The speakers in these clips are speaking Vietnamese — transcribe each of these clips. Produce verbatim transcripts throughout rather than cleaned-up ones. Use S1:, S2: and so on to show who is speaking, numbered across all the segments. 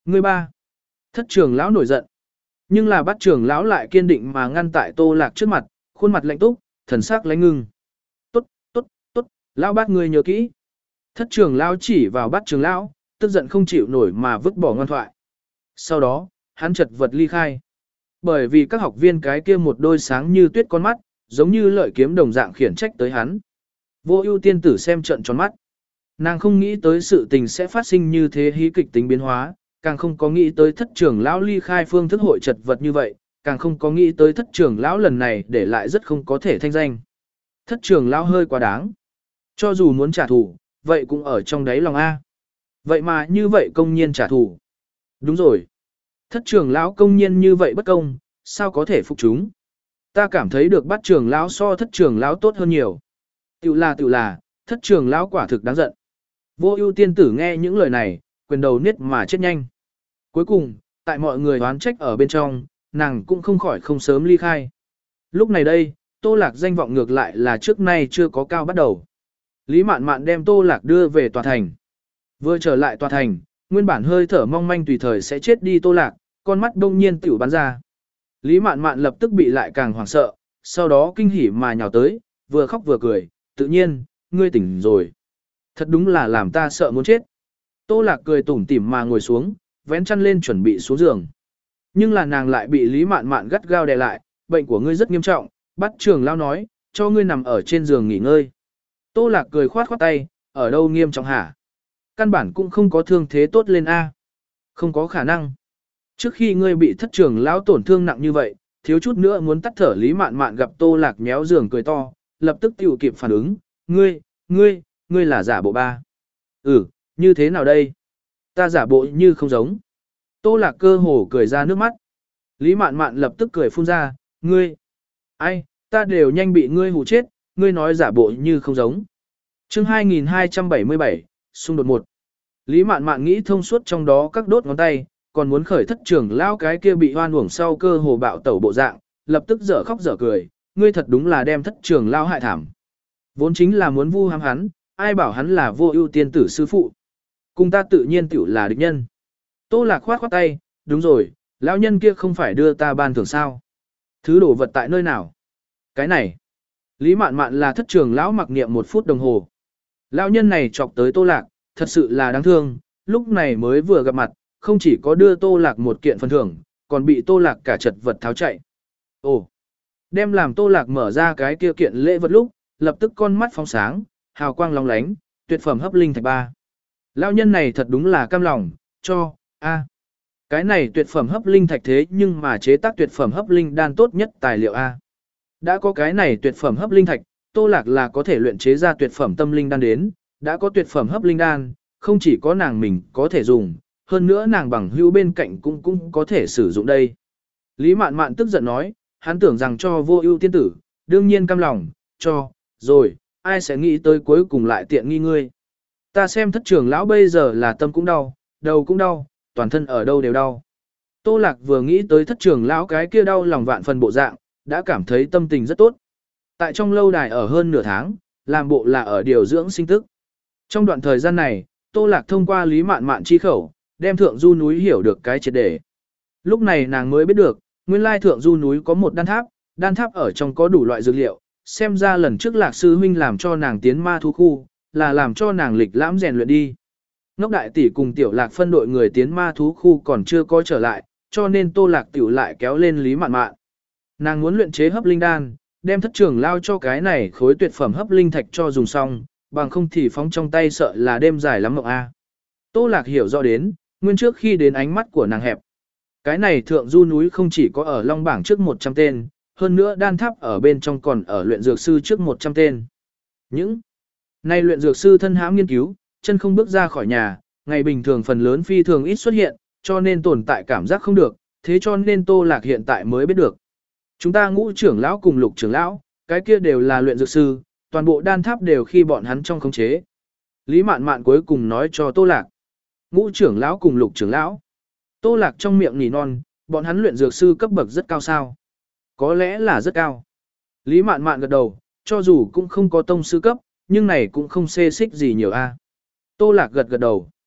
S1: Người ba. Thất trưởng lão nổi giận. Nhưng là bắt trưởng lão lại kiên định mà ngăn tại Tô Lạc trước mặt, khuôn mặt lạnh túc, thần sắc lãnh ngưng. Tốt, tốt, tốt, lão bát ngươi nhớ kỹ. Thất trưởng lão chỉ vào bắt trưởng lão, tức giận không chịu nổi mà vứt bỏ ngoan thoại. Sau đó, hắn chật vật ly khai. Bởi vì các học viên cái kia một đôi sáng như tuyết con mắt, giống như lợi kiếm đồng dạng khiển trách tới hắn. Vô ưu tiên tử xem trận tròn mắt. Nàng không nghĩ tới sự tình sẽ phát sinh như thế hí kịch tính biến hóa, càng không có nghĩ tới thất trưởng lão ly khai phương thức hội chật vật như vậy, càng không có nghĩ tới thất trưởng lão lần này để lại rất không có thể thanh danh. Thất trưởng lão hơi quá đáng. Cho dù muốn trả thù, vậy cũng ở trong đáy lòng A. Vậy mà như vậy công nhiên trả thù. Đúng rồi. Thất trưởng lão công nhiên như vậy bất công, sao có thể phục chúng? Ta cảm thấy được bắt trưởng lão so thất trưởng lão tốt hơn nhiều. Tiểu là tiểu là, thất trưởng lão quả thực đáng giận. Vô ưu tiên tử nghe những lời này, quyền đầu niết mà chết nhanh. Cuối cùng, tại mọi người oán trách ở bên trong, nàng cũng không khỏi không sớm ly khai. Lúc này đây, Tô Lạc danh vọng ngược lại là trước nay chưa có cao bắt đầu. Lý Mạn Mạn đem Tô Lạc đưa về tòa thành. Vừa trở lại tòa thành, nguyên bản hơi thở mong manh tùy thời sẽ chết đi Tô Lạc, con mắt đông nhiên tiểu bắn ra. Lý Mạn Mạn lập tức bị lại càng hoảng sợ, sau đó kinh hỉ mà nhào tới, vừa khóc vừa cười, tự nhiên, ngươi tỉnh rồi. Thật đúng là làm ta sợ muốn chết. Tô Lạc cười tủm tỉm mà ngồi xuống, vén chăn lên chuẩn bị xuống giường. Nhưng là nàng lại bị Lý Mạn Mạn gắt gao đè lại, bệnh của ngươi rất nghiêm trọng, bắt trưởng lão nói, cho ngươi nằm ở trên giường nghỉ ngơi. Tô Lạc cười khoát khoát tay, ở đâu nghiêm trọng hả? Căn bản cũng không có thương thế tốt lên A. Không có khả năng. Trước khi ngươi bị thất trưởng lão tổn thương nặng như vậy, thiếu chút nữa muốn tắt thở Lý Mạn Mạn gặp Tô Lạc méo giường cười to, lập tức tiểu kịp phản ứng, ngươi, ngươi, ngươi là giả bộ ba. Ừ, như thế nào đây? Ta giả bộ như không giống. Tô Lạc cơ hồ cười ra nước mắt. Lý Mạn Mạn lập tức cười phun ra, ngươi. Ai, ta đều nhanh bị ngươi hù chết, ngươi nói giả bộ như không giống. Chương hai nghìn hai trăm bảy mươi bảy, xung đột một. Lý Mạn Mạn nghĩ thông suốt trong đó các đốt ngón tay, còn muốn khởi thất trưởng lão cái kia bị hoan uổng sau cơ hồ bạo tẩu bộ dạng, lập tức dở khóc dở cười, ngươi thật đúng là đem thất trưởng lão hại thảm. Vốn chính là muốn vu hãm hắn, ai bảo hắn là vô ưu tiên tử sư phụ. Cùng ta tự nhiên tiểu là địch nhân. Tô Lạc khoát khoát tay, đúng rồi, lão nhân kia không phải đưa ta ban thưởng sao? Thứ đồ vật tại nơi nào? Cái này. Lý Mạn Mạn là thất trưởng lão mặc niệm một phút đồng hồ. Lão nhân này chọc tới Tô Lạc, thật sự là đáng thương, lúc này mới vừa gặp mặt, không chỉ có đưa Tô Lạc một kiện phần thưởng, còn bị Tô Lạc cả chật vật tháo chạy. Ồ, đem làm Tô Lạc mở ra cái kia kiện lễ vật lúc, lập tức con mắt phóng sáng, hào quang lóng lánh, tuyệt phẩm hấp linh thạch ba. Lão nhân này thật đúng là cam lòng, cho, a. Cái này tuyệt phẩm hấp linh thạch thế nhưng mà chế tác tuyệt phẩm hấp linh đan tốt nhất tài liệu a. Đã có cái này tuyệt phẩm hấp linh thạch, Tô Lạc là có thể luyện chế ra tuyệt phẩm tâm linh đan đến, đã có tuyệt phẩm hấp linh đan, không chỉ có nàng mình có thể dùng, hơn nữa nàng bằng hữu bên cạnh cũng cũng có thể sử dụng đây. Lý Mạn Mạn tức giận nói, hắn tưởng rằng cho vô ưu tiên tử, đương nhiên cam lòng, cho, rồi, ai sẽ nghĩ tới cuối cùng lại tiện nghi ngươi. Ta xem thất trưởng lão bây giờ là tâm cũng đau, đầu cũng đau, toàn thân ở đâu đều đau. Tô Lạc vừa nghĩ tới thất trưởng lão cái kia đau lòng vạn phần bộ dạng, đã cảm thấy tâm tình rất tốt. Tại trong lâu đài ở hơn nửa tháng, làm bộ là ở điều dưỡng sinh tức. Trong đoạn thời gian này, Tô Lạc thông qua Lý Mạn Mạn chi khẩu, đem Thượng Du núi hiểu được cái triệt đề. Lúc này nàng mới biết được, nguyên lai Thượng Du núi có một đan tháp, đan tháp ở trong có đủ loại dược liệu, xem ra lần trước Lạc sư huynh làm cho nàng tiến ma thú khu, là làm cho nàng lịch lãm rèn luyện đi. Ngốc đại tỷ cùng Tiểu Lạc phân đội người tiến ma thú khu còn chưa có trở lại, cho nên Tô Lạc tiểu lại kéo lên Lý Mạn Mạn. Nàng muốn luyện chế hấp linh đan, đem thất trưởng lao cho cái này khối tuyệt phẩm hấp linh thạch cho dùng xong, bằng không thì phóng trong tay sợ là đêm dài lắm mộng a. Tô Lạc hiểu rõ đến, nguyên trước khi đến ánh mắt của nàng hẹp. Cái này Thượng Du núi không chỉ có ở Long bảng trước một trăm tên, hơn nữa đan tháp ở bên trong còn ở luyện dược sư trước một trăm tên. Những này luyện dược sư thân hãm nghiên cứu, chân không bước ra khỏi nhà, ngày bình thường phần lớn phi thường ít xuất hiện, cho nên tồn tại cảm giác không được, thế cho nên Tô Lạc hiện tại mới biết được. Chúng ta Ngũ trưởng lão cùng Lục trưởng lão, cái kia đều là luyện dược sư, toàn bộ đan tháp đều khi bọn hắn trong khống chế. Lý Mạn Mạn cuối cùng nói cho Tô Lạc. Ngũ trưởng lão cùng Lục trưởng lão. Tô Lạc trong miệng nỉ non, bọn hắn luyện dược sư cấp bậc rất cao sao? Có lẽ là rất cao. Lý Mạn Mạn gật đầu, cho dù cũng không có tông sư cấp, nhưng này cũng không xê xích gì nhiều a. Tô Lạc gật gật đầu.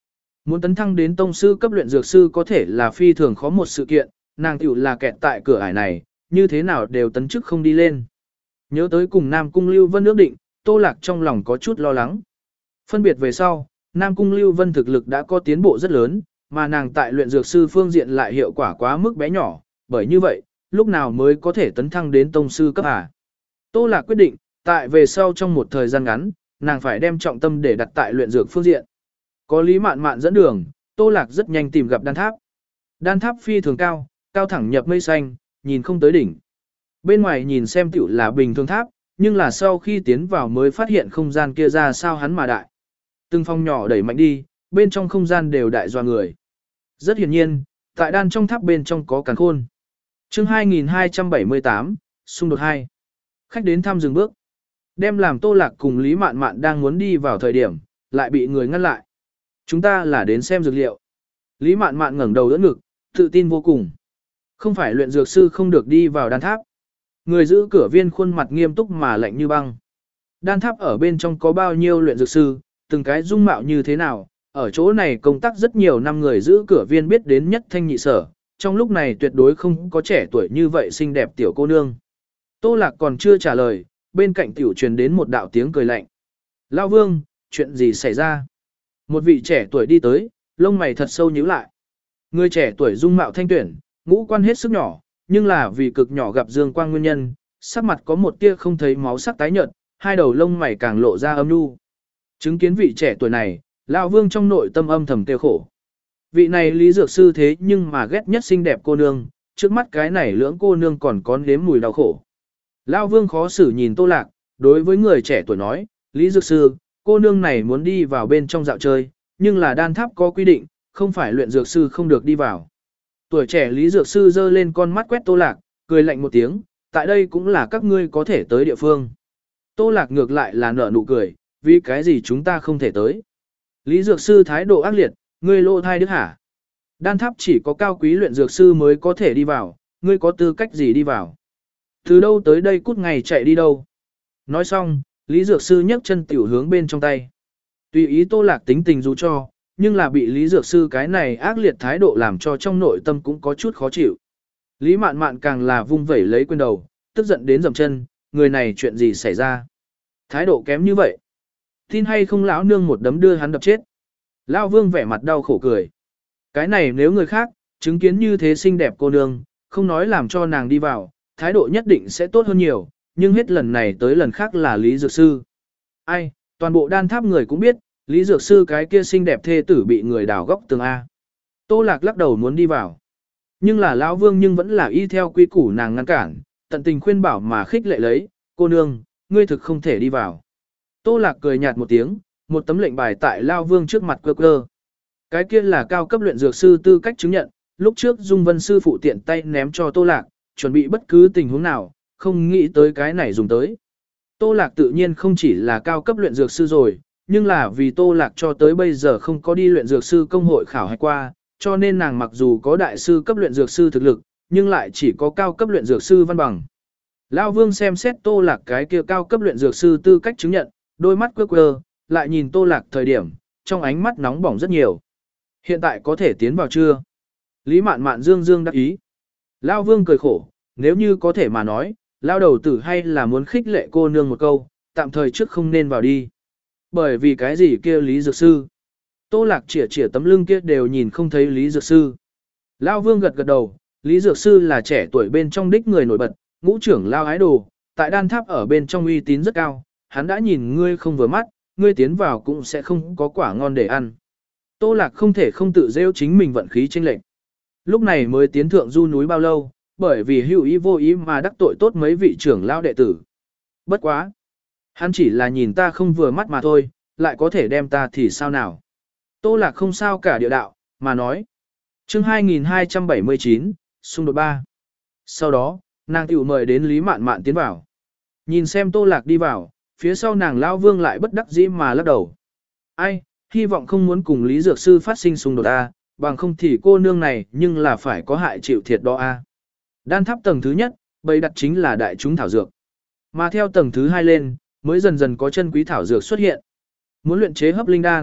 S1: Muốn tấn thăng đến tông sư cấp luyện dược sư có thể là phi thường khó một sự kiện, nàng tiểu là kẹt tại cửa ải này, như thế nào đều tấn chức không đi lên. Nhớ tới cùng Nam Cung Lưu Vân ước định, Tô Lạc trong lòng có chút lo lắng. Phân biệt về sau, Nam Cung Lưu Vân thực lực đã có tiến bộ rất lớn, mà nàng tại luyện dược sư phương diện lại hiệu quả quá mức bé nhỏ, bởi như vậy, lúc nào mới có thể tấn thăng đến tông sư cấp à. Tô Lạc quyết định, tại về sau trong một thời gian ngắn, nàng phải đem trọng tâm để đặt tại luyện dược phương diện. Có Lý Mạn Mạn dẫn đường, Tô Lạc rất nhanh tìm gặp đan tháp. Đan tháp phi thường cao, cao thẳng nhập mây xanh, nhìn không tới đỉnh. Bên ngoài nhìn xem tiểu là bình thường tháp, nhưng là sau khi tiến vào mới phát hiện không gian kia ra sao hắn mà đại. Từng phòng nhỏ đẩy mạnh đi, bên trong không gian đều đại doa người. Rất hiển nhiên, tại đan trong tháp bên trong có càn khôn. Chương hai nghìn hai trăm bảy mươi tám, xung đột hai. Khách đến thăm dừng bước. Đem làm Tô Lạc cùng Lý Mạn Mạn đang muốn đi vào thời điểm, lại bị người ngăn lại. Chúng ta là đến xem dược liệu. Lý Mạn Mạn ngẩng đầu đỡ ngực, tự tin vô cùng. Không phải luyện dược sư không được đi vào đan tháp. Người giữ cửa viên khuôn mặt nghiêm túc mà lạnh như băng. Đan tháp ở bên trong có bao nhiêu luyện dược sư, từng cái dung mạo như thế nào, ở chỗ này công tác rất nhiều năm người giữ cửa viên biết đến nhất thanh nhị sở, trong lúc này tuyệt đối không có trẻ tuổi như vậy xinh đẹp tiểu cô nương. Tô Lạc còn chưa trả lời, bên cạnh tiểu truyền đến một đạo tiếng cười lạnh. Lão Vương, chuyện gì xảy ra? Một vị trẻ tuổi đi tới, lông mày thật sâu nhíu lại. Người trẻ tuổi dung mạo thanh tuyển, ngũ quan hết sức nhỏ, nhưng là vì cực nhỏ gặp dương quang nguyên nhân, sắc mặt có một tia không thấy máu sắc tái nhợt, hai đầu lông mày càng lộ ra âm nhu. Chứng kiến vị trẻ tuổi này, lão Vương trong nội tâm âm thầm tiêu khổ. Vị này Lý Dược Sư thế nhưng mà ghét nhất xinh đẹp cô nương, trước mắt cái này lưỡng cô nương còn có nếm mùi đau khổ. Lão Vương khó xử nhìn Tô Lạc, đối với người trẻ tuổi nói, Lý Dược Sư, cô nương này muốn đi vào bên trong dạo chơi, nhưng là đan tháp có quy định, không phải luyện dược sư không được đi vào. Tuổi trẻ Lý Dược Sư giơ lên con mắt quét Tô Lạc, cười lạnh một tiếng, tại đây cũng là các ngươi có thể tới địa phương. Tô Lạc ngược lại là nở nụ cười, vì cái gì chúng ta không thể tới. Lý Dược Sư thái độ ác liệt, ngươi lô thai đức hả? Đan tháp chỉ có cao quý luyện dược sư mới có thể đi vào, ngươi có tư cách gì đi vào? Từ đâu tới đây cút ngày chạy đi đâu? Nói xong, Lý Dược Sư nhấc chân tiểu hướng bên trong tay. Tùy ý Tô Lạc tính tình dù cho, nhưng là bị Lý Dược Sư cái này ác liệt thái độ làm cho trong nội tâm cũng có chút khó chịu. Lý Mạn Mạn càng là vung vẩy lấy quên đầu, tức giận đến dầm chân, người này chuyện gì xảy ra? Thái độ kém như vậy. Tin hay không lão nương một đấm đưa hắn đập chết. Lão Vương vẻ mặt đau khổ cười. Cái này nếu người khác, chứng kiến như thế xinh đẹp cô nương, không nói làm cho nàng đi vào, thái độ nhất định sẽ tốt hơn nhiều, nhưng hết lần này tới lần khác là Lý Dược Sư. Ai, toàn bộ đan tháp người cũng biết, Lý Dược Sư cái kia xinh đẹp thê tử bị người đào góc tường A. Tô Lạc lắc đầu muốn đi vào. Nhưng là lão Vương nhưng vẫn là y theo quy củ nàng ngăn cản, tận tình khuyên bảo mà khích lệ lấy, cô nương, ngươi thực không thể đi vào. Tô Lạc cười nhạt một tiếng, một tấm lệnh bài tại lão Vương trước mặt quơ quơ. Cái kia là cao cấp luyện dược sư tư cách chứng nhận, lúc trước Dung Vân sư phụ tiện tay ném cho Tô Lạc, chuẩn bị bất cứ tình huống nào, không nghĩ tới cái này dùng tới. Tô Lạc tự nhiên không chỉ là cao cấp luyện dược sư rồi, nhưng là vì Tô Lạc cho tới bây giờ không có đi luyện dược sư công hội khảo hạch qua, cho nên nàng mặc dù có đại sư cấp luyện dược sư thực lực, nhưng lại chỉ có cao cấp luyện dược sư văn bằng. Lão Vương xem xét Tô Lạc cái kia cao cấp luyện dược sư tư cách chứng nhận, đôi mắt quơ quơ, lại nhìn Tô Lạc thời điểm, trong ánh mắt nóng bỏng rất nhiều. Hiện tại có thể tiến vào chưa? Lý Mạn Mạn dương dương đắc ý. Lão Vương cười khổ, nếu như có thể mà nói, lão đầu tử hay là muốn khích lệ cô nương một câu, tạm thời trước không nên vào đi. Bởi vì cái gì kia Lý Dược Sư? Tô Lạc chỉa chỉa tấm lưng kia đều nhìn không thấy Lý Dược Sư. Lão Vương gật gật đầu, Lý Dược Sư là trẻ tuổi bên trong đích người nổi bật, ngũ trưởng lao ái đồ, tại đan tháp ở bên trong uy tín rất cao, hắn đã nhìn ngươi không vừa mắt, ngươi tiến vào cũng sẽ không có quả ngon để ăn. Tô Lạc không thể không tự rêu chính mình vận khí chênh lệch. Lúc này mới tiến thượng du núi bao lâu, bởi vì hữu ý vô ý mà đắc tội tốt mấy vị trưởng lao đệ tử. Bất quá. Hắn chỉ là nhìn ta không vừa mắt mà thôi, lại có thể đem ta thì sao nào. Tô Lạc không sao cả địa đạo, mà nói. Chương hai nghìn hai trăm bảy mươi chín, xung đột ba. Sau đó, nàng tiểu mời đến Lý Mạn Mạn tiến vào. Nhìn xem Tô Lạc đi vào, phía sau nàng Lão Vương lại bất đắc dĩ mà lắc đầu. Ai, hy vọng không muốn cùng Lý Dược Sư phát sinh xung đột A, bằng không thì cô nương này nhưng là phải có hại chịu thiệt đó A. Đan tháp tầng thứ nhất, bày đặt chính là đại chúng thảo dược. Mà theo tầng thứ hai lên, mới dần dần có chân quý thảo dược xuất hiện. Muốn luyện chế hấp linh đan,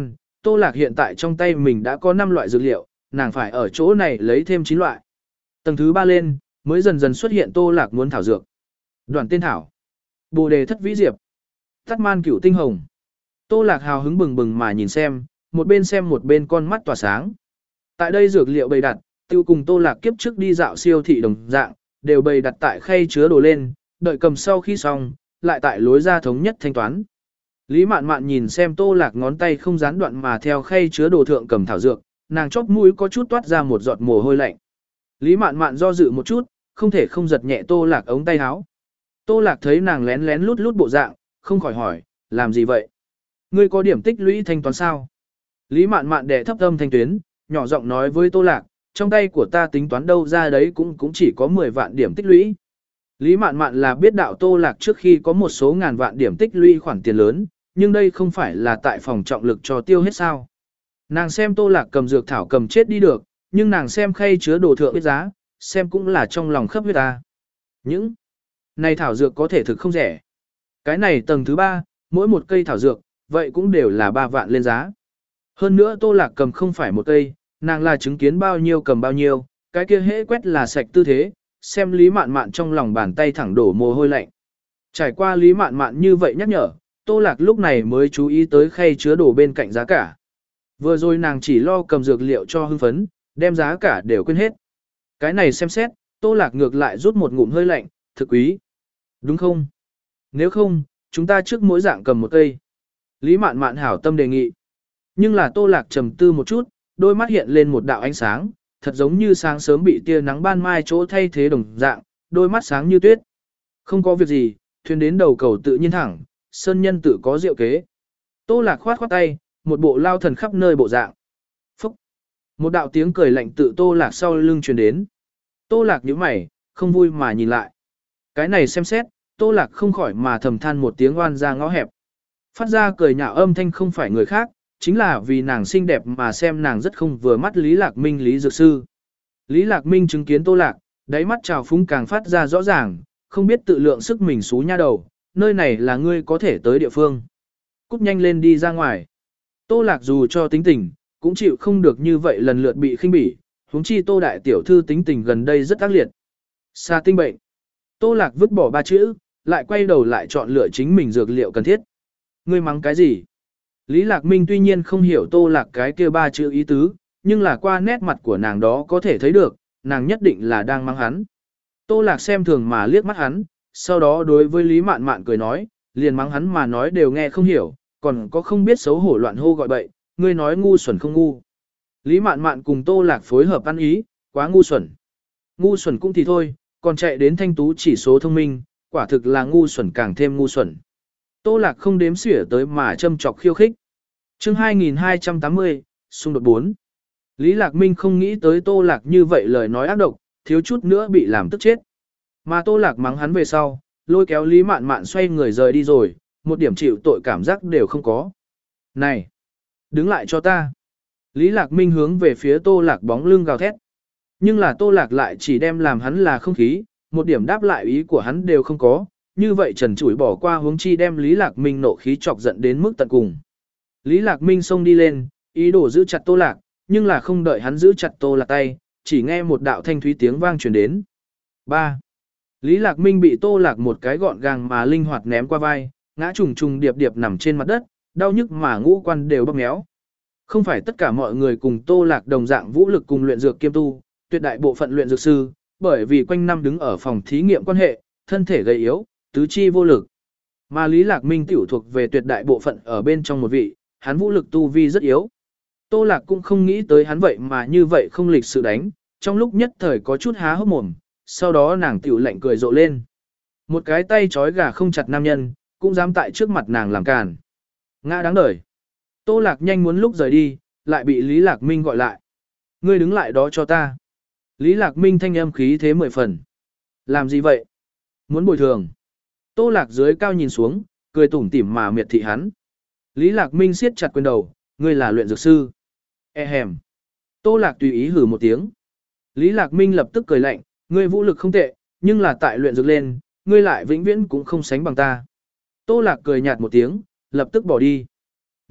S1: Tô Lạc hiện tại trong tay mình đã có năm loại dược liệu, nàng phải ở chỗ này lấy thêm chín loại. Tầng thứ ba lên, mới dần dần xuất hiện Tô Lạc muốn thảo dược. Đoàn tên thảo, Bồ đề thất vĩ diệp, Tát man cửu tinh hồng. Tô Lạc hào hứng bừng bừng mà nhìn xem, một bên xem một bên con mắt tỏa sáng. Tại đây dược liệu bày đặt, tiêu cùng Tô Lạc kiếp trước đi dạo siêu thị đồng dạng, đều bày đặt tại khay chứa đồ lên, đợi cầm sau khi xong, lại tại lối ra thống nhất thanh toán. Lý Mạn Mạn nhìn xem Tô Lạc ngón tay không gián đoạn mà theo khay chứa đồ thượng cầm thảo dược, nàng chóp mũi có chút toát ra một giọt mồ hôi lạnh. Lý Mạn Mạn do dự một chút, không thể không giật nhẹ Tô Lạc ống tay áo. Tô Lạc thấy nàng lén lén lút lút bộ dạng, không khỏi hỏi, làm gì vậy? Ngươi có điểm tích lũy thanh toán sao? Lý Mạn Mạn đè thấp âm thanh tuyến, nhỏ giọng nói với Tô Lạc, trong tay của ta tính toán đâu ra đấy cũng cũng chỉ có mười vạn điểm tích lũy. Lý Mạn Mạn là biết đạo Tô Lạc trước khi có một số ngàn vạn điểm tích lũy khoản tiền lớn, nhưng đây không phải là tại phòng trọng lực cho tiêu hết sao. Nàng xem Tô Lạc cầm dược thảo cầm chết đi được, nhưng nàng xem khay chứa đồ thượng biết giá, xem cũng là trong lòng khắp huyết ta. Những này thảo dược có thể thực không rẻ. Cái này tầng thứ ba, mỗi một cây thảo dược, vậy cũng đều là ba vạn lên giá. Hơn nữa Tô Lạc cầm không phải một cây, nàng là chứng kiến bao nhiêu cầm bao nhiêu, cái kia hễ quét là sạch tư thế, xem Lý Mạn Mạn trong lòng bàn tay thẳng đổ mồ hôi lạnh. Trải qua Lý Mạn Mạn như vậy nhắc nhở, Tô Lạc lúc này mới chú ý tới khay chứa đồ bên cạnh giá cả. Vừa rồi nàng chỉ lo cầm dược liệu cho hưng phấn, đem giá cả đều quên hết. Cái này xem xét, Tô Lạc ngược lại rút một ngụm hơi lạnh, thực quý. Đúng không? Nếu không, chúng ta trước mỗi dạng cầm một cây. Lý Mạn Mạn hảo tâm đề nghị. Nhưng là Tô Lạc trầm tư một chút, đôi mắt hiện lên một đạo ánh sáng, thật giống như sáng sớm bị tia nắng ban mai chỗ thay thế đồng dạng, đôi mắt sáng như tuyết. Không có việc gì, thuyền đến đầu cầu tự nhiên thẳng, sơn nhân tự có diệu kế. Tô Lạc khoát khoát tay, một bộ lao thần khắp nơi bộ dạng. Phúc! Một đạo tiếng cười lạnh tự Tô Lạc sau lưng truyền đến. Tô Lạc nhíu mày, không vui mà nhìn lại. Cái này xem xét, Tô Lạc không khỏi mà thầm than một tiếng oan ra ngõ hẹp. Phát ra cười nhạo âm thanh không phải người khác, chính là vì nàng xinh đẹp mà xem nàng rất không vừa mắt Lý Lạc Minh Lý Dược Sư. Lý Lạc Minh chứng kiến Tô Lạc, đáy mắt trào phúng càng phát ra rõ ràng, không biết tự lượng sức mình xú nha đầu, nơi này là ngươi có thể tới địa phương. Cút nhanh lên đi ra ngoài. Tô Lạc dù cho tính tình, cũng chịu không được như vậy lần lượt bị khinh bỉ, huống chi Tô Đại Tiểu Thư tính tình gần đây rất ác liệt. Sa tinh bệnh. Tô Lạc vứt bỏ ba chữ, lại quay đầu lại chọn lựa chính mình dược liệu cần thiết. Ngươi mắng cái gì? Lý Lạc Minh tuy nhiên không hiểu Tô Lạc cái kia ba chữ ý tứ, nhưng là qua nét mặt của nàng đó có thể thấy được, nàng nhất định là đang mắng hắn. Tô Lạc xem thường mà liếc mắt hắn, sau đó đối với Lý Mạn Mạn cười nói, liền mắng hắn mà nói đều nghe không hiểu, còn có không biết xấu hổ loạn hô gọi bậy, ngươi nói ngu xuẩn không ngu. Lý Mạn Mạn cùng Tô Lạc phối hợp ăn ý, quá ngu xuẩn. Ngu xuẩn cũng thì thôi, còn chạy đến thanh tú chỉ số thông minh, quả thực là ngu xuẩn càng thêm ngu xuẩn. Tô Lạc không đếm xỉa tới mà châm chọc khiêu khích. Chương hai nghìn hai trăm tám mươi, xung đột bốn. Lý Lạc Minh không nghĩ tới Tô Lạc như vậy lời nói ác độc, thiếu chút nữa bị làm tức chết. Mà Tô Lạc mắng hắn về sau, lôi kéo Lý Mạn Mạn xoay người rời đi rồi, một điểm chịu tội cảm giác đều không có. Này! Đứng lại cho ta! Lý Lạc Minh hướng về phía Tô Lạc bóng lưng gào thét. Nhưng là Tô Lạc lại chỉ đem làm hắn là không khí, một điểm đáp lại ý của hắn đều không có, như vậy trần trụi bỏ qua hướng chi đem Lý Lạc Minh nộ khí chọc giận đến mức tận cùng. Lý Lạc Minh xông đi lên, ý đồ giữ chặt Tô Lạc, nhưng là không đợi hắn giữ chặt Tô Lạc tay, chỉ nghe một đạo thanh thúy tiếng vang truyền đến. ba. Lý Lạc Minh bị Tô Lạc một cái gọn gàng mà linh hoạt ném qua vai, ngã trùng trùng điệp điệp nằm trên mặt đất, đau nhức mà ngũ quan đều bóp méo. Không phải tất cả mọi người cùng Tô Lạc đồng dạng vũ lực cùng luyện dược kiêm tu, tuyệt đại bộ phận luyện dược sư, bởi vì quanh năm đứng ở phòng thí nghiệm quan hệ, thân thể gầy yếu, tứ chi vô lực. Mà Lý Lạc Minh tiểu thuộc về tuyệt đại bộ phận ở bên trong một vị, hắn vũ lực tu vi rất yếu. Tô Lạc cũng không nghĩ tới hắn vậy mà như vậy không lịch sự đánh, trong lúc nhất thời có chút há hốc mồm, sau đó nàng tiểu lạnh cười rộ lên. Một cái tay trói gà không chặt nam nhân, cũng dám tại trước mặt nàng làm càn. Ngã đáng đời. Tô Lạc nhanh muốn lúc rời đi, lại bị Lý Lạc Minh gọi lại. Ngươi đứng lại đó cho ta. Lý Lạc Minh thanh âm khí thế mười phần. Làm gì vậy? Muốn bồi thường. Tô Lạc dưới cao nhìn xuống, cười tủm tỉm mà miệt thị hắn. Lý Lạc Minh siết chặt quyền đầu, ngươi là luyện dược sư. E hèm. Tô Lạc tùy ý hử một tiếng. Lý Lạc Minh lập tức cười lạnh, ngươi vũ lực không tệ, nhưng là tại luyện dược lên, ngươi lại vĩnh viễn cũng không sánh bằng ta. Tô Lạc cười nhạt một tiếng, lập tức bỏ đi.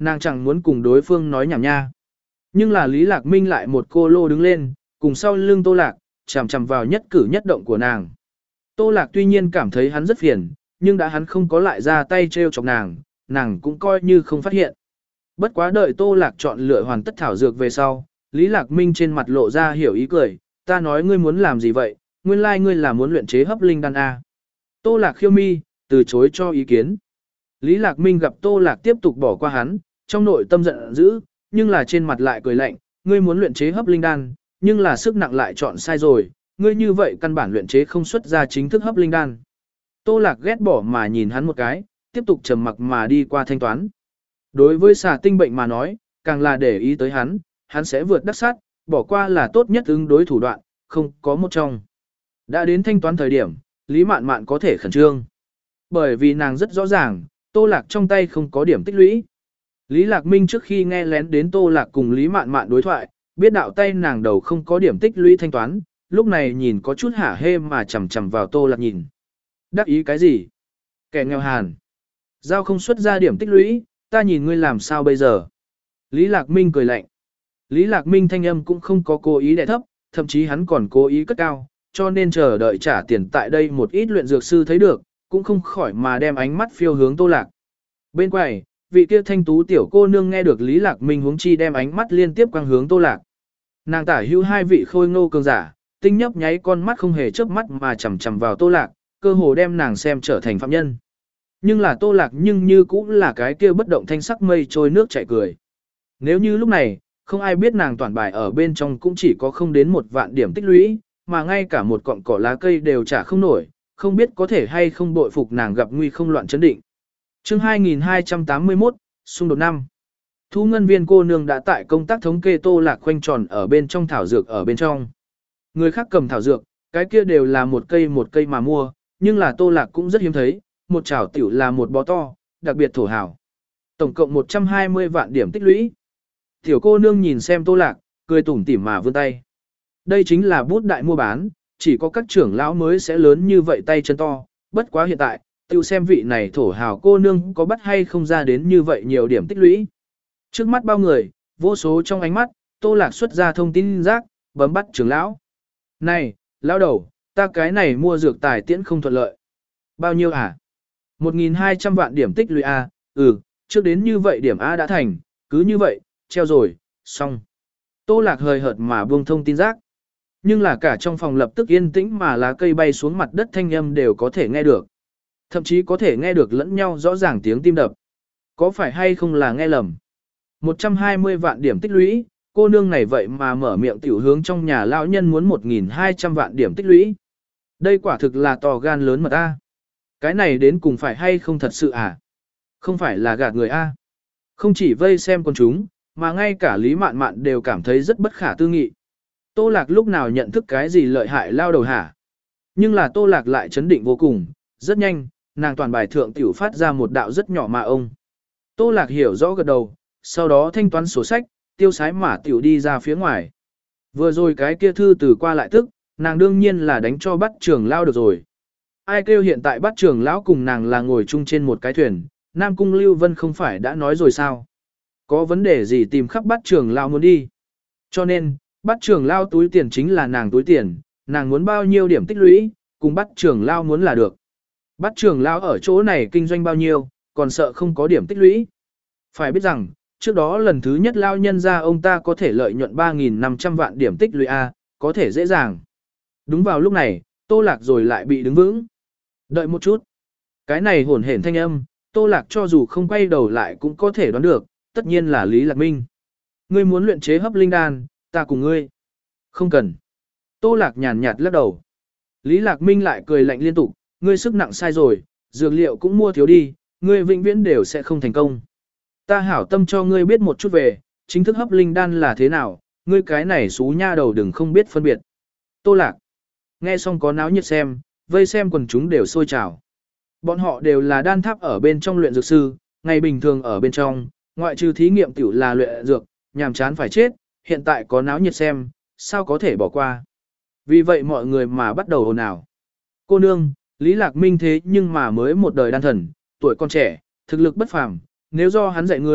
S1: nàng chẳng muốn cùng đối phương nói nhảm nha. Nhưng là Lý Lạc Minh lại một cô lô đứng lên, cùng sau lưng Tô Lạc, chằm chằm vào nhất cử nhất động của nàng. Tô Lạc tuy nhiên cảm thấy hắn rất phiền, nhưng đã hắn không có lại ra tay trêu chọc nàng, nàng cũng coi như không phát hiện. Bất quá đợi Tô Lạc chọn lựa hoàn tất thảo dược về sau, Lý Lạc Minh trên mặt lộ ra hiểu ý cười, ta nói ngươi muốn làm gì vậy, nguyên lai like ngươi là muốn luyện chế hấp linh đan A. Tô Lạc khiêu mi, từ chối cho ý kiến. Lý Lạc Minh gặp Tô Lạc tiếp tục bỏ qua hắn, trong nội tâm giận dữ, nhưng là trên mặt lại cười lạnh, ngươi muốn luyện chế hấp linh đan, nhưng là sức nặng lại chọn sai rồi, ngươi như vậy căn bản luyện chế không xuất ra chính thức hấp linh đan. Tô Lạc ghét bỏ mà nhìn hắn một cái, tiếp tục trầm mặc mà đi qua thanh toán. Đối với xà tinh bệnh mà nói, càng là để ý tới hắn, hắn sẽ vượt đắc sát, bỏ qua là tốt nhất ứng đối thủ đoạn, không có một trong. Đã đến thanh toán thời điểm, Lý Mạn Mạn có thể khẩn trương. Bởi vì nàng rất rõ ràng, Tô Lạc trong tay không có điểm tích lũy. Lý Lạc Minh trước khi nghe lén đến Tô Lạc cùng Lý Mạn Mạn đối thoại, biết đạo tay nàng đầu không có điểm tích lũy thanh toán, lúc này nhìn có chút hả hê mà chầm chầm vào Tô Lạc nhìn. Đắc ý cái gì? Kẻ nghèo hàn. Giao không xuất ra điểm tích lũy, ta nhìn ngươi làm sao bây giờ? Lý Lạc Minh cười lạnh. Lý Lạc Minh thanh âm cũng không có cố ý đè thấp, thậm chí hắn còn cố ý cất cao, cho nên chờ đợi trả tiền tại đây một ít luyện dược sư thấy được, cũng không khỏi mà đem ánh mắt phiêu hướng Tô Lạc. Bên quầy, vị kia thanh tú tiểu cô nương nghe được Lý Lạc Minh huống chi đem ánh mắt liên tiếp quang hướng Tô Lạc. Nàng tả hữu hai vị khôi ngô cường giả, tinh nhấp nháy con mắt không hề chớp mắt mà chằm chằm vào Tô Lạc, cơ hồ đem nàng xem trở thành phạm nhân. Nhưng là Tô Lạc nhưng như cũng là cái kia bất động thanh sắc mây trôi nước chảy cười. Nếu như lúc này, không ai biết nàng toàn bài ở bên trong cũng chỉ có không đến một vạn điểm tích lũy, mà ngay cả một cọng cỏ lá cây đều trả không nổi, không biết có thể hay không bội phục nàng gặp nguy không loạn chấn định. Chương hai nghìn hai trăm tám mươi mốt, xung đột năm. Thu ngân viên cô nương đã tại công tác thống kê Tô Lạc khoanh tròn ở bên trong thảo dược ở bên trong. Người khác cầm thảo dược, cái kia đều là một cây một cây mà mua, nhưng là Tô Lạc cũng rất hiếm thấy, một chảo tiểu là một bó to, đặc biệt thổ hảo. Tổng cộng một trăm hai mươi vạn điểm tích lũy. Tiểu cô nương nhìn xem Tô Lạc, cười tủm tỉm mà vươn tay. Đây chính là bút đại mua bán, chỉ có các trưởng lão mới sẽ lớn như vậy tay chân to, bất quá hiện tại, tiêu xem vị này thổ hào cô nương có bắt hay không ra đến như vậy nhiều điểm tích lũy. Trước mắt bao người, vô số trong ánh mắt, Tô Lạc xuất ra thông tin rác, bấm bắt trưởng lão. Này, lão đầu, ta cái này mua dược tài tiễn không thuận lợi. Bao nhiêu hả? một nghìn hai trăm vạn điểm tích lũy A, ừ, trước đến như vậy điểm A đã thành, cứ như vậy, treo rồi, xong. Tô Lạc hời hợt mà buông thông tin rác. Nhưng là cả trong phòng lập tức yên tĩnh mà lá cây bay xuống mặt đất thanh âm đều có thể nghe được. Thậm chí có thể nghe được lẫn nhau rõ ràng tiếng tim đập. Có phải hay không là nghe lầm? một trăm hai mươi vạn điểm tích lũy, cô nương này vậy mà mở miệng tiểu hướng trong nhà lão nhân muốn một nghìn hai trăm vạn điểm tích lũy. Đây quả thực là to gan lớn mật A. Cái này đến cùng phải hay không thật sự à? Không phải là gạt người A. Không chỉ vây xem con chúng, mà ngay cả Lý Mạn Mạn đều cảm thấy rất bất khả tư nghị. Tô Lạc lúc nào nhận thức cái gì lợi hại lao đầu hả? Nhưng là Tô Lạc lại chấn định vô cùng, rất nhanh, nàng toàn bài thượng tiểu phát ra một đạo rất nhỏ mà ông. Tô Lạc hiểu rõ gật đầu, sau đó thanh toán sổ sách, tiêu sái mà tiểu đi ra phía ngoài. Vừa rồi cái kia thư từ qua lại tức, nàng đương nhiên là đánh cho bắt trưởng lao được rồi. Ai kêu hiện tại bắt trưởng lão cùng nàng là ngồi chung trên một cái thuyền, Nam Cung Lưu Vân không phải đã nói rồi sao? Có vấn đề gì tìm khắp bắt trưởng lão muốn đi. Cho nên, bắt trưởng lao túi tiền chính là nàng túi tiền, nàng muốn bao nhiêu điểm tích lũy, cùng bắt trưởng lao muốn là được. Bắt trưởng lao ở chỗ này kinh doanh bao nhiêu, còn sợ không có điểm tích lũy. Phải biết rằng, trước đó lần thứ nhất lao nhân ra ông ta có thể lợi nhuận ba nghìn năm trăm vạn điểm tích lũy A, có thể dễ dàng. Đúng vào lúc này, Tô Lạc rồi lại bị đứng vững. Đợi một chút. Cái này hồn hển thanh âm, Tô Lạc cho dù không quay đầu lại cũng có thể đoán được, tất nhiên là Lý Lạc Minh. Ngươi muốn luyện chế hấp linh đan, ta cùng ngươi. Không cần. Tô Lạc nhàn nhạt lắc đầu. Lý Lạc Minh lại cười lạnh liên tục, ngươi sức nặng sai rồi, dược liệu cũng mua thiếu đi, ngươi vĩnh viễn đều sẽ không thành công. Ta hảo tâm cho ngươi biết một chút về, chính thức hấp linh đan là thế nào, ngươi cái này xú nha đầu đừng không biết phân biệt. Tô Lạc. Nghe xong có náo nhiệt xem, vây xem quần chúng đều sôi trào. Bọn họ đều là đan tháp ở bên trong luyện dược sư, ngày bình thường ở bên trong, ngoại trừ thí nghiệm tiểu là luyện dược, nhàm chán phải chết, hiện tại có náo nhiệt xem, sao có thể bỏ qua. Vì vậy mọi người mà bắt đầu ồn ào. Cô nương, Lý Lạc Minh thế nhưng mà mới một đời đan thần, tuổi còn trẻ, thực lực bất phàm, nếu do hắn dạy ngươi,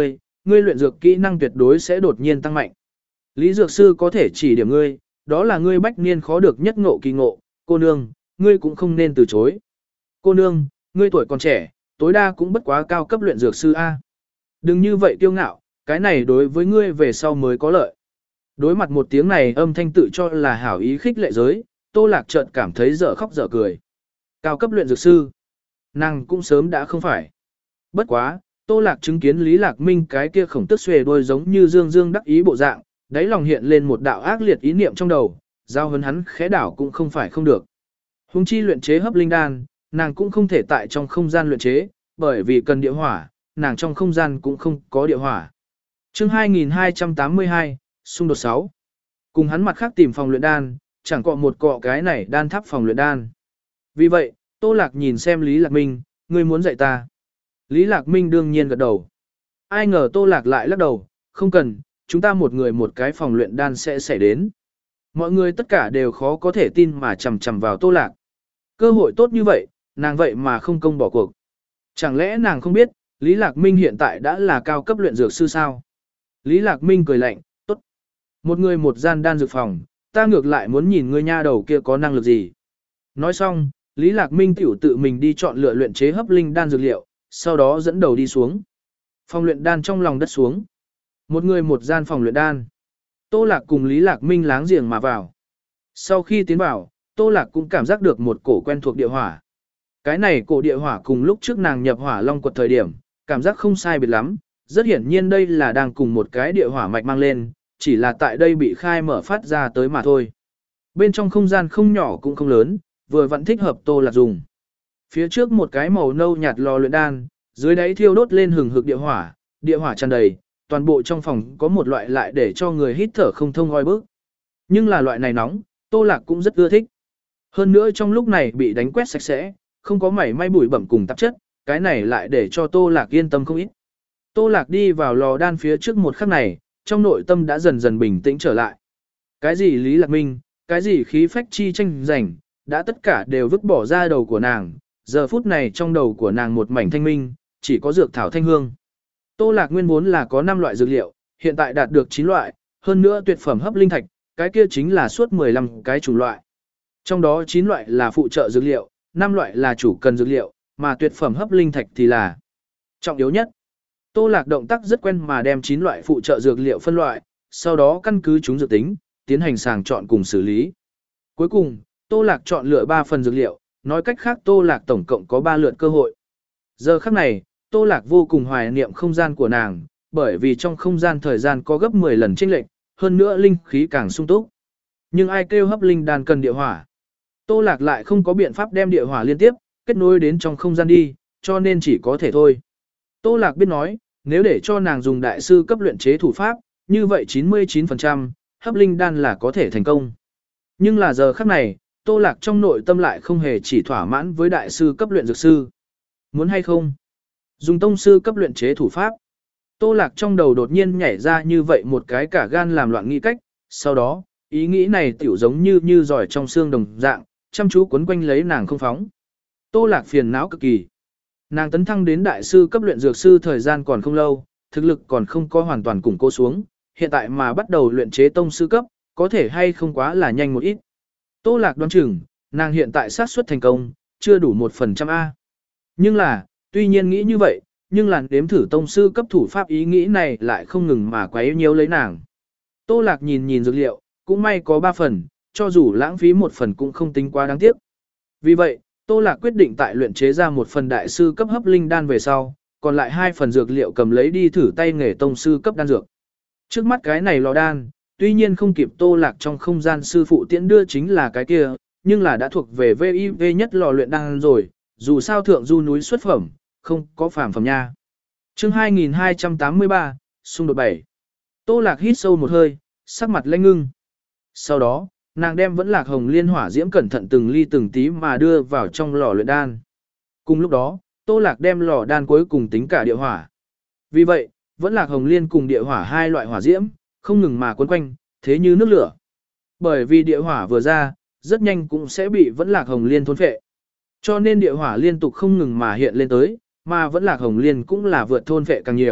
S1: ngươi luyện dược kỹ năng tuyệt đối sẽ đột nhiên tăng mạnh. Lý dược sư có thể chỉ điểm ngươi, đó là ngươi bách niên khó được nhất ngộ kỳ ngộ, cô nương, ngươi cũng không nên từ chối. Cô nương, ngươi tuổi còn trẻ, tối đa cũng bất quá cao cấp luyện dược sư A. Đừng như vậy kiêu ngạo, cái này đối với ngươi về sau mới có lợi. Đối mặt một tiếng này âm thanh tự cho là hảo ý khích lệ giới, Tô Lạc chợt cảm thấy dở khóc dở cười. Cao cấp luyện dược sư, nàng cũng sớm đã không phải. Bất quá, Tô Lạc chứng kiến Lý Lạc Minh cái kia khổng tức xuề đôi giống như dương dương đắc ý bộ dạng, đáy lòng hiện lên một đạo ác liệt ý niệm trong đầu, giao hấn hắn khẽ đảo cũng không phải không được. Hùng chi luyện chế hấp linh đan, nàng cũng không thể tại trong không gian luyện chế, bởi vì cần địa hỏa, nàng trong không gian cũng không có địa hỏa. Chương hai nghìn hai trăm tám mươi hai, xung đột sáu. Cùng hắn mặt khác tìm phòng luyện đan, chẳng cọ một cọ cái này đan tháp phòng luyện đan. Vì vậy, Tô Lạc nhìn xem Lý Lạc Minh, ngươi muốn dạy ta. Lý Lạc Minh đương nhiên gật đầu. Ai ngờ Tô Lạc lại lắc đầu, không cần, chúng ta một người một cái phòng luyện đan sẽ xảy đến. Mọi người tất cả đều khó có thể tin mà chầm chầm vào Tô Lạc. Cơ hội tốt như vậy, nàng vậy mà không công bỏ cuộc. Chẳng lẽ nàng không biết, Lý Lạc Minh hiện tại đã là cao cấp luyện dược sư sao? Lý Lạc Minh cười lạnh, tốt. Một người một gian đan dược phòng, ta ngược lại muốn nhìn ngươi nha đầu kia có năng lực gì. Nói xong, Lý Lạc Minh tiểu tự mình đi chọn lựa luyện chế hấp linh đan dược liệu, sau đó dẫn đầu đi xuống. Phòng luyện đan trong lòng đất xuống. Một người một gian phòng luyện đan. Tô Lạc cùng Lý Lạc Minh láng giềng mà vào. Sau khi tiến vào, Tô Lạc cũng cảm giác được một cổ quen thuộc địa hỏa. Cái này cổ địa hỏa cùng lúc trước nàng nhập hỏa long quật thời điểm, cảm giác không sai biệt lắm. Rất hiển nhiên đây là đang cùng một cái địa hỏa mạch mang lên, chỉ là tại đây bị khai mở phát ra tới mà thôi. Bên trong không gian không nhỏ cũng không lớn, vừa vẫn thích hợp Tô Lạc dùng. Phía trước một cái màu nâu nhạt lò luyện đan, dưới đáy thiêu đốt lên hừng hực địa hỏa, địa hỏa tràn đầy, toàn bộ trong phòng có một loại lại để cho người hít thở không thông oi bức. Nhưng là loại này nóng, Tô Lạc cũng rất ưa thích. Hơn nữa trong lúc này bị đánh quét sạch sẽ, không có mảy may bụi bẩm cùng tạp chất, cái này lại để cho Tô Lạc yên tâm không ít. Tô Lạc đi vào lò đan phía trước một khắc này, trong nội tâm đã dần dần bình tĩnh trở lại. Cái gì Lý Lạc Minh, cái gì khí phách chi tranh giành, đã tất cả đều vứt bỏ ra đầu của nàng, giờ phút này trong đầu của nàng một mảnh thanh minh, chỉ có dược thảo thanh hương. Tô Lạc nguyên vốn là có năm loại dược liệu, hiện tại đạt được chín loại, hơn nữa tuyệt phẩm hấp linh thạch, cái kia chính là suốt mười lăm cái chủng loại. Trong đó chín loại là phụ trợ dược liệu, năm loại là chủ cần dược liệu, mà tuyệt phẩm hấp linh thạch thì là trọng yếu nhất. Tô Lạc động tác rất quen mà đem chín loại phụ trợ dược liệu phân loại, sau đó căn cứ chúng dược tính, tiến hành sàng chọn cùng xử lý. Cuối cùng, Tô Lạc chọn lựa ba phần dược liệu, nói cách khác Tô Lạc tổng cộng có ba lượt cơ hội. Giờ khắc này, Tô Lạc vô cùng hoài niệm không gian của nàng, bởi vì trong không gian thời gian có gấp mười lần chênh lệch, hơn nữa linh khí càng sung túc. Nhưng ai kêu hấp linh đan cần địa hỏa? Tô Lạc lại không có biện pháp đem địa hỏa liên tiếp kết nối đến trong không gian đi, cho nên chỉ có thể thôi. Tô Lạc biết nói, nếu để cho nàng dùng đại sư cấp luyện chế thủ pháp, như vậy chín mươi chín phần trăm hấp linh đan là có thể thành công. Nhưng là giờ khắc này, Tô Lạc trong nội tâm lại không hề chỉ thỏa mãn với đại sư cấp luyện dược sư. Muốn hay không? Dùng tông sư cấp luyện chế thủ pháp. Tô Lạc trong đầu đột nhiên nhảy ra như vậy một cái cả gan làm loạn nghĩ cách, sau đó, ý nghĩ này tiểu giống như như giỏi trong xương đồng dạng, chăm chú quấn quanh lấy nàng không phóng. Tô Lạc phiền não cực kỳ. Nàng tấn thăng đến đại sư cấp luyện dược sư thời gian còn không lâu, thực lực còn không có hoàn toàn củng cố xuống, hiện tại mà bắt đầu luyện chế tông sư cấp, có thể hay không quá là nhanh một ít. Tô Lạc đoán chừng, nàng hiện tại xác suất thành công, chưa đủ một phần trăm A. Nhưng là, tuy nhiên nghĩ như vậy, nhưng làn đếm thử tông sư cấp thủ pháp ý nghĩ này lại không ngừng mà quấy nhiễu lấy nàng. Tô Lạc nhìn nhìn dược liệu, cũng may có ba phần, cho dù lãng phí một phần cũng không tính quá đáng tiếc. Vì vậy, Tô Lạc quyết định tại luyện chế ra một phần đại sư cấp hấp linh đan về sau, còn lại hai phần dược liệu cầm lấy đi thử tay nghề tông sư cấp đan dược. Trước mắt cái này lò đan, tuy nhiên không kịp Tô Lạc trong không gian sư phụ tiễn đưa chính là cái kia, nhưng là đã thuộc về vê i vê nhất lò luyện đan rồi, dù sao thượng du núi xuất phẩm, không có phàm phẩm nha. Chương hai nghìn hai trăm tám mươi ba, xung đột bảy. Tô Lạc hít sâu một hơi, sắc mặt lênh ngưng. Sau đó, nàng đem vẫn lạc hồng liên hỏa diễm cẩn thận từng ly từng tí mà đưa vào trong lò luyện đan. Cùng lúc đó, Tô Lạc đem lò đan cuối cùng tính cả địa hỏa. Vì vậy, vẫn lạc hồng liên cùng địa hỏa hai loại hỏa diễm, không ngừng mà quấn quanh, thế như nước lửa. Bởi vì địa hỏa vừa ra, rất nhanh cũng sẽ bị vẫn lạc hồng liên thôn phệ. Cho nên địa hỏa liên tục không ngừng mà hiện lên tới, mà vẫn lạc hồng liên cũng là vượt thôn phệ càng nhiều,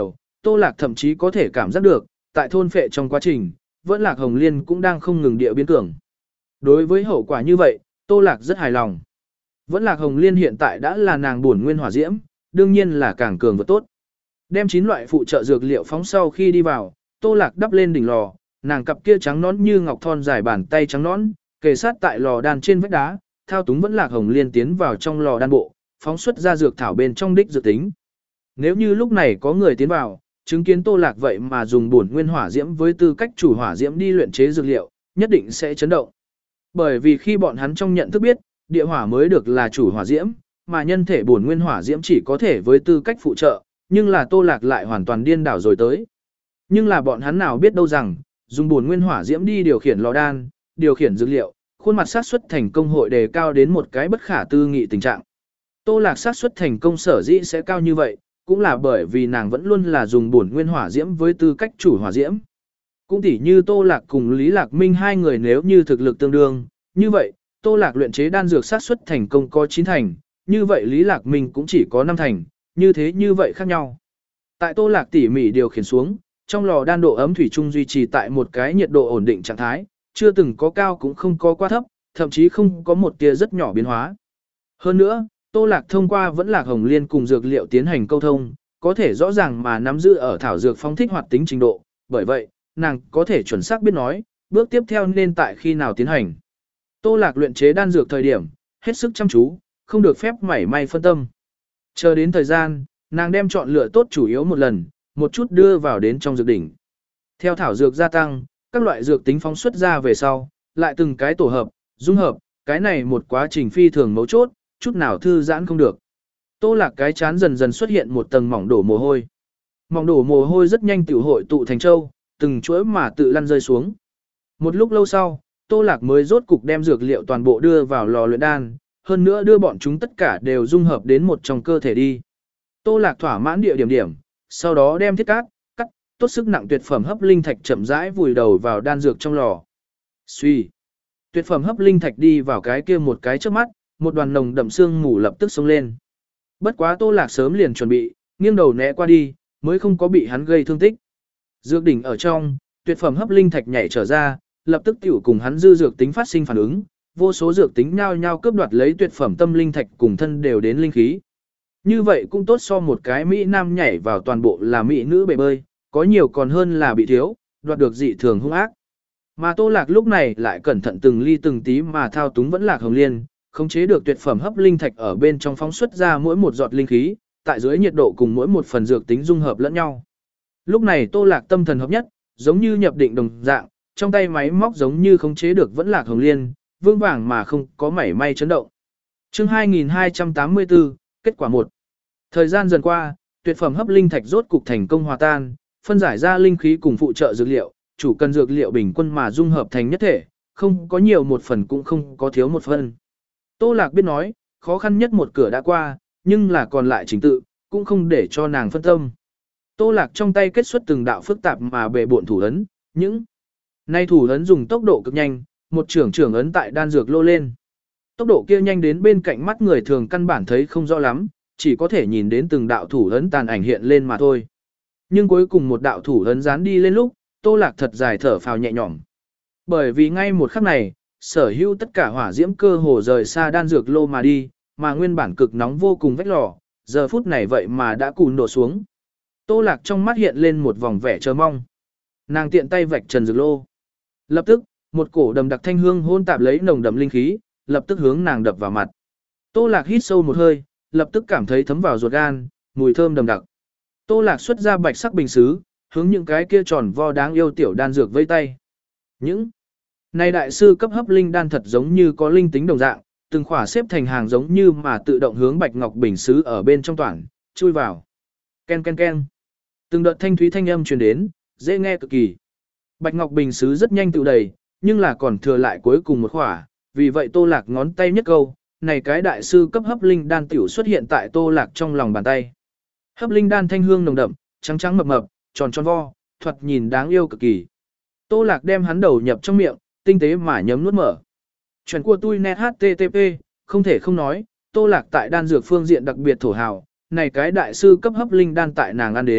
S1: Tô Lạc thậm chí có thể cảm giác được, tại thôn phệ trong quá trình, vẫn Lạc Hồng Liên cũng đang không ngừng địa biến cường. Đối với hậu quả như vậy, Tô Lạc rất hài lòng. Vẫn Lạc Hồng Liên hiện tại đã là nàng bổn nguyên hỏa diễm, đương nhiên là càng cường và tốt. Đem chín loại phụ trợ dược liệu phóng sau khi đi vào, Tô Lạc đắp lên đỉnh lò, nàng cặp kia trắng nõn như ngọc thon dài bàn tay trắng nõn, kề sát tại lò đan trên vách đá, thao túng Vẫn Lạc Hồng Liên tiến vào trong lò đan bộ, phóng xuất ra dược thảo bên trong đích dự tính. Nếu như lúc này có người tiến vào, chứng kiến Tô Lạc vậy mà dùng bổn nguyên hỏa diễm với tư cách chủ hỏa diễm đi luyện chế dược liệu, nhất định sẽ chấn động. Bởi vì khi bọn hắn trong nhận thức biết, địa hỏa mới được là chủ hỏa diễm, mà nhân thể bổn nguyên hỏa diễm chỉ có thể với tư cách phụ trợ, nhưng là Tô Lạc lại hoàn toàn điên đảo rồi tới. Nhưng là bọn hắn nào biết đâu rằng, dùng bổn nguyên hỏa diễm đi điều khiển lò đan, điều khiển dược liệu, khuôn mặt xác suất thành công hội đề cao đến một cái bất khả tư nghị tình trạng. Tô Lạc xác suất thành công sở dĩ sẽ cao như vậy, cũng là bởi vì nàng vẫn luôn là dùng bổn nguyên hỏa diễm với tư cách chủ hỏa diễm. Cũng tỉ như Tô Lạc cùng Lý Lạc Minh hai người nếu như thực lực tương đương, như vậy, Tô Lạc luyện chế đan dược xác suất thành công có chín thành, như vậy Lý Lạc Minh cũng chỉ có năm thành, như thế như vậy khác nhau. Tại Tô Lạc tỉ mỉ điều khiển xuống, trong lò đan độ ấm thủy chung duy trì tại một cái nhiệt độ ổn định trạng thái, chưa từng có cao cũng không có quá thấp, thậm chí không có một tia rất nhỏ biến hóa. Hơn nữa, Tô Lạc thông qua Vẫn Lạc Hồng Liên cùng dược liệu tiến hành câu thông, có thể rõ ràng mà nắm giữ ở thảo dược phong thích hoạt tính trình độ, bởi vậy, nàng có thể chuẩn xác biết nói, bước tiếp theo nên tại khi nào tiến hành. Tô Lạc luyện chế đan dược thời điểm, hết sức chăm chú, không được phép mảy may phân tâm. Chờ đến thời gian, nàng đem chọn lựa tốt chủ yếu một lần, một chút đưa vào đến trong dược đỉnh. Theo thảo dược gia tăng, các loại dược tính phóng xuất ra về sau, lại từng cái tổ hợp, dung hợp, cái này một quá trình phi thường mấu chốt, chút nào thư giãn không được. Tô Lạc cái chán dần dần xuất hiện một tầng mỏng đổ mồ hôi. Mỏng đổ mồ hôi rất nhanh tiểu hội tụ thành châu, từng chuỗi mà tự lăn rơi xuống. Một lúc lâu sau, Tô Lạc mới rốt cục đem dược liệu toàn bộ đưa vào lò luyện đan, hơn nữa đưa bọn chúng tất cả đều dung hợp đến một trong cơ thể đi. Tô Lạc thỏa mãn địa điểm điểm, sau đó đem thiết cát, cắt, tốt sức nặng tuyệt phẩm hấp linh thạch chậm rãi vùi đầu vào đan dược trong lò. Suy, tuyệt phẩm hấp linh thạch đi vào cái kia một cái trước mắt, một đoàn nồng đậm sương mù lập tức xông lên. Bất quá Tô Lạc sớm liền chuẩn bị, nghiêng đầu né qua đi, mới không có bị hắn gây thương tích. Dược đỉnh ở trong, tuyệt phẩm hấp linh thạch nhảy trở ra, lập tức tiểu cùng hắn dư dược tính phát sinh phản ứng, vô số dược tính nhao nhao cướp đoạt lấy tuyệt phẩm tâm linh thạch cùng thân đều đến linh khí. Như vậy cũng tốt so một cái mỹ nam nhảy vào toàn bộ là mỹ nữ bể bơi, có nhiều còn hơn là bị thiếu, đoạt được dị thường hung ác. Mà Tô Lạc lúc này lại cẩn thận từng ly từng tí mà thao túng Vẫn Lạc Hồng Liên, khống chế được tuyệt phẩm hấp linh thạch ở bên trong phóng xuất ra mỗi một giọt linh khí, tại dưới nhiệt độ cùng mỗi một phần dược tính dung hợp lẫn nhau. Lúc này Tô Lạc tâm thần hợp nhất, giống như nhập định đồng dạng, trong tay máy móc giống như khống chế được Vẫn Lạc Hồng Liên, vương vàng mà không có mảy may chấn động. Chương hai nghìn hai trăm tám mươi tư, kết quả một. Thời gian dần qua, tuyệt phẩm hấp linh thạch rốt cục thành công hòa tan, phân giải ra linh khí cùng phụ trợ dược liệu, chủ cần dược liệu bình quân mà dung hợp thành nhất thể, không có nhiều một phần cũng không có thiếu một phần. Tô Lạc biết nói, khó khăn nhất một cửa đã qua, nhưng là còn lại trình tự, cũng không để cho nàng phân tâm. Tô Lạc trong tay kết xuất từng đạo phức tạp mà bề bộn thủ ấn, những nay thủ ấn dùng tốc độ cực nhanh, một trưởng trưởng ấn tại đan dược lô lên. Tốc độ kia nhanh đến bên cạnh mắt người thường căn bản thấy không rõ lắm, chỉ có thể nhìn đến từng đạo thủ ấn tàn ảnh hiện lên mà thôi. Nhưng cuối cùng một đạo thủ ấn dán đi lên lúc, Tô Lạc thật dài thở phào nhẹ nhõm. Bởi vì ngay một khắc này, sở hữu tất cả hỏa diễm cơ hồ rời xa đan dược lô mà đi, mà nguyên bản cực nóng vô cùng vách lò, giờ phút này vậy mà đã cùn đổ xuống. Tô Lạc trong mắt hiện lên một vòng vẻ chờ mong. Nàng tiện tay vạch trần dược lô. Lập tức, một cổ đầm đặc thanh hương hôn tạp lấy nồng đậm linh khí, lập tức hướng nàng đập vào mặt. Tô Lạc hít sâu một hơi, lập tức cảm thấy thấm vào ruột gan, mùi thơm đậm đặc. Tô Lạc xuất ra bạch sắc bình sứ, hướng những cái kia tròn vo đáng yêu tiểu đan dược vây tay. Những này đại sư cấp hấp linh đan thật giống như có linh tính đồng dạng, từng khỏa xếp thành hàng giống như mà tự động hướng bạch ngọc bình sứ ở bên trong toàn, chui vào. Ken ken ken. Từng đợt thanh thúy thanh âm truyền đến, dễ nghe cực kỳ. Bạch ngọc bình sứ rất nhanh tự đầy, nhưng là còn thừa lại cuối cùng một khỏa, vì vậy Tô Lạc ngón tay nhất câu, này cái đại sư cấp hấp linh đan tiểu xuất hiện tại Tô Lạc trong lòng bàn tay. Hấp linh đan thanh hương nồng đậm, trắng trắng mập mập, tròn tròn vo, thoạt nhìn đáng yêu cực kỳ. Tô Lạc đem hắn đầu nhập trong miệng, tinh tế mà nhấm nuốt mở. Chuyện của tôi net hát tê tê pê, không thể không nói, Tô Lạc tại đan dược phương diện đặc biệt thổ hào, này cái đại sư cấp hấp linh đan tại nàng ăn đến,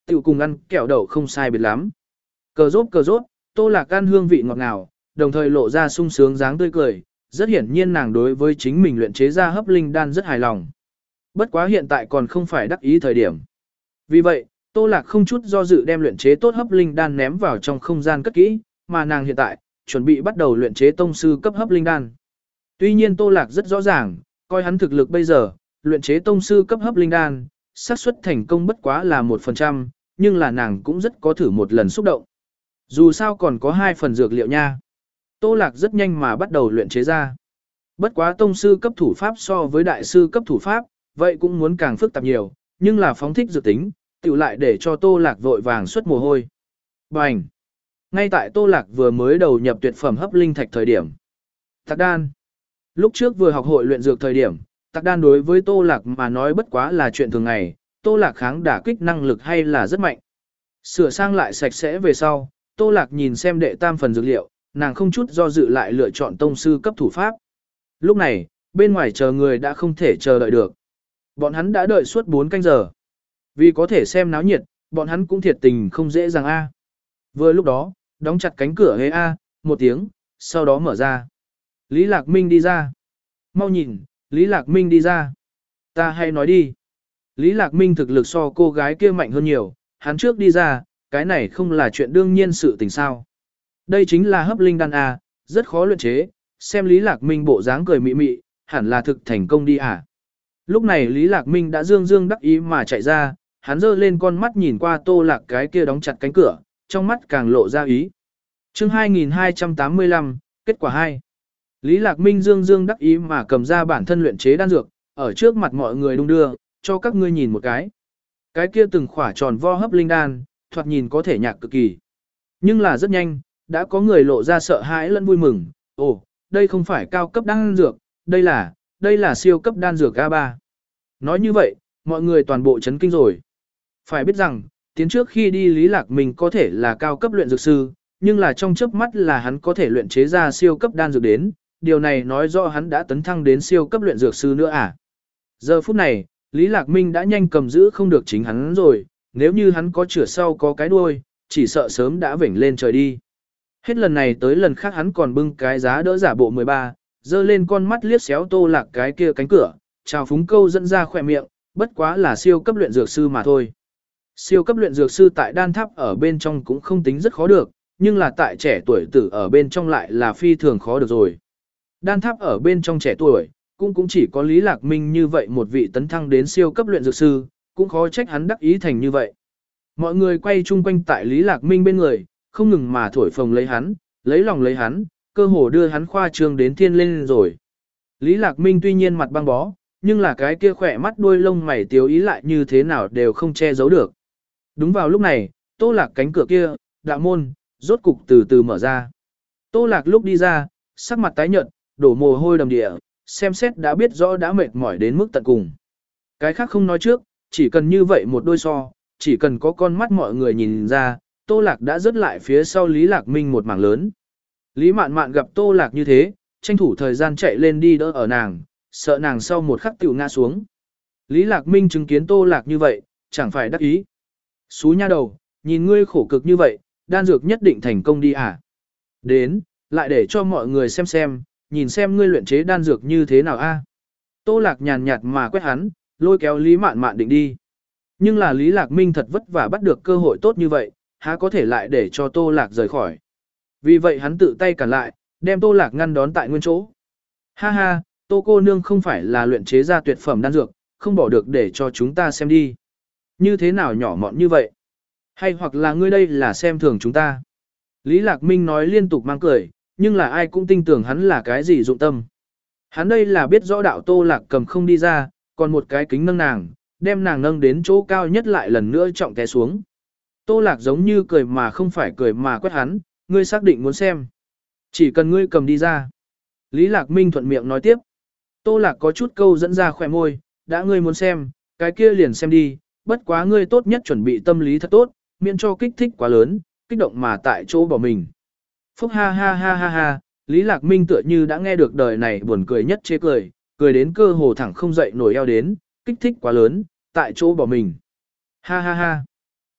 S1: tiểu cùng ăn kẹo đậu không sai biệt lắm. Cờ rốt cờ rốt, Tô Lạc ăn hương vị ngọt ngào, đồng thời lộ ra sung sướng dáng tươi cười, rất hiển nhiên nàng đối với chính mình luyện chế ra hấp linh đan rất hài lòng. Bất quá hiện tại còn không phải đắc ý thời điểm. Vì vậy, Tô Lạc không chút do dự đem luyện chế tốt hấp linh đan ném vào trong không gian cất kỹ, mà nàng hiện tại chuẩn bị bắt đầu luyện chế tông sư cấp hấp linh đan. Tuy nhiên Tô Lạc rất rõ ràng, coi hắn thực lực bây giờ, luyện chế tông sư cấp hấp linh đan, xác suất thành công bất quá là một phần trăm, nhưng là nàng cũng rất có thử một lần xúc động. Dù sao còn có hai phần dược liệu nha. Tô Lạc rất nhanh mà bắt đầu luyện chế ra. Bất quá tông sư cấp thủ pháp so với đại sư cấp thủ pháp, vậy cũng muốn càng phức tạp nhiều, nhưng là phóng thích dược tính, tiểu lại để cho Tô Lạc vội vàng xuất mồ hôi. Bành! Ngay tại Tô Lạc vừa mới đầu nhập tuyệt phẩm hấp linh thạch thời điểm. Tạc đan! Lúc trước vừa học hội luyện dược thời điểm, tạc đan đối với Tô Lạc mà nói bất quá là chuyện thường ngày, Tô Lạc kháng đả kích năng lực hay là rất mạnh. Sửa sang lại sạch sẽ về sau, Tô Lạc nhìn xem đệ tam phần dược liệu, nàng không chút do dự lại lựa chọn tông sư cấp thủ pháp. Lúc này, bên ngoài chờ người đã không thể chờ đợi được. Bọn hắn đã đợi suốt bốn canh giờ. Vì có thể xem náo nhiệt, bọn hắn cũng thiệt tình không dễ dàng a. Vừa lúc đó, đóng chặt cánh cửa hế a, một tiếng, sau đó mở ra. Lý Lạc Minh đi ra. Mau nhìn, Lý Lạc Minh đi ra. Ta hay nói đi. Lý Lạc Minh thực lực so cô gái kia mạnh hơn nhiều, hắn trước đi ra, cái này không là chuyện đương nhiên sự tình sao. Đây chính là hấp linh đan a, rất khó luyện chế, xem Lý Lạc Minh bộ dáng cười mị mị, hẳn là thực thành công đi à. Lúc này Lý Lạc Minh đã dương dương đắc ý mà chạy ra, hắn giơ lên con mắt nhìn qua Tô Lạc cái kia đóng chặt cánh cửa, trong mắt càng lộ ra ý. Chương hai nghìn hai trăm tám mươi lăm, kết quả hai. Lý Lạc Minh dương dương đắc ý mà cầm ra bản thân luyện chế đan dược, ở trước mặt mọi người đung đưa, cho các ngươi nhìn một cái. Cái kia từng khỏa tròn vo hấp linh đan, thoạt nhìn có thể nhạc cực kỳ. Nhưng là rất nhanh, đã có người lộ ra sợ hãi lẫn vui mừng, ồ, đây không phải cao cấp đan dược, đây là, đây là siêu cấp đan dược a ba. Nói như vậy, mọi người toàn bộ chấn kinh rồi. Phải biết rằng, tiến trước khi đi Lý Lạc Minh có thể là cao cấp luyện dược sư, nhưng là trong chớp mắt là hắn có thể luyện chế ra siêu cấp đan dược đến, điều này nói rõ hắn đã tấn thăng đến siêu cấp luyện dược sư nữa à. Giờ phút này, Lý Lạc Minh đã nhanh cầm giữ không được chính hắn rồi, nếu như hắn có chửa sau có cái đuôi, chỉ sợ sớm đã vểnh lên trời đi. Hết lần này tới lần khác hắn còn bưng cái giá đỡ giả bộ mười ba, dơ lên con mắt liếc xéo Tô Lạc cái kia cánh cửa, chào phúng câu dẫn ra khỏe miệng, bất quá là siêu cấp luyện dược sư mà thôi. Siêu cấp luyện dược sư tại đan tháp ở bên trong cũng không tính rất khó được, nhưng là tại trẻ tuổi tử ở bên trong lại là phi thường khó được rồi. Đan tháp ở bên trong trẻ tuổi, cũng cũng chỉ có Lý Lạc Minh như vậy một vị tấn thăng đến siêu cấp luyện dược sư, cũng khó trách hắn đắc ý thành như vậy. Mọi người quay chung quanh tại Lý Lạc Minh bên người, không ngừng mà thổi phồng lấy hắn, lấy lòng lấy hắn, cơ hồ đưa hắn khoa trương đến thiên lên rồi. Lý Lạc Minh tuy nhiên mặt băng bó, nhưng là cái kia khỏe mắt đuôi lông mày tiếu ý lại như thế nào đều không che giấu được. Đúng vào lúc này, Tô Lạc cánh cửa kia, đạo môn, rốt cục từ từ mở ra. Tô Lạc lúc đi ra, sắc mặt tái nhợt, đổ mồ hôi đầm địa, xem xét đã biết rõ đã mệt mỏi đến mức tận cùng. Cái khác không nói trước, chỉ cần như vậy một đôi so, chỉ cần có con mắt mọi người nhìn ra, Tô Lạc đã rớt lại phía sau Lý Lạc Minh một mảng lớn. Lý Mạn Mạn gặp Tô Lạc như thế, tranh thủ thời gian chạy lên đi đỡ ở nàng, sợ nàng sau một khắc tiểu ngã xuống. Lý Lạc Minh chứng kiến Tô Lạc như vậy, chẳng phải đắc ý. Xú nha đầu, nhìn ngươi khổ cực như vậy, đan dược nhất định thành công đi à. Đến, lại để cho mọi người xem xem, nhìn xem ngươi luyện chế đan dược như thế nào a. Tô Lạc nhàn nhạt mà quét hắn, lôi kéo Lý Mạn Mạn định đi. Nhưng là Lý Lạc Minh thật vất vả bắt được cơ hội tốt như vậy, há có thể lại để cho Tô Lạc rời khỏi. Vì vậy hắn tự tay cản lại, đem Tô Lạc ngăn đón tại nguyên chỗ. Ha ha, Tô cô nương không phải là luyện chế ra tuyệt phẩm đan dược, không bỏ được để cho chúng ta xem đi. Như thế nào nhỏ mọn như vậy? Hay hoặc là ngươi đây là xem thường chúng ta? Lý Lạc Minh nói liên tục mang cười, nhưng là ai cũng tin tưởng hắn là cái gì dụng tâm. Hắn đây là biết rõ đạo Tô Lạc cầm không đi ra, còn một cái kính nâng nàng, đem nàng nâng đến chỗ cao nhất lại lần nữa trọng té xuống. Tô Lạc giống như cười mà không phải cười mà quét hắn, ngươi xác định muốn xem. Chỉ cần ngươi cầm đi ra. Lý Lạc Minh thuận miệng nói tiếp. Tô Lạc có chút câu dẫn ra khỏe môi, đã ngươi muốn xem, cái kia liền xem đi, bất quá ngươi tốt nhất chuẩn bị tâm lý thật tốt, miễn cho kích thích quá lớn, kích động mà tại chỗ bỏ mình. Phúc ha ha ha ha ha, Lý Lạc Minh tựa như đã nghe được đời này buồn cười nhất chế cười, cười đến cơ hồ thẳng không dậy nổi eo đến, kích thích quá lớn, tại chỗ bỏ mình. Ha ha ha.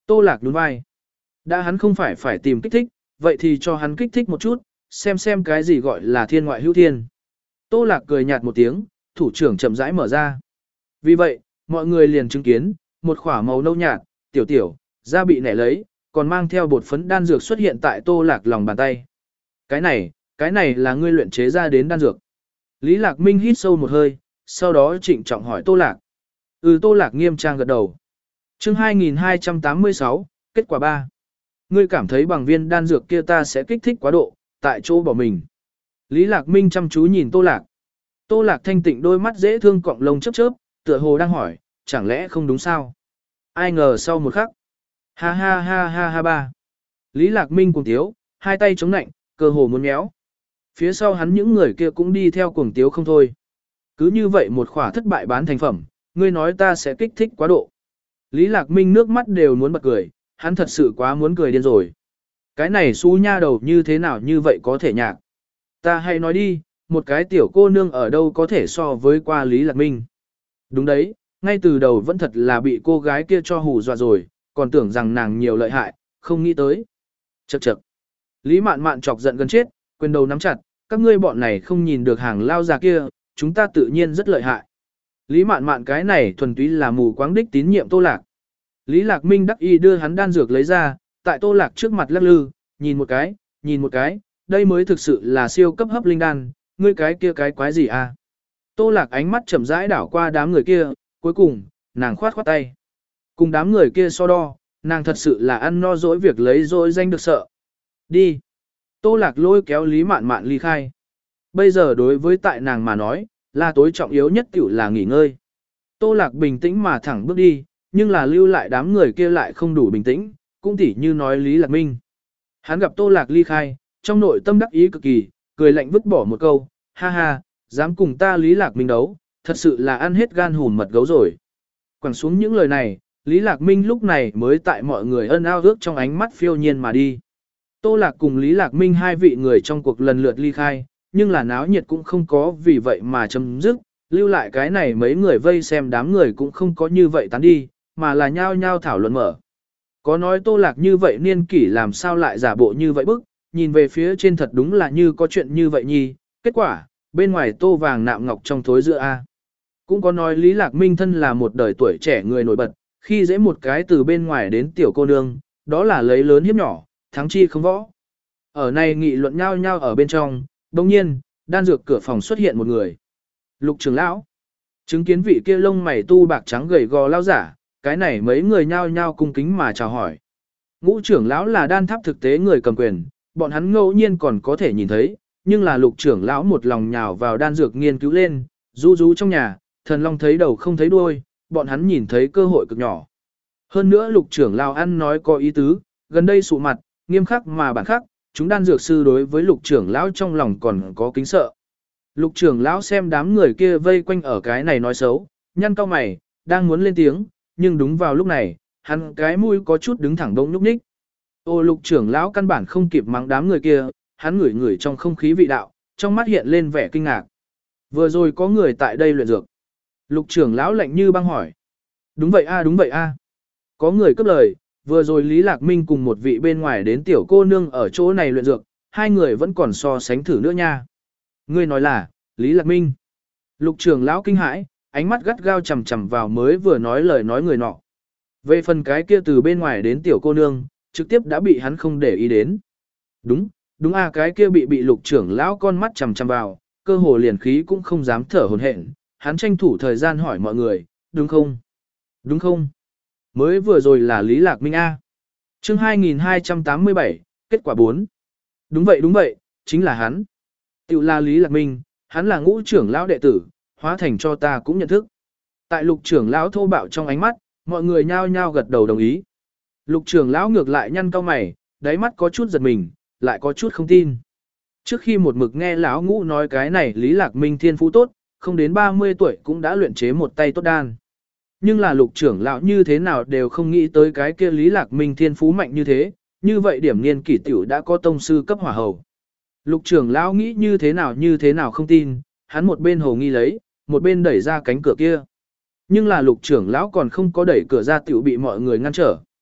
S1: Tô Lạc nhún vai. Đã hắn không phải phải tìm kích thích, vậy thì cho hắn kích thích một chút, xem xem cái gì gọi là thiên ngoại hữu thiên. Tô Lạc cười nhạt một tiếng, thủ trưởng chậm rãi mở ra. Vì vậy, mọi người liền chứng kiến, một khỏa màu nâu nhạt, tiểu tiểu, da bị nẻ lấy, còn mang theo bột phấn đan dược xuất hiện tại Tô Lạc lòng bàn tay. Cái này, cái này là ngươi luyện chế ra đến đan dược. Lý Lạc Minh hít sâu một hơi, sau đó trịnh trọng hỏi Tô Lạc. Ừ, Tô Lạc nghiêm trang gật đầu. Chương hai nghìn hai trăm tám mươi sáu, kết quả ba. Ngươi cảm thấy bằng viên đan dược kia ta sẽ kích thích quá độ, tại chỗ bỏ mình. Lý Lạc Minh chăm chú nhìn Tô Lạc. Tô Lạc thanh tịnh đôi mắt dễ thương cọng lông chớp chớp, tựa hồ đang hỏi, chẳng lẽ không đúng sao? Ai ngờ sau một khắc. Ha ha ha ha ha ba. Lý Lạc Minh cuồng tiếu, hai tay chống nạnh, cơ hồ muốn méo. Phía sau hắn những người kia cũng đi theo cuồng tiếu không thôi. Cứ như vậy một khỏa thất bại bán thành phẩm, ngươi nói ta sẽ kích thích quá độ. Lý Lạc Minh nước mắt đều muốn bật cười, hắn thật sự quá muốn cười điên rồi. Cái này xú nha đầu như thế nào như vậy có thể nhạc. Ta hay nói đi, một cái tiểu cô nương ở đâu có thể so với qua Lý Lạc Minh. Đúng đấy, ngay từ đầu vẫn thật là bị cô gái kia cho hù dọa rồi, còn tưởng rằng nàng nhiều lợi hại, không nghĩ tới. Chậc chậc. Lý Mạn Mạn chọc giận gần chết, quyền đầu nắm chặt, các ngươi bọn này không nhìn được hàng lao già kia, chúng ta tự nhiên rất lợi hại. Lý Mạn Mạn cái này thuần túy là mù quáng đích tín nhiệm Tô Lạc. Lý Lạc Minh đắc y đưa hắn đan dược lấy ra, tại Tô Lạc trước mặt lắc lư, nhìn một cái, nhìn một cái, đây mới thực sự là siêu cấp hấp linh đan, ngươi cái kia cái quái gì à? Tô Lạc ánh mắt chậm rãi đảo qua đám người kia, cuối cùng, nàng khoát khoát tay. Cùng đám người kia so đo, nàng thật sự là ăn no dỗi việc lấy dỗi danh được sợ. Đi. Tô Lạc lôi kéo Lý Mạn Mạn ly khai. Bây giờ đối với tại nàng mà nói, là tối trọng yếu nhất tiểu là nghỉ ngơi. Tô Lạc bình tĩnh mà thẳng bước đi, nhưng là lưu lại đám người kia lại không đủ bình tĩnh, cũng tỉ như nói Lý Lạc Minh. Hắn gặp Tô Lạc ly khai, trong nội tâm đắc ý cực kỳ, cười lạnh vứt bỏ một câu, ha ha, dám cùng ta Lý Lạc Minh đấu, thật sự là ăn hết gan hùn mật gấu rồi. Quẳng xuống những lời này, Lý Lạc Minh lúc này mới tại mọi người ân ao ước trong ánh mắt phiêu nhiên mà đi. Tô Lạc cùng Lý Lạc Minh hai vị người trong cuộc lần lượt ly khai, nhưng là náo nhiệt cũng không có vì vậy mà chấm dứt, lưu lại cái này mấy người vây xem đám người cũng không có như vậy tán đi, mà là nhao nhao thảo luận mở. Có nói Tô Lạc như vậy niên kỷ làm sao lại giả bộ như vậy bức, nhìn về phía trên thật đúng là như có chuyện như vậy nhi, kết quả, bên ngoài tô vàng nạm ngọc trong thối giữa A. Cũng có nói Lý Lạc Minh thân là một đời tuổi trẻ người nổi bật, khi dễ một cái từ bên ngoài đến tiểu cô nương, đó là lấy lớn hiếp nhỏ, thắng chi không võ. Ở này nghị luận nhau nhau ở bên trong, đồng nhiên, đan dược cửa phòng xuất hiện một người. Lục trưởng lão. Chứng kiến vị kia lông mày tu bạc trắng gầy gò lao giả, cái này mấy người nhao nhao cung kính mà chào hỏi. Ngũ trưởng lão là đan tháp thực tế người cầm quyền, bọn hắn ngẫu nhiên còn có thể nhìn thấy, nhưng là lục trưởng lão một lòng nhào vào đan dược nghiên cứu lên, du du trong nhà, thần long thấy đầu không thấy đuôi, bọn hắn nhìn thấy cơ hội cực nhỏ. Hơn nữa lục trưởng lão ăn nói có ý tứ, gần đây sụ mặt, nghiêm khắc mà bản khắc, chúng đan dược sư đối với lục trưởng lão trong lòng còn có kính sợ. Lục trưởng lão xem đám người kia vây quanh ở cái này nói xấu, nhăn cau mày, đang muốn lên tiếng, nhưng đúng vào lúc này, hắn cái mũi có chút đứng thẳng đông nhúc nhích. Ô lục trưởng lão căn bản không kịp mắng đám người kia, hắn ngửi ngửi trong không khí vị đạo, trong mắt hiện lên vẻ kinh ngạc. Vừa rồi có người tại đây luyện dược. Lục trưởng lão lạnh như băng hỏi. Đúng vậy a, đúng vậy a. Có người cướp lời, vừa rồi Lý Lạc Minh cùng một vị bên ngoài đến tiểu cô nương ở chỗ này luyện dược, hai người vẫn còn so sánh thử nữa nha. Ngươi nói là, Lý Lạc Minh. Lục trưởng lão kinh hãi, ánh mắt gắt gao chằm chằm vào mới vừa nói lời nói người nọ. Về phần cái kia từ bên ngoài đến tiểu cô nương, trực tiếp đã bị hắn không để ý đến. Đúng, đúng a, cái kia bị bị lục trưởng lão con mắt chằm chằm vào, cơ hồ liền khí cũng không dám thở hổn hển. Hắn tranh thủ thời gian hỏi mọi người, đúng không? Đúng không? Mới vừa rồi là Lý Lạc Minh a. Chương hai nghìn hai trăm tám mươi bảy, kết quả bốn. Đúng vậy đúng vậy, chính là hắn. Tiểu là Lý Lạc Minh, hắn là ngũ trưởng lão đệ tử, hóa thành cho ta cũng nhận thức. Tại lục trưởng lão thô bạo trong ánh mắt, mọi người nhao nhao gật đầu đồng ý. Lục trưởng lão ngược lại nhăn cau mày, đáy mắt có chút giật mình, lại có chút không tin. Trước khi một mực nghe lão ngũ nói cái này Lý Lạc Minh thiên phú tốt, không đến ba mươi tuổi cũng đã luyện chế một tay tốt đan. Nhưng là lục trưởng lão như thế nào đều không nghĩ tới cái kia Lý Lạc Minh thiên phú mạnh như thế, như vậy điểm niên kỷ tiểu đã có tông sư cấp hỏa hầu. Lục trưởng lão nghĩ như thế nào như thế nào không tin, hắn một bên hồ nghi lấy, một bên đẩy ra cánh cửa kia. Nhưng là lục trưởng lão còn không có đẩy cửa ra tiểu bị mọi người ngăn trở.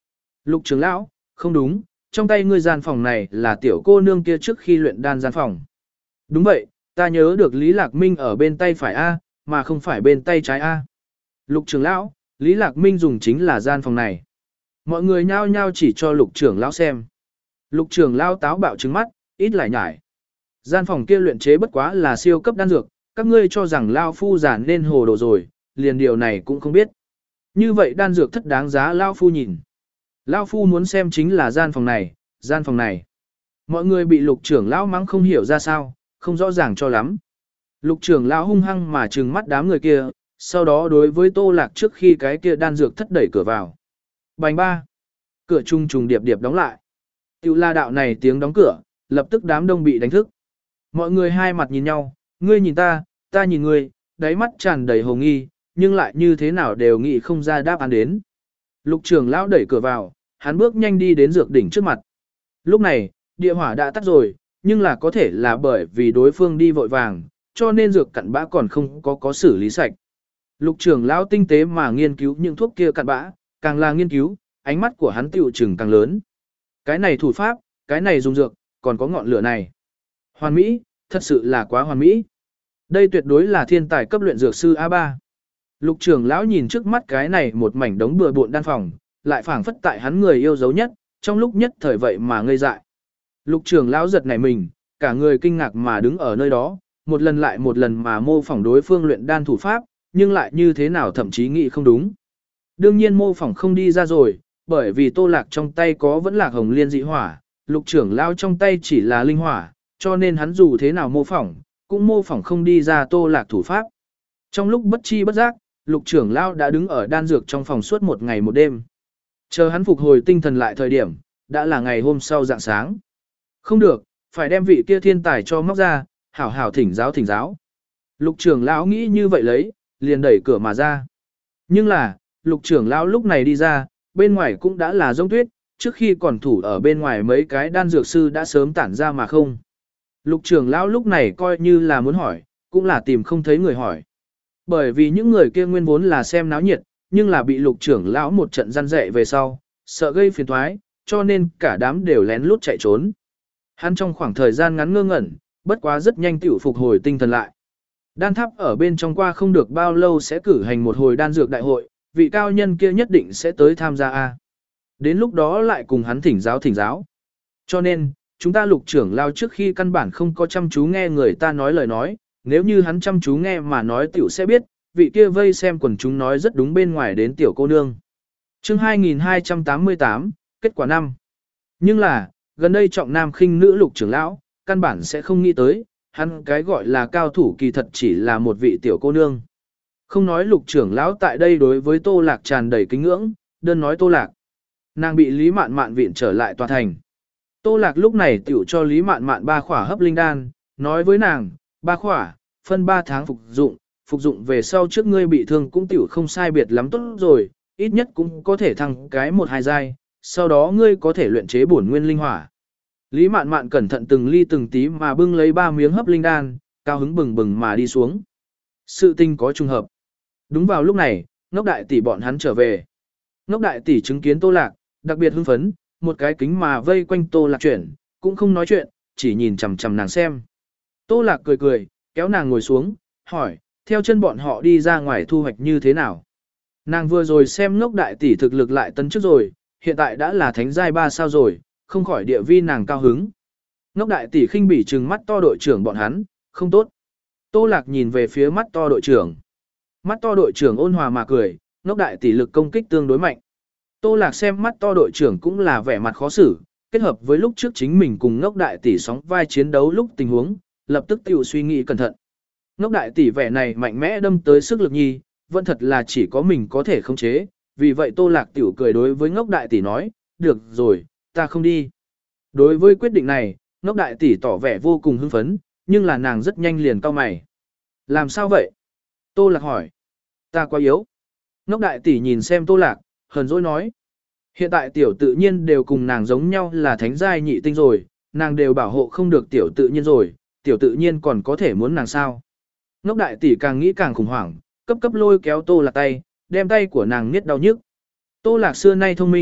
S1: Lục trưởng lão, không đúng, trong tay ngươi gian phòng này là tiểu cô nương kia trước khi luyện đan gian phòng. Đúng vậy, ta nhớ được Lý Lạc Minh ở bên tay phải A, mà không phải bên tay trái A. Lục trưởng lão, Lý Lạc Minh dùng chính là gian phòng này. Mọi người nhao nhao chỉ cho lục trưởng lão xem. Lục trưởng lão táo bạo trừng mắt, ít lại nhải. Gian phòng kia luyện chế bất quá là siêu cấp đan dược, các ngươi cho rằng lão phu giản nên hồ đồ rồi, liền điều này cũng không biết. Như vậy đan dược thất đáng giá lão phu nhìn. Lão phu muốn xem chính là gian phòng này, gian phòng này. Mọi người bị lục trưởng lão mắng không hiểu ra sao, không rõ ràng cho lắm. Lục trưởng lão hung hăng mà trừng mắt đám người kia, sau đó đối với Tô Lạc trước khi cái kia đan dược thất đẩy cửa vào. Bành ba. Cửa trung trùng điệp điệp đóng lại. Tiểu la đạo này tiếng đóng cửa, lập tức đám đông bị đánh thức. Mọi người hai mặt nhìn nhau, ngươi nhìn ta, ta nhìn ngươi, đáy mắt tràn đầy hồ nghi, nhưng lại như thế nào đều nghĩ không ra đáp án đến. Lục trưởng lão đẩy cửa vào, hắn bước nhanh đi đến dược đỉnh trước mặt. Lúc này, địa hỏa đã tắt rồi, nhưng là có thể là bởi vì đối phương đi vội vàng, cho nên dược cặn bã còn không có có xử lý sạch. Lục trưởng lão tinh tế mà nghiên cứu những thuốc kia cặn bã, càng là nghiên cứu, ánh mắt của hắn tiểu trừng càng lớn. Cái này thủ pháp, cái này dùng dược, còn có ngọn lửa này. Hoàn mỹ, thật sự là quá hoàn mỹ. Đây tuyệt đối là thiên tài cấp luyện dược sư a ba. Lục trưởng lão nhìn trước mắt cái này một mảnh đống bừa bộn đan phòng, lại phảng phất tại hắn người yêu dấu nhất, trong lúc nhất thời vậy mà ngây dại. Lục trưởng lão giật nảy mình, cả người kinh ngạc mà đứng ở nơi đó, một lần lại một lần mà mô phỏng đối phương luyện đan thủ pháp, nhưng lại như thế nào thậm chí nghĩ không đúng. Đương nhiên mô phỏng không đi ra rồi, bởi vì Tô Lạc trong tay có vẫn là hồng liên dị hỏa, lục trưởng lão trong tay chỉ là linh hỏa, cho nên hắn dù thế nào mô phỏng, cũng mô phỏng không đi ra Tô Lạc thủ pháp. Trong lúc bất chi bất giác, lục trưởng lão đã đứng ở đan dược trong phòng suốt một ngày một đêm. Chờ hắn phục hồi tinh thần lại thời điểm, đã là ngày hôm sau rạng sáng. Không được, phải đem vị kia thiên tài cho móc ra, hảo hảo thỉnh giáo thỉnh giáo. Lục trưởng lão nghĩ như vậy lấy, liền đẩy cửa mà ra. Nhưng là, lục trưởng lão lúc này đi ra, bên ngoài cũng đã là rông tuyết, trước khi còn thủ ở bên ngoài mấy cái đan dược sư đã sớm tản ra mà không. Lục trưởng lão lúc này coi như là muốn hỏi, cũng là tìm không thấy người hỏi. Bởi vì những người kia nguyên vốn là xem náo nhiệt, nhưng là bị lục trưởng lão một trận răn dạy về sau, sợ gây phiền toái, cho nên cả đám đều lén lút chạy trốn. Hắn trong khoảng thời gian ngắn ngơ ngẩn, bất quá rất nhanh tiểu phục hồi tinh thần lại. Đan tháp ở bên trong qua không được bao lâu sẽ cử hành một hồi đan dược đại hội, vị cao nhân kia nhất định sẽ tới tham gia a. Đến lúc đó lại cùng hắn thỉnh giáo thỉnh giáo. Cho nên, chúng ta lục trưởng lao trước khi căn bản không có chăm chú nghe người ta nói lời nói, nếu như hắn chăm chú nghe mà nói tiểu sẽ biết, vị kia vây xem quần chúng nói rất đúng bên ngoài đến tiểu cô nương. Chương hai nghìn hai trăm tám mươi tám, kết quả năm. Nhưng là, gần đây trọng nam khinh nữ lục trưởng lão, căn bản sẽ không nghĩ tới, hắn cái gọi là cao thủ kỳ thật chỉ là một vị tiểu cô nương. Không nói lục trưởng lão tại đây đối với Tô Lạc tràn đầy kính ngưỡng, đơn nói Tô Lạc. Nàng bị Lý Mạn Mạn viện trở lại tòa thành. Tô Lạc lúc này tiểu cho Lý Mạn Mạn ba khỏa hấp linh đan, nói với nàng, ba khỏa, phân ba tháng phục dụng, phục dụng về sau trước ngươi bị thương cũng tiểu không sai biệt lắm tốt rồi, ít nhất cũng có thể thăng cái một hai giai, sau đó ngươi có thể luyện chế bổn nguyên linh hỏa. Lý Mạn Mạn cẩn thận từng ly từng tí mà bưng lấy ba miếng hấp linh đan, cao hứng bừng bừng mà đi xuống. Sự tình có trùng hợp. Đúng vào lúc này, Ngốc đại tỷ bọn hắn trở về. Ngốc đại tỷ chứng kiến Tô Lạc, đặc biệt hưng phấn, một cái kính mà vây quanh Tô Lạc chuyển, cũng không nói chuyện, chỉ nhìn chằm chằm nàng xem. Tô Lạc cười cười, kéo nàng ngồi xuống, hỏi, theo chân bọn họ đi ra ngoài thu hoạch như thế nào. Nàng vừa rồi xem Ngốc đại tỷ thực lực lại tấn trước rồi, hiện tại đã là thánh giai ba sao rồi, không khỏi địa vi nàng cao hứng. Ngốc đại tỷ khinh bỉ trừng mắt to đội trưởng bọn hắn, không tốt. Tô Lạc nhìn về phía mắt to đội trưởng. Mắt to đội trưởng ôn hòa mà cười, Ngốc đại tỷ lực công kích tương đối mạnh. Tô Lạc xem mắt to đội trưởng cũng là vẻ mặt khó xử, kết hợp với lúc trước chính mình cùng Ngốc đại tỷ sóng vai chiến đấu lúc tình huống, lập tức tiểu suy nghĩ cẩn thận. Ngốc đại tỷ vẻ này mạnh mẽ đâm tới sức lực nhi, vẫn thật là chỉ có mình có thể khống chế, vì vậy Tô Lạc tiểu cười đối với Ngốc đại tỷ nói, được rồi, ta không đi. Đối với quyết định này, Ngốc đại tỷ tỏ vẻ vô cùng hưng phấn, nhưng là nàng rất nhanh liền cau mày. Làm sao vậy? Tô Lạc hỏi. Ta quá yếu. Ngốc đại tỷ nhìn xem Tô Lạc, hờn dỗi nói. Hiện tại tiểu tự nhiên đều cùng nàng giống nhau là thánh giai nhị tinh rồi, nàng đều bảo hộ không được tiểu tự nhiên rồi, tiểu tự nhiên còn có thể muốn nàng sao. Ngốc đại tỷ càng nghĩ càng khủng hoảng, cấp cấp lôi kéo Tô Lạc tay, đem tay của nàng niết đau nhức. Tô Lạc xưa nay thông minh,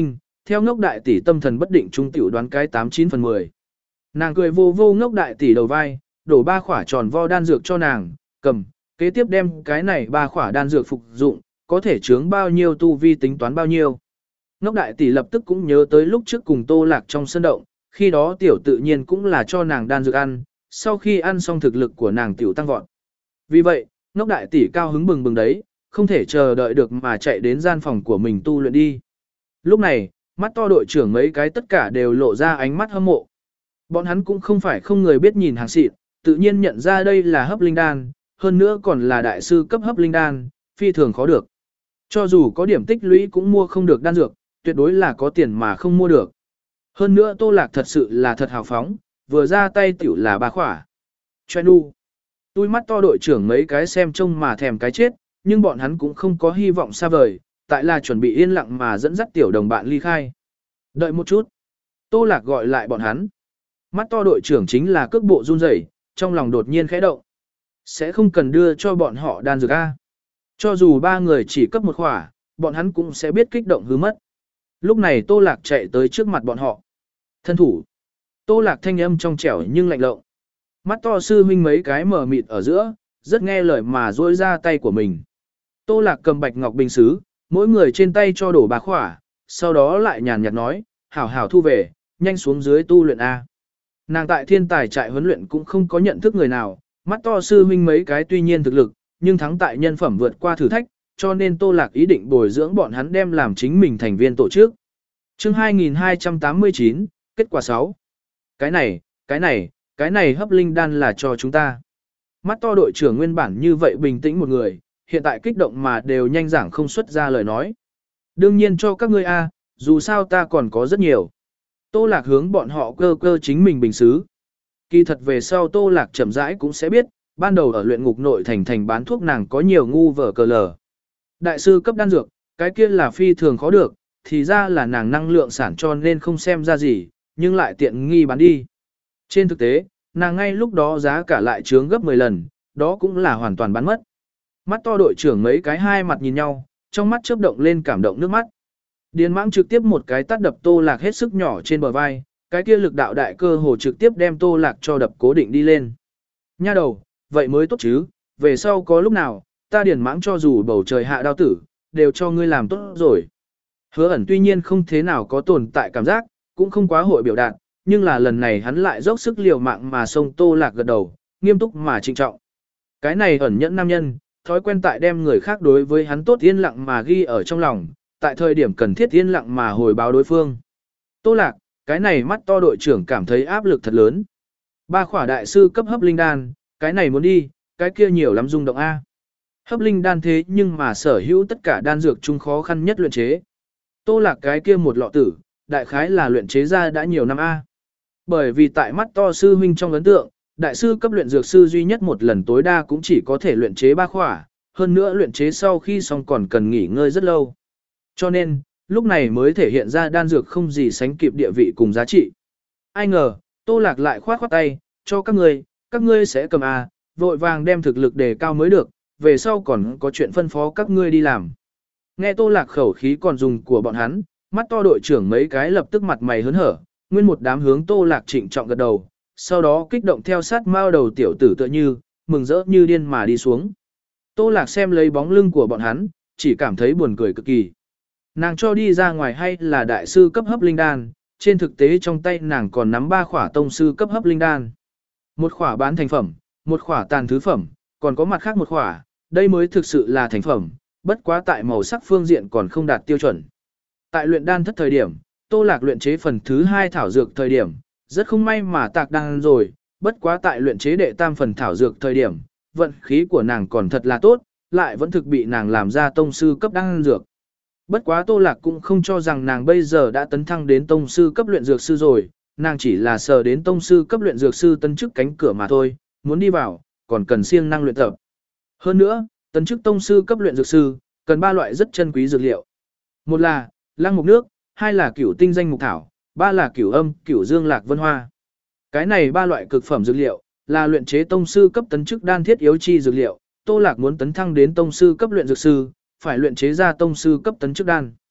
S1: theo ngốc đại tỷ tâm thần bất định trung tiểu đoán cái tám chín phần mười. Nàng cười vô vô ngốc đại tỷ đầu vai, đổ ba khỏa tròn vo đan dược cho nàng, cầm, kế tiếp đem cái này ba khỏa đan dược phục dụng, có thể chướng bao nhiêu tu vi tính toán bao nhiêu. Ngốc đại tỷ lập tức cũng nhớ tới lúc trước cùng Tô Lạc trong sân động, khi đó tiểu tự nhiên cũng là cho nàng đan dược ăn, sau khi ăn xong thực lực của nàng tiểu tăng vọt. Vì vậy, ngốc đại tỷ cao hứng bừng bừng đấy, không thể chờ đợi được mà chạy đến gian phòng của mình tu luyện đi. Lúc này, mắt to đội trưởng mấy cái tất cả đều lộ ra ánh mắt hâm mộ. Bọn hắn cũng không phải không người biết nhìn hàng xịn, tự nhiên nhận ra đây là hấp linh đan, hơn nữa còn là đại sư cấp hấp linh đan, phi thường khó được. Cho dù có điểm tích lũy cũng mua không được đan dược, tuyệt đối là có tiền mà không mua được. Hơn nữa Tô Lạc thật sự là thật hào phóng, vừa ra tay tiểu là ba khỏa. Choe nu. Tôi mắt to đội trưởng mấy cái xem trông mà thèm cái chết, nhưng bọn hắn cũng không có hy vọng xa vời, tại là chuẩn bị yên lặng mà dẫn dắt tiểu đồng bạn ly khai. Đợi một chút. Tô Lạc gọi lại bọn hắn. Mắt to đội trưởng chính là cước bộ run rẩy, trong lòng đột nhiên khẽ động. Sẽ không cần đưa cho bọn họ đan dược A. Cho dù ba người chỉ cấp một khỏa, bọn hắn cũng sẽ biết kích động hư mất. Lúc này Tô Lạc chạy tới trước mặt bọn họ. Thân thủ. Tô Lạc thanh âm trong trẻo nhưng lạnh lộng. Mắt to sư huynh mấy cái mở mịt ở giữa, rất nghe lời mà duỗi ra tay của mình. Tô Lạc cầm bạch ngọc bình sứ, mỗi người trên tay cho đổ bà khỏa, sau đó lại nhàn nhạt nói, hảo hảo thu về, nhanh xuống dưới tu luyện A. Nàng tại thiên tài trại huấn luyện cũng không có nhận thức người nào, mắt to sư huynh mấy cái tuy nhiên thực lực, nhưng thắng tại nhân phẩm vượt qua thử thách, cho nên Tô Lạc ý định bồi dưỡng bọn hắn đem làm chính mình thành viên tổ chức. Chương hai nghìn hai trăm tám mươi chín, kết quả sáu. Cái này, cái này, cái này hấp linh đan là cho chúng ta. Mắt to đội trưởng nguyên bản như vậy bình tĩnh một người, hiện tại kích động mà đều nhanh giảng không xuất ra lời nói. Đương nhiên cho các ngươi a, dù sao ta còn có rất nhiều. Tô Lạc hướng bọn họ cơ cơ chính mình bình xứ. Kỳ thật về sau Tô Lạc chậm rãi cũng sẽ biết, ban đầu ở luyện ngục nội thành thành bán thuốc nàng có nhiều ngu vở cờ lờ. Đại sư cấp đan dược, cái kia là phi thường khó được, thì ra là nàng năng lượng sản cho nên không xem ra gì, nhưng lại tiện nghi bán đi. Trên thực tế, nàng ngay lúc đó giá cả lại trướng gấp mười lần, đó cũng là hoàn toàn bán mất. Mắt to đội trưởng mấy cái hai mặt nhìn nhau, trong mắt chớp động lên cảm động nước mắt. Điền Mãng trực tiếp một cái tát đập Tô Lạc hết sức nhỏ trên bờ vai, cái kia lực đạo đại cơ hồ trực tiếp đem Tô Lạc cho đập cố định đi lên. Nha đầu, vậy mới tốt chứ, về sau có lúc nào, ta Điền Mãng cho dù bầu trời hạ đao tử, đều cho ngươi làm tốt rồi. Hứa Ẩn tuy nhiên không thế nào có tồn tại cảm giác, cũng không quá hội biểu đạt, nhưng là lần này hắn lại dốc sức liều mạng mà xông Tô Lạc gật đầu, nghiêm túc mà trịnh trọng. Cái này ẩn nhẫn nam nhân, thói quen tại đem người khác đối với hắn tốt yên lặng mà ghi ở trong lòng, tại thời điểm cần thiết yên lặng mà hồi báo đối phương. Tô Lạc, cái này mắt to đội trưởng cảm thấy áp lực thật lớn. Ba khỏa đại sư cấp hấp linh đan, cái này muốn đi, cái kia nhiều lắm rung động A. Hấp linh đan thế nhưng mà sở hữu tất cả đan dược chung khó khăn nhất luyện chế. Tô Lạc cái kia một lọ tử, đại khái là luyện chế ra đã nhiều năm A. Bởi vì tại mắt to sư huynh trong ấn tượng, đại sư cấp luyện dược sư duy nhất một lần tối đa cũng chỉ có thể luyện chế ba khỏa, hơn nữa luyện chế sau khi xong còn cần nghỉ ngơi rất lâu. Cho nên, lúc này mới thể hiện ra đan dược không gì sánh kịp địa vị cùng giá trị. Ai ngờ, Tô Lạc lại khoát khoát tay, cho các ngươi, các ngươi sẽ cầm A, vội vàng đem thực lực đề cao mới được, về sau còn có chuyện phân phó các ngươi đi làm. Nghe Tô Lạc khẩu khí còn dùng của bọn hắn, mắt to đội trưởng mấy cái lập tức mặt mày hớn hở, nguyên một đám hướng Tô Lạc trịnh trọng gật đầu, sau đó kích động theo sát mao đầu tiểu tử tựa như, mừng rỡ như điên mà đi xuống. Tô Lạc xem lấy bóng lưng của bọn hắn, chỉ cảm thấy buồn cười cực kỳ. Nàng cho đi ra ngoài hay là đại sư cấp hấp linh đan, trên thực tế trong tay nàng còn nắm ba khỏa tông sư cấp hấp linh đan. Một khỏa bán thành phẩm, một khỏa tàn thứ phẩm, còn có mặt khác một khỏa, đây mới thực sự là thành phẩm, bất quá tại màu sắc phương diện còn không đạt tiêu chuẩn. Tại luyện đan thất thời điểm, Tô Lạc luyện chế phần thứ hai thảo dược thời điểm, rất không may mà tạc đan rồi, bất quá tại luyện chế đệ tam phần thảo dược thời điểm, vận khí của nàng còn thật là tốt, lại vẫn thực bị nàng làm ra tông sư cấp đan dược. Bất quá Tô Lạc cũng không cho rằng nàng bây giờ đã tấn thăng đến tông sư cấp luyện dược sư rồi, nàng chỉ là sờ đến tông sư cấp luyện dược sư tấn chức cánh cửa mà thôi, muốn đi vào, còn cần siêng năng luyện tập. Hơn nữa, tấn chức tông sư cấp luyện dược sư, cần ba loại rất chân quý dược liệu. Một là lăng mục nước, hai là cửu tinh danh mục thảo, ba là cửu âm, cửu dương lạc vân hoa. Cái này ba loại cực phẩm dược liệu, là luyện chế tông sư cấp tấn chức đan thiết yếu chi dược liệu, Tô Lạc muốn tấn thăng đến tông sư cấp luyện dược sư, phải luyện chế ra tông sư cấp tấn chức đan.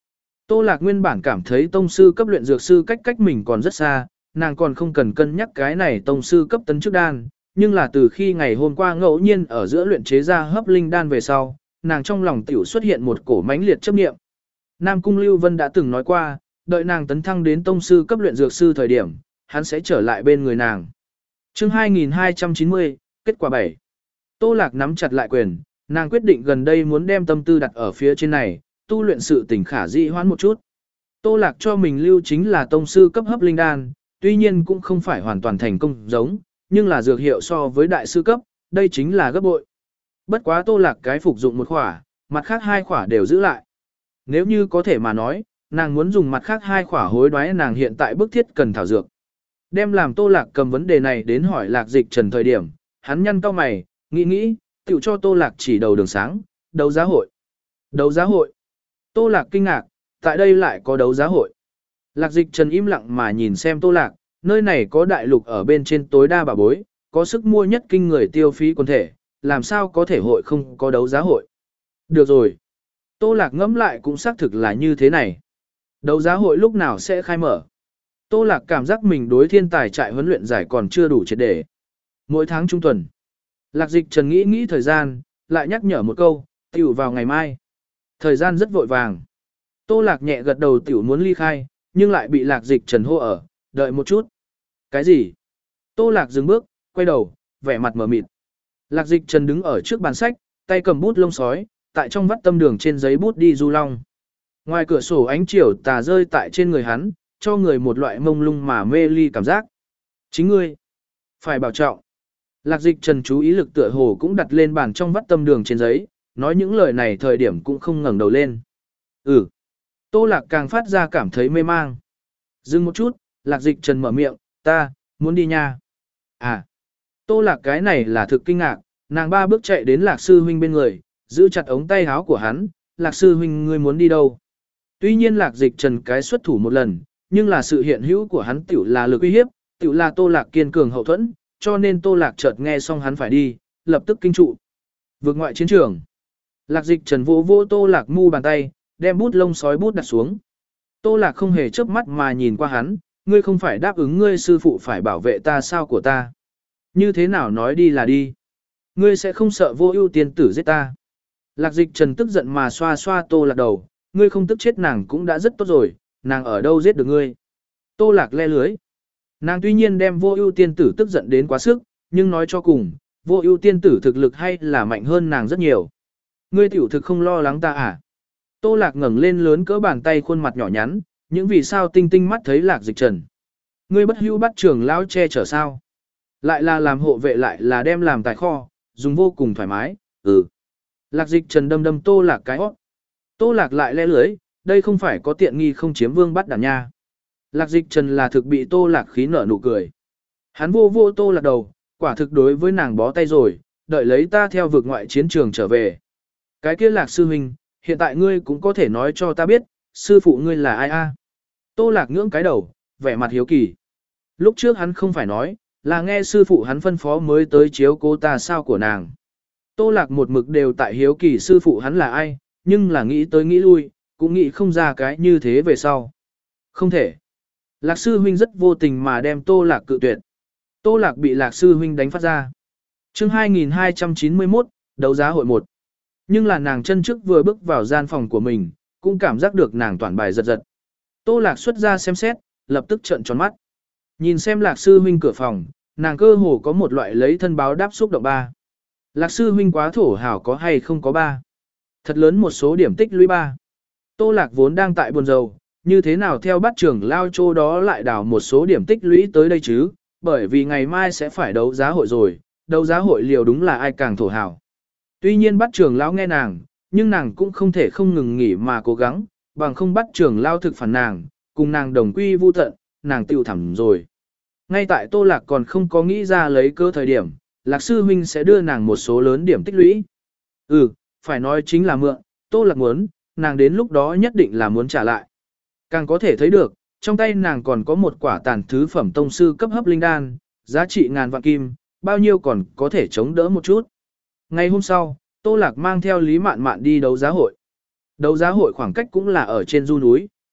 S1: Tô Lạc nguyên bản cảm thấy tông sư cấp luyện dược sư cách cách mình còn rất xa, nàng còn không cần cân nhắc cái này tông sư cấp tấn chức đan, nhưng là từ khi ngày hôm qua ngẫu nhiên ở giữa luyện chế ra hấp linh đan về sau, nàng trong lòng tiểu xuất hiện một cổ mãnh liệt chấp niệm. Nam Cung Lưu Vân đã từng nói qua, đợi nàng tấn thăng đến tông sư cấp luyện dược sư thời điểm, hắn sẽ trở lại bên người nàng. Chương hai nghìn hai trăm chín mươi, kết quả bảy. Tô Lạc nắm chặt lại quyền, nàng quyết định gần đây muốn đem tâm tư đặt ở phía trên này, tu luyện sự tỉnh khả dĩ hoãn một chút. Tô Lạc cho mình lưu chính là tông sư cấp hấp linh đan, tuy nhiên cũng không phải hoàn toàn thành công giống, nhưng là dược hiệu so với đại sư cấp, đây chính là gấp bội. Bất quá Tô Lạc cái phục dụng một khỏa, mặt khác hai khỏa đều giữ lại. Nếu như có thể mà nói, nàng muốn dùng mặt khác hai khỏa hối đoái nàng hiện tại bức thiết cần thảo dược. Đem làm Tô Lạc cầm vấn đề này đến hỏi Lạc Dịch Trần thời điểm, hắn nhăn cau mày, nghĩ nghĩ, tiểu cho Tô Lạc chỉ đầu đường sáng, đấu giá hội. Đấu giá hội. Tô Lạc kinh ngạc, tại đây lại có đấu giá hội. Lạc Dịch Trần im lặng mà nhìn xem Tô Lạc, nơi này có đại lục ở bên trên tối đa bà bối, có sức mua nhất kinh người tiêu phí quần thể, làm sao có thể hội không có đấu giá hội. Được rồi. Tô Lạc ngẫm lại cũng xác thực là như thế này. Đấu giá hội lúc nào sẽ khai mở? Tô Lạc cảm giác mình đối thiên tài trại huấn luyện giải còn chưa đủ triệt để. Mỗi tháng trung tuần. Lạc Dịch Trần nghĩ nghĩ thời gian, lại nhắc nhở một câu, tiểu vào ngày mai. Thời gian rất vội vàng. Tô Lạc nhẹ gật đầu tiểu muốn ly khai, nhưng lại bị Lạc Dịch Trần hô ở, đợi một chút. Cái gì? Tô Lạc dừng bước, quay đầu, vẻ mặt mở mịt. Lạc Dịch Trần đứng ở trước bàn sách, tay cầm bút lông sói, tại trong vắt tâm đường trên giấy bút đi du long. Ngoài cửa sổ ánh chiều tà rơi tại trên người hắn, cho người một loại mông lung mà mê ly cảm giác. Chính ngươi, phải bảo trọng. Lạc Dịch Trần chú ý lực tựa hồ cũng đặt lên bàn trong vắt tâm đường trên giấy, nói những lời này thời điểm cũng không ngẩng đầu lên. Ừ. Tô Lạc càng phát ra cảm thấy mê mang. Dừng một chút, Lạc Dịch Trần mở miệng, ta, muốn đi nha. À. Tô Lạc cái này là thực kinh ngạc, nàng ba bước chạy đến Lạc Sư Huynh bên người, giữ chặt ống tay áo của hắn, Lạc Sư Huynh ngươi muốn đi đâu? Tuy nhiên Lạc Dịch Trần cái xuất thủ một lần, nhưng là sự hiện hữu của hắn tiểu là lực uy hiếp, tiểu là Tô Lạc kiên cường hậu thuẫn, cho nên Tô Lạc chợt nghe xong hắn phải đi, lập tức kinh trụ. Vượt ngoại chiến trường. Lạc Dịch Trần vỗ vỗ Tô Lạc mu bàn tay, đem bút lông sói bút đặt xuống. Tô Lạc không hề chớp mắt mà nhìn qua hắn, ngươi không phải đáp ứng ngươi sư phụ phải bảo vệ ta sao của ta. Như thế nào nói đi là đi. Ngươi sẽ không sợ vô ưu tiên tử giết ta. Lạc Dịch Trần tức giận mà xoa xoa Tô Lạc đầu, ngươi không tức chết nàng cũng đã rất tốt rồi, nàng ở đâu giết được ngươi. Tô Lạc le lưới. Nàng tuy nhiên đem vô ưu tiên tử tức giận đến quá sức, nhưng nói cho cùng, vô ưu tiên tử thực lực hay là mạnh hơn nàng rất nhiều. Ngươi tiểu thực không lo lắng ta à? Tô Lạc ngẩng lên lớn cỡ bàn tay khuôn mặt nhỏ nhắn, những vì sao tinh tinh mắt thấy Lạc Dịch Trần. Ngươi bất hữu bắt trường lão che chở sao? Lại là làm hộ vệ lại là đem làm tài kho, dùng vô cùng thoải mái, ừ. Lạc Dịch Trần đâm đâm Tô Lạc cái hót. Tô Lạc lại le lưới, đây không phải có tiện nghi không chiếm vương bắt đàn nha. Lạc Dịch Trần là thực bị Tô Lạc khí nở nụ cười. Hắn vô vô Tô Lạc đầu, quả thực đối với nàng bó tay rồi, đợi lấy ta theo vực ngoại chiến trường trở về. Cái kia Lạc sư huynh, hiện tại ngươi cũng có thể nói cho ta biết, sư phụ ngươi là ai a? Tô Lạc ngưỡng cái đầu, vẻ mặt hiếu kỳ. Lúc trước hắn không phải nói, là nghe sư phụ hắn phân phó mới tới chiếu cố ta sao của nàng. Tô Lạc một mực đều tại hiếu kỳ sư phụ hắn là ai, nhưng là nghĩ tới nghĩ lui, cũng nghĩ không ra cái như thế về sau. Không thể. Lạc sư huynh rất vô tình mà đem Tô Lạc cự tuyệt. Tô Lạc bị Lạc sư huynh đánh phát ra. Chương hai nghìn hai trăm chín mươi mốt, đấu giá hội một. Nhưng là nàng chân trước vừa bước vào gian phòng của mình, cũng cảm giác được nàng toàn bài giật giật. Tô Lạc xuất ra xem xét, lập tức trợn tròn mắt. Nhìn xem Lạc sư huynh cửa phòng, nàng cơ hồ có một loại lấy thân báo đáp xúc động ba. Lạc sư huynh quá thổ hảo có hay không có ba. Thật lớn một số điểm tích lũy ba. Tô Lạc vốn đang tại buồn rầu, như thế nào theo bắt trưởng lao chô đó lại đào một số điểm tích lũy tới đây chứ, bởi vì ngày mai sẽ phải đấu giá hội rồi, đấu giá hội liều đúng là ai càng thổ hảo. Tuy nhiên bắt trưởng lão nghe nàng, nhưng nàng cũng không thể không ngừng nghỉ mà cố gắng, bằng không bắt trưởng lao thực phản nàng, cùng nàng đồng quy vu tận, nàng tiêu thẳm rồi. Ngay tại Tô Lạc còn không có nghĩ ra lấy cơ thời điểm, Lạc sư huynh sẽ đưa nàng một số lớn điểm tích lũy. Ừ, phải nói chính là mượn, Tô Lạc muốn, nàng đến lúc đó nhất định là muốn trả lại. Càng có thể thấy được, trong tay nàng còn có một quả tàn thứ phẩm tông sư cấp hấp linh đan, giá trị ngàn vạn kim, bao nhiêu còn có thể chống đỡ một chút. Ngày hôm sau, Tô Lạc mang theo Lý Mạn Mạn đi đấu giá hội. Đấu giá hội khoảng cách cũng là ở trên du núi,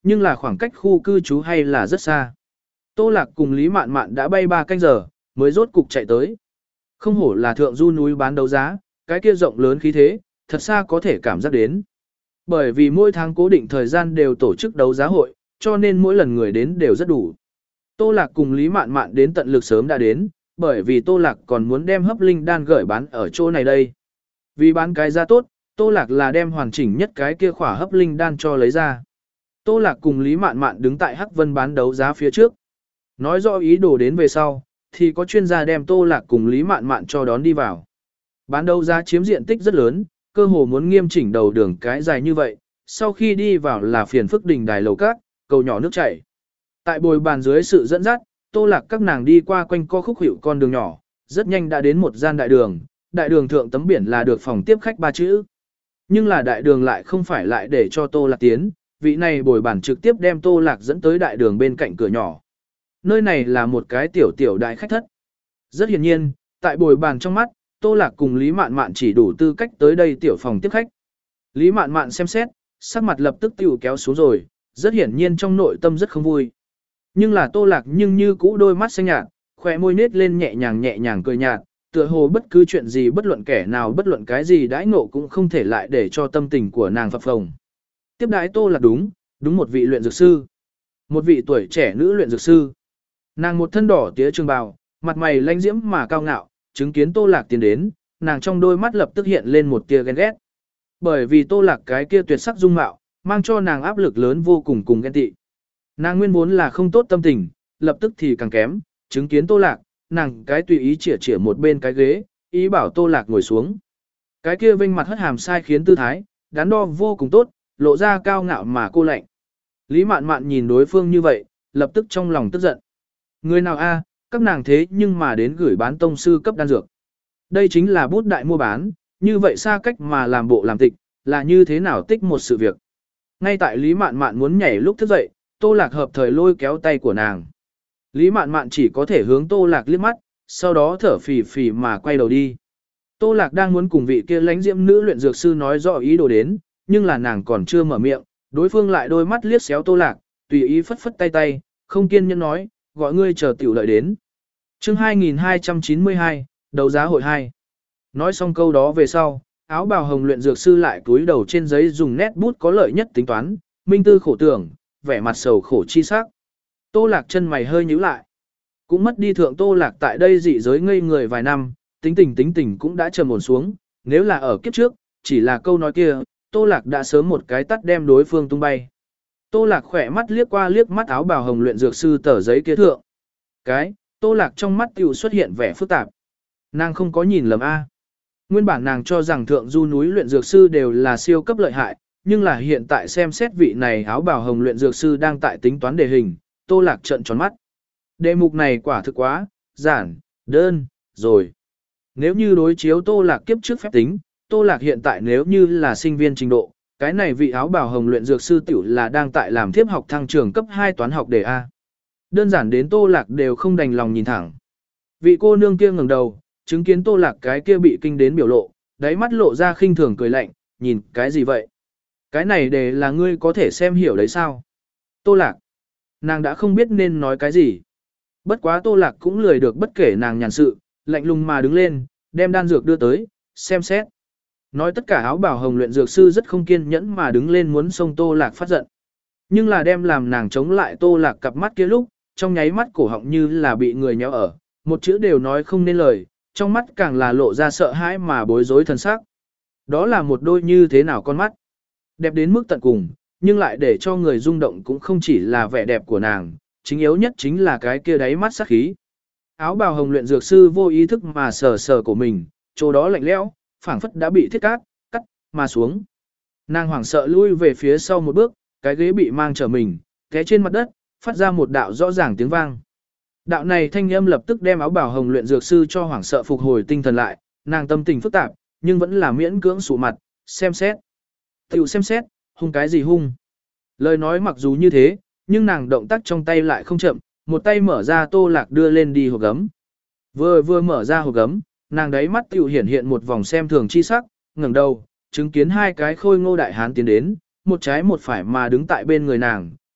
S1: nhưng là khoảng cách khu cư trú hay là rất xa. Tô Lạc cùng Lý Mạn Mạn đã bay ba canh giờ, mới rốt cục chạy tới. Không hổ là thượng du núi bán đấu giá, cái kia rộng lớn khí thế, thật xa có thể cảm giác đến. Bởi vì mỗi tháng cố định thời gian đều tổ chức đấu giá hội, cho nên mỗi lần người đến đều rất đủ. Tô Lạc cùng Lý Mạn Mạn đến tận lực sớm đã đến, bởi vì Tô Lạc còn muốn đem hấp linh đan gửi bán ở chỗ này đây. Vì bán cái giá tốt, Tô Lạc là đem hoàn chỉnh nhất cái kia khỏa hấp linh đan cho lấy ra. Tô Lạc cùng Lý Mạn Mạn đứng tại Hắc Vân bán đấu giá phía trước. Nói rõ ý đồ đến về sau, thì có chuyên gia đem Tô Lạc cùng Lý Mạn Mạn cho đón đi vào. Bán đấu giá chiếm diện tích rất lớn, cơ hồ muốn nghiêm chỉnh đầu đường cái dài như vậy, sau khi đi vào là phiền phức đình đài lầu cát, cầu nhỏ nước chảy. Tại bồi bàn dưới sự dẫn dắt, Tô Lạc các nàng đi qua quanh co khúc hiệu con đường nhỏ, rất nhanh đã đến một gian đại đường, đại đường thượng tấm biển là được phòng tiếp khách ba chữ. Nhưng là đại đường lại không phải lại để cho Tô Lạc tiến, vị này bồi bàn trực tiếp đem Tô Lạc dẫn tới đại đường bên cạnh cửa nhỏ. Nơi này là một cái tiểu tiểu đại khách thất. Rất hiển nhiên, tại bồi bàn trong mắt, Tô Lạc cùng Lý Mạn Mạn chỉ đủ tư cách tới đây tiểu phòng tiếp khách. Lý Mạn Mạn xem xét, sắc mặt lập tức tiểu kéo xuống rồi, rất hiển nhiên trong nội tâm rất không vui. Nhưng là Tô Lạc nhưng như cũ đôi mắt xanh nhạt, khóe môi nết lên nhẹ nhàng nhẹ nhàng cười nhạt, tựa hồ bất cứ chuyện gì bất luận kẻ nào bất luận cái gì đãi ngộ cũng không thể lại để cho tâm tình của nàng phập phồng. Tiếp đãi Tô Lạc đúng, đúng một vị luyện dược sư. Một vị tuổi trẻ nữ luyện dược sư. Nàng một thân đỏ tía trường bào, mặt mày lãnh diễm mà cao ngạo, chứng kiến Tô Lạc tiến đến, nàng trong đôi mắt lập tức hiện lên một tia ghen ghét. Bởi vì Tô Lạc cái kia tuyệt sắc dung mạo, mang cho nàng áp lực lớn vô cùng cùng ghen tị. Nàng nguyên vốn là không tốt tâm tình, lập tức thì càng kém, chứng kiến Tô Lạc, nàng cái tùy ý chĩa chĩa một bên cái ghế, ý bảo Tô Lạc ngồi xuống. Cái kia vênh mặt hất hàm sai khiến tư thái, đắn đo vô cùng tốt, lộ ra cao ngạo mà cô lạnh. Lý Mạn Mạn nhìn đối phương như vậy, lập tức trong lòng tức giận. Người nào a, các nàng thế nhưng mà đến gửi bán tông sư cấp đan dược. Đây chính là bút đại mua bán, như vậy xa cách mà làm bộ làm tịch, là như thế nào tích một sự việc. Ngay tại Lý Mạn Mạn muốn nhảy lúc thức dậy, Tô Lạc hợp thời lôi kéo tay của nàng. Lý Mạn Mạn chỉ có thể hướng Tô Lạc liếc mắt, sau đó thở phì phì mà quay đầu đi. Tô Lạc đang muốn cùng vị kia lãnh diễm nữ luyện dược sư nói rõ ý đồ đến, nhưng là nàng còn chưa mở miệng, đối phương lại đôi mắt liếc xéo Tô Lạc, tùy ý phất phất tay tay, không kiên nhẫn nói, gọi ngươi chờ tiểu đợi đến. Chương hai nghìn hai trăm chín mươi hai, đấu giá hội hai. Nói xong câu đó về sau, áo bào hồng luyện dược sư lại cúi đầu trên giấy dùng nét bút có lợi nhất tính toán, minh tư khổ tưởng, vẻ mặt sầu khổ chi sắc. Tô Lạc chân mày hơi nhíu lại. Cũng mất đi thượng Tô Lạc tại đây dị giới ngây người vài năm, tính tình tính tình cũng đã trầm ổn xuống, nếu là ở kiếp trước, chỉ là câu nói kia, Tô Lạc đã sớm một cái tắt đem đối phương tung bay. Tô Lạc khỏe mắt liếc qua liếc mắt áo bào hồng luyện dược sư tờ giấy kia thượng. Cái, Tô Lạc trong mắt tiểu xuất hiện vẻ phức tạp. Nàng không có nhìn lầm A. Nguyên bản nàng cho rằng thượng du núi luyện dược sư đều là siêu cấp lợi hại, nhưng là hiện tại xem xét vị này áo bào hồng luyện dược sư đang tại tính toán đề hình, Tô Lạc trợn tròn mắt. Đề mục này quả thực quá, giản, đơn, rồi. Nếu như đối chiếu Tô Lạc kiếp trước phép tính, Tô Lạc hiện tại nếu như là sinh viên trình độ, cái này vị áo bào hồng luyện dược sư tiểu là đang tại làm thiếp học thăng trường cấp hai toán học đề A. Đơn giản đến Tô Lạc đều không đành lòng nhìn thẳng. Vị cô nương kia ngẩng đầu, chứng kiến Tô Lạc cái kia bị kinh đến biểu lộ, đáy mắt lộ ra khinh thường cười lạnh, nhìn cái gì vậy? Cái này đề là ngươi có thể xem hiểu đấy sao? Tô Lạc. Nàng đã không biết nên nói cái gì. Bất quá Tô Lạc cũng lười được bất kể nàng nhàn sự, lạnh lùng mà đứng lên, đem đan dược đưa tới, xem xét. Nói tất cả áo bào hồng luyện dược sư rất không kiên nhẫn mà đứng lên muốn xông Tô Lạc phát giận. Nhưng là đem làm nàng chống lại Tô Lạc cặp mắt kia lúc, trong nháy mắt cổ họng như là bị người nhéo ở, một chữ đều nói không nên lời, trong mắt càng là lộ ra sợ hãi mà bối rối thần sắc. Đó là một đôi như thế nào con mắt? Đẹp đến mức tận cùng, nhưng lại để cho người rung động cũng không chỉ là vẻ đẹp của nàng, chính yếu nhất chính là cái kia đáy mắt sắc khí. Áo bào hồng luyện dược sư vô ý thức mà sờ sờ của mình, chỗ đó lạnh lẽo, phảng phất đã bị thiết cát, cắt, mà xuống. Nàng hoảng sợ lui về phía sau một bước, cái ghế bị mang trở mình, té trên mặt đất, phát ra một đạo rõ ràng tiếng vang. Đạo này thanh âm lập tức đem áo bào hồng luyện dược sư cho hoảng sợ phục hồi tinh thần lại, nàng tâm tình phức tạp, nhưng vẫn là miễn cưỡng sụ mặt, xem xét. Tiểu xem xét, hung cái gì hung. Lời nói mặc dù như thế, nhưng nàng động tác trong tay lại không chậm, một tay mở ra Tô Lạc đưa lên đi hộp gấm. Vừa vừa mở ra hộp gấm, nàng đáy mắt tiểu hiển hiện một vòng xem thường chi sắc, ngẩng đầu, chứng kiến hai cái khôi ngô đại hán tiến đến, một trái một phải mà đứng tại bên người nàng,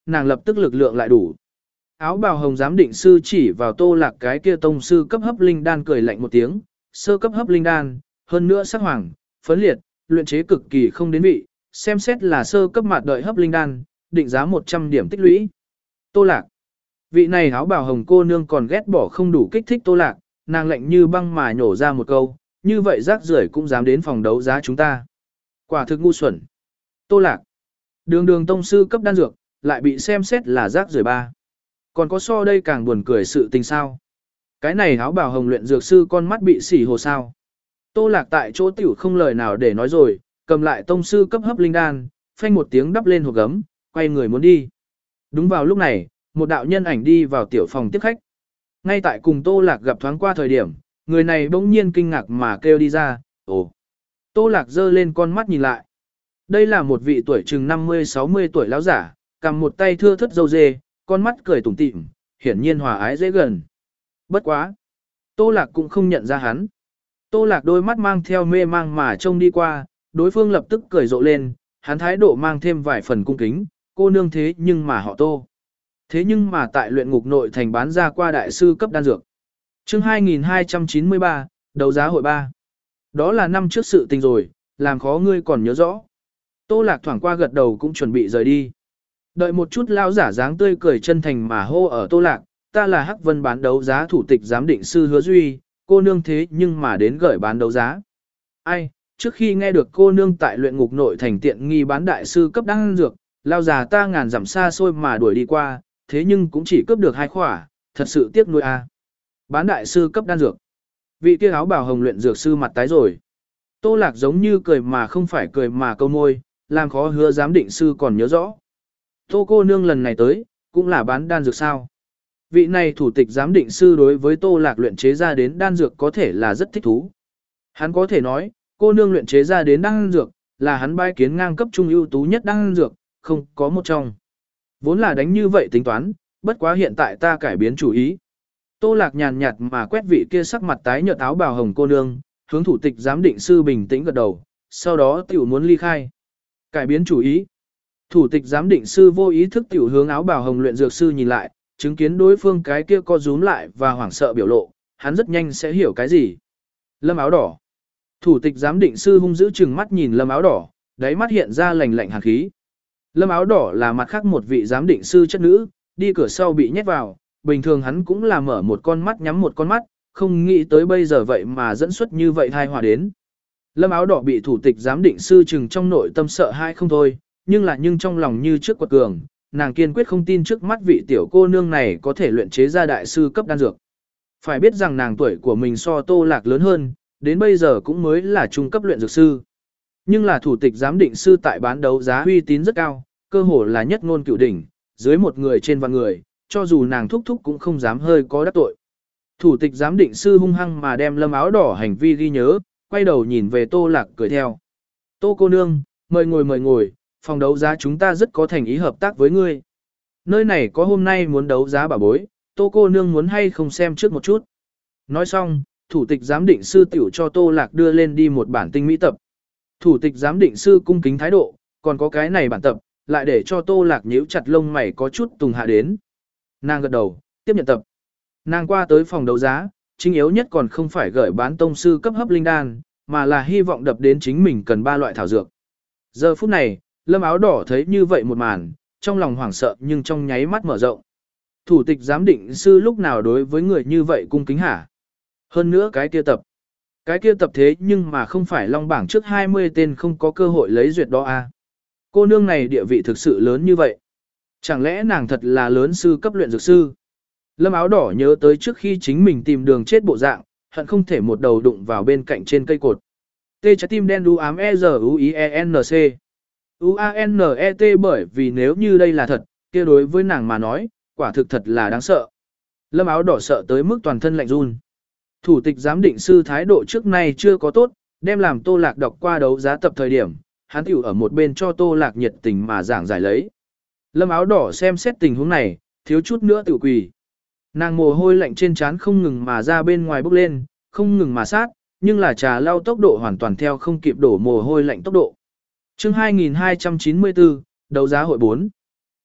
S1: nàng lập tức lực lượng lại đủ. Áo bào hồng giám định sư chỉ vào Tô Lạc cái kia tông sư cấp hấp linh đan cười lạnh một tiếng, sơ cấp hấp linh đan, hơn nữa sắc hoàng, phấn liệt, luyện chế cực kỳ không đến vị, xem xét là sơ cấp mạt đợi hấp linh đan, định giá một trăm điểm tích lũy. Tô Lạc. Vị này áo bào hồng cô nương còn ghét bỏ không đủ kích thích Tô Lạc, nàng lạnh như băng mà nhổ ra một câu, như vậy rác rưởi cũng dám đến phòng đấu giá chúng ta. Quả thực ngu xuẩn. Tô Lạc. Đường đường tông sư cấp đan dược, lại bị xem xét là rác rưởi ba. Còn có so đây càng buồn cười sự tình sao. Cái này áo bào hồng luyện dược sư con mắt bị xỉ hồ sao. Tô Lạc tại chỗ tiểu không lời nào để nói rồi, cầm lại tông sư cấp hấp linh đan, phanh một tiếng đắp lên hộp gấm, quay người muốn đi. Đúng vào lúc này, một đạo nhân ảnh đi vào tiểu phòng tiếp khách. Ngay tại cùng Tô Lạc gặp thoáng qua thời điểm, người này bỗng nhiên kinh ngạc mà kêu đi ra, ồ. Tô Lạc giơ lên con mắt nhìn lại. Đây là một vị tuổi chừng năm mươi sáu mươi tuổi lão giả, cầm một tay thưa thất râu dê, con mắt cười tủm tỉm, hiển nhiên hòa ái dễ gần. Bất quá. Tô Lạc cũng không nhận ra hắn. Tô Lạc đôi mắt mang theo mê mang mà trông đi qua, đối phương lập tức cười rộ lên, hắn thái độ mang thêm vài phần cung kính, cô nương thế nhưng mà họ Tô. Thế nhưng mà tại luyện ngục nội thành bán ra qua đại sư cấp đan dược. Chương hai nghìn hai trăm chín mươi ba, đấu giá hội ba. Đó là năm trước sự tình rồi, làm khó ngươi còn nhớ rõ. Tô Lạc thoảng qua gật đầu cũng chuẩn bị rời đi. Đợi một chút lão giả dáng tươi cười chân thành mà hô ở Tô Lạc, ta là Hắc Vân bán đấu giá thủ tịch giám định sư Hứa Duy, cô nương thế nhưng mà đến gửi bán đấu giá. Ai, trước khi nghe được cô nương tại luyện ngục nội thành tiện nghi bán đại sư cấp đan dược, lão già ta ngàn dặm xa xôi mà đuổi đi qua, thế nhưng cũng chỉ cướp được hai khỏa, thật sự tiếc nuối a. Bán đại sư cấp đan dược. Vị kia áo bào hồng luyện dược sư mặt tái rồi. Tô Lạc giống như cười mà không phải cười mà câu môi, làm khó Hứa giám định sư còn nhớ rõ. Tô cô nương lần này tới, cũng là bán đan dược sao. Vị này thủ tịch giám định sư đối với Tô Lạc luyện chế ra đến đan dược có thể là rất thích thú. Hắn có thể nói, cô nương luyện chế ra đến đan dược, là hắn bái kiến ngang cấp trung ưu tú nhất đan dược, không có một trong. Vốn là đánh như vậy tính toán, bất quá hiện tại ta cải biến chủ ý. Tô Lạc nhàn nhạt mà quét vị kia sắc mặt tái nhợt áo bào hồng cô nương, hướng thủ tịch giám định sư bình tĩnh gật đầu, sau đó tiểu muốn ly khai. Cải biến chủ ý. Thủ tịch giám định sư vô ý thức tiểu hướng áo bào hồng luyện dược sư nhìn lại, chứng kiến đối phương cái kia co rúm lại và hoảng sợ biểu lộ, hắn rất nhanh sẽ hiểu cái gì. Lâm áo đỏ. Thủ tịch giám định sư hung dữ chừng mắt nhìn Lâm áo đỏ, đáy mắt hiện ra lạnh lạnh hàn khí. Lâm áo đỏ là mặt khác một vị giám định sư chất nữ, đi cửa sau bị nhét vào, bình thường hắn cũng là mở một con mắt nhắm một con mắt, không nghĩ tới bây giờ vậy mà dẫn xuất như vậy thai họa đến. Lâm áo đỏ bị thủ tịch giám định sư chừng trong nội tâm sợ hai không thôi, nhưng là nhưng trong lòng như trước quật cường, nàng kiên quyết không tin trước mắt vị tiểu cô nương này có thể luyện chế ra đại sư cấp đan dược. Phải biết rằng nàng tuổi của mình so Tô Lạc lớn hơn, đến bây giờ cũng mới là trung cấp luyện dược sư. Nhưng là thủ tịch giám định sư tại bán đấu giá uy tín rất cao, cơ hồ là nhất ngôn cửu đỉnh, dưới một người trên vạn người, cho dù nàng thúc thúc cũng không dám hơi có đắc tội. Thủ tịch giám định sư hung hăng mà đem Lâm áo đỏ hành vi ghi nhớ, quay đầu nhìn về Tô Lạc cười theo. Tô cô nương, mời ngồi mời ngồi, phòng đấu giá chúng ta rất có thành ý hợp tác với ngươi. Nơi này có hôm nay muốn đấu giá bảo bối, Tô cô nương muốn hay không xem trước một chút. Nói xong, thủ tịch giám định sư tiểu cho Tô Lạc đưa lên đi một bản tinh mỹ tập. Thủ tịch giám định sư cung kính thái độ, còn có cái này bản tập, lại để cho Tô Lạc nhíu chặt lông mày có chút tùng hạ đến. Nàng gật đầu, tiếp nhận tập. Nàng qua tới phòng đấu giá, chính yếu nhất còn không phải gửi bán tông sư cấp hấp linh đan, mà là hy vọng đập đến chính mình cần ba loại thảo dược. Giờ phút này, Lâm áo đỏ thấy như vậy một màn, trong lòng hoảng sợ nhưng trong nháy mắt mở rộng. Thủ tịch giám định sư lúc nào đối với người như vậy cung kính hả? Hơn nữa cái kia tập. Cái kia tập thế nhưng mà không phải long bảng trước hai mươi tên không có cơ hội lấy duyệt đó à. Cô nương này địa vị thực sự lớn như vậy. Chẳng lẽ nàng thật là lớn sư cấp luyện dược sư? Lâm áo đỏ nhớ tới trước khi chính mình tìm đường chết bộ dạng, hận không thể một đầu đụng vào bên cạnh trên cây cột. Tê trái tim đen đu ám E Z U I E N C. U A N E T bởi vì nếu như đây là thật, kia đối với nàng mà nói, quả thực thật là đáng sợ. Lâm áo đỏ sợ tới mức toàn thân lạnh run. Thủ tịch giám định sư thái độ trước nay chưa có tốt, đem làm Tô Lạc đọc qua đấu giá tập thời điểm, hắn tiểu ở một bên cho Tô Lạc nhiệt tình mà giảng giải lấy. Lâm áo đỏ xem xét tình huống này, thiếu chút nữa tự quỳ. Nàng mồ hôi lạnh trên trán không ngừng mà ra bên ngoài bốc lên, không ngừng mà sát, nhưng là trà lau tốc độ hoàn toàn theo không kịp đổ mồ hôi lạnh tốc độ. Chương hai nghìn hai trăm chín mươi bốn, đấu giá hội bốn.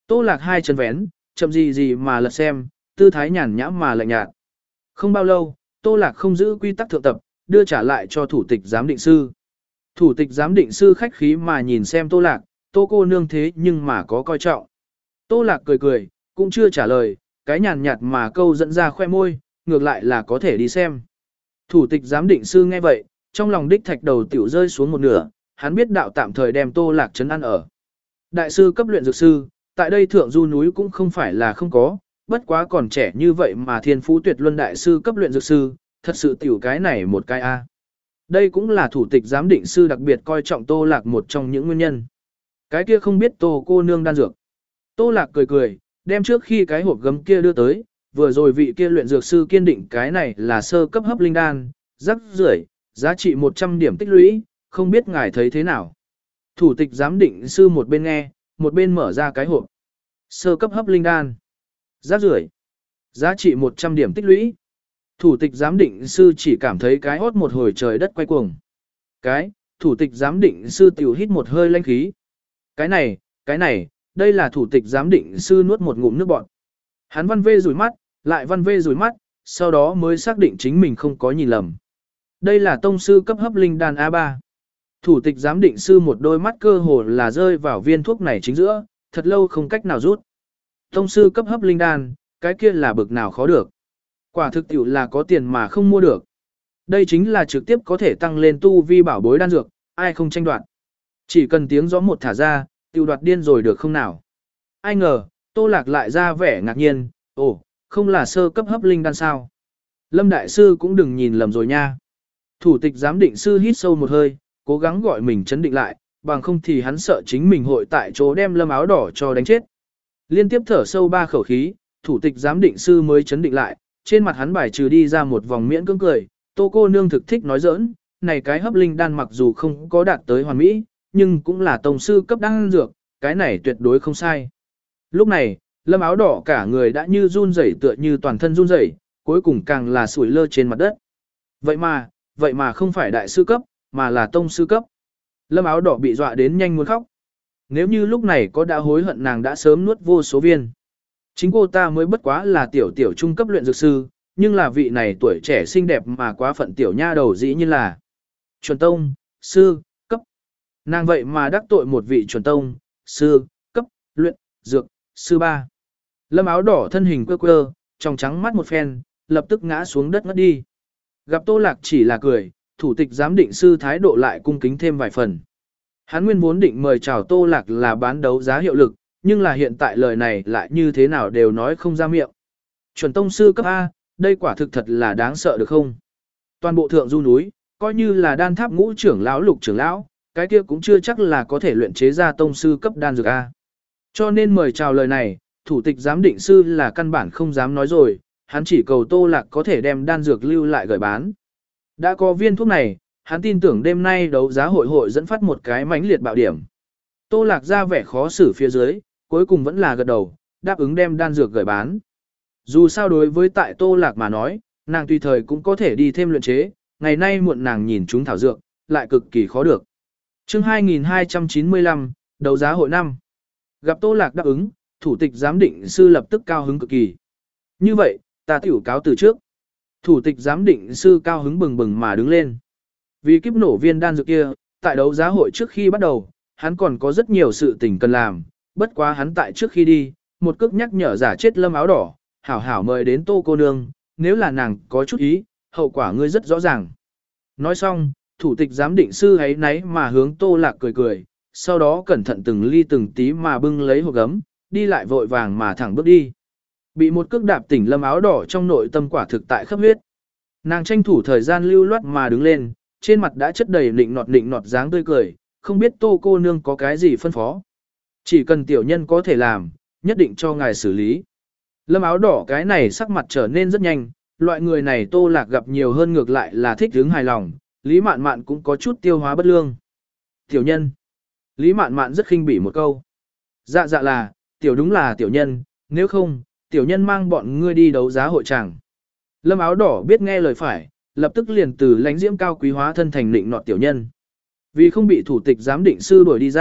S1: Tô Lạc hai chân vén, chậm gì gì mà lật xem, tư thái nhàn nhã mà lạnh nhạt. Không bao lâu, Tô Lạc không giữ quy tắc thượng tập, đưa trả lại cho thủ tịch giám định sư. Thủ tịch giám định sư khách khí mà nhìn xem Tô Lạc, Tô cô nương thế nhưng mà có coi trọng. Tô Lạc cười cười, cũng chưa trả lời, cái nhàn nhạt mà câu dẫn ra khoe môi, ngược lại là có thể đi xem. Thủ tịch giám định sư nghe vậy, trong lòng đích thạch đầu tiểu rơi xuống một nửa, hắn biết đạo tạm thời đem Tô Lạc trấn an ở. Đại sư cấp luyện dược sư, tại đây thượng du núi cũng không phải là không có, bất quá còn trẻ như vậy mà thiên phú tuyệt luân đại sư cấp luyện dược sư, thật sự tiểu cái này một cái A. Đây cũng là thủ tịch giám định sư đặc biệt coi trọng Tô Lạc một trong những nguyên nhân. Cái kia không biết Tô cô nương đan dược. Tô Lạc cười cười, đem trước khi cái hộp gấm kia đưa tới, vừa rồi vị kia luyện dược sư kiên định cái này là sơ cấp hấp linh đan, rắc rưởi, giá trị một trăm điểm tích lũy, không biết ngài thấy thế nào. Thủ tịch giám định sư một bên nghe, một bên mở ra cái hộp. Sơ cấp hấp linh đan, rắc rưởi, giá trị một trăm điểm tích lũy. Thủ tịch giám định sư chỉ cảm thấy cái hốt một hồi trời đất quay cuồng. Cái, thủ tịch giám định sư tiểu hít một hơi lanh khí. Cái này, cái này, đây là thủ tịch giám định sư nuốt một ngụm nước bọt. Hắn văn vê rủi mắt, lại văn vê rủi mắt, sau đó mới xác định chính mình không có nhìn lầm. Đây là tông sư cấp hấp linh đan A ba. Thủ tịch giám định sư một đôi mắt cơ hồ là rơi vào viên thuốc này chính giữa, thật lâu không cách nào rút. Tông sư cấp hấp linh đan, cái kia là bực nào khó được. Quả thực tiểu là có tiền mà không mua được. Đây chính là trực tiếp có thể tăng lên tu vi bảo bối đan dược, ai không tranh đoạt. Chỉ cần tiếng gió một thả ra, tiểu đoạt điên rồi được không nào. Ai ngờ, Tô Lạc lại ra vẻ ngạc nhiên, ồ, không là sơ cấp hấp linh đan sao. Lâm Đại Sư cũng đừng nhìn lầm rồi nha. Thủ tịch giám định sư hít sâu một hơi, cố gắng gọi mình chấn định lại, bằng không thì hắn sợ chính mình hội tại chỗ đem Lâm áo đỏ cho đánh chết. Liên tiếp thở sâu ba khẩu khí, thủ tịch giám định sư mới chấn định lại, trên mặt hắn bài trừ đi ra một vòng miễn cưỡng cười, Tô cô nương thực thích nói giỡn, này cái hấp linh đan mặc dù không có đạt tới hoàn mỹ, nhưng cũng là tông sư cấp đan dược, cái này tuyệt đối không sai. Lúc này, Lâm áo đỏ cả người đã như run rẩy tựa như toàn thân run rẩy, cuối cùng càng là sủi lơ trên mặt đất. Vậy mà, vậy mà không phải đại sư cấp, mà là tông sư cấp. Lâm áo đỏ bị dọa đến nhanh muốn khóc. Nếu như lúc này có đã hối hận nàng đã sớm nuốt vô số viên. Chính cô ta mới bất quá là tiểu tiểu trung cấp luyện dược sư, nhưng là vị này tuổi trẻ xinh đẹp mà quá phận tiểu nha đầu dĩ như là chuẩn tông, sư, cấp. Nàng vậy mà đắc tội một vị chuẩn tông, sư, cấp, luyện, dược, sư ba. Lâm áo đỏ thân hình quơ quơ, trong trắng mắt một phen, lập tức ngã xuống đất ngất đi. Gặp Tô Lạc chỉ là cười, thủ tịch giám định sư thái độ lại cung kính thêm vài phần. Hắn nguyên vốn định mời chào Tô Lạc là bán đấu giá hiệu lực, nhưng là hiện tại lời này lại như thế nào đều nói không ra miệng. Chuẩn tông sư cấp A, đây quả thực thật là đáng sợ được không? Toàn bộ thượng du núi, coi như là đan tháp ngũ trưởng lão lục trưởng lão, cái kia cũng chưa chắc là có thể luyện chế ra tông sư cấp đan dược A. Cho nên mời chào lời này, thủ tịch giám định sư là căn bản không dám nói rồi, hắn chỉ cầu Tô Lạc có thể đem đan dược lưu lại gửi bán. Đã có viên thuốc này, hắn tin tưởng đêm nay đấu giá hội hội dẫn phát một cái mãnh liệt bạo điểm. Tô Lạc ra vẻ khó xử phía dưới, cuối cùng vẫn là gật đầu, đáp ứng đem đan dược gửi bán. Dù sao đối với tại Tô Lạc mà nói, nàng tùy thời cũng có thể đi thêm luyện chế, ngày nay muộn nàng nhìn chúng thảo dược, lại cực kỳ khó được. Chương hai nghìn hai trăm chín mươi lăm, đấu giá hội năm. Gặp Tô Lạc đáp ứng, thủ tịch giám định sư lập tức cao hứng cực kỳ. Như vậy, ta tiểu cáo từ trước. Thủ tịch giám định sư cao hứng bừng bừng mà đứng lên. Vì kiếp nổ viên đan dược kia, tại đấu giá hội trước khi bắt đầu, hắn còn có rất nhiều sự tình cần làm, bất quá hắn tại trước khi đi, một cước nhắc nhở giả chết Lâm áo đỏ, hảo hảo mời đến Tô cô nương, nếu là nàng có chút ý, hậu quả ngươi rất rõ ràng. Nói xong, thủ tịch giám định sư ấy náy mà hướng Tô Lạc cười cười, sau đó cẩn thận từng ly từng tí mà bưng lấy hộp gấm, đi lại vội vàng mà thẳng bước đi. Bị một cước đạp tỉnh Lâm áo đỏ trong nội tâm quả thực tại khắp huyết. Nàng tranh thủ thời gian lưu loát mà đứng lên, trên mặt đã chất đầy nịnh nọt nịnh nọt dáng tươi cười, không biết Tô cô nương có cái gì phân phó. Chỉ cần tiểu nhân có thể làm, nhất định cho ngài xử lý. Lâm áo đỏ cái này sắc mặt trở nên rất nhanh, loại người này Tô Lạc gặp nhiều hơn ngược lại là thích hứng hài lòng, Lý Mạn Mạn cũng có chút tiêu hóa bất lương. Tiểu nhân. Lý Mạn Mạn rất khinh bỉ một câu. Dạ dạ là, tiểu đúng là tiểu nhân, nếu không, tiểu nhân mang bọn ngươi đi đấu giá hội tràng. Lâm áo đỏ biết nghe lời phải, lập tức liền từ lãnh diễm cao quý hóa thân thành định nọt tiểu nhân. Vì không bị thủ tịch giám định sư đuổi đi ra,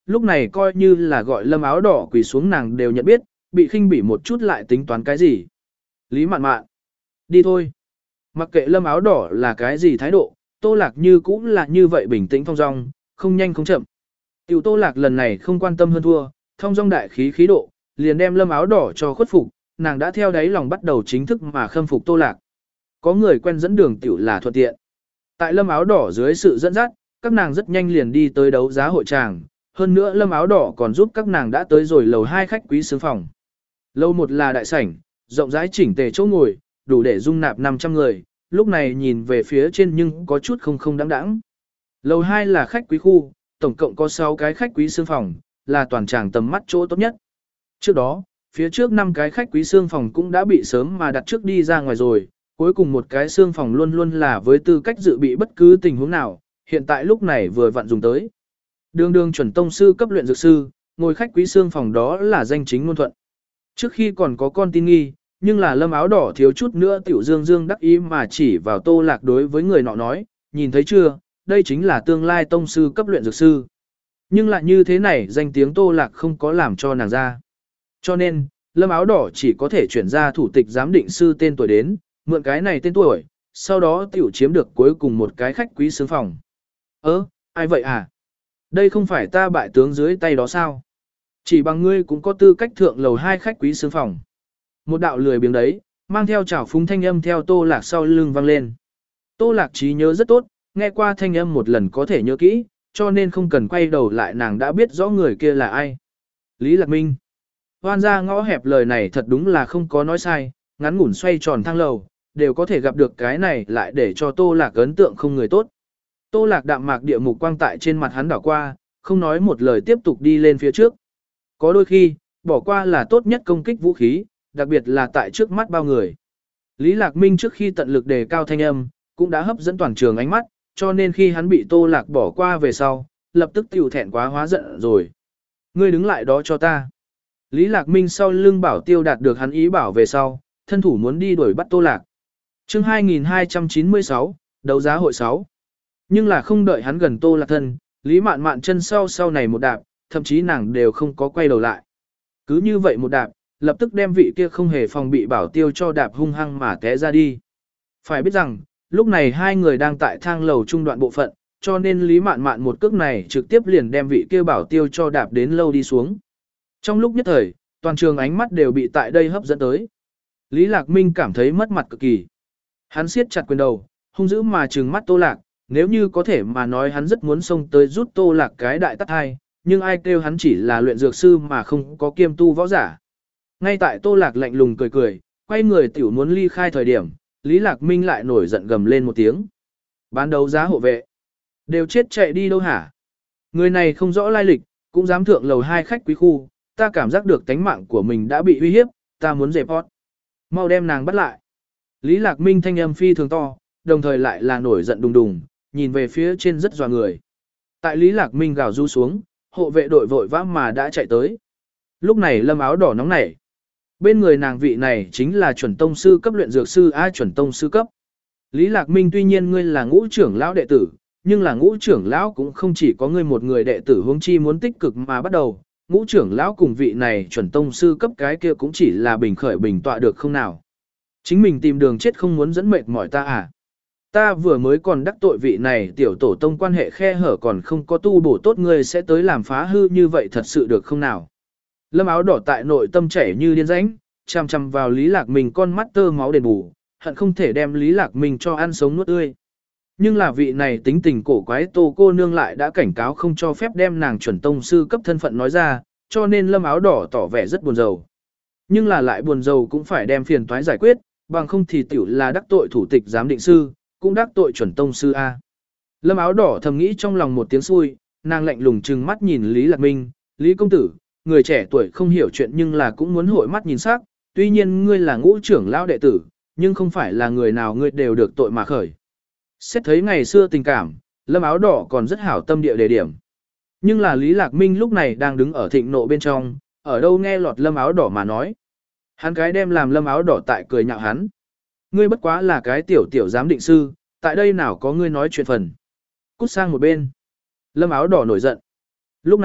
S1: lúc này coi như là gọi Lâm áo đỏ quỳ xuống nàng đều nhận biết, bị khinh bỉ một chút lại tính toán cái gì. Lý Mạn Mạn, đi thôi. Mặc kệ Lâm áo đỏ là cái gì thái độ, Tô Lạc như cũng là như vậy bình tĩnh thong dong, không nhanh không chậm. Tiểu Tô Lạc lần này không quan tâm hơn thua, thong dong đại khí khí độ, liền đem Lâm áo đỏ cho khuất phục, nàng đã theo đáy lòng bắt đầu chính thức mà khâm phục Tô Lạc. Có người quen dẫn đường tiểu là thuận tiện. Tại Lâm áo đỏ dưới sự dẫn dắt, các nàng rất nhanh liền đi tới đấu giá hội tràng, hơn nữa Lâm áo đỏ còn giúp các nàng đã tới rồi lầu hai khách quý sướng phòng. Lầu một là đại sảnh, rộng rãi chỉnh tề chỗ ngồi, đủ để dung nạp năm trăm người, lúc này nhìn về phía trên nhưng có chút không không đáng đáng. Lầu hai là khách quý khu, tổng cộng có sáu cái khách quý sương phòng, là toàn tràng tầm mắt chỗ tốt nhất. Trước đó, phía trước năm cái khách quý sương phòng cũng đã bị sớm mà đặt trước đi ra ngoài rồi, cuối cùng một cái sương phòng luôn luôn là với tư cách dự bị bất cứ tình huống nào, hiện tại lúc này vừa vặn dùng tới. Đường đường chuẩn tông sư cấp luyện dược sư, ngồi khách quý sương phòng đó là danh chính ngôn thuận. Trước khi còn có con tin nghi, nhưng là Lâm áo đỏ thiếu chút nữa tiểu dương dương đắc ý mà chỉ vào Tô Lạc đối với người nọ nói, nhìn thấy chưa, đây chính là tương lai tông sư cấp luyện dược sư. Nhưng lại như thế này danh tiếng Tô Lạc không có làm cho nàng ra. Cho nên, Lâm áo đỏ chỉ có thể chuyển ra thủ tịch giám định sư tên tuổi đến, mượn cái này tên tuổi, sau đó tiểu chiếm được cuối cùng một cái khách quý sướng phòng. Ơ, ai vậy à? Đây không phải ta bại tướng dưới tay đó sao? Chỉ bằng ngươi cũng có tư cách thượng lầu hai khách quý sướng phòng. Một đạo lười biếng đấy, mang theo chảo phúng thanh âm theo Tô Lạc sau lưng vang lên. Tô Lạc trí nhớ rất tốt, nghe qua thanh âm một lần có thể nhớ kỹ, cho nên không cần quay đầu lại nàng đã biết rõ người kia là ai. Lý Lạc Minh. Hoan ra ngõ hẹp lời này thật đúng là không có nói sai, ngắn ngủn xoay tròn thang lầu, đều có thể gặp được cái này lại để cho Tô Lạc ấn tượng không người tốt. Tô Lạc đạm mạc địa mục quang tại trên mặt hắn đảo qua, không nói một lời tiếp tục đi lên phía trước. Có đôi khi, bỏ qua là tốt nhất công kích vũ khí, đặc biệt là tại trước mắt bao người. Lý Lạc Minh trước khi tận lực đề cao thanh âm, cũng đã hấp dẫn toàn trường ánh mắt, cho nên khi hắn bị Tô Lạc bỏ qua về sau, lập tức tiểu thẹn quá hóa giận rồi. Ngươi đứng lại đó cho ta. Lý Lạc Minh sau lưng bảo tiêu đạt được hắn ý bảo về sau, thân thủ muốn đi đuổi bắt Tô Lạc. Chương hai nghìn hai trăm chín mươi sáu, đấu giá hội sáu. Nhưng là không đợi hắn gần Tô Lạc thân, Lý Mạn Mạn chân sau sau này một đạp, thậm chí nàng đều không có quay đầu lại. Cứ như vậy một đạp, lập tức đem vị kia không hề phòng bị bảo tiêu cho đạp hung hăng mà té ra đi. Phải biết rằng, lúc này hai người đang tại thang lầu trung đoạn bộ phận, cho nên Lý Mạn Mạn một cước này trực tiếp liền đem vị kia bảo tiêu cho đạp đến lâu đi xuống. Trong lúc nhất thời, toàn trường ánh mắt đều bị tại đây hấp dẫn tới. Lý Lạc Minh cảm thấy mất mặt cực kỳ. Hắn siết chặt quyền đầu, hung dữ mà trừng mắt Tô Lạc, nếu như có thể mà nói hắn rất muốn xông tới rút Tô Lạc cái đại tát hai, nhưng ai kêu hắn chỉ là luyện dược sư mà không có kiêm tu võ giả. Ngay tại Tô Lạc lạnh lùng cười cười, quay người tiểu muốn ly khai thời điểm, Lý Lạc Minh lại nổi giận gầm lên một tiếng. Bán đấu giá hộ vệ. Đều chết chạy đi đâu hả? Người này không rõ lai lịch, cũng dám thượng lầu hai khách quý khu, ta cảm giác được tánh mạng của mình đã bị uy hiếp, ta muốn dẹp hót. Mau đem nàng bắt lại. Lý Lạc Minh thanh âm phi thường to, đồng thời lại là nổi giận đùng đùng, nhìn về phía trên rất dọa người. Tại Lý Lạc Minh gào du xuống, hộ vệ đội vội vã mà đã chạy tới. Lúc này Lâm áo đỏ nóng nảy. Bên người nàng vị này chính là chuẩn tông sư cấp luyện dược sư A chuẩn tông sư cấp. Lý Lạc Minh tuy nhiên ngươi là ngũ trưởng lão đệ tử, nhưng là ngũ trưởng lão cũng không chỉ có ngươi một người đệ tử huống chi muốn tích cực mà bắt đầu. Ngũ trưởng lão cùng vị này chuẩn tông sư cấp cái kia cũng chỉ là bình khởi bình tọa được không nào. Chính mình tìm đường chết không muốn dẫn mệt mỏi ta à. Ta vừa mới còn đắc tội vị này tiểu tổ tông quan hệ khe hở còn không có tu bổ tốt ngươi sẽ tới làm phá hư như vậy thật sự được không nào. Lâm áo đỏ tại nội tâm chảy như điên rãnh, chằm chằm vào Lý Lạc Minh con mắt tơ máu đền bù, hận không thể đem Lý Lạc Minh cho ăn sống nuốt tươi. Nhưng là vị này tính tình cổ quái Tô cô nương lại đã cảnh cáo không cho phép đem nàng chuẩn tông sư cấp thân phận nói ra, cho nên Lâm áo đỏ tỏ vẻ rất buồn rầu. Nhưng là lại buồn rầu cũng phải đem phiền toái giải quyết, bằng không thì tiểu là đắc tội thủ tịch giám định sư, cũng đắc tội chuẩn tông sư A. Lâm áo đỏ thầm nghĩ trong lòng một tiếng xui, nàng lạnh lùng trừng mắt nhìn Lý Lạc Minh, Lý công tử, người trẻ tuổi không hiểu chuyện nhưng là cũng muốn hội mắt nhìn sắc, tuy nhiên ngươi là ngũ trưởng lão đệ tử, nhưng không phải là người nào ngươi đều được tội mà khởi. Xét thấy ngày xưa tình cảm, Lâm áo đỏ còn rất hảo tâm địa đề điểm. Nhưng là Lý Lạc Minh lúc này đang đứng ở thịnh nộ bên trong, ở đâu nghe lọt Lâm áo đỏ mà nói. Hắn cái đem làm Lâm áo đỏ tại cười nhạo hắn. Ngươi bất quá là cái tiểu tiểu giám định sư, tại đây nào có ngươi nói chuyện phần. Cút sang một bên. Lâm áo đỏ nổi giận. Lúc này,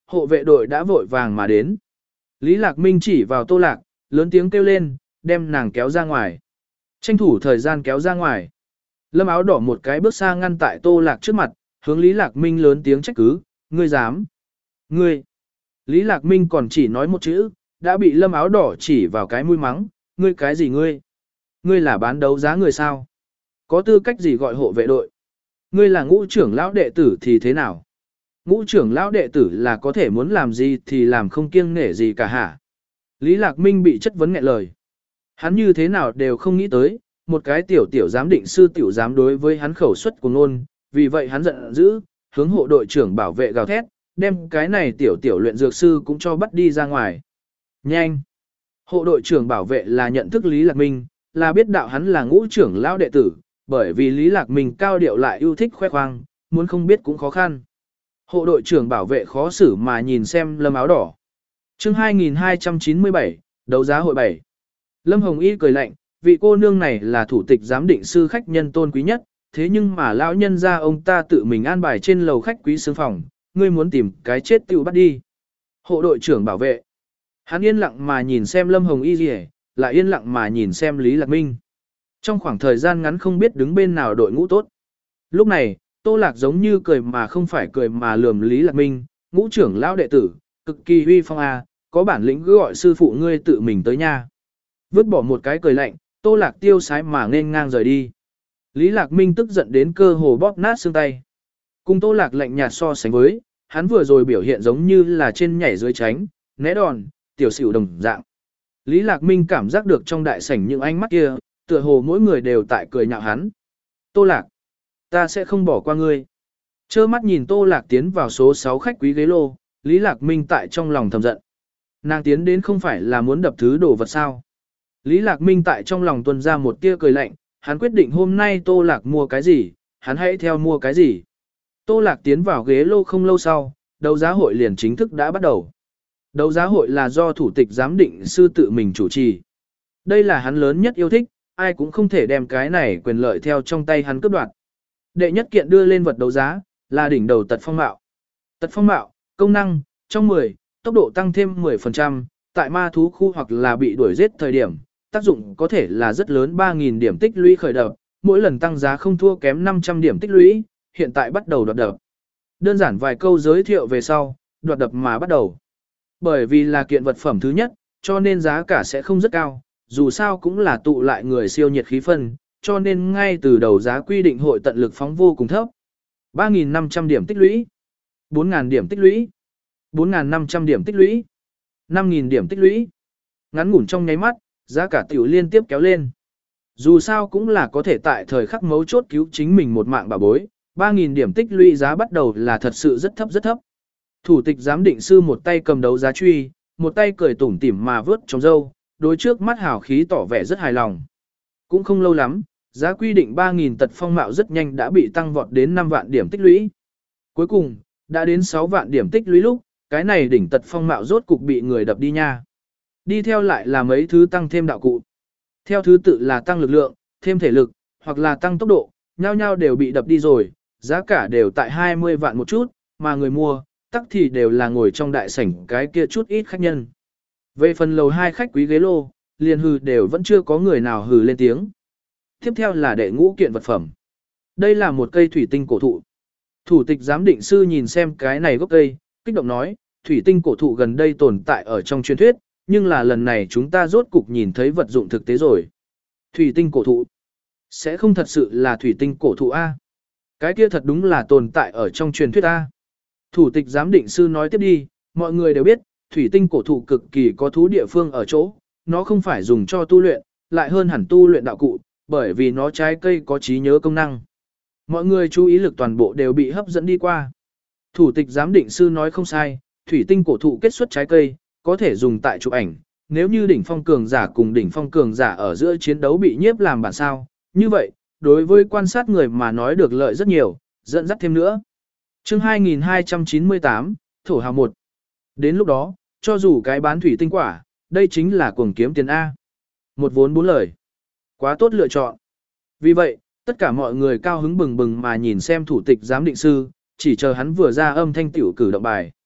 S1: hộ vệ đội đã vội vàng mà đến. Lý Lạc Minh chỉ vào Tô Lạc, lớn tiếng kêu lên, đem nàng kéo ra ngoài. Tranh thủ thời gian kéo ra ngoài. Lâm áo đỏ một cái bước xa ngăn tại Tô Lạc trước mặt, hướng Lý Lạc Minh lớn tiếng trách cứ, ngươi dám. Ngươi. Lý Lạc Minh còn chỉ nói một chữ, đã bị Lâm áo đỏ chỉ vào cái mũi mắng, ngươi cái gì ngươi? Ngươi là bán đấu giá người sao? Có tư cách gì gọi hộ vệ đội? Ngươi là ngũ trưởng lão đệ tử thì thế nào? Ngũ trưởng lão đệ tử là có thể muốn làm gì thì làm không kiêng nể gì cả hả? Lý Lạc Minh bị chất vấn nghẹn lời. Hắn như thế nào đều không nghĩ tới, một cái tiểu tiểu giám định sư tiểu giám đối với hắn khẩu suất của ngôn, vì vậy hắn giận dữ, hướng hộ đội trưởng bảo vệ gào thét, đem cái này tiểu tiểu luyện dược sư cũng cho bắt đi ra ngoài. Nhanh! Hộ đội trưởng bảo vệ là nhận thức Lý Lạc Minh, là biết đạo hắn là ngũ trưởng lão đệ tử, bởi vì Lý Lạc Minh cao điệu lại yêu thích khoe khoang, muốn không biết cũng khó khăn. Hộ đội trưởng bảo vệ khó xử mà nhìn xem Lâm áo đỏ. Chương hai nghìn hai trăm chín mươi bảy, đấu giá hội bảy. Lâm Hồng Y cười lạnh, vị cô nương này là thủ tịch giám định sư khách nhân tôn quý nhất, thế nhưng mà lão nhân gia ông ta tự mình an bài trên lầu khách quý sướng phòng, ngươi muốn tìm cái chết tiêu bắt đi. Hộ đội trưởng bảo vệ. Hắn yên lặng mà nhìn xem Lâm Hồng Y gì, lại yên lặng mà nhìn xem Lý Lạc Minh. Trong khoảng thời gian ngắn không biết đứng bên nào đội ngũ tốt. Lúc này, Tô Lạc giống như cười mà không phải cười mà lườm Lý Lạc Minh, ngũ trưởng lão đệ tử, cực kỳ huy phong a, có bản lĩnh cứ gọi sư phụ ngươi tự mình tới nha. Vứt bỏ một cái cười lạnh, Tô Lạc tiêu sái mà nên ngang rời đi. Lý Lạc Minh tức giận đến cơ hồ bóp nát xương tay. Cùng Tô Lạc lạnh nhạt so sánh với, hắn vừa rồi biểu hiện giống như là trên nhảy dưới tránh, né đòn, tiểu xỉu đồng dạng. Lý Lạc Minh cảm giác được trong đại sảnh những ánh mắt kia, tựa hồ mỗi người đều tại cười nhạo hắn. Tô Lạc, ta sẽ không bỏ qua ngươi. Chơ mắt nhìn Tô Lạc tiến vào số sáu khách quý ghế lô, Lý Lạc Minh tại trong lòng thầm giận. Nàng tiến đến không phải là muốn đập thứ đồ vật sao. Lý Lạc Minh tại trong lòng tuôn ra một tia cười lạnh, hắn quyết định hôm nay Tô Lạc mua cái gì, hắn hãy theo mua cái gì. Tô Lạc tiến vào ghế lô không lâu sau, đấu giá hội liền chính thức đã bắt đầu. Đấu giá hội là do thủ tịch giám định sư tự mình chủ trì. Đây là hắn lớn nhất yêu thích, ai cũng không thể đem cái này quyền lợi theo trong tay hắn cướp đoạt. Đệ nhất kiện đưa lên vật đấu giá, là đỉnh đầu tật phong mạo. Tật phong mạo, công năng, trong mười, tốc độ tăng thêm mười phần trăm, tại ma thú khu hoặc là bị đuổi giết thời điểm, tác dụng có thể là rất lớn ba nghìn điểm tích lũy khởi đập, mỗi lần tăng giá không thua kém năm trăm điểm tích lũy, hiện tại bắt đầu đoạt đập. Đơn giản vài câu giới thiệu về sau, đoạt đập mà bắt đầu. Bởi vì là kiện vật phẩm thứ nhất, cho nên giá cả sẽ không rất cao, dù sao cũng là tụ lại người siêu nhiệt khí phân, cho nên ngay từ đầu giá quy định hội tận lực phóng vô cùng thấp. ba nghìn năm trăm điểm tích lũy, bốn nghìn điểm tích lũy, bốn nghìn năm trăm điểm tích lũy, năm nghìn điểm tích lũy. Ngắn ngủn trong nháy mắt, giá cả tiểu liên tiếp kéo lên. Dù sao cũng là có thể tại thời khắc mấu chốt cứu chính mình một mạng bà bối, ba nghìn điểm tích lũy giá bắt đầu là thật sự rất thấp rất thấp. Thủ tịch giám định sư một tay cầm đấu giá truy, một tay cười tủm tỉm mà vớt trong râu, đối trước mắt hào khí tỏ vẻ rất hài lòng. Cũng không lâu lắm, giá quy định ba nghìn tật phong mạo rất nhanh đã bị tăng vọt đến năm vạn điểm tích lũy. Cuối cùng, đã đến sáu vạn điểm tích lũy lúc, cái này đỉnh tật phong mạo rốt cục bị người đập đi nha. Đi theo lại là mấy thứ tăng thêm đạo cụ. Theo thứ tự là tăng lực lượng, thêm thể lực, hoặc là tăng tốc độ, nhau nhau đều bị đập đi rồi, giá cả đều tại hai mươi vạn một chút, mà người mua, tắc thì đều là ngồi trong đại sảnh cái kia chút ít khách nhân. Về phần lầu hai khách quý ghế lô, liền hừ đều vẫn chưa có người nào hừ lên tiếng. Tiếp theo là đệ ngũ kiện vật phẩm. Đây là một cây thủy tinh cổ thụ. Thủ tịch giám định sư nhìn xem cái này gốc cây, kích động nói, thủy tinh cổ thụ gần đây tồn tại ở trong truyền thuyết, nhưng là lần này chúng ta rốt cục nhìn thấy vật dụng thực tế rồi. Thủy tinh cổ thụ. Sẽ không thật sự là thủy tinh cổ thụ A. Cái kia thật đúng là tồn tại ở trong truyền thuyết A. Thủ tịch giám định sư nói tiếp đi, mọi người đều biết, thủy tinh cổ thụ cực kỳ có thú địa phương ở chỗ, nó không phải dùng cho tu luyện, lại hơn hẳn tu luyện đạo cụ, bởi vì nó trái cây có trí nhớ công năng. Mọi người chú ý lực toàn bộ đều bị hấp dẫn đi qua. Thủ tịch giám định sư nói không sai, thủy tinh cổ thụ kết xuất trái cây, có thể dùng tại chụp ảnh, nếu như đỉnh phong cường giả cùng đỉnh phong cường giả ở giữa chiến đấu bị nhiếp làm bản sao, như vậy, đối với quan sát người mà nói được lợi rất nhiều, dẫn dắt thêm nữa. Chương hai nghìn hai trăm chín mươi tám, Thổ Hào một. Đến lúc đó, cho dù cái bán thủy tinh quả, đây chính là cuồng kiếm tiền A. Một vốn bốn lời. Quá tốt lựa chọn. Vì vậy, tất cả mọi người cao hứng bừng bừng mà nhìn xem thủ tịch giám định sư, chỉ chờ hắn vừa ra âm thanh tiểu cử động bài.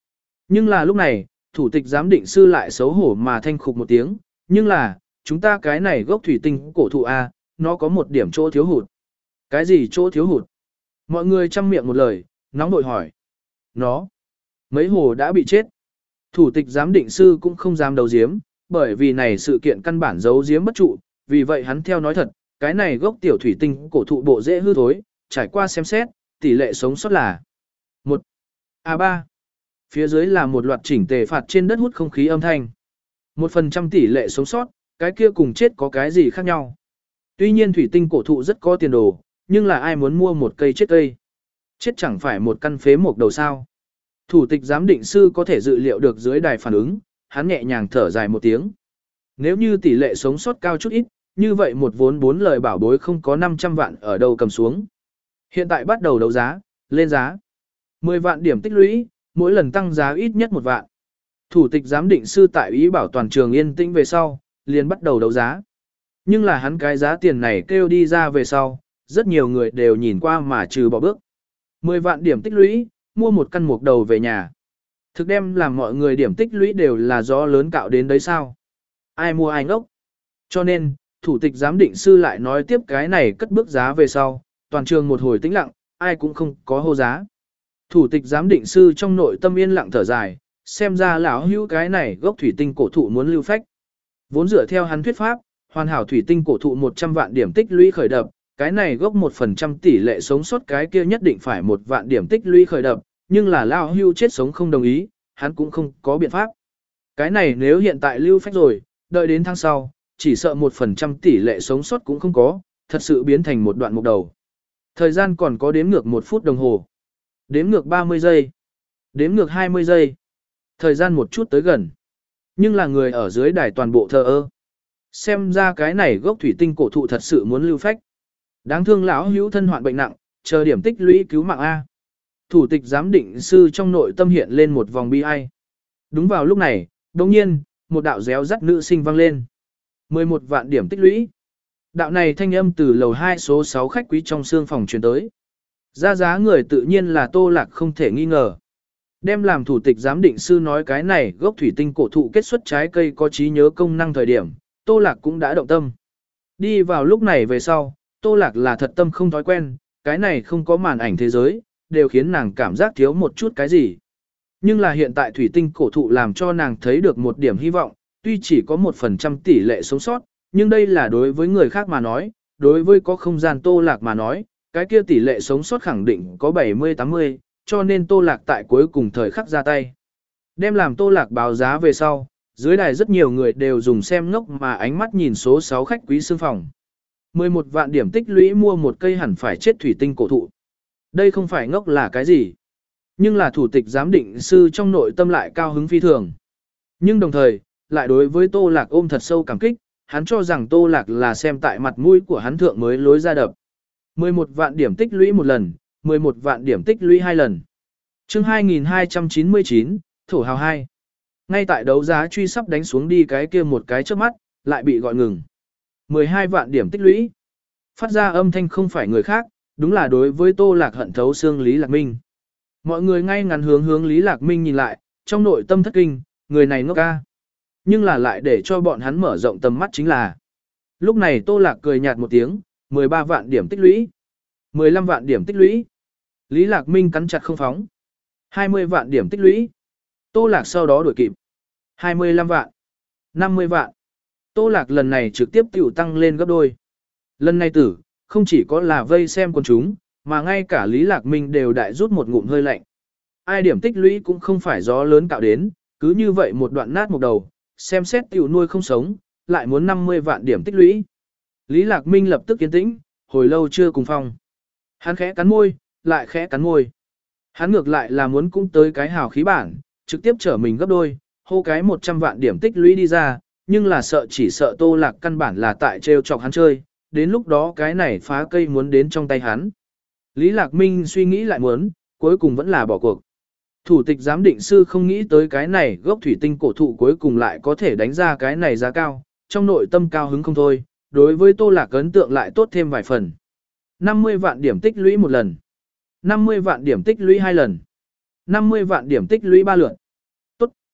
S1: Nhưng là lúc này, thủ tịch giám định sư lại xấu hổ mà thanh khục một tiếng, nhưng là, chúng ta cái này gốc thủy tinh cổ thụ A, nó có một điểm chỗ thiếu hụt. Cái gì chỗ thiếu hụt? Mọi người chăm miệng một lời, nóng nội hỏi. Nó, mấy hồ đã bị chết. Thủ tịch giám định sư cũng không dám đầu giếm, bởi vì này sự kiện căn bản giấu giếm bất trụ, vì vậy hắn theo nói thật, cái này gốc tiểu thủy tinh cổ thụ bộ dễ hư thối, trải qua xem xét, tỷ lệ sống sót là một a ba. Phía dưới là một loạt chỉnh tề phạt trên đất hút không khí âm thanh. Một phần trăm tỷ lệ sống sót, cái kia cùng chết có cái gì khác nhau. Tuy nhiên thủy tinh cổ thụ rất có tiền đồ, nhưng là ai muốn mua một cây chết cây. Chết chẳng phải một căn phế một đầu sao. Thủ tịch giám định sư có thể dự liệu được dưới đài phản ứng, hắn nhẹ nhàng thở dài một tiếng. Nếu như tỷ lệ sống sót cao chút ít, như vậy một vốn bốn lời bảo bối không có năm trăm vạn ở đâu cầm xuống. Hiện tại bắt đầu đấu giá, lên giá. mười vạn điểm tích lũy, mỗi lần tăng giá ít nhất một vạn. Thủ tịch giám định sư tại ý bảo toàn trường yên tĩnh về sau, liền bắt đầu đấu giá. Nhưng là hắn cái giá tiền này kêu đi ra về sau, rất nhiều người đều nhìn qua mà trừ bỏ bước. mười vạn điểm tích lũy, mua một căn mục đầu về nhà. Thực đem làm mọi người điểm tích lũy đều là gió lớn cạo đến đấy sao. Ai mua ai ngốc. Cho nên, thủ tịch giám định sư lại nói tiếp cái này cất bước giá về sau, toàn trường một hồi tĩnh lặng, ai cũng không có hô giá. Thủ tịch giám định sư trong nội tâm yên lặng thở dài, xem ra lão hữu cái này gốc thủy tinh cổ thụ muốn lưu phách. Vốn dựa theo hắn thuyết pháp, hoàn hảo thủy tinh cổ thụ một trăm vạn điểm tích lũy khởi đập, cái này gốc một phần trăm tỷ lệ sống sót cái kia nhất định phải một vạn điểm tích lũy khởi đập, nhưng là lão hữu chết sống không đồng ý, hắn cũng không có biện pháp. Cái này nếu hiện tại lưu phách rồi, đợi đến tháng sau, chỉ sợ một phần trăm tỷ lệ sống sót cũng không có, thật sự biến thành một đoạn mục đầu. Thời gian còn có đếm ngược một phút đồng hồ. Đếm ngược ba mươi giây. Đếm ngược hai mươi giây. Thời gian một chút tới gần. Nhưng là người ở dưới đài toàn bộ thờ ơ. Xem ra cái này gốc thủy tinh cổ thụ thật sự muốn lưu phách. Đáng thương lão hữu thân hoạn bệnh nặng, chờ điểm tích lũy cứu mạng A. Thủ tịch giám định sư trong nội tâm hiện lên một vòng bi ai. Đúng vào lúc này, đồng nhiên, một đạo réo rắt nữ sinh vang lên. mười một vạn điểm tích lũy. Đạo này thanh âm từ lầu hai số sáu khách quý trong xương phòng truyền tới. Ra giá người tự nhiên là Tô Lạc không thể nghi ngờ. Đem làm thủ tịch giám định sư nói cái này gốc thủy tinh cổ thụ kết xuất trái cây có trí nhớ công năng thời điểm, Tô Lạc cũng đã động tâm. Đi vào lúc này về sau, Tô Lạc là thật tâm không thói quen, cái này không có màn ảnh thế giới, đều khiến nàng cảm giác thiếu một chút cái gì. Nhưng là hiện tại thủy tinh cổ thụ làm cho nàng thấy được một điểm hy vọng, tuy chỉ có một phần trăm tỷ lệ sống sót, nhưng đây là đối với người khác mà nói, đối với có không gian Tô Lạc mà nói, cái kia tỷ lệ sống sót khẳng định có bảy mươi tám mươi, cho nên Tô Lạc tại cuối cùng thời khắc ra tay. Đem làm Tô Lạc báo giá về sau, dưới đài rất nhiều người đều dùng xem ngốc mà ánh mắt nhìn số sáu khách quý xương phòng. mười một vạn điểm tích lũy mua một cây hẳn phải chết thủy tinh cổ thụ. Đây không phải ngốc là cái gì. Nhưng là thủ tịch giám định sư trong nội tâm lại cao hứng phi thường. Nhưng đồng thời, lại đối với Tô Lạc ôm thật sâu cảm kích, hắn cho rằng Tô Lạc là xem tại mặt mũi của hắn thượng mới lối ra đập. mười một vạn điểm tích lũy một lần, mười một vạn điểm tích lũy hai lần. Chương hai nghìn hai trăm chín mươi chín, Thổ Hào hai. Ngay tại đấu giá truy sắp đánh xuống đi cái kia một cái trước mắt, lại bị gọi ngừng. mười hai vạn điểm tích lũy. Phát ra âm thanh không phải người khác, đúng là đối với Tô Lạc hận thấu xương Lý Lạc Minh. Mọi người ngay ngắn hướng hướng Lý Lạc Minh nhìn lại, trong nội tâm thất kinh, người này ngốc ca. Nhưng là lại để cho bọn hắn mở rộng tầm mắt chính là. Lúc này Tô Lạc cười nhạt một tiếng, mười ba vạn điểm tích lũy. mười lăm vạn điểm tích lũy. Lý Lạc Minh cắn chặt không phóng. hai mươi vạn điểm tích lũy. Tô Lạc sau đó đuổi kịp. hai mươi lăm vạn. năm mươi vạn. Tô Lạc lần này trực tiếp tiểu tăng lên gấp đôi. Lần này tử, không chỉ có là vây xem quần chúng, mà ngay cả Lý Lạc Minh đều đại rút một ngụm hơi lạnh. Ai điểm tích lũy cũng không phải gió lớn cạo đến, cứ như vậy một đoạn nát một đầu, xem xét tiểu nuôi không sống, lại muốn năm mươi vạn điểm tích lũy. Lý Lạc Minh lập tức yên tĩnh, hồi lâu chưa cùng phong. Hắn khẽ cắn môi, lại khẽ cắn môi. Hắn ngược lại là muốn cũng tới cái hào khí bản, trực tiếp trở mình gấp đôi, hô cái một trăm vạn điểm tích lũy đi ra, nhưng là sợ chỉ sợ Tô Lạc căn bản là tại trêu chọc hắn chơi, đến lúc đó cái này phá cây muốn đến trong tay hắn. Lý Lạc Minh suy nghĩ lại muốn, cuối cùng vẫn là bỏ cuộc. Thủ tịch giám định sư không nghĩ tới cái này gốc thủy tinh cổ thụ cuối cùng lại có thể đánh ra cái này giá cao, trong nội tâm cao hứng không thôi, đối với Tô Lạc ấn tượng lại tốt thêm vài phần. năm mươi vạn điểm tích lũy một lần, năm mươi vạn điểm tích lũy hai lần, năm mươi vạn điểm tích lũy ba lượt.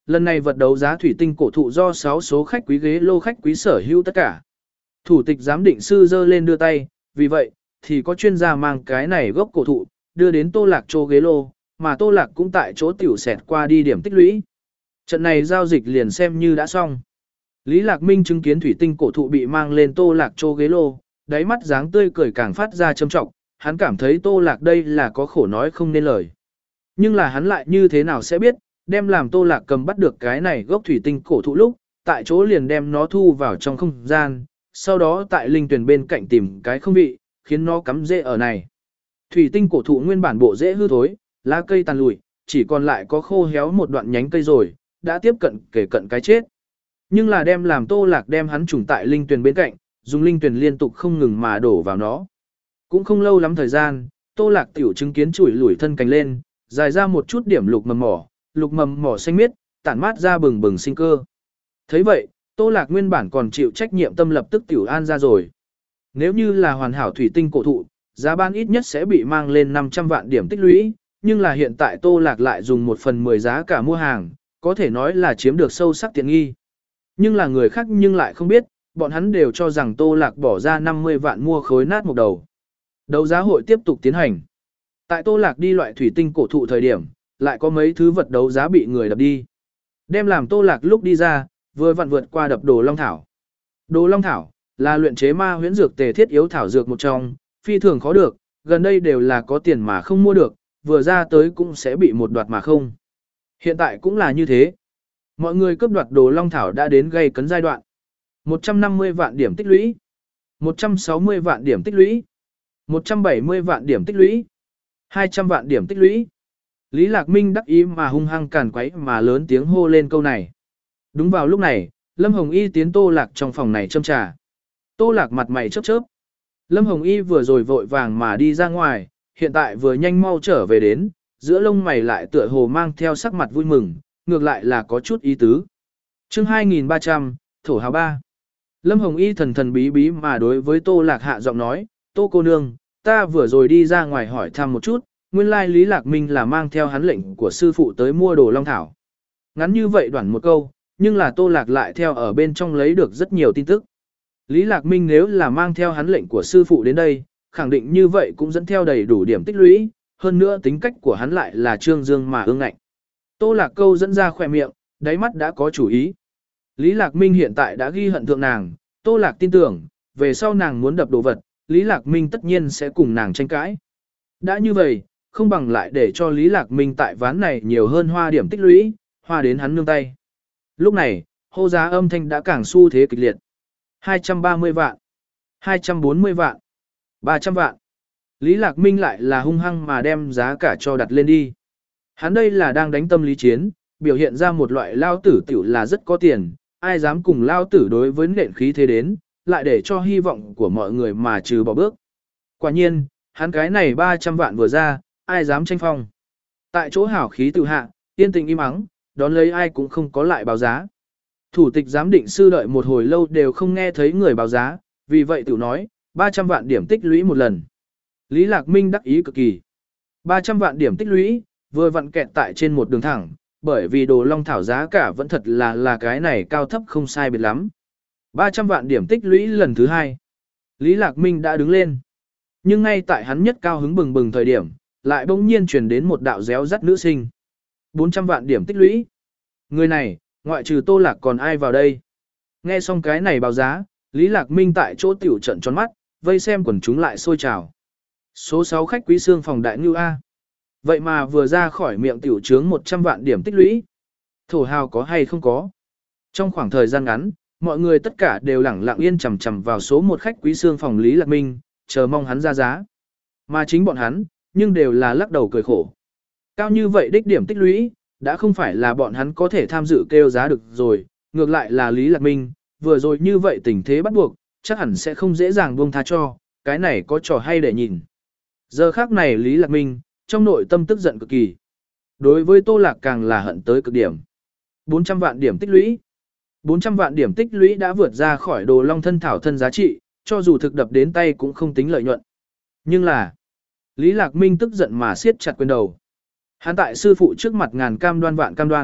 S1: Lần này vật đấu giá thủy tinh cổ thụ do sáu số khách quý ghế lô khách quý sở hữu tất cả. Thủ tịch giám định sư giơ lên đưa tay, vì vậy, thì có chuyên gia mang cái này gốc cổ thụ, đưa đến Tô Lạc chỗ ghế lô, mà Tô Lạc cũng tại chỗ tiểu xẹt qua đi điểm tích lũy. Trận này giao dịch liền xem như đã xong. Lý Lạc Minh chứng kiến thủy tinh cổ thụ bị mang lên Tô Lạc chỗ ghế lô, đáy mắt dáng tươi cười càng phát ra châm trọng, hắn cảm thấy Tô Lạc đây là có khổ nói không nên lời. Nhưng là hắn lại như thế nào sẽ biết, đem làm Tô Lạc cầm bắt được cái này gốc thủy tinh cổ thụ lúc, tại chỗ liền đem nó thu vào trong không gian, sau đó tại linh tuyển bên cạnh tìm cái không vị, khiến nó cắm rễ ở này. Thủy tinh cổ thụ nguyên bản bộ rễ hư thối, lá cây tàn lụi, chỉ còn lại có khô héo một đoạn nhánh cây rồi, đã tiếp cận kể cận cái chết. Nhưng là đem làm Tô Lạc đem hắn trùng tại linh tuyển bên cạnh, dùng linh tuyển liên tục không ngừng mà đổ vào nó. Cũng không lâu lắm thời gian, Tô Lạc tiểu chứng kiến chủi lủi thân cành lên, dài ra một chút điểm lục mầm mỏ, lục mầm mỏ xanh miết, tản mát ra bừng bừng sinh cơ. Thấy vậy, Tô Lạc nguyên bản còn chịu trách nhiệm tâm lập tức tiểu an ra rồi. Nếu như là hoàn hảo thủy tinh cổ thụ, giá bán ít nhất sẽ bị mang lên năm trăm vạn điểm tích lũy, nhưng là hiện tại Tô Lạc lại dùng một phần mười giá cả mua hàng, có thể nói là chiếm được sâu sắc tiện nghi. Nhưng là người khác nhưng lại không biết, bọn hắn đều cho rằng Tô Lạc bỏ ra năm mươi vạn mua khối nát một đầu. Đấu giá hội tiếp tục tiến hành. Tại Tô Lạc đi loại thủy tinh cổ thụ thời điểm, lại có mấy thứ vật đấu giá bị người đập đi. Đem làm Tô Lạc lúc đi ra, vừa vặn vượt qua đập đồ long thảo. Đồ long thảo là luyện chế ma huyễn dược tề thiết yếu thảo dược một trong, phi thường khó được, gần đây đều là có tiền mà không mua được, vừa ra tới cũng sẽ bị một đoạt mà không. Hiện tại cũng là như thế. Mọi người cướp đoạt đồ long thảo đã đến gây cấn giai đoạn. một trăm năm mươi vạn điểm tích lũy, một trăm sáu mươi vạn điểm tích lũy, một trăm bảy mươi vạn điểm tích lũy, hai trăm vạn điểm tích lũy. Lý Lạc Minh đắc ý mà hung hăng càn quấy mà lớn tiếng hô lên câu này. Đúng vào lúc này, Lâm Hồng Y tiến Tô Lạc trong phòng này châm trà. Tô Lạc mặt mày chớp chớp. Lâm Hồng Y vừa rồi vội vàng mà đi ra ngoài, hiện tại vừa nhanh mau trở về đến, giữa lông mày lại tựa hồ mang theo sắc mặt vui mừng, ngược lại là có chút ý tứ. Chương hai nghìn ba trăm, Thổ Hào ba. Lâm Hồng Y thần thần bí bí mà đối với Tô Lạc hạ giọng nói, Tô cô nương, ta vừa rồi đi ra ngoài hỏi thăm một chút, nguyên lai Lý Lạc Minh là mang theo hắn lệnh của sư phụ tới mua đồ long thảo. Ngắn như vậy đoạn một câu, nhưng là Tô Lạc lại theo ở bên trong lấy được rất nhiều tin tức. Lý Lạc Minh nếu là mang theo hắn lệnh của sư phụ đến đây, khẳng định như vậy cũng dẫn theo đầy đủ điểm tích lũy, hơn nữa tính cách của hắn lại là trương dương mà ương ngạnh. Tô Lạc câu dẫn ra khỏe miệng, đáy mắt đã có chủ ý. Lý Lạc Minh hiện tại đã ghi hận thượng nàng, Tô Lạc tin tưởng, về sau nàng muốn đập đồ vật, Lý Lạc Minh tất nhiên sẽ cùng nàng tranh cãi. Đã như vậy, không bằng lại để cho Lý Lạc Minh tại ván này nhiều hơn hoa điểm tích lũy, hoa đến hắn nương tay. Lúc này, hô giá âm thanh đã càng xu thế kịch liệt. hai trăm ba mươi vạn, hai trăm bốn mươi vạn, ba trăm vạn. Lý Lạc Minh lại là hung hăng mà đem giá cả cho đặt lên đi. Hắn đây là đang đánh tâm lý chiến, biểu hiện ra một loại lao tử tiểu là rất có tiền, ai dám cùng lao tử đối với nện khí thế đến, lại để cho hy vọng của mọi người mà trừ bỏ bước. Quả nhiên, hắn cái này ba trăm vạn vừa ra, ai dám tranh phong. Tại chỗ hảo khí tự hạ, yên tình im ắng, đón lấy ai cũng không có lại báo giá. Thủ tịch giám định sư đợi một hồi lâu đều không nghe thấy người báo giá, vì vậy tự nói, ba trăm vạn điểm tích lũy một lần. Lý Lạc Minh đắc ý cực kỳ. ba trăm vạn điểm tích lũy, vừa vặn kẹt tại trên một đường thẳng, bởi vì đồ long thảo giá cả vẫn thật là là cái này cao thấp không sai biệt lắm. ba trăm vạn điểm tích lũy lần thứ hai. Lý Lạc Minh đã đứng lên. Nhưng ngay tại hắn nhất cao hứng bừng bừng thời điểm, lại bỗng nhiên truyền đến một đạo réo rắt nữ sinh. bốn trăm vạn điểm tích lũy. Người này, ngoại trừ Tô Lạc còn ai vào đây? Nghe xong cái này báo giá, Lý Lạc Minh tại chỗ tiểu trận tròn mắt, vây xem quần chúng lại sôi trào. Số sáu khách quý xương phòng đại ngưu A. Vậy mà vừa ra khỏi miệng tiểu trướng một trăm vạn điểm tích lũy. Thổ hào có hay không có? Trong khoảng thời gian ngắn, mọi người tất cả đều lẳng lặng yên chằm chằm vào số một khách quý xương phòng Lý Lạc Minh, chờ mong hắn ra giá. Mà chính bọn hắn, nhưng đều là lắc đầu cười khổ. Cao như vậy đích điểm tích lũy, đã không phải là bọn hắn có thể tham dự kêu giá được rồi, ngược lại là Lý Lạc Minh, vừa rồi như vậy tình thế bắt buộc, chắc hẳn sẽ không dễ dàng buông tha cho, cái này có trò hay để nhìn. Giờ khác này Lý Lạc Minh, trong nội tâm tức giận cực kỳ. Đối với Tô Lạc càng là hận tới cực điểm. bốn trăm vạn điểm tích lũy. bốn trăm vạn điểm tích lũy đã vượt ra khỏi đồ long thân thảo thân giá trị, cho dù thực đập đến tay cũng không tính lợi nhuận. Nhưng là, Lý Lạc Minh tức giận mà siết chặt quyền đầu. Hắn tại sư phụ trước mặt ngàn cam đoan vạn cam đoan,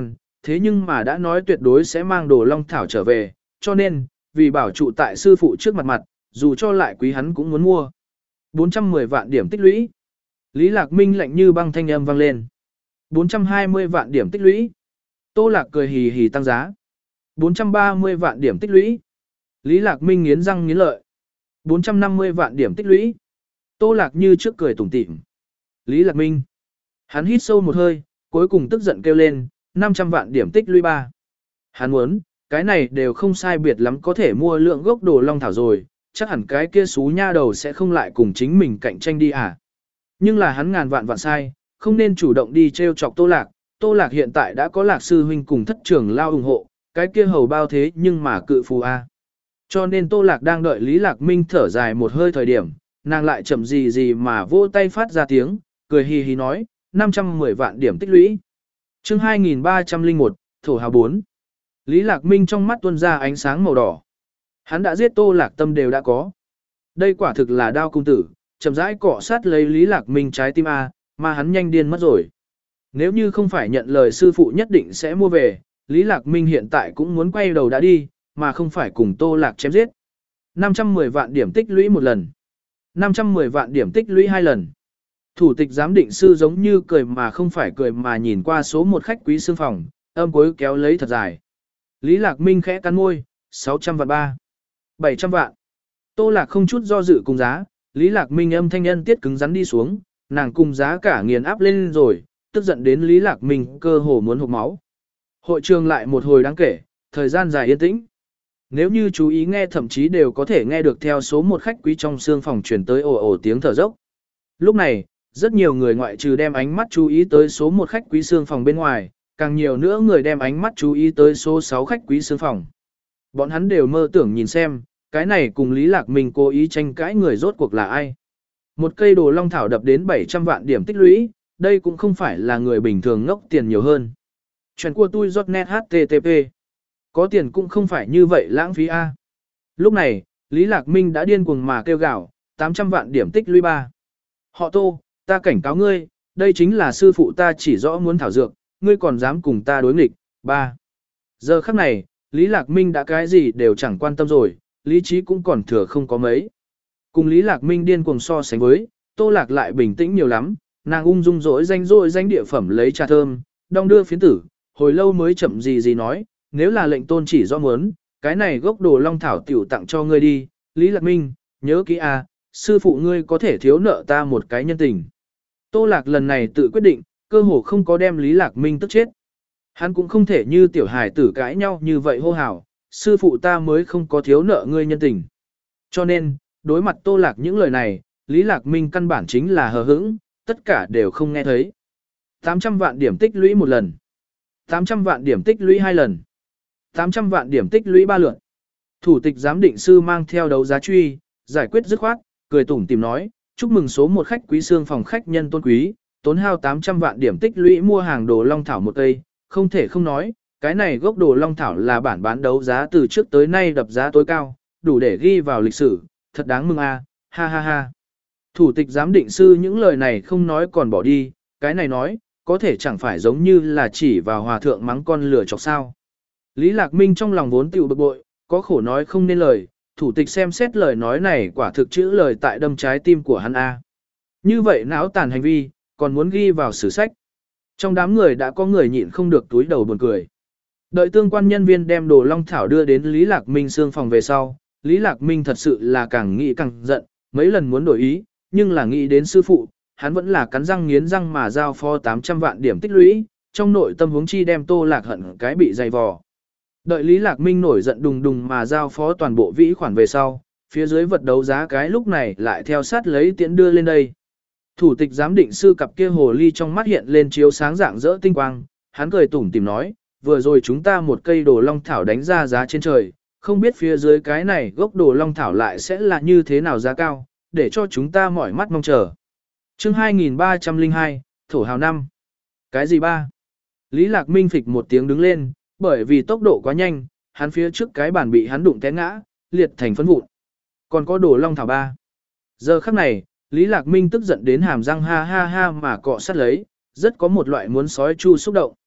S1: thế nhưng mà đã nói tuyệt đối sẽ mang đồ long thảo trở về, cho nên, vì bảo trụ tại sư phụ trước mặt mặt, dù cho lại quý hắn cũng muốn mua. bốn trăm mười vạn điểm tích lũy. Lý Lạc Minh lạnh như băng thanh âm vang lên. bốn trăm hai mươi vạn điểm tích lũy. Tô Lạc cười hì hì tăng giá. bốn trăm ba mươi vạn điểm tích lũy. Lý Lạc Minh nghiến răng nghiến lợi. bốn trăm năm mươi vạn điểm tích lũy. Tô Lạc như trước cười tủm tỉm. Lý Lạc Minh. Hắn hít sâu một hơi, cuối cùng tức giận kêu lên, năm trăm vạn điểm tích lũy ba. Hắn muốn, cái này đều không sai biệt lắm có thể mua lượng gốc đồ long thảo rồi, chắc hẳn cái kia xú nha đầu sẽ không lại cùng chính mình cạnh tranh đi à. Nhưng là hắn ngàn vạn vạn sai, không nên chủ động đi trêu chọc Tô Lạc, Tô Lạc hiện tại đã có Lạc sư huynh cùng thất trưởng lao ủng hộ, cái kia hầu bao thế nhưng mà cự phù a. Cho nên Tô Lạc đang đợi Lý Lạc Minh thở dài một hơi thời điểm, nàng lại chậm gì gì mà vỗ tay phát ra tiếng, cười hì hì nói, năm trăm mười vạn điểm tích lũy. Chương hai nghìn ba trăm lẻ một, thổ hào bốn. Lý Lạc Minh trong mắt tuôn ra ánh sáng màu đỏ. Hắn đã giết Tô Lạc tâm đều đã có. Đây quả thực là đao cung tử, chậm rãi cọ sát lấy Lý Lạc Minh trái tim a, mà hắn nhanh điên mất rồi. Nếu như không phải nhận lời sư phụ nhất định sẽ mua về, Lý Lạc Minh hiện tại cũng muốn quay đầu đã đi, mà không phải cùng Tô Lạc chém giết. năm trăm mười vạn điểm tích lũy một lần. năm trăm mười vạn điểm tích lũy hai lần. Thủ tịch giám định sư giống như cười mà không phải cười mà nhìn qua số một khách quý xương phòng, âm cuối kéo lấy thật dài. Lý Lạc Minh khẽ cắn môi, sáu trăm vạn ba. bảy trăm vạn. Tô Lạc không chút do dự cùng giá, Lý Lạc Minh âm thanh nhân tiết cứng rắn đi xuống, nàng cùng giá cả nghiền áp lên rồi, tức giận đến Lý Lạc Minh cơ hồ muốn hộc máu. Hội trường lại một hồi đáng kể, thời gian dài yên tĩnh. Nếu như chú ý nghe thậm chí đều có thể nghe được theo số một khách quý trong xương phòng truyền tới ồ ồ tiếng thở dốc. Lúc này, rất nhiều người ngoại trừ đem ánh mắt chú ý tới số một khách quý xương phòng bên ngoài, càng nhiều nữa người đem ánh mắt chú ý tới số sáu khách quý xương phòng. Bọn hắn đều mơ tưởng nhìn xem, cái này cùng Lý Lạc Minh cố ý tranh cãi người rốt cuộc là ai. Một cây đồ long thảo đập đến bảy trăm vạn điểm tích lũy, đây cũng không phải là người bình thường ngốc tiền nhiều hơn. Chuyện của tôi giọt net hát tê tê pê. Có tiền cũng không phải như vậy lãng phí a. Lúc này, Lý Lạc Minh đã điên cuồng mà kêu gào, tám trăm vạn điểm tích lũy ba. Họ Tô, ta cảnh cáo ngươi, đây chính là sư phụ ta chỉ rõ muốn thảo dược, ngươi còn dám cùng ta đối nghịch. ba. Giờ khắc này, Lý Lạc Minh đã cái gì đều chẳng quan tâm rồi, lý trí cũng còn thừa không có mấy. Cùng Lý Lạc Minh điên cuồng so sánh với, Tô Lạc lại bình tĩnh nhiều lắm, nàng ung dung dỗi danh dỗi danh địa phẩm lấy trà thơm, đong đưa phiến tử, hồi lâu mới chậm gì gì nói, nếu là lệnh tôn chỉ do muốn, cái này gốc đồ long thảo tiểu tặng cho ngươi đi, Lý Lạc Minh, nhớ kỹ à, sư phụ ngươi có thể thiếu nợ ta một cái nhân tình. Tô Lạc lần này tự quyết định, cơ hồ không có đem Lý Lạc Minh tức chết. Hắn cũng không thể như tiểu hài tử cãi nhau như vậy hô hào, sư phụ ta mới không có thiếu nợ ngươi nhân tình. Cho nên, đối mặt Tô Lạc những lời này, Lý Lạc Minh căn bản chính là hờ hững, tất cả đều không nghe thấy. tám trăm vạn điểm tích lũy một lần. tám trăm vạn điểm tích lũy hai lần. tám trăm vạn điểm tích lũy ba lượt. Thủ tịch giám định sư mang theo đấu giá truy, giải quyết dứt khoát, cười tủm tỉm nói, chúc mừng số một khách quý xương phòng khách nhân tôn quý, tốn hao tám trăm vạn điểm tích lũy mua hàng đồ long thảo một cây, không thể không nói, cái này gốc đồ long thảo là bản bán đấu giá từ trước tới nay đập giá tối cao, đủ để ghi vào lịch sử, thật đáng mừng a, ha ha ha. Thủ tịch giám định sư những lời này không nói còn bỏ đi, cái này nói, có thể chẳng phải giống như là chỉ vào hòa thượng mắng con lửa chọc sao. Lý Lạc Minh trong lòng vốn tiểu bực bội, có khổ nói không nên lời, thủ tịch xem xét lời nói này quả thực chữ lời tại đâm trái tim của hắn A. Như vậy não tàn hành vi, còn muốn ghi vào sử sách. Trong đám người đã có người nhịn không được túi đầu buồn cười. Đợi tương quan nhân viên đem đồ long thảo đưa đến Lý Lạc Minh xương phòng về sau, Lý Lạc Minh thật sự là càng nghĩ càng giận, mấy lần muốn đổi ý, nhưng là nghĩ đến sư phụ, hắn vẫn là cắn răng nghiến răng mà giao phó tám trăm vạn điểm tích lũy, trong nội tâm huống chi đem Tô Lạc hận cái bị dày vò. Đợi Lý Lạc Minh nổi giận đùng đùng mà giao phó toàn bộ vĩ khoản về sau, phía dưới vật đấu giá cái lúc này lại theo sát lấy tiễn đưa lên đây. Thủ tịch giám định sư cặp kia hồ ly trong mắt hiện lên chiếu sáng rạng rỡ tinh quang, hắn cười tủm tỉm nói, vừa rồi chúng ta một cây đồ long thảo đánh ra giá trên trời, không biết phía dưới cái này gốc đồ long thảo lại sẽ là như thế nào giá cao, để cho chúng ta mỏi mắt mong chờ. Chương hai nghìn ba trăm lẻ hai, Thổ Hào năm. Cái gì ba? Lý Lạc Minh phịch một tiếng đứng lên, bởi vì tốc độ quá nhanh, hắn phía trước cái bàn bị hắn đụng té ngã, liệt thành phấn vụn. Còn có đồ long thảo ba. Giờ khắc này, Lý Lạc Minh tức giận đến hàm răng ha ha ha mà cọ sát lấy, rất có một loại muốn sói chu xúc động.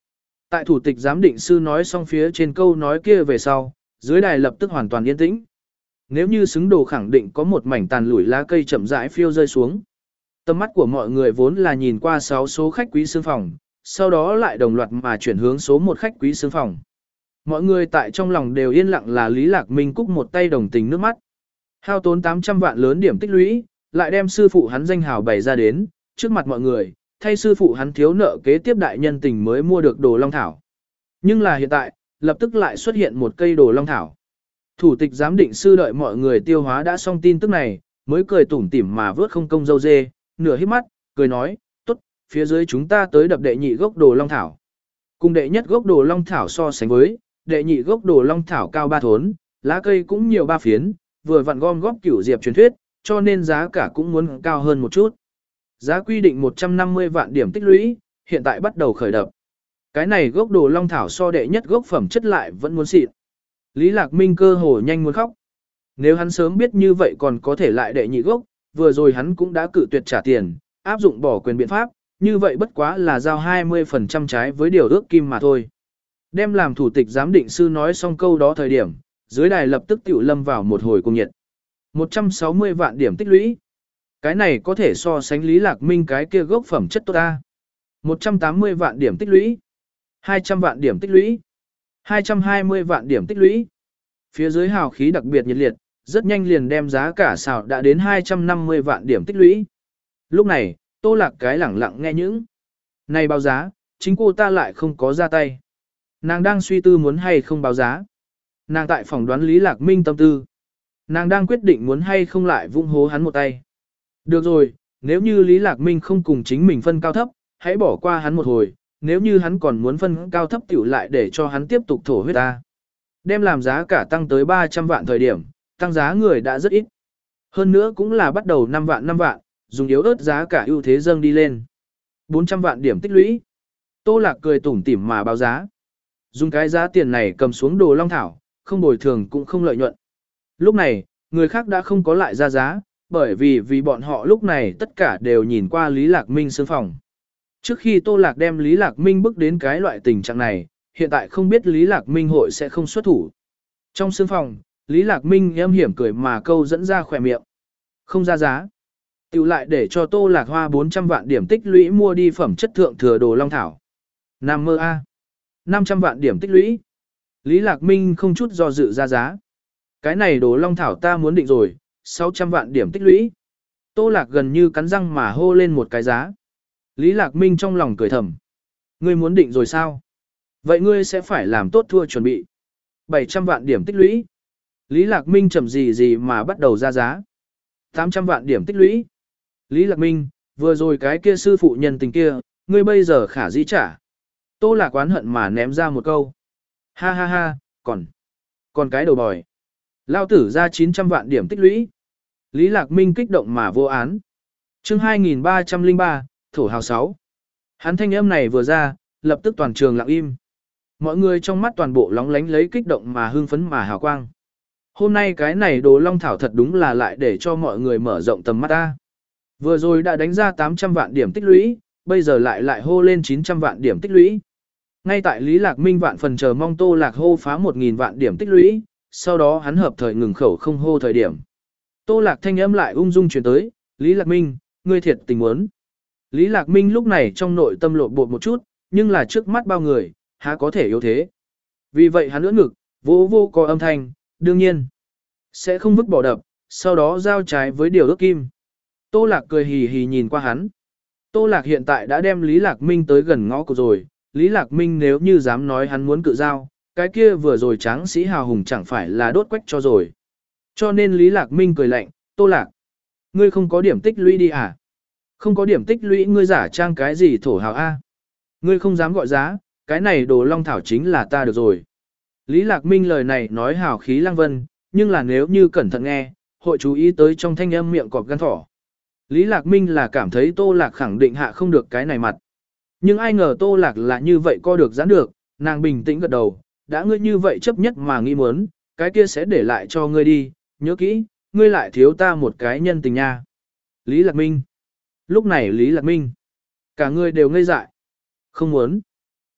S1: Tại thủ tịch giám định sư nói xong phía trên câu nói kia về sau, dưới đài lập tức hoàn toàn yên tĩnh. Nếu như xứng đồ khẳng định có một mảnh tàn lủi lá cây chậm rãi phiêu rơi xuống. Tầm mắt của mọi người vốn là nhìn qua sáu số khách quý xương phòng, sau đó lại đồng loạt mà chuyển hướng số một khách quý xương phòng. Mọi người tại trong lòng đều yên lặng là Lý Lạc Minh cúc một tay đồng tình nước mắt. Hao tốn tám trăm vạn lớn điểm tích lũy, lại đem sư phụ hắn danh hào bày ra đến, trước mặt mọi người, thay sư phụ hắn thiếu nợ kế tiếp đại nhân tình mới mua được đồ long thảo. Nhưng là hiện tại, lập tức lại xuất hiện một cây đồ long thảo. Thủ tịch giám định sư đợi mọi người tiêu hóa đã xong tin tức này, mới cười tủm tỉm mà vớt không công dâu dê, nửa híp mắt, cười nói, tốt, phía dưới chúng ta tới đập đệ nhị gốc đồ long thảo. Cùng đệ nhất gốc đồ long thảo so sánh với, đệ nhị gốc đồ long thảo cao ba thốn, lá cây cũng nhiều ba phiến, vừa vặn gom góp cửu diệp truyền thuyết, cho nên giá cả cũng muốn cao hơn một chút. Giá quy định một trăm năm mươi vạn điểm tích lũy, hiện tại bắt đầu khởi đập. Cái này gốc đồ long thảo so đệ nhất gốc phẩm chất lại vẫn muốn xịn. Lý Lạc Minh cơ hồ nhanh muốn khóc. Nếu hắn sớm biết như vậy còn có thể lại đệ nhị gốc, vừa rồi hắn cũng đã cự tuyệt trả tiền, áp dụng bỏ quyền biện pháp, như vậy bất quá là giao hai mươi phần trăm trái với điều ước kim mà thôi. Đem làm thủ tịch giám định sư nói xong câu đó thời điểm, dưới đài lập tức tiểu lâm vào một hồi cung nhiệt. một trăm sáu mươi vạn điểm tích lũy. Cái này có thể so sánh Lý Lạc Minh cái kia gốc phẩm chất tốt ta. một trăm tám mươi vạn điểm tích lũy. hai trăm vạn điểm tích lũy. hai trăm hai mươi vạn điểm tích lũy. Phía dưới hào khí đặc biệt nhiệt liệt, rất nhanh liền đem giá cả xào đã đến hai trăm năm mươi vạn điểm tích lũy. Lúc này, Tô Lạc cái lẳng lặng nghe những này báo giá, chính cô ta lại không có ra tay. Nàng đang suy tư muốn hay không báo giá. Nàng tại phỏng đoán Lý Lạc Minh tâm tư. Nàng đang quyết định muốn hay không lại vung hố hắn một tay. Được rồi, nếu như Lý Lạc Minh không cùng chính mình phân cao thấp, hãy bỏ qua hắn một hồi, nếu như hắn còn muốn phân cao thấp tiểu lại để cho hắn tiếp tục thổ huyết ta. Đem làm giá cả tăng tới ba trăm vạn thời điểm, tăng giá người đã rất ít. Hơn nữa cũng là bắt đầu năm vạn năm vạn, dùng yếu ớt giá cả ưu thế dâng đi lên. bốn trăm vạn điểm tích lũy. Tô Lạc cười tủm tỉm mà báo giá. Dùng cái giá tiền này cầm xuống đồ long thảo, không bồi thường cũng không lợi nhuận. Lúc này, người khác đã không có lại ra giá, bởi vì vì bọn họ lúc này tất cả đều nhìn qua Lý Lạc Minh sương phòng. Trước khi Tô Lạc đem Lý Lạc Minh bước đến cái loại tình trạng này, hiện tại không biết Lý Lạc Minh hội sẽ không xuất thủ. Trong sương phòng, Lý Lạc Minh âm hiểm cười mà câu dẫn ra khỏe miệng. Không ra giá. Tiểu lại để cho Tô Lạc hoa bốn trăm vạn điểm tích lũy mua đi phẩm chất thượng thừa đồ long thảo. Nam mơ A. năm trăm vạn điểm tích lũy. Lý Lạc Minh không chút do dự ra giá. Cái này đồ long thảo ta muốn định rồi, sáu trăm vạn điểm tích lũy. Tô Lạc gần như cắn răng mà hô lên một cái giá. Lý Lạc Minh trong lòng cười thầm. Ngươi muốn định rồi sao? Vậy ngươi sẽ phải làm tốt thua chuẩn bị. bảy trăm vạn điểm tích lũy. Lý Lạc Minh chậm gì gì mà bắt đầu ra giá. tám trăm vạn điểm tích lũy. Lý Lạc Minh, vừa rồi cái kia sư phụ nhân tình kia, ngươi bây giờ khả dĩ trả. Tô Lạc oán hận mà ném ra một câu. Ha ha ha, còn, còn cái đầu bòi. Lao tử ra chín trăm vạn điểm tích lũy. Lý Lạc Minh kích động mà vô án. Chương hai nghìn ba trăm lẻ ba, Thổ Hào sáu. Hắn thanh âm này vừa ra, lập tức toàn trường lặng im. Mọi người trong mắt toàn bộ lóng lánh lấy kích động mà hưng phấn mà hào quang. Hôm nay cái này đồ long thảo thật đúng là lại để cho mọi người mở rộng tầm mắt ta. Vừa rồi đã đánh ra tám trăm vạn điểm tích lũy, bây giờ lại lại hô lên chín trăm vạn điểm tích lũy. Ngay tại Lý Lạc Minh vạn phần chờ mong Tô Lạc hô phá một nghìn vạn điểm tích lũy, sau đó hắn hợp thời ngừng khẩu không hô thời điểm. Tô Lạc thanh âm lại ung dung truyền tới, Lý Lạc Minh, ngươi thiệt tình muốn. Lý Lạc Minh lúc này trong nội tâm lộ bột một chút, nhưng là trước mắt bao người, há có thể yếu thế. Vì vậy hắn ưỡn ngực, vô vô có âm thanh, đương nhiên, sẽ không vứt bỏ đập, sau đó giao trái với điều ước kim. Tô Lạc cười hì hì nhìn qua hắn. Tô Lạc hiện tại đã đem Lý Lạc Minh tới gần ngõ cổ rồi, Lý Lạc Minh nếu như dám nói hắn muốn cự giao, cái kia vừa rồi tráng sĩ hào hùng chẳng phải là đốt quách cho rồi. Cho nên Lý Lạc Minh cười lạnh, Tô Lạc, ngươi không có điểm tích lũy đi à? Không có điểm tích lũy ngươi giả trang cái gì thổ hào A? Ngươi không dám gọi giá, cái này đồ long thảo chính là ta được rồi. Lý Lạc Minh lời này nói hào khí lăng vân, nhưng là nếu như cẩn thận nghe, hội chú ý tới trong thanh âm miệng cọp gan thỏ. Lý Lạc Minh là cảm thấy Tô Lạc khẳng định hạ không được cái này mặt. Nhưng ai ngờ Tô Lạc là như vậy co được giãn được, nàng bình tĩnh gật đầu, đã ngươi như vậy chấp nhất mà nghĩ muốn, cái kia sẽ để lại cho ngươi đi, nhớ kỹ, ngươi lại thiếu ta một cái nhân tình nha. Lý Lạc Minh. Lúc này Lý Lạc Minh. Cả người đều ngây dại. Không muốn.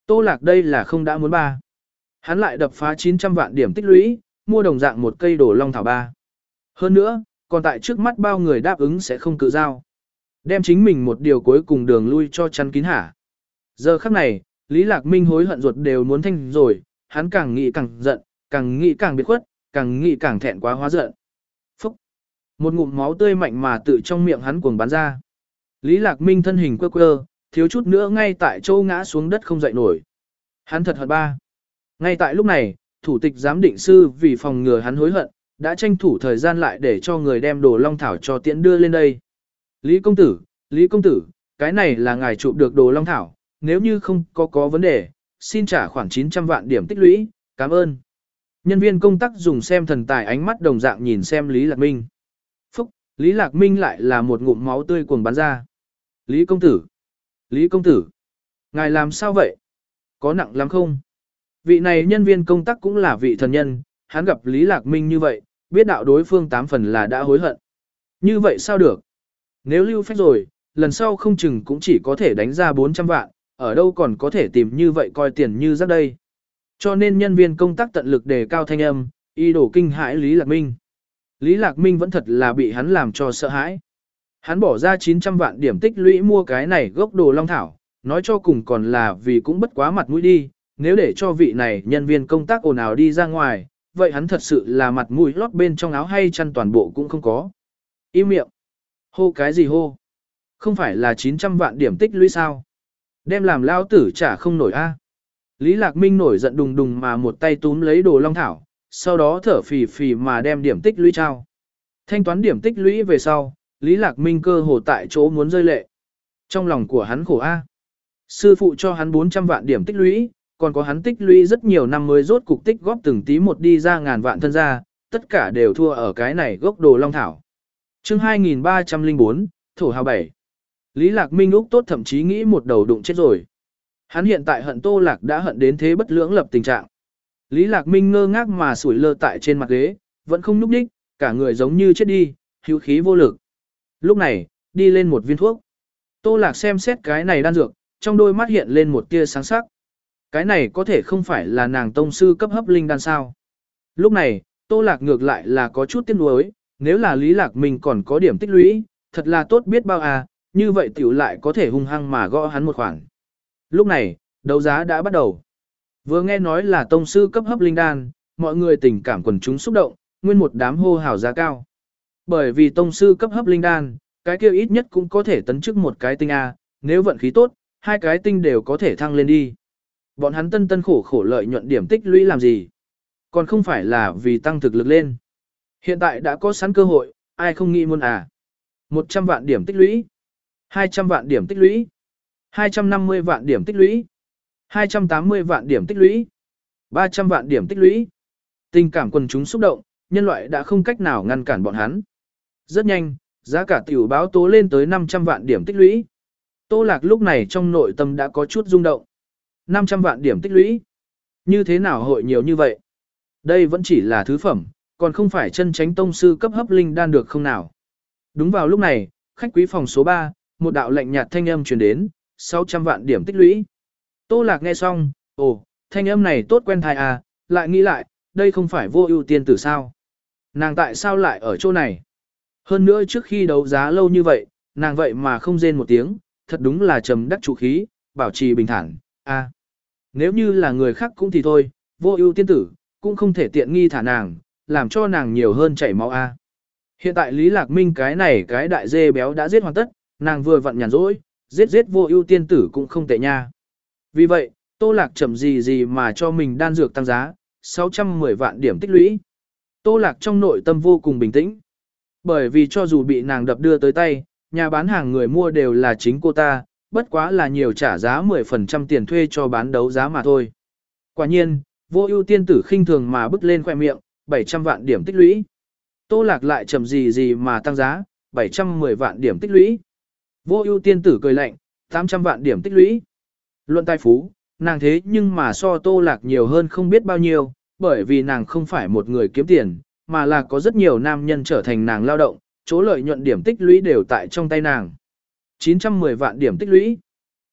S1: Tô Lạc đây là không đã muốn ba. Hắn lại đập phá chín trăm vạn điểm tích lũy, mua đồng dạng một cây đồ long thảo ba. Hơn nữa, còn tại trước mắt bao người đáp ứng sẽ không cự giao. Đem chính mình một điều cuối cùng đường lui cho chắn kín hả. Giờ khắc này, Lý Lạc Minh hối hận ruột đều muốn thanh rồi, hắn càng nghĩ càng giận, càng nghĩ càng biệt khuất, càng nghĩ càng thẹn quá hóa giận. Phúc! Một ngụm máu tươi mạnh mà tự trong miệng hắn cuồng bắn ra. Lý Lạc Minh thân hình quơ quơ, thiếu chút nữa ngay tại chỗ ngã xuống đất không dậy nổi. Hắn thật hận ba. Ngay tại lúc này, thủ tịch giám định sư vì phòng ngừa hắn hối hận, đã tranh thủ thời gian lại để cho người đem đồ long thảo cho tiễn đưa lên đây. Lý công tử, Lý công tử, cái này là ngài chụp được đồ long thảo, nếu như không có có vấn đề, xin trả khoảng chín trăm vạn điểm tích lũy, cảm ơn. Nhân viên công tác dùng xem thần tài ánh mắt đồng dạng nhìn xem Lý Lạc Minh. Phúc, Lý Lạc Minh lại là một ngụm máu tươi cuồng bắn ra. Lý công tử, Lý công tử, ngài làm sao vậy? Có nặng lắm không? Vị này nhân viên công tác cũng là vị thần nhân, hắn gặp Lý Lạc Minh như vậy, biết đạo đối phương tám phần là đã hối hận. Như vậy sao được? Nếu lưu phách rồi, lần sau không chừng cũng chỉ có thể đánh ra bốn trăm vạn, ở đâu còn có thể tìm như vậy coi tiền như rác đây. Cho nên nhân viên công tác tận lực đề cao thanh âm, y đổ kinh hãi Lý Lạc Minh. Lý Lạc Minh vẫn thật là bị hắn làm cho sợ hãi. Hắn bỏ ra chín trăm vạn điểm tích lũy mua cái này gốc đồ long thảo, nói cho cùng còn là vì cũng bất quá mặt mũi đi, nếu để cho vị này nhân viên công tác ồn ào đi ra ngoài, vậy hắn thật sự là mặt mũi lót bên trong áo hay chăn toàn bộ cũng không có. Im miệng. Hô cái gì hô? Không phải là chín trăm vạn điểm tích lũy sao? Đem làm lao tử trả không nổi a. Lý Lạc Minh nổi giận đùng đùng mà một tay túm lấy đồ long thảo, sau đó thở phì phì mà đem điểm tích lũy trao. Thanh toán điểm tích lũy về sau, Lý Lạc Minh cơ hồ tại chỗ muốn rơi lệ. Trong lòng của hắn khổ a. Sư phụ cho hắn bốn trăm vạn điểm tích lũy, còn có hắn tích lũy rất nhiều năm mới rốt cục tích góp từng tí một đi ra ngàn vạn thân ra, tất cả đều thua ở cái này gốc đồ long thảo. Chương hai nghìn ba trăm lẻ bốn, Thổ Hào bảy. Lý Lạc Minh úc tốt thậm chí nghĩ một đầu đụng chết rồi. Hắn hiện tại hận Tô Lạc đã hận đến thế bất lưỡng lập tình trạng. Lý Lạc Minh ngơ ngác mà sủi lơ tại trên mặt ghế, vẫn không nhúc nhích, cả người giống như chết đi, hữu khí vô lực. Lúc này, đi lên một viên thuốc. Tô Lạc xem xét cái này đan dược, trong đôi mắt hiện lên một tia sáng sắc. Cái này có thể không phải là nàng tông sư cấp hấp linh đan sao. Lúc này, Tô Lạc ngược lại là có chút tiếc nuối, nếu là Lý Lạc Minh còn có điểm tích lũy, thật là tốt biết bao à, như vậy tiểu lại có thể hung hăng mà gõ hắn một khoản. Lúc này, đấu giá đã bắt đầu. Vừa nghe nói là tông sư cấp hấp linh đan, mọi người tình cảm quần chúng xúc động, nguyên một đám hô hào giá cao. Bởi vì tông sư cấp hấp linh đan, cái kia ít nhất cũng có thể tấn chức một cái tinh A, nếu vận khí tốt, hai cái tinh đều có thể thăng lên đi. Bọn hắn tân tân khổ khổ lợi nhuận điểm tích lũy làm gì? Còn không phải là vì tăng thực lực lên. Hiện tại đã có sẵn cơ hội, ai không nghĩ muốn à? một trăm vạn điểm tích lũy, hai trăm vạn điểm tích lũy, hai trăm năm mươi vạn điểm tích lũy, hai trăm tám mươi vạn điểm tích lũy, ba trăm vạn điểm tích lũy. Tình cảm quần chúng xúc động, nhân loại đã không cách nào ngăn cản bọn hắn. Rất nhanh, giá cả tiểu báo tố lên tới năm trăm vạn điểm tích lũy. Tô Lạc lúc này trong nội tâm đã có chút rung động. năm trăm vạn điểm tích lũy. Như thế nào hội nhiều như vậy? Đây vẫn chỉ là thứ phẩm, còn không phải chân chánh tông sư cấp hấp linh đan được không nào? Đúng vào lúc này, khách quý phòng số ba, một đạo lạnh nhạt thanh âm truyền đến, sáu trăm vạn điểm tích lũy. Tô Lạc nghe xong, ồ, thanh âm này tốt quen tai à, lại nghĩ lại, đây không phải Vô Ưu tiên tử sao? Nàng tại sao lại ở chỗ này? Hơn nữa trước khi đấu giá lâu như vậy, nàng vậy mà không rên một tiếng, thật đúng là trầm đắc chủ khí, bảo trì bình thản. A, nếu như là người khác cũng thì thôi, Vô Ưu tiên tử cũng không thể tiện nghi thả nàng, làm cho nàng nhiều hơn chảy máu a. Hiện tại Lý Lạc Minh cái này cái đại dê béo đã giết hoàn tất, nàng vừa vặn nhàn rỗi, giết giết Vô Ưu tiên tử cũng không tệ nha. Vì vậy, Tô Lạc chậm gì gì mà cho mình đan dược tăng giá, sáu trăm mười vạn điểm tích lũy. Tô Lạc trong nội tâm vô cùng bình tĩnh. Bởi vì cho dù bị nàng đập đưa tới tay, nhà bán hàng người mua đều là chính cô ta, bất quá là nhiều trả giá mười phần trăm tiền thuê cho bán đấu giá mà thôi. Quả nhiên, Vô Ưu tiên tử khinh thường mà bứt lên khóe miệng, bảy trăm vạn điểm tích lũy. Tô Lạc lại chậm gì gì mà tăng giá, bảy trăm mười vạn điểm tích lũy. Vô Ưu tiên tử cười lạnh, tám trăm vạn điểm tích lũy. Luận tài phú, nàng thế nhưng mà so Tô Lạc nhiều hơn không biết bao nhiêu, bởi vì nàng không phải một người kiếm tiền, mà là có rất nhiều nam nhân trở thành nàng lao động, chỗ lợi nhuận điểm tích lũy đều tại trong tay nàng. chín trăm mười vạn điểm tích lũy.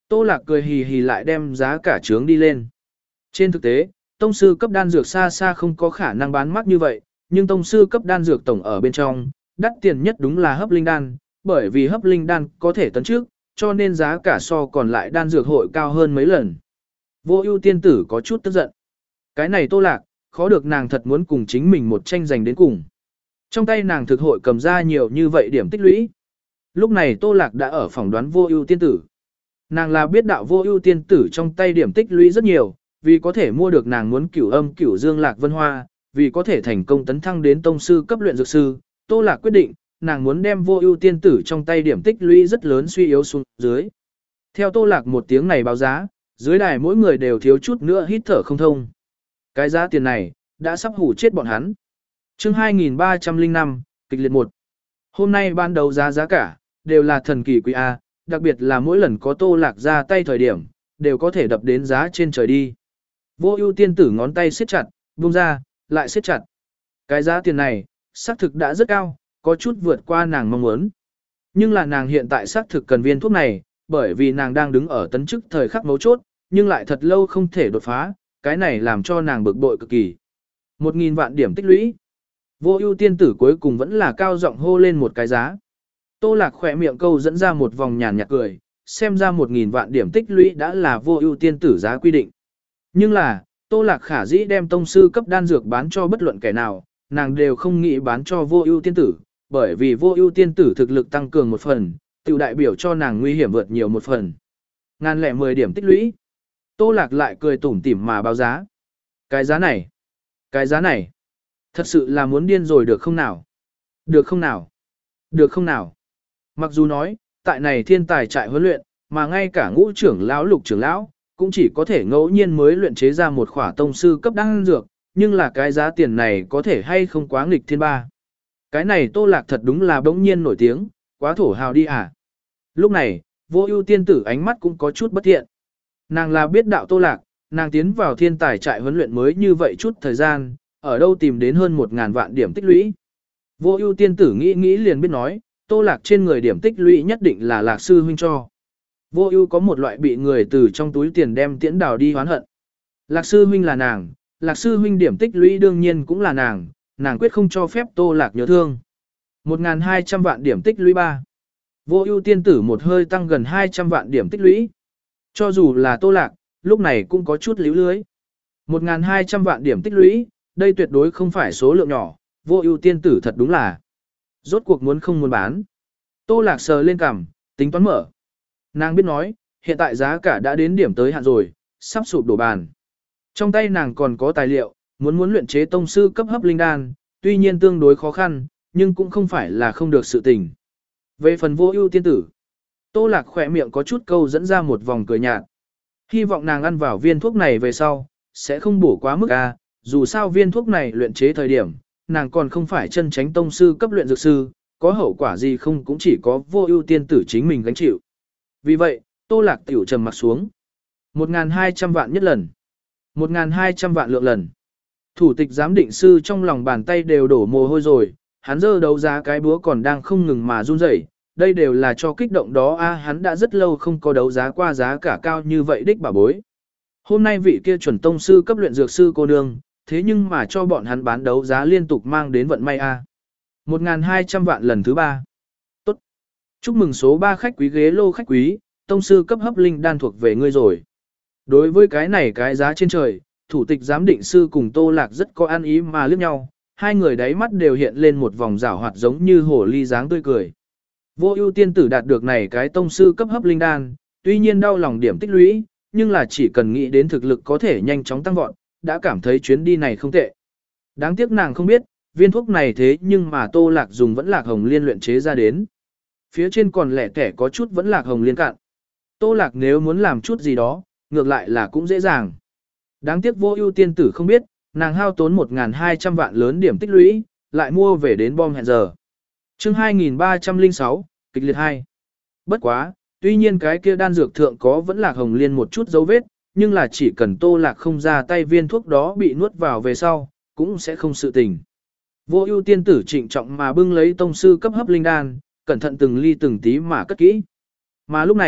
S1: Tô Lạc cười hì hì lại đem giá cả trướng đi lên. Trên thực tế, tông sư cấp đan dược xa xa không có khả năng bán mắc như vậy, nhưng tông sư cấp đan dược tổng ở bên trong, đắt tiền nhất đúng là hấp linh đan, bởi vì hấp linh đan có thể tấn trước, cho nên giá cả so còn lại đan dược hội cao hơn mấy lần. Vô Ưu tiên tử có chút tức giận. Cái này Tô Lạc, khó được nàng thật muốn cùng chính mình một tranh giành đến cùng. Trong tay nàng thực hội cầm ra nhiều như vậy điểm tích lũy. Lúc này Tô Lạc đã ở phỏng đoán Vô Ưu tiên tử. Nàng là biết đạo Vô Ưu tiên tử trong tay điểm tích lũy rất nhiều, vì có thể mua được nàng muốn Cửu Âm Cửu Dương Lạc Vân Hoa, vì có thể thành công tấn thăng đến tông sư cấp luyện dược sư, Tô Lạc quyết định, nàng muốn đem Vô Ưu tiên tử trong tay điểm tích lũy rất lớn suy yếu xuống dưới. Theo Tô Lạc một tiếng này báo giá, dưới đài mỗi người đều thiếu chút nữa hít thở không thông. Cái giá tiền này đã sắp hủ chết bọn hắn. Chương hai nghìn ba trăm lẻ năm, kịch liệt một. Hôm nay ban đầu giá giá cả đều là thần kỳ quý a, đặc biệt là mỗi lần có Tô Lạc ra tay thời điểm, đều có thể đập đến giá trên trời đi. Vô Ưu tiên tử ngón tay siết chặt, buông ra, lại siết chặt. Cái giá tiền này, xác thực đã rất cao, có chút vượt qua nàng mong muốn. Nhưng là nàng hiện tại xác thực cần viên thuốc này, bởi vì nàng đang đứng ở tấn chức thời khắc mấu chốt, nhưng lại thật lâu không thể đột phá, cái này làm cho nàng bực bội cực kỳ. Một nghìn vạn điểm tích lũy. Vô Ưu tiên tử cuối cùng vẫn là cao giọng hô lên một cái giá. Tô Lạc khỏe miệng câu dẫn ra một vòng nhàn nhạt cười, xem ra một nghìn vạn điểm tích lũy đã là Vô Ưu tiên tử giá quy định. Nhưng là, Tô Lạc khả dĩ đem tông sư cấp đan dược bán cho bất luận kẻ nào, nàng đều không nghĩ bán cho Vô Ưu tiên tử, bởi vì Vô Ưu tiên tử thực lực tăng cường một phần, tiểu đại biểu cho nàng nguy hiểm vượt nhiều một phần. Ngàn lẻ mười điểm tích lũy. Tô Lạc lại cười tủm tỉm mà báo giá. Cái giá này, cái giá này, thật sự là muốn điên rồi được không nào? Được không nào? Được không nào? Mặc dù nói, tại này thiên tài trại huấn luyện, mà ngay cả ngũ trưởng lão lục trưởng lão, cũng chỉ có thể ngẫu nhiên mới luyện chế ra một khỏa tông sư cấp đan dược, nhưng là cái giá tiền này có thể hay không quá nghịch thiên ba. Cái này Tô Lạc thật đúng là bỗng nhiên nổi tiếng, quá thổ hào đi à. Lúc này, Vô Ưu tiên tử ánh mắt cũng có chút bất thiện. Nàng là biết đạo Tô Lạc, nàng tiến vào thiên tài trại huấn luyện mới như vậy chút thời gian, ở đâu tìm đến hơn một ngàn vạn điểm tích lũy. Vô Ưu tiên tử nghĩ nghĩ liền biết nói, Tô Lạc trên người điểm tích lũy nhất định là Lạc sư huynh cho. Vô Ưu có một loại bị người từ trong túi tiền đem tiễn đào đi oán hận. Lạc sư huynh là nàng, Lạc sư huynh điểm tích lũy đương nhiên cũng là nàng, nàng quyết không cho phép Tô Lạc nhớ thương. một nghìn hai trăm vạn điểm tích lũy ba. Vô Ưu tiên tử một hơi tăng gần hai trăm vạn điểm tích lũy. Cho dù là Tô Lạc, lúc này cũng có chút líu lưới. một nghìn hai trăm vạn điểm tích lũy, đây tuyệt đối không phải số lượng nhỏ, Vô Ưu tiên tử thật đúng là rốt cuộc muốn không muốn bán. Tô Lạc sờ lên cằm, tính toán mở. Nàng biết nói, hiện tại giá cả đã đến điểm tới hạn rồi, sắp sụp đổ bàn. Trong tay nàng còn có tài liệu, muốn muốn luyện chế tông sư cấp hấp linh đan, tuy nhiên tương đối khó khăn, nhưng cũng không phải là không được sự tình. Về phần Vô Ưu tiên tử, Tô Lạc khỏe miệng có chút câu dẫn ra một vòng cười nhạt. Hy vọng nàng ăn vào viên thuốc này về sau, sẽ không bổ quá mức a, dù sao viên thuốc này luyện chế thời điểm, nàng còn không phải chân chánh tông sư cấp luyện dược sư, có hậu quả gì không cũng chỉ có Vô Ưu tiên tử chính mình gánh chịu. Vì vậy, Tô Lạc tiểu trầm mặt xuống. một nghìn hai trăm vạn nhất lần. một nghìn hai trăm vạn lượng lần. Thủ tịch giám định sư trong lòng bàn tay đều đổ mồ hôi rồi, hắn giơ đấu giá cái búa còn đang không ngừng mà run rẩy, đây đều là cho kích động đó a, hắn đã rất lâu không có đấu giá qua giá cả cao như vậy đích bảo bối. Hôm nay vị kia chuẩn tông sư cấp luyện dược sư cô nương, thế nhưng mà cho bọn hắn bán đấu giá liên tục mang đến vận may a. một nghìn hai trăm vạn lần thứ ba. Tốt. Chúc mừng số ba khách quý ghế lô khách quý, tông sư cấp hấp linh đan thuộc về ngươi rồi. Đối với cái này cái giá trên trời, thủ tịch giám định sư cùng Tô Lạc rất có ăn ý mà liếc nhau, hai người đáy mắt đều hiện lên một vòng rảo hoạt giống như hổ ly dáng tươi cười. Vô Ưu tiên tử đạt được này cái tông sư cấp hấp linh đan, tuy nhiên đau lòng điểm tích lũy, nhưng là chỉ cần nghĩ đến thực lực có thể nhanh chóng tăng vọt, đã cảm thấy chuyến đi này không tệ. Đáng tiếc nàng không biết, viên thuốc này thế nhưng mà Tô Lạc dùng vẫn lạc hồng liên luyện chế ra đến. Phía trên còn lẻ tẻ có chút vẫn lạc hồng liên cạn. Tô Lạc nếu muốn làm chút gì đó, ngược lại là cũng dễ dàng. Đáng tiếc Vô Ưu tiên tử không biết, nàng hao tốn một nghìn hai trăm vạn lớn điểm tích lũy, lại mua về đến bom hẹn giờ. Chương hai nghìn ba trăm lẻ sáu, kịch liệt hai. Bất quá, tuy nhiên cái kia đan dược thượng có vẫn lạc hồng liên một chút dấu vết, nhưng là chỉ cần Tô Lạc không ra tay viên thuốc đó bị nuốt vào về sau, cũng sẽ không sự tình. Vô Ưu tiên tử trịnh trọng mà bưng lấy tông sư cấp hấp linh đan, cẩn thận từng ly từng tí mà cất kỹ. Mà lúc này,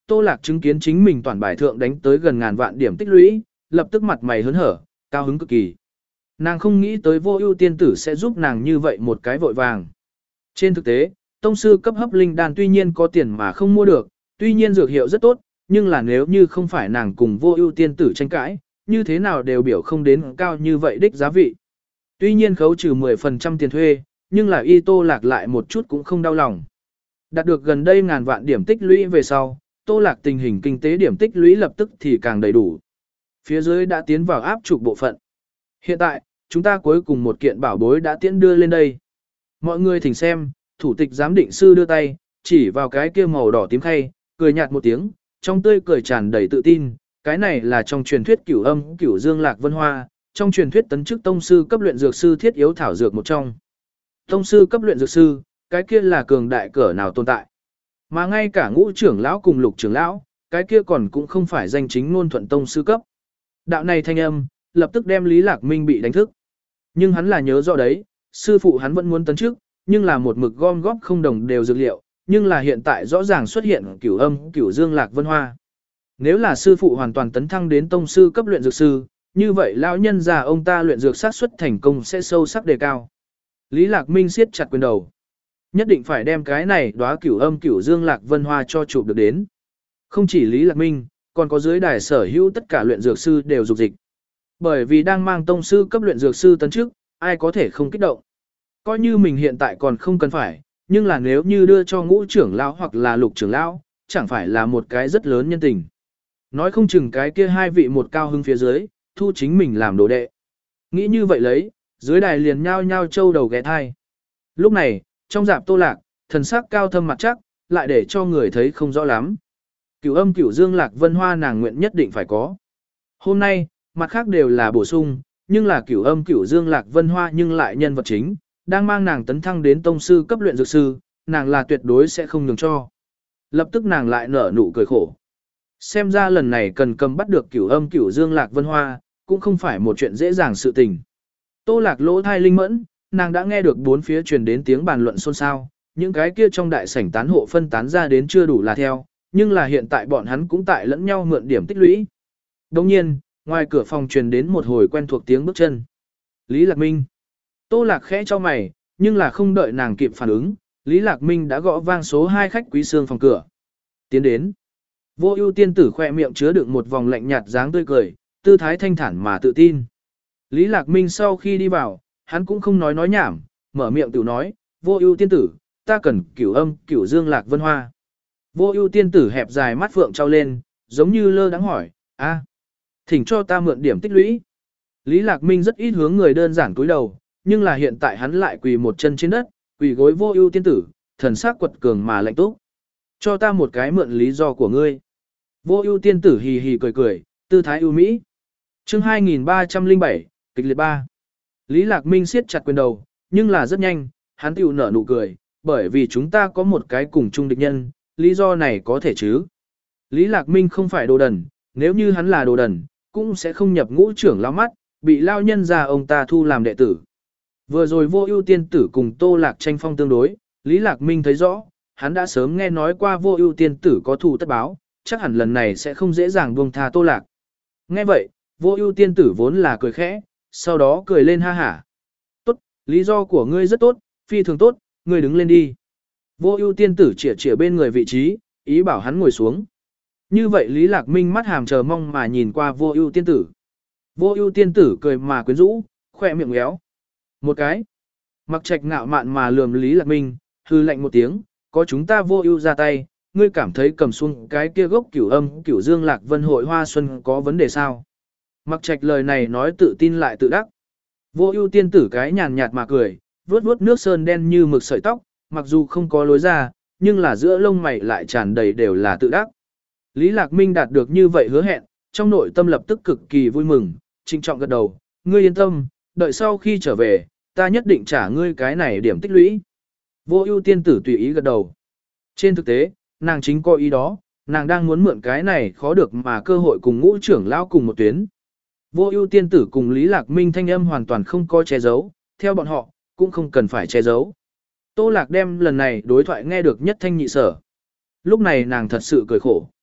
S1: Tô Lạc chứng kiến chính mình toàn bài thượng đánh tới gần ngàn vạn điểm tích lũy, lập tức mặt mày hớn hở, cao hứng cực kỳ. Nàng không nghĩ tới Vô Ưu tiên tử sẽ giúp nàng như vậy một cái vội vàng. Trên thực tế, tông sư cấp hấp linh đan tuy nhiên có tiền mà không mua được, tuy nhiên dược hiệu rất tốt, nhưng là nếu như không phải nàng cùng Vô Ưu tiên tử tranh cãi, như thế nào đều biểu không đến cao như vậy đích giá vị. Tuy nhiên khấu trừ mười phần trăm tiền thuê, nhưng là y Tô Lạc lại một chút cũng không đau lòng. Đạt được gần đây ngàn vạn điểm tích lũy về sau, Tô Lạc tình hình kinh tế điểm tích lũy lập tức thì càng đầy đủ. Phía dưới đã tiến vào áp trục bộ phận. Hiện tại, chúng ta cuối cùng một kiện bảo bối đã tiễn đưa lên đây. Mọi người thỉnh xem, thủ tịch giám định sư đưa tay, chỉ vào cái kia màu đỏ tím khay, cười nhạt một tiếng, trong tươi cười tràn đầy tự tin. Cái này là trong truyền thuyết cửu âm, cửu dương lạc vân hoa, trong truyền thuyết tấn chức tông sư cấp luyện dược sư thiết yếu thảo dược một trong. Tông sư cấp luyện dược sư, cái kia là cường đại cỡ nào tồn tại. Mà ngay cả ngũ trưởng lão cùng lục trưởng lão, cái kia còn cũng không phải danh chính ngôn thuận tông sư cấp. Đạo này thanh âm, lập tức đem Lý Lạc Minh bị đánh thức. Nhưng hắn là nhớ rõ đấy, sư phụ hắn vẫn muốn tấn chức, nhưng là một mực gom góp không đồng đều dược liệu, nhưng là hiện tại rõ ràng xuất hiện cửu âm, cửu dương lạc vân hoa. Nếu là sư phụ hoàn toàn tấn thăng đến tông sư cấp luyện dược sư, như vậy lão nhân già ông ta luyện dược xác suất thành công sẽ sâu sắc đề cao. Lý Lạc Minh siết chặt quyền đầu. Nhất định phải đem cái này đóa cửu âm cửu dương lạc vân hoa cho chụp được đến. Không chỉ Lý Lạc Minh, còn có dưới đài sở hữu tất cả luyện dược sư đều dục dịch. Bởi vì đang mang tông sư cấp luyện dược sư tấn trước, ai có thể không kích động. Coi như mình hiện tại còn không cần phải, nhưng là nếu như đưa cho ngũ trưởng lão hoặc là lục trưởng lão, chẳng phải là một cái rất lớn nhân tình. Nói không chừng cái kia hai vị một cao hưng phía dưới, thu chính mình làm đồ đệ. Nghĩ như vậy lấy, dưới đài liền nhao nhao trâu đầu ghé thai. Lúc này, trong dạp Tô Lạc, thần sắc cao thâm mặt chắc, lại để cho người thấy không rõ lắm. Cửu âm cửu dương lạc vân hoa nàng nguyện nhất định phải có. Hôm nay, mặt khác đều là bổ sung, nhưng là cửu âm cửu dương lạc vân hoa nhưng lại nhân vật chính, đang mang nàng tấn thăng đến tông sư cấp luyện dược sư, nàng là tuyệt đối sẽ không nhường cho. Lập tức nàng lại nở nụ cười khổ. Xem ra lần này cần cầm bắt được cửu âm cửu dương lạc vân hoa, cũng không phải một chuyện dễ dàng sự tình. Tô Lạc lỗ thai linh mẫn, nàng đã nghe được bốn phía truyền đến tiếng bàn luận xôn xao, những cái kia trong đại sảnh tán hộ phân tán ra đến chưa đủ là theo, nhưng là hiện tại bọn hắn cũng tại lẫn nhau mượn điểm tích lũy. Đồng nhiên, ngoài cửa phòng truyền đến một hồi quen thuộc tiếng bước chân. Lý Lạc Minh. Tô Lạc khẽ cho mày, nhưng là không đợi nàng kịp phản ứng, Lý Lạc Minh đã gõ vang số hai khách quý xương phòng cửa. Tiến đến. Vô Ưu tiên tử khỏe miệng chứa đựng một vòng lạnh nhạt dáng tươi cười, tư thái thanh thản mà tự tin. Lý Lạc Minh sau khi đi vào, hắn cũng không nói nói nhảm, mở miệng tự nói, Vô Ưu tiên tử, ta cần cửu âm, cửu dương lạc vân hoa. Vô Ưu tiên tử hẹp dài mắt phượng trao lên, giống như lơ đãng hỏi, a, thỉnh cho ta mượn điểm tích lũy. Lý Lạc Minh rất ít hướng người đơn giản cúi đầu, nhưng là hiện tại hắn lại quỳ một chân trên đất, quỳ gối Vô Ưu tiên tử, thần sắc quật cường mà lạnh túc. Cho ta một cái mượn lý do của ngươi. Vô Ưu tiên tử hì hì cười cười, tư thái ưu mỹ. Chương hai nghìn ba trăm lẻ bảy, kịch liệt ba. Lý Lạc Minh siết chặt quyền đầu, nhưng là rất nhanh, hắn tiểu nở nụ cười, bởi vì chúng ta có một cái cùng chung địch nhân, lý do này có thể chứ. Lý Lạc Minh không phải đồ đần, nếu như hắn là đồ đần, cũng sẽ không nhập ngũ trưởng lão mắt, bị lao nhân già ông ta thu làm đệ tử. Vừa rồi Vô Ưu tiên tử cùng Tô Lạc tranh phong tương đối, Lý Lạc Minh thấy rõ, hắn đã sớm nghe nói qua Vô Ưu tiên tử có thù tất báo, chắc hẳn lần này sẽ không dễ dàng buông tha Tô Lạc. Nghe vậy, Vô Ưu tiên tử vốn là cười khẽ, sau đó cười lên ha hả. Tốt, lý do của ngươi rất tốt, phi thường tốt, ngươi đứng lên đi. Vô Ưu tiên tử chĩa chĩa bên người vị trí, ý bảo hắn ngồi xuống. Như vậy Lý Lạc Minh mắt hàm chờ mong mà nhìn qua Vô Ưu tiên tử. Vô Ưu tiên tử cười mà quyến rũ, khỏe miệng méo. Một cái. Mặc Trạch ngạo mạn mà lườm Lý Lạc Minh, hư lạnh một tiếng, có chúng ta Vô Ưu ra tay, ngươi cảm thấy cầm xuống cái kia gốc cửu âm, cửu dương lạc vân hội hoa xuân có vấn đề sao? Mặc Trạch lời này nói tự tin lại tự đắc. Vô Ưu tiên tử cái nhàn nhạt mà cười, vuốt vuốt nước sơn đen như mực sợi tóc, mặc dù không có lối ra, nhưng là giữa lông mày lại tràn đầy đều là tự đắc. Lý Lạc Minh đạt được như vậy hứa hẹn, trong nội tâm lập tức cực kỳ vui mừng, trịnh trọng gật đầu, ngươi yên tâm, đợi sau khi trở về, ta nhất định trả ngươi cái này điểm tích lũy. Vô Ưu tiên tử tùy ý gật đầu. Trên thực tế, nàng chính có ý đó, nàng đang muốn mượn cái này khó được mà cơ hội cùng ngũ trưởng lão cùng một tuyến. Vô Ưu tiên tử cùng Lý Lạc Minh thanh âm hoàn toàn không có che giấu, theo bọn họ, cũng không cần phải che giấu. Tô Lạc đem lần này đối thoại nghe được nhất thanh nhị sở. Lúc này nàng thật sự cười khổ.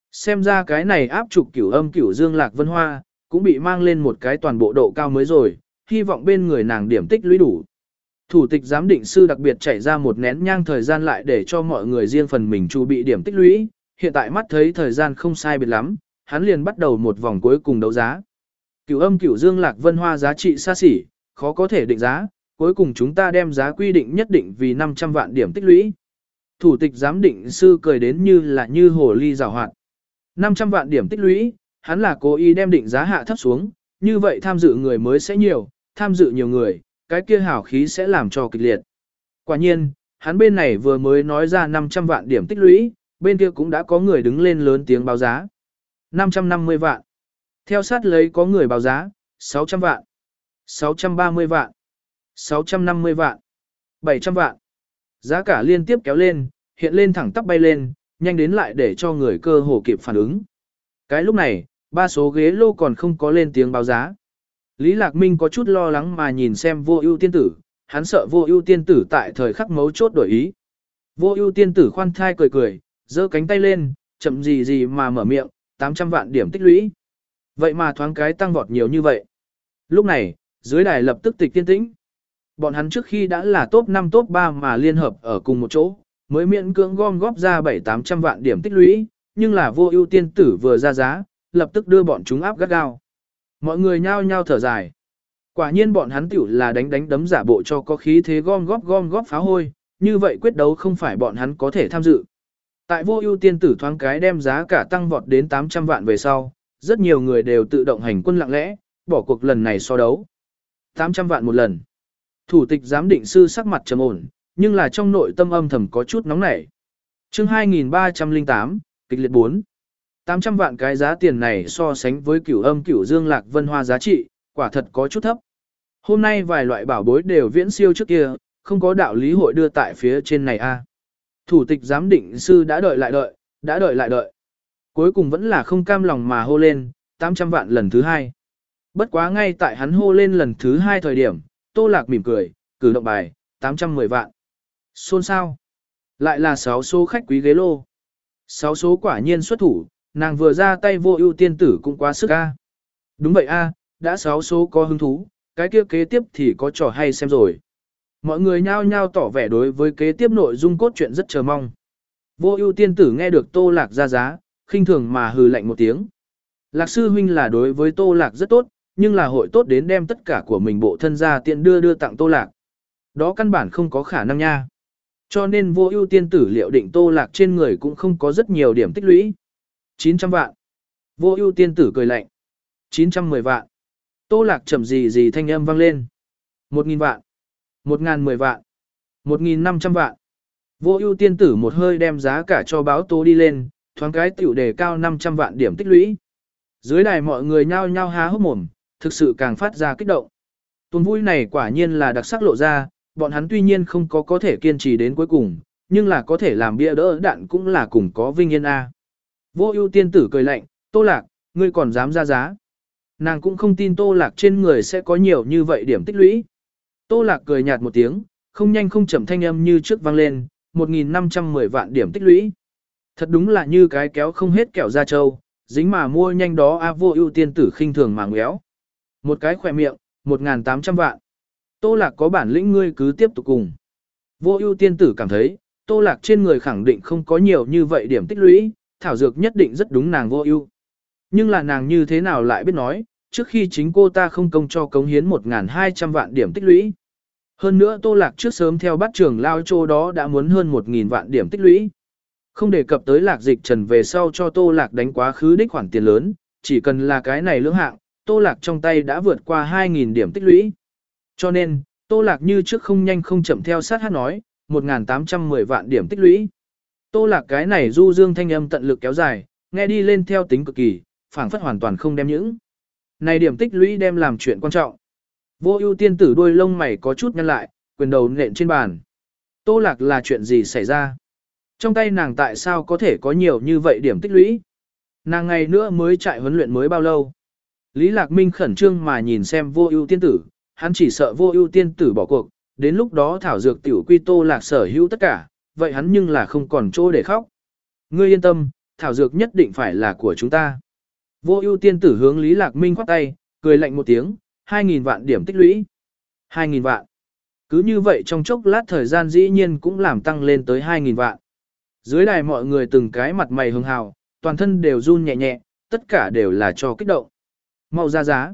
S1: Xem ra cái này áp trục cửu âm cửu dương lạc vân hoa, cũng bị mang lên một cái toàn bộ độ cao mới rồi, hy vọng bên người nàng điểm tích lũy đủ. Thủ tịch giám định sư đặc biệt chạy ra một nén nhang thời gian lại để cho mọi người riêng phần mình chu bị điểm tích lũy, hiện tại mắt thấy thời gian không sai biệt lắm, hắn liền bắt đầu một vòng cuối cùng đấu giá. Cửu âm cửu dương lạc vân hoa giá trị xa xỉ, khó có thể định giá, cuối cùng chúng ta đem giá quy định nhất định vì năm trăm vạn điểm tích lũy. Thủ tịch giám định sư cười đến như là như hồ ly rào hoạt. năm trăm vạn điểm tích lũy, hắn là cố ý đem định giá hạ thấp xuống, như vậy tham dự người mới sẽ nhiều, tham dự nhiều người, cái kia hào khí sẽ làm cho kịch liệt. Quả nhiên, hắn bên này vừa mới nói ra năm trăm vạn điểm tích lũy, bên kia cũng đã có người đứng lên lớn tiếng báo giá. năm trăm năm mươi vạn. Theo sát lấy có người báo giá, sáu trăm vạn, sáu trăm ba mươi vạn, sáu trăm năm mươi vạn, bảy trăm vạn. Giá cả liên tiếp kéo lên, hiện lên thẳng tắp bay lên, nhanh đến lại để cho người cơ hồ kịp phản ứng. Cái lúc này, ba số ghế lô còn không có lên tiếng báo giá. Lý Lạc Minh có chút lo lắng mà nhìn xem Vô Ưu tiên tử, hắn sợ Vô Ưu tiên tử tại thời khắc mấu chốt đổi ý. Vô Ưu tiên tử khoan thai cười cười, giơ cánh tay lên, chậm gì gì mà mở miệng, tám trăm vạn điểm tích lũy. Vậy mà thoáng cái tăng vọt nhiều như vậy. Lúc này, dưới đài lập tức tịch tiên tĩnh. Bọn hắn trước khi đã là top năm top ba mà liên hợp ở cùng một chỗ, mới miễn cưỡng gom góp ra bảy tám trăm vạn điểm tích lũy, nhưng là Vô Ưu tiên tử vừa ra giá, lập tức đưa bọn chúng áp gắt gao. Mọi người nhao nhao thở dài. Quả nhiên bọn hắn tiểu là đánh đánh đấm giả bộ cho có khí thế gom góp gom góp phá hôi, như vậy quyết đấu không phải bọn hắn có thể tham dự. Tại Vô Ưu tiên tử thoáng cái đem giá cả tăng vọt đến tám trăm vạn về sau, rất nhiều người đều tự động hành quân lặng lẽ, bỏ cuộc lần này so đấu. tám trăm vạn một lần. Thủ tịch giám định sư sắc mặt trầm ổn, nhưng là trong nội tâm âm thầm có chút nóng nảy. Chương hai nghìn ba trăm lẻ tám, kịch liệt bốn. tám trăm vạn cái giá tiền này so sánh với Cửu Âm Cửu Dương Lạc Vân Hoa giá trị, quả thật có chút thấp. Hôm nay vài loại bảo bối đều viễn siêu trước kia, không có đạo lý hội đưa tại phía trên này a. Thủ tịch giám định sư đã đợi lại đợi, đã đợi lại đợi. Cuối cùng vẫn là không cam lòng mà hô lên, tám trăm vạn lần thứ hai. Bất quá ngay tại hắn hô lên lần thứ hai thời điểm, Tô Lạc mỉm cười, cử động bài, tám trăm mười vạn. Xôn xao. Lại là sáu số khách quý ghế lô. sáu số quả nhiên xuất thủ, nàng vừa ra tay Vô Ưu tiên tử cũng quá sức a. Đúng vậy a, đã sáu số có hứng thú, cái kia kế tiếp thì có trò hay xem rồi. Mọi người nhao nhao tỏ vẻ đối với kế tiếp nội dung cốt truyện rất chờ mong. Vô Ưu tiên tử nghe được Tô Lạc ra giá, khinh thường mà hừ lạnh một tiếng. Lạc sư huynh là đối với Tô Lạc rất tốt, nhưng là hội tốt đến đem tất cả của mình bộ thân gia tiện đưa đưa tặng Tô Lạc. Đó căn bản không có khả năng nha. Cho nên Vô Ưu tiên tử liệu định Tô Lạc trên người cũng không có rất nhiều điểm tích lũy. chín trăm vạn. Vô Ưu tiên tử cười lạnh. chín trăm mười vạn. Tô Lạc chậm gì gì thanh âm vang lên. một nghìn vạn. một nghìn mười vạn. một nghìn năm trăm vạn. Vô Ưu tiên tử một hơi đem giá cả cho báo tố đi lên, thoáng cái tiểu đề cao năm trăm vạn điểm tích lũy. Dưới đài mọi người nhao nhao há hốc mồm, thực sự càng phát ra kích động. Tuần vui này quả nhiên là đặc sắc lộ ra, bọn hắn tuy nhiên không có có thể kiên trì đến cuối cùng, nhưng là có thể làm bia đỡ đạn cũng là cùng có vinh yên a. Vô Ưu tiên tử cười lạnh, Tô Lạc, ngươi còn dám ra giá. Nàng cũng không tin Tô Lạc trên người sẽ có nhiều như vậy điểm tích lũy. Tô Lạc cười nhạt một tiếng, không nhanh không chậm thanh âm như trước vang lên, một nghìn năm trăm mười vạn điểm tích lũy. Thật đúng là như cái kéo không hết kẹo da trâu, dính mà mua nhanh đó a. Vô Ưu tiên tử khinh thường mà ngéo. Một cái khỏe miệng, một nghìn tám trăm vạn. Tô Lạc có bản lĩnh ngươi cứ tiếp tục cùng. Vô Ưu tiên tử cảm thấy, Tô Lạc trên người khẳng định không có nhiều như vậy điểm tích lũy, thảo dược nhất định rất đúng nàng Vô Ưu. Nhưng là nàng như thế nào lại biết nói, trước khi chính cô ta không công cho cống hiến một nghìn hai trăm vạn điểm tích lũy. Hơn nữa Tô Lạc trước sớm theo bắt trưởng lao chỗ đó đã muốn hơn một nghìn vạn điểm tích lũy. Không đề cập tới Lạc Dịch Trần về sau cho Tô Lạc đánh quá khứ đích khoản tiền lớn, chỉ cần là cái này lưỡng hạng, Tô Lạc trong tay đã vượt qua hai nghìn điểm tích lũy. Cho nên, Tô Lạc như trước không nhanh không chậm theo sát hát nói, một nghìn tám trăm mười vạn điểm tích lũy. Tô Lạc cái này du dương thanh âm tận lực kéo dài, nghe đi lên theo tính cực kỳ, phảng phất hoàn toàn không đem những này điểm tích lũy đem làm chuyện quan trọng. Vô Ưu tiên tử đuôi lông mày có chút nhăn lại, quyền đầu nện trên bàn. Tô Lạc là chuyện gì xảy ra? Trong tay nàng tại sao có thể có nhiều như vậy điểm tích lũy? Nàng ngày nữa mới chạy huấn luyện mới bao lâu? Lý Lạc Minh khẩn trương mà nhìn xem Vô Ưu tiên tử, hắn chỉ sợ Vô Ưu tiên tử bỏ cuộc, đến lúc đó thảo dược tiểu quy Tô Lạc sở hữu tất cả, vậy hắn nhưng là không còn chỗ để khóc. Ngươi yên tâm, thảo dược nhất định phải là của chúng ta. Vô ưu tiên tử hướng Lý Lạc Minh khoát tay, cười lạnh một tiếng, hai nghìn vạn điểm tích lũy. hai nghìn vạn. Cứ như vậy trong chốc lát thời gian dĩ nhiên cũng làm tăng lên tới hai nghìn vạn. Dưới đài mọi người từng cái mặt mày hưng hào, toàn thân đều run nhẹ nhẹ, tất cả đều là cho kích động. Mau ra giá.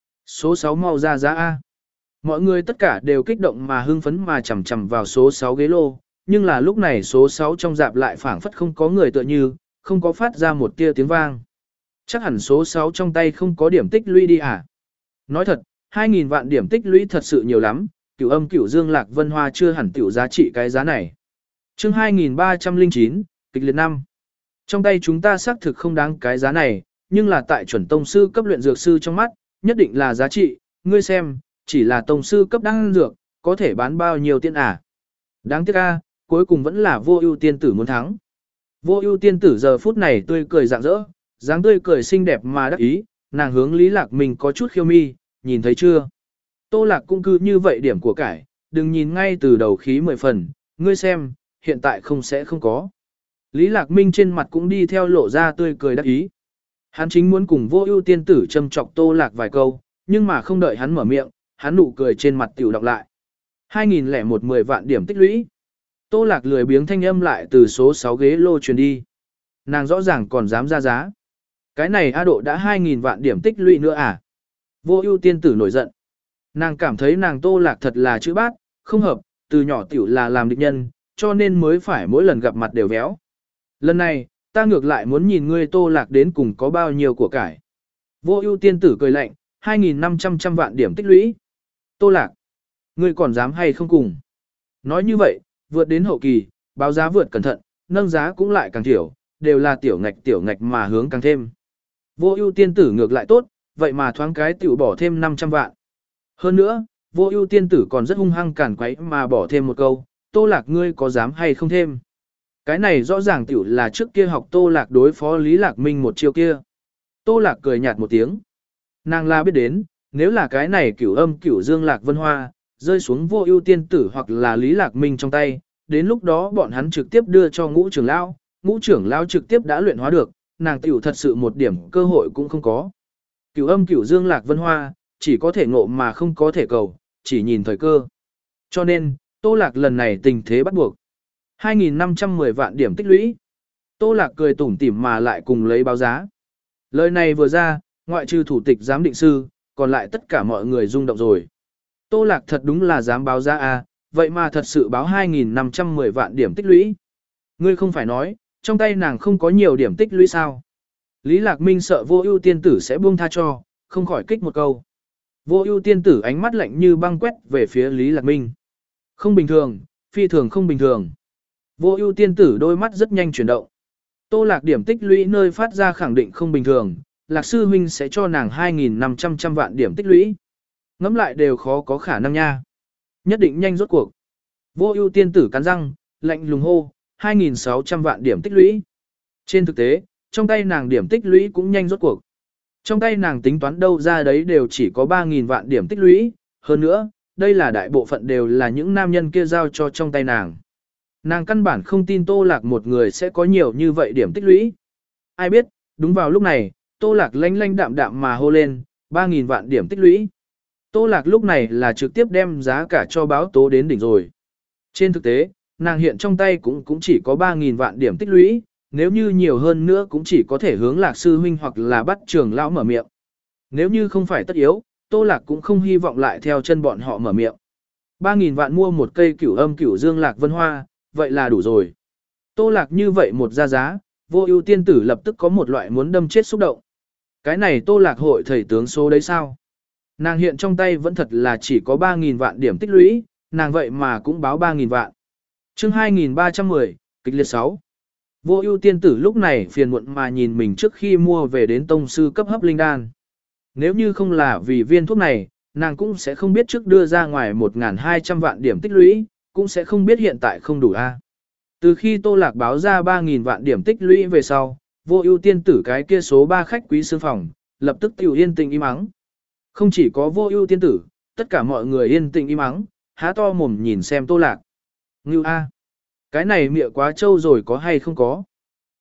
S1: Số sáu mau ra giá A. Mọi người tất cả đều kích động mà hưng phấn mà chầm chầm vào số sáu ghế lô, nhưng là lúc này số sáu trong dạp lại phảng phất không có người tựa như, không có phát ra một tia tiếng vang. Chắc hẳn số sáu trong tay không có điểm tích lũy đi à? Nói thật, hai nghìn vạn điểm tích lũy thật sự nhiều lắm, cửu âm cửu dương lạc vân hoa chưa hẳn tiểu giá trị cái giá này. Chương hai nghìn ba trăm lẻ chín, kịch liệt năm. Trong tay chúng ta xác thực không đáng cái giá này, nhưng là tại chuẩn tông sư cấp luyện dược sư trong mắt, nhất định là giá trị, ngươi xem, chỉ là tông sư cấp đan dược, có thể bán bao nhiêu tiền à? Đáng tiếc a, cuối cùng vẫn là vô ưu tiên tử muốn thắng. Vô ưu tiên tử giờ phút này tươi cười rạng rỡ, dáng tươi cười xinh đẹp mà đắc ý, nàng hướng Lý Lạc Minh có chút khiêu mi, nhìn thấy chưa? Tô Lạc cũng cứ như vậy điểm của cải, đừng nhìn ngay từ đầu khí mười phần, ngươi xem, hiện tại không sẽ không có. Lý Lạc Minh trên mặt cũng đi theo lộ ra tươi cười đắc ý. Hắn chính muốn cùng vô ưu tiên tử châm chọc Tô Lạc vài câu, nhưng mà không đợi hắn mở miệng, hắn nụ cười trên mặt tiểu đọc lại. hai nghìn lẻ một mười vạn điểm tích lũy. Tô Lạc lười biếng thanh âm lại từ số sáu ghế lô truyền đi. Nàng rõ ràng còn dám ra giá. Cái này A Độ đã hai nghìn vạn điểm tích lũy nữa à? Vô ưu tiên tử nổi giận. Nàng cảm thấy nàng Tô Lạc thật là chữ bát, không hợp, từ nhỏ tiểu là làm địch nhân, cho nên mới phải mỗi lần gặp mặt đều véo. Lần này, ta ngược lại muốn nhìn ngươi Tô Lạc đến cùng có bao nhiêu của cải. Vô ưu tiên tử cười lạnh, hai nghìn năm trăm trăm vạn điểm tích lũy. Tô Lạc, ngươi còn dám hay không cùng? Nói như vậy, vượt đến hậu kỳ, báo giá vượt cẩn thận, nâng giá cũng lại càng thiểu, đều là tiểu ngạch tiểu ngạch mà hướng càng thêm. Vô ưu tiên tử ngược lại tốt, vậy mà thoáng cái tiểu bỏ thêm năm trăm vạn. Hơn nữa, vô ưu tiên tử còn rất hung hăng cản quấy mà bỏ thêm một câu, Tô Lạc ngươi có dám hay không thêm? Cái này rõ ràng tiểu là trước kia học Tô Lạc đối phó Lý Lạc Minh một chiêu kia. Tô Lạc cười nhạt một tiếng. Nàng la biết đến, nếu là cái này cửu âm cửu dương Lạc Vân Hoa, rơi xuống vô ưu tiên tử hoặc là Lý Lạc Minh trong tay, đến lúc đó bọn hắn trực tiếp đưa cho ngũ trưởng lão, ngũ trưởng lão trực tiếp đã luyện hóa được, nàng tiểu thật sự một điểm cơ hội cũng không có. Cửu âm cửu dương Lạc Vân Hoa, chỉ có thể ngộ mà không có thể cầu, chỉ nhìn thời cơ. Cho nên, Tô Lạc lần này tình thế bắt buộc. hai nghìn năm trăm mười vạn điểm tích lũy. Tô Lạc cười tủm tỉm mà lại cùng lấy báo giá. Lời này vừa ra, ngoại trừ thủ tịch giám định sư, còn lại tất cả mọi người rung động rồi. Tô Lạc thật đúng là dám báo giá a, vậy mà thật sự báo hai nghìn năm trăm mười vạn điểm tích lũy. Ngươi không phải nói, trong tay nàng không có nhiều điểm tích lũy sao? Lý Lạc Minh sợ vô ưu tiên tử sẽ buông tha cho, không khỏi kích một câu. Vô ưu tiên tử ánh mắt lạnh như băng quét về phía Lý Lạc Minh. Không bình thường, phi thường không bình thường. Vô ưu tiên tử đôi mắt rất nhanh chuyển động. Tô Lạc điểm tích lũy nơi phát ra khẳng định không bình thường, Lạc sư huynh sẽ cho nàng hai nghìn năm trăm trăm vạn điểm tích lũy. Ngẫm lại đều khó có khả năng nha. Nhất định nhanh rốt cuộc. Vô ưu tiên tử cắn răng, lạnh lùng hô, hai nghìn sáu trăm vạn điểm tích lũy. Trên thực tế, trong tay nàng điểm tích lũy cũng nhanh rốt cuộc. Trong tay nàng tính toán đâu ra đấy đều chỉ có ba nghìn vạn điểm tích lũy, hơn nữa, đây là đại bộ phận đều là những nam nhân kia giao cho trong tay nàng. Nàng căn bản không tin Tô Lạc một người sẽ có nhiều như vậy điểm tích lũy. Ai biết, đúng vào lúc này, Tô Lạc lanh lanh đạm đạm mà hô lên, ba nghìn vạn điểm tích lũy. Tô Lạc lúc này là trực tiếp đem giá cả cho báo tố đến đỉnh rồi. Trên thực tế, nàng hiện trong tay cũng cũng chỉ có ba nghìn vạn điểm tích lũy, nếu như nhiều hơn nữa cũng chỉ có thể hướng Lạc sư huynh hoặc là bắt trưởng lão mở miệng. Nếu như không phải tất yếu, Tô Lạc cũng không hy vọng lại theo chân bọn họ mở miệng. ba nghìn vạn mua một cây cửu âm cửu dương Lạc Vân Hoa, vậy là đủ rồi. Tô Lạc như vậy một ra giá, vô ưu tiên tử lập tức có một loại muốn đâm chết xúc động. Cái này Tô Lạc hội thầy tướng số đấy sao? Nàng hiện trong tay vẫn thật là chỉ có ba nghìn vạn điểm tích lũy, nàng vậy mà cũng báo ba nghìn vạn. Chương hai nghìn ba trăm mười, kịch liệt sáu. Vô ưu tiên tử lúc này phiền muộn mà nhìn mình trước khi mua về đến tông sư cấp hấp linh đan. Nếu như không là vì viên thuốc này, nàng cũng sẽ không biết trước đưa ra ngoài một nghìn hai trăm vạn điểm tích lũy, cũng sẽ không biết hiện tại không đủ a. Từ khi Tô Lạc báo ra ba nghìn vạn điểm tích lũy về sau, vô ưu tiên tử cái kia số ba khách quý sương phòng, lập tức tiểu yên tĩnh im ắng. Không chỉ có vô ưu tiên tử, tất cả mọi người yên tĩnh im ắng, há to mồm nhìn xem Tô Lạc. Ngưu a, cái này miệng quá trâu rồi có hay không có.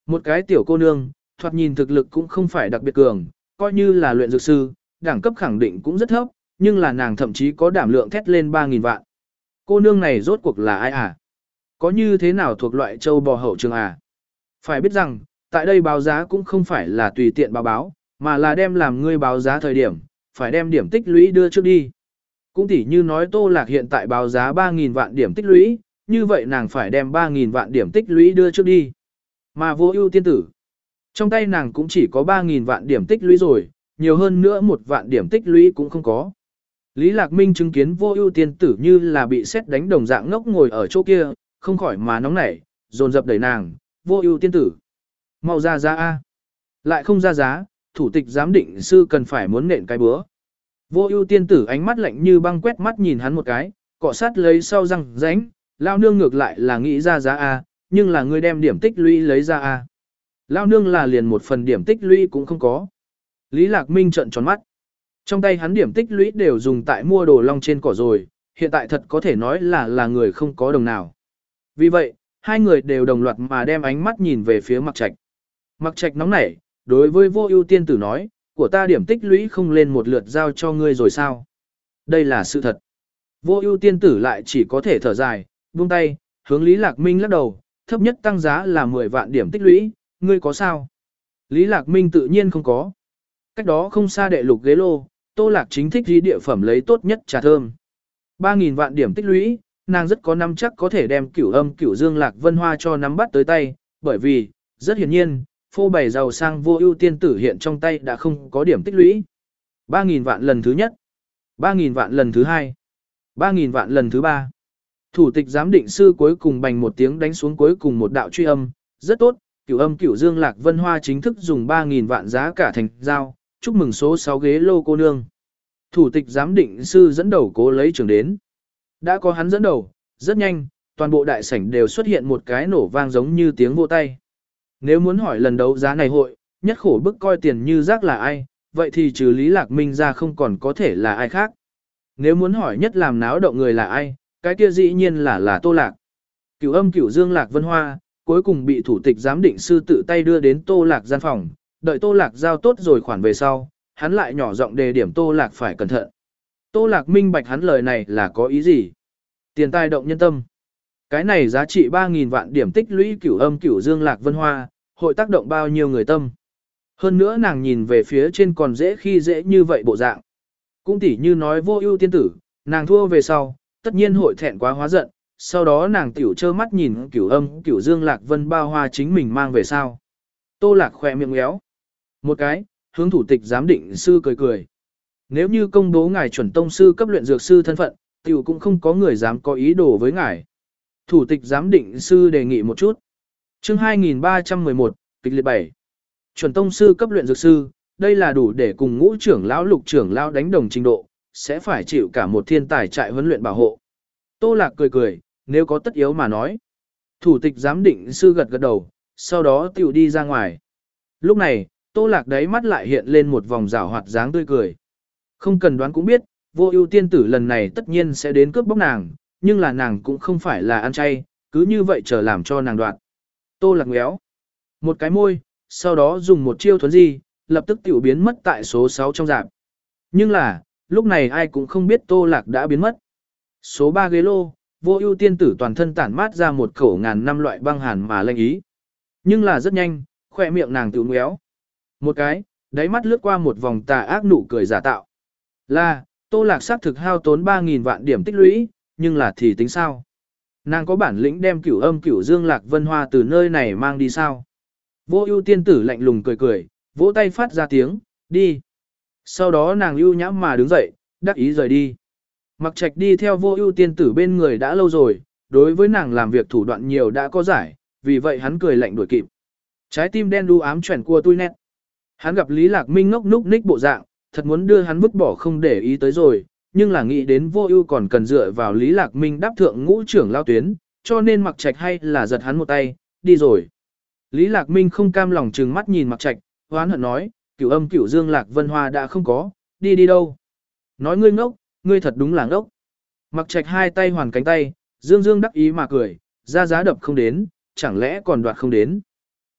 S1: Một cái tiểu cô nương, thoạt nhìn thực lực cũng không phải đặc biệt cường, coi như là luyện dược sư, đẳng cấp khẳng định cũng rất thấp, nhưng là nàng thậm chí có đảm lượng thét lên ba nghìn vạn. Cô nương này rốt cuộc là ai à? Có như thế nào thuộc loại châu bò hậu trường à? Phải biết rằng, tại đây báo giá cũng không phải là tùy tiện báo báo, mà là đem làm ngươi báo giá thời điểm, phải đem điểm tích lũy đưa trước đi. Cũng tỉ như nói Tô Lạc hiện tại báo giá ba nghìn vạn điểm tích lũy, như vậy nàng phải đem ba nghìn vạn điểm tích lũy đưa trước đi. Mà Vô Ưu tiên tử, trong tay nàng cũng chỉ có ba nghìn vạn điểm tích lũy rồi, nhiều hơn nữa một vạn điểm tích lũy cũng không có. Lý Lạc Minh chứng kiến Vô Ưu tiên tử như là bị sét đánh đồng dạng ngốc ngồi ở chỗ kia, không khỏi mà nóng nảy, dồn dập đẩy nàng, "Vô Ưu tiên tử, mau ra giá a." Lại không ra giá, thủ tịch giám định sư cần phải muốn nện cái búa. Vô Ưu tiên tử ánh mắt lạnh như băng quét mắt nhìn hắn một cái, cọ sát lấy sau răng rãnh, lao nương ngược lại là nghĩ ra giá a, nhưng là ngươi đem điểm tích lũy lấy ra a. Lao nương là liền một phần điểm tích lũy cũng không có. Lý Lạc Minh trợn tròn mắt. Trong tay hắn điểm tích lũy đều dùng tại mua đồ long trên cỏ rồi, hiện tại thật có thể nói là là người không có đồng nào. Vì vậy, hai người đều đồng loạt mà đem ánh mắt nhìn về phía Mặc Trạch. Mặc Trạch nóng nảy, đối với Vô Ưu tiên tử nói, của ta điểm tích lũy không lên một lượt giao cho ngươi rồi sao? Đây là sự thật. Vô Ưu tiên tử lại chỉ có thể thở dài, buông tay, hướng Lý Lạc Minh lắc đầu, thấp nhất tăng giá là mười vạn điểm tích lũy, ngươi có sao? Lý Lạc Minh tự nhiên không có. Cách đó không xa đệ lục ghế lô, Tô Lạc chính thích đi địa phẩm lấy tốt nhất trà thơm. ba nghìn vạn điểm tích lũy, nàng rất có năm chắc có thể đem Cửu Âm Cửu Dương Lạc Vân Hoa cho nắm bắt tới tay, bởi vì, rất hiển nhiên, phô bày giàu sang Vô Ưu tiên tử hiện trong tay đã không có điểm tích lũy. ba nghìn vạn lần thứ nhất, ba nghìn vạn lần thứ hai, ba nghìn vạn lần thứ ba. Thủ tịch giám định sư cuối cùng bành một tiếng đánh xuống cuối cùng một đạo truy âm, rất tốt, Cửu Âm Cửu Dương Lạc Vân Hoa chính thức dùng ba nghìn vạn giá cả thành giao, chúc mừng số sáu ghế lô cô nương. Thủ tịch giám định sư dẫn đầu cố lấy trưởng đến. Đã có hắn dẫn đầu, rất nhanh, toàn bộ đại sảnh đều xuất hiện một cái nổ vang giống như tiếng vỗ tay. Nếu muốn hỏi lần đấu giá này hội, nhất khổ bức coi tiền như rác là ai, vậy thì trừ Lý Lạc Minh ra không còn có thể là ai khác. Nếu muốn hỏi nhất làm náo động người là ai, cái kia dĩ nhiên là là Tô Lạc. Cửu Âm Cửu Dương Lạc Vân Hoa, cuối cùng bị thủ tịch giám định sư tự tay đưa đến Tô Lạc gian phòng, đợi Tô Lạc giao tốt rồi khoản về sau, hắn lại nhỏ giọng đề điểm Tô Lạc phải cẩn thận. Tô Lạc minh bạch hắn lời này là có ý gì? Tiền tài động nhân tâm. Cái này giá trị ba nghìn vạn điểm tích lũy Cửu Âm Cửu Dương Lạc Vân Hoa, hội tác động bao nhiêu người tâm. Hơn nữa nàng nhìn về phía trên còn dễ khi dễ như vậy bộ dạng. Cũng tỉ như nói Vô Ưu tiên tử, nàng thua về sau, tất nhiên hội thẹn quá hóa giận, sau đó nàng tiểu trơ mắt nhìn Cửu Âm Cửu Dương Lạc Vân bao hoa chính mình mang về sao. Tô Lạc khỏe miệng méo. Một cái, hướng thủ tịch giám định sư cười cười. Nếu như công bố ngài chuẩn tông sư cấp luyện dược sư thân phận, tiểu cũng không có người dám có ý đồ với ngài. Thủ tịch giám định sư đề nghị một chút. Chương hai nghìn ba trăm mười một, kịch liệt bảy. Chuẩn tông sư cấp luyện dược sư, đây là đủ để cùng ngũ trưởng lão lục trưởng lão đánh đồng trình độ, sẽ phải chịu cả một thiên tài trại huấn luyện bảo hộ. Tô Lạc cười cười, nếu có tất yếu mà nói. Thủ tịch giám định sư gật gật đầu, sau đó tiểu đi ra ngoài. Lúc này, Tô Lạc đáy mắt lại hiện lên một vòng rảo hoạt dáng tươi cười. Không cần đoán cũng biết, Vô Ưu tiên tử lần này tất nhiên sẽ đến cướp bóc nàng, nhưng là nàng cũng không phải là ăn chay, cứ như vậy chờ làm cho nàng đoạn. Tô Lạc ngéo một cái môi, sau đó dùng một chiêu thuấn di, lập tức tiểu biến mất tại số sáu trong rạp. Nhưng là, lúc này ai cũng không biết Tô Lạc đã biến mất. Số ba ghế lô, Vô Ưu tiên tử toàn thân tản mát ra một khẩu ngàn năm loại băng hàn mà lanh ý. Nhưng là rất nhanh, khóe miệng nàng tiểu ngéo một cái, đáy mắt lướt qua một vòng tà ác nụ cười giả tạo. Là, Tô Lạc xác thực hao tốn ba nghìn vạn điểm tích lũy, nhưng là thì tính sao? Nàng có bản lĩnh đem Cửu Âm Cửu Dương Lạc Vân Hoa từ nơi này mang đi sao? Vô Ưu tiên tử lạnh lùng cười cười, vỗ tay phát ra tiếng, đi. Sau đó nàng ưu nhã mà đứng dậy, đắc ý rời đi. Mặc Trạch đi theo Vô Ưu tiên tử bên người đã lâu rồi, đối với nàng làm việc thủ đoạn nhiều đã có giải, vì vậy hắn cười lạnh đuổi kịp. Trái tim đen đu ám chuyển cua tui nét. Hắn gặp Lý Lạc Minh ngốc núc ních bộ dạng, thật muốn đưa hắn vứt bỏ không để ý tới rồi, nhưng là nghĩ đến Vô Ưu còn cần dựa vào Lý Lạc Minh đáp thượng ngũ trưởng lao tuyến, cho nên Mặc Trạch hay là giật hắn một tay, đi rồi. Lý Lạc Minh không cam lòng trừng mắt nhìn Mặc Trạch, hoán hận nói, Cửu Âm Cửu Dương Lạc Vân Hoa đã không có, đi đi đâu? Nói ngươi ngốc, ngươi thật đúng là ngốc. Mặc Trạch hai tay hoàn cánh tay, dương dương đắc ý mà cười, ra giá đập không đến, chẳng lẽ còn đoạt không đến.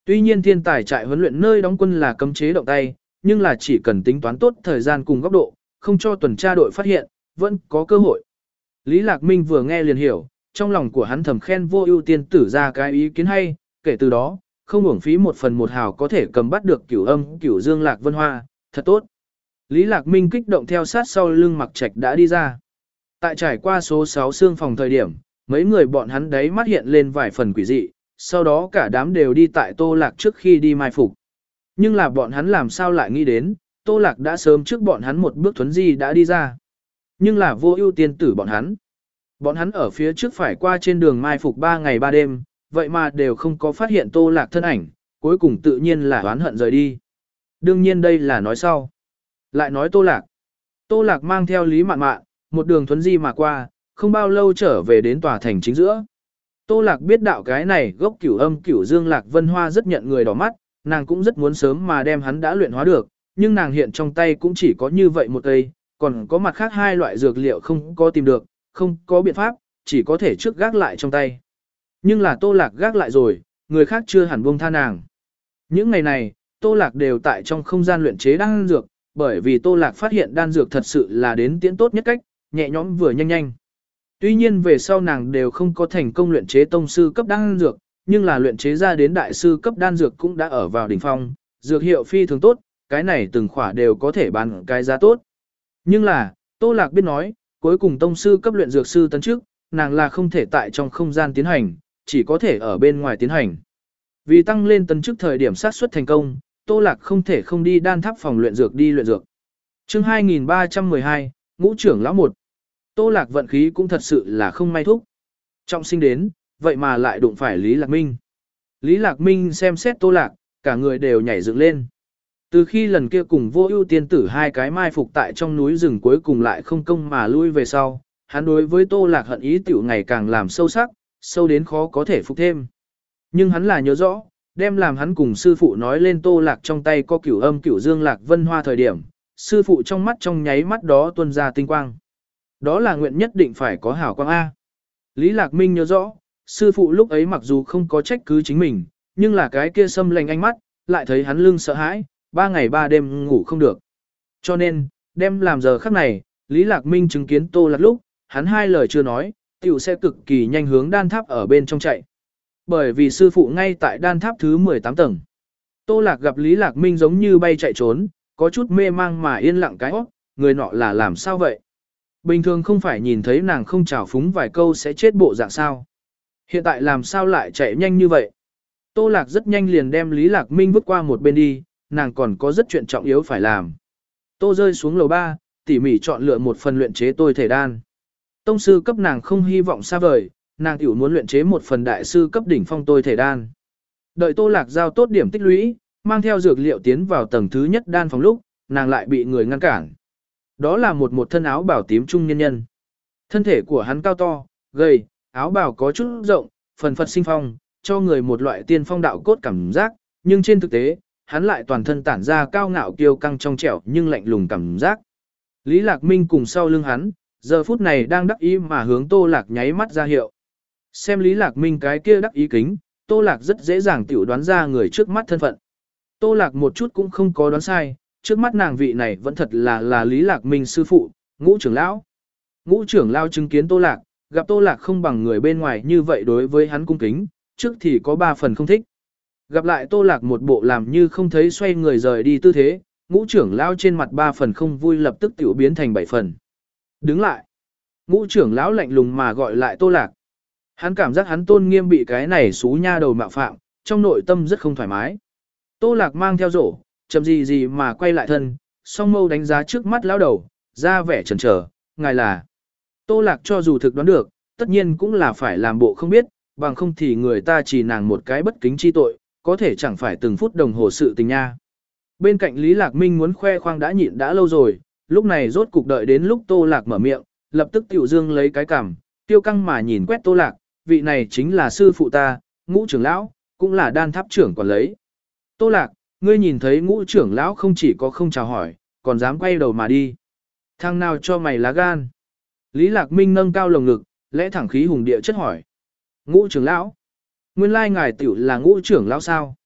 S1: Tuy nhiên thiên tài trại huấn luyện nơi đóng quân là cấm chế động tay, nhưng là chỉ cần tính toán tốt thời gian cùng góc độ, không cho tuần tra đội phát hiện, vẫn có cơ hội. Lý Lạc Minh vừa nghe liền hiểu, trong lòng của hắn thầm khen Vô Ưu tiên tử ra cái ý kiến hay, kể từ đó, không uổng phí một phần một hào có thể cầm bắt được Cửu Âm, Cửu Dương Lạc Vân Hoa, thật tốt. Lý Lạc Minh kích động theo sát sau lưng Mặc Trạch đã đi ra. Tại trải qua số sáu xương phòng thời điểm, mấy người bọn hắn đấy mắt hiện lên vài phần quỷ dị, sau đó cả đám đều đi tại Tô Lạc trước khi đi mai phục. Nhưng là bọn hắn làm sao lại nghĩ đến, Tô Lạc đã sớm trước bọn hắn một bước thuấn di đã đi ra. Nhưng là Vô Ưu tiên tử bọn hắn. Bọn hắn ở phía trước phải qua trên đường mai phục ba ngày ba đêm, vậy mà đều không có phát hiện Tô Lạc thân ảnh, cuối cùng tự nhiên là oán hận rời đi. Đương nhiên đây là nói sau. Lại nói Tô Lạc. Tô Lạc mang theo Lý Mạn Mạn, một đường thuấn di mà qua, không bao lâu trở về đến tòa thành chính giữa. Tô Lạc biết đạo cái này gốc Cửu Âm Cửu Dương Lạc Vân Hoa rất nhận người đỏ mắt, nàng cũng rất muốn sớm mà đem hắn đã luyện hóa được, nhưng nàng hiện trong tay cũng chỉ có như vậy một cây, còn có mặt khác hai loại dược liệu không có tìm được, không có biện pháp, chỉ có thể trước gác lại trong tay. Nhưng là Tô Lạc gác lại rồi, người khác chưa hẳn buông tha nàng. Những ngày này, Tô Lạc đều tại trong không gian luyện chế đan dược, bởi vì Tô Lạc phát hiện đan dược thật sự là đến tiễn tốt nhất cách, nhẹ nhõm vừa nhanh nhanh. Tuy nhiên về sau nàng đều không có thành công luyện chế tông sư cấp đan dược, nhưng là luyện chế ra đến đại sư cấp đan dược cũng đã ở vào đỉnh phong, dược hiệu phi thường tốt, cái này từng khỏa đều có thể bán cái giá tốt. Nhưng là, Tô Lạc biết nói, cuối cùng tông sư cấp luyện dược sư tấn trước, nàng là không thể tại trong không gian tiến hành, chỉ có thể ở bên ngoài tiến hành. Vì tăng lên tấn chức thời điểm sát suất thành công, Tô Lạc không thể không đi đan tháp phòng luyện dược đi luyện dược. Chương hai nghìn ba trăm mười hai, Ngũ trưởng lão một. Tô Lạc vận khí cũng thật sự là không may thúc. Trọng sinh đến, vậy mà lại đụng phải Lý Lạc Minh. Lý Lạc Minh xem xét Tô Lạc, cả người đều nhảy dựng lên. Từ khi lần kia cùng Vô Ưu tiên tử hai cái mai phục tại trong núi rừng cuối cùng lại không công mà lui về sau, hắn đối với Tô Lạc hận ý tiểu ngày càng làm sâu sắc, sâu đến khó có thể phục thêm. Nhưng hắn là nhớ rõ, đem làm hắn cùng sư phụ nói lên Tô Lạc trong tay có Cửu Âm Cửu Dương Lạc Vân Hoa thời điểm, sư phụ trong mắt trong nháy mắt đó tuôn ra tinh quang. Đó là nguyện nhất định phải có hảo quang A. Lý Lạc Minh nhớ rõ, sư phụ lúc ấy mặc dù không có trách cứ chính mình, nhưng là cái kia xâm lệnh ánh mắt, lại thấy hắn lưng sợ hãi, ba ngày ba đêm ngủ không được. Cho nên, đem làm giờ khắc này, Lý Lạc Minh chứng kiến Tô Lạc lúc, hắn hai lời chưa nói, tiểu sẽ cực kỳ nhanh hướng đan tháp ở bên trong chạy. Bởi vì sư phụ ngay tại đan tháp thứ mười tám tầng. Tô Lạc gặp Lý Lạc Minh giống như bay chạy trốn, có chút mê mang mà yên lặng cái óc, người nọ là làm sao vậy? Bình thường không phải nhìn thấy nàng không chào phúng vài câu sẽ chết bộ dạng sao. Hiện tại làm sao lại chạy nhanh như vậy? Tô Lạc rất nhanh liền đem Lý Lạc Minh vứt qua một bên đi, nàng còn có rất chuyện trọng yếu phải làm. Tô rơi xuống lầu ba, tỉ mỉ chọn lựa một phần luyện chế tôi thể đan. Tông sư cấp nàng không hy vọng xa vời, nàng tiểu muốn luyện chế một phần đại sư cấp đỉnh phong tôi thể đan. Đợi Tô Lạc giao tốt điểm tích lũy, mang theo dược liệu tiến vào tầng thứ nhất đan phòng lúc, nàng lại bị người ngăn cản. Đó là một một thân áo bào tím trung nhân nhân. Thân thể của hắn cao to, gầy, áo bào có chút rộng, phần phật sinh phong, cho người một loại tiên phong đạo cốt cảm giác, nhưng trên thực tế, hắn lại toàn thân tản ra cao ngạo kiêu căng trong trẻo nhưng lạnh lùng cảm giác. Lý Lạc Minh cùng sau lưng hắn, giờ phút này đang đắc ý mà hướng Tô Lạc nháy mắt ra hiệu. Xem Lý Lạc Minh cái kia đắc ý kính, Tô Lạc rất dễ dàng tiểu đoán ra người trước mắt thân phận. Tô Lạc một chút cũng không có đoán sai, trước mắt nàng vị này vẫn thật là là Lý Lạc Minh sư phụ, Ngũ trưởng lão. Ngũ trưởng lão chứng kiến Tô Lạc, gặp Tô Lạc không bằng người bên ngoài như vậy đối với hắn cung kính, trước thì có ba phần không thích. Gặp lại Tô Lạc một bộ làm như không thấy xoay người rời đi tư thế, Ngũ trưởng lão trên mặt ba phần không vui lập tức tiểu biến thành bảy phần. Đứng lại. Ngũ trưởng lão lạnh lùng mà gọi lại Tô Lạc. Hắn cảm giác hắn tôn nghiêm bị cái này xú nha đầu mạo phạm, trong nội tâm rất không thoải mái. Tô Lạc mang theo rổ, chậm gì gì mà quay lại thân, song mâu đánh giá trước mắt lão đầu, ra vẻ chần chờ, ngài là. Tô Lạc cho dù thực đoán được, tất nhiên cũng là phải làm bộ không biết, bằng không thì người ta chỉ nàng một cái bất kính chi tội, có thể chẳng phải từng phút đồng hồ sự tình nha. Bên cạnh Lý Lạc Minh muốn khoe khoang đã nhịn đã lâu rồi, lúc này rốt cục đợi đến lúc Tô Lạc mở miệng, lập tức tiểu dương lấy cái cằm, tiêu căng mà nhìn quét Tô Lạc, vị này chính là sư phụ ta, Ngũ trưởng lão, cũng là đan tháp trưởng quản lấy. Tô Lạc, ngươi nhìn thấy Ngũ trưởng lão không chỉ có không chào hỏi, còn dám quay đầu mà đi. Thằng nào cho mày lá gan? Lý Lạc Minh nâng cao lồng ngực, lẽ thẳng khí hùng địa chất hỏi. Ngũ trưởng lão? Nguyên lai ngài tiểu là Ngũ trưởng lão sao?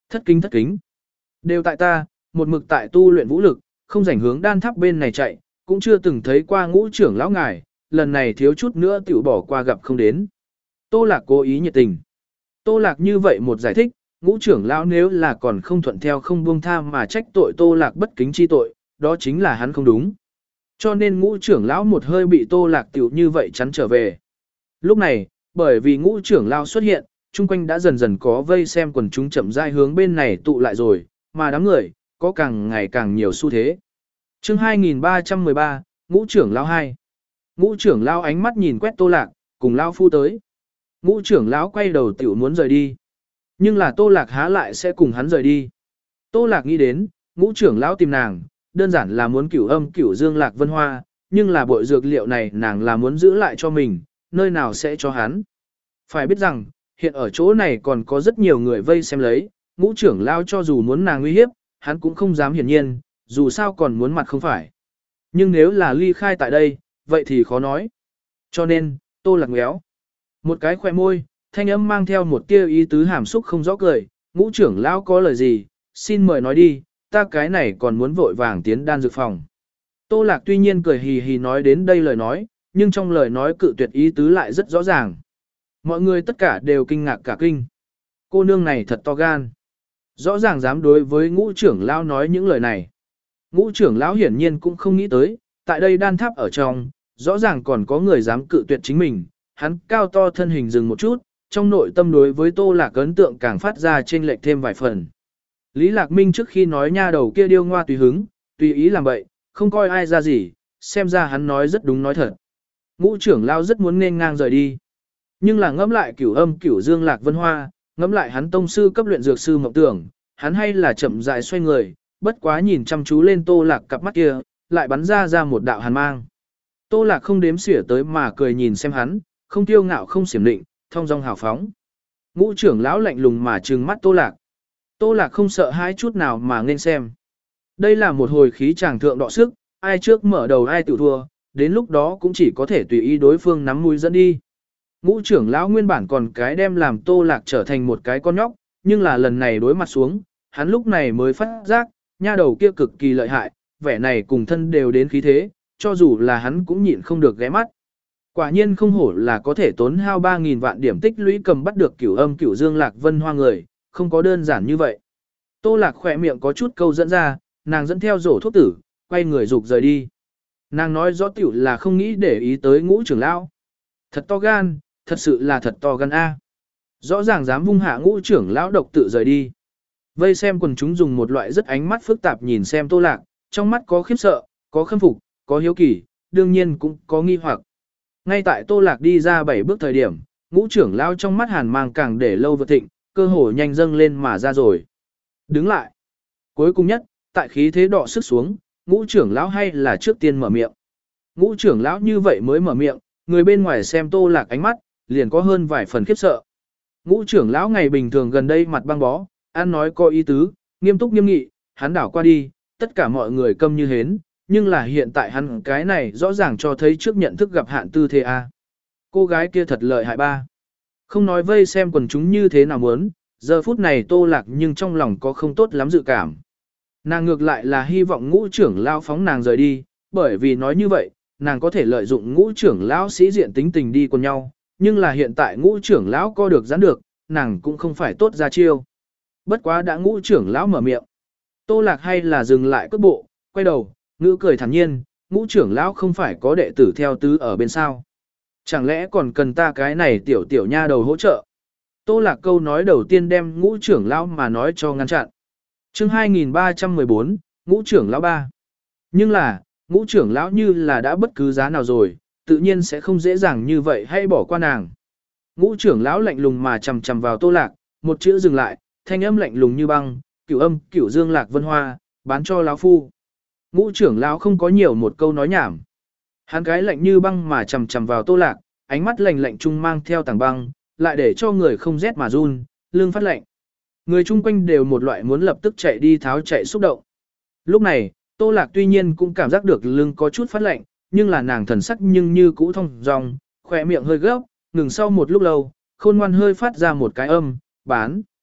S1: Thất kính thất kính. Đều tại ta, một mực tại tu luyện vũ lực, không rảnh hướng đan tháp bên này chạy, cũng chưa từng thấy qua ngũ trưởng lão ngài, lần này thiếu chút nữa tiểu bỏ qua gặp không đến. Tô Lạc cố ý nhiệt tình. Tô Lạc như vậy một giải thích, ngũ trưởng lão nếu là còn không thuận theo không buông tha mà trách tội Tô Lạc bất kính chi tội, đó chính là hắn không đúng. Cho nên ngũ trưởng lão một hơi bị Tô Lạc tiểu như vậy chắn trở về. Lúc này, bởi vì ngũ trưởng lão xuất hiện, chung quanh đã dần dần có vây xem quần chúng chậm rãi hướng bên này tụ lại rồi, mà đám người, có càng ngày càng nhiều xu thế. chương hai nghìn ba trăm mười ba, ngũ trưởng lão hai. Ngũ trưởng lão ánh mắt nhìn quét Tô Lạc, cùng lão phu tới. Ngũ trưởng lão quay đầu tiểu muốn rời đi. Nhưng là Tô Lạc há lại sẽ cùng hắn rời đi. Tô Lạc nghĩ đến, ngũ trưởng lão tìm nàng, đơn giản là muốn cửu âm cửu dương Lạc Vân Hoa, nhưng là bội dược liệu này nàng là muốn giữ lại cho mình, nơi nào sẽ cho hắn. Phải biết rằng, hiện ở chỗ này còn có rất nhiều người vây xem lấy, ngũ trưởng lão cho dù muốn nàng uy hiếp, hắn cũng không dám hiển nhiên, dù sao còn muốn mặt không phải. Nhưng nếu là ly khai tại đây, vậy thì khó nói. Cho nên, Tô Lạc ngéo. Một cái khoe môi, thanh âm mang theo một tia ý tứ hàm xúc không rõ cười, ngũ trưởng lão có lời gì, xin mời nói đi, ta cái này còn muốn vội vàng tiến đan dược phòng. Tô Lạc tuy nhiên cười hì hì nói đến đây lời nói, nhưng trong lời nói cự tuyệt ý tứ lại rất rõ ràng. Mọi người tất cả đều kinh ngạc cả kinh. Cô nương này thật to gan. Rõ ràng dám đối với ngũ trưởng lão nói những lời này. Ngũ trưởng lão hiển nhiên cũng không nghĩ tới, tại đây đan tháp ở trong, rõ ràng còn có người dám cự tuyệt chính mình. Hắn cao to thân hình dừng một chút, trong nội tâm đối với Tô Lạc ấn tượng càng phát ra chênh lệch thêm vài phần. Lý Lạc Minh trước khi nói nha đầu kia điêu ngoa tùy hứng, tùy ý làm bậy, không coi ai ra gì, xem ra hắn nói rất đúng nói thật. Ngũ trưởng lão rất muốn nên ngang rời đi. Nhưng là ngẫm lại cửu âm cửu dương Lạc Vân Hoa, ngẫm lại hắn tông sư cấp luyện dược sư mộng tưởng, hắn hay là chậm rãi xoay người, bất quá nhìn chăm chú lên Tô Lạc cặp mắt kia, lại bắn ra ra một đạo hàn mang. Tô Lạc không đếm xỉa tới mà cười nhìn xem hắn, không tiêu ngạo không xiểm định, thong dong hào phóng. Ngũ trưởng lão lạnh lùng mà trừng mắt Tô Lạc. Tô Lạc không sợ hãi chút nào mà nên xem. Đây là một hồi khí tràng thượng đọ sức, ai trước mở đầu ai tự thua, đến lúc đó cũng chỉ có thể tùy ý đối phương nắm mũi dẫn đi. Ngũ trưởng lão nguyên bản còn cái đem làm Tô Lạc trở thành một cái con nhóc, nhưng là lần này đối mặt xuống, hắn lúc này mới phát giác, nha đầu kia cực kỳ lợi hại, vẻ này cùng thân đều đến khí thế, cho dù là hắn cũng nhịn không được ghé mắt. Quả nhiên không hổ là có thể tốn hao ba nghìn vạn điểm tích lũy cầm bắt được cửu âm cửu dương Lạc Vân Hoa người, không có đơn giản như vậy. Tô Lạc khỏe miệng có chút câu dẫn ra, nàng dẫn theo rổ thuốc tử, quay người dục rời đi. Nàng nói rõ tiểu là không nghĩ để ý tới ngũ trưởng lão. Thật to gan, thật sự là thật to gan a. Rõ ràng dám vung hạ ngũ trưởng lão độc tự rời đi. Vây xem quần chúng dùng một loại rất ánh mắt phức tạp nhìn xem Tô Lạc, trong mắt có khiếp sợ, có khâm phục, có hiếu kỳ, đương nhiên cũng có nghi hoặc. Ngay tại Tô Lạc đi ra bảy bước thời điểm, ngũ trưởng lão trong mắt hàn mang càng để lâu vượt thịnh, cơ hồ nhanh dâng lên mà ra rồi. Đứng lại. Cuối cùng nhất, tại khí thế đọ sức xuống, ngũ trưởng lão hay là trước tiên mở miệng. Ngũ trưởng lão như vậy mới mở miệng, người bên ngoài xem Tô Lạc ánh mắt, liền có hơn vài phần khiếp sợ. Ngũ trưởng lão ngày bình thường gần đây mặt băng bó, ăn nói có ý tứ, nghiêm túc nghiêm nghị, hắn đảo qua đi, tất cả mọi người câm như hến, nhưng là hiện tại hắn cái này rõ ràng cho thấy trước nhận thức gặp hạn tư thế a. Cô gái kia thật lợi hại ba. Không nói vây xem quần chúng như thế nào muốn, giờ phút này Tô Lạc nhưng trong lòng có không tốt lắm dự cảm. Nàng ngược lại là hy vọng ngũ trưởng lão phóng nàng rời đi, bởi vì nói như vậy, nàng có thể lợi dụng ngũ trưởng lão sĩ diện tính tình đi cùng nhau, nhưng là hiện tại ngũ trưởng lão co được giãn được, nàng cũng không phải tốt ra chiêu. Bất quá đã ngũ trưởng lão mở miệng. Tô Lạc hay là dừng lại cước bộ, quay đầu, ngữ cười thản nhiên, ngũ trưởng lão không phải có đệ tử theo tứ ở bên sao. Chẳng lẽ còn cần ta cái này tiểu tiểu nha đầu hỗ trợ. Tô Lạc câu nói đầu tiên đem ngũ trưởng lão mà nói cho ngăn chặn. chương hai nghìn ba trăm mười bốn, ngũ trưởng lão ba. Nhưng là, ngũ trưởng lão như là đã bất cứ giá nào rồi, tự nhiên sẽ không dễ dàng như vậy hay bỏ qua nàng. Ngũ trưởng lão lạnh lùng mà chầm chầm vào Tô Lạc, một chữ dừng lại, thanh âm lạnh lùng như băng, cửu âm, cửu dương Lạc Vân Hoa, bán cho lão phu. Ngũ trưởng lão không có nhiều một câu nói nhảm. Hắn cái lạnh như băng mà chầm chầm vào Tô Lạc, ánh mắt lạnh lạnh trung mang theo tảng băng, lại để cho người không rét mà run, lưng phát lạnh. Người chung quanh đều một loại muốn lập tức chạy đi tháo chạy xúc động. Lúc này, Tô Lạc tuy nhiên cũng cảm giác được lưng có chút phát lạnh, nhưng là nàng thần sắc nhưng như cũ thông dong, khỏe miệng hơi gấp, ngừng sau một lúc lâu, khôn ngoan hơi phát ra một cái âm, bán.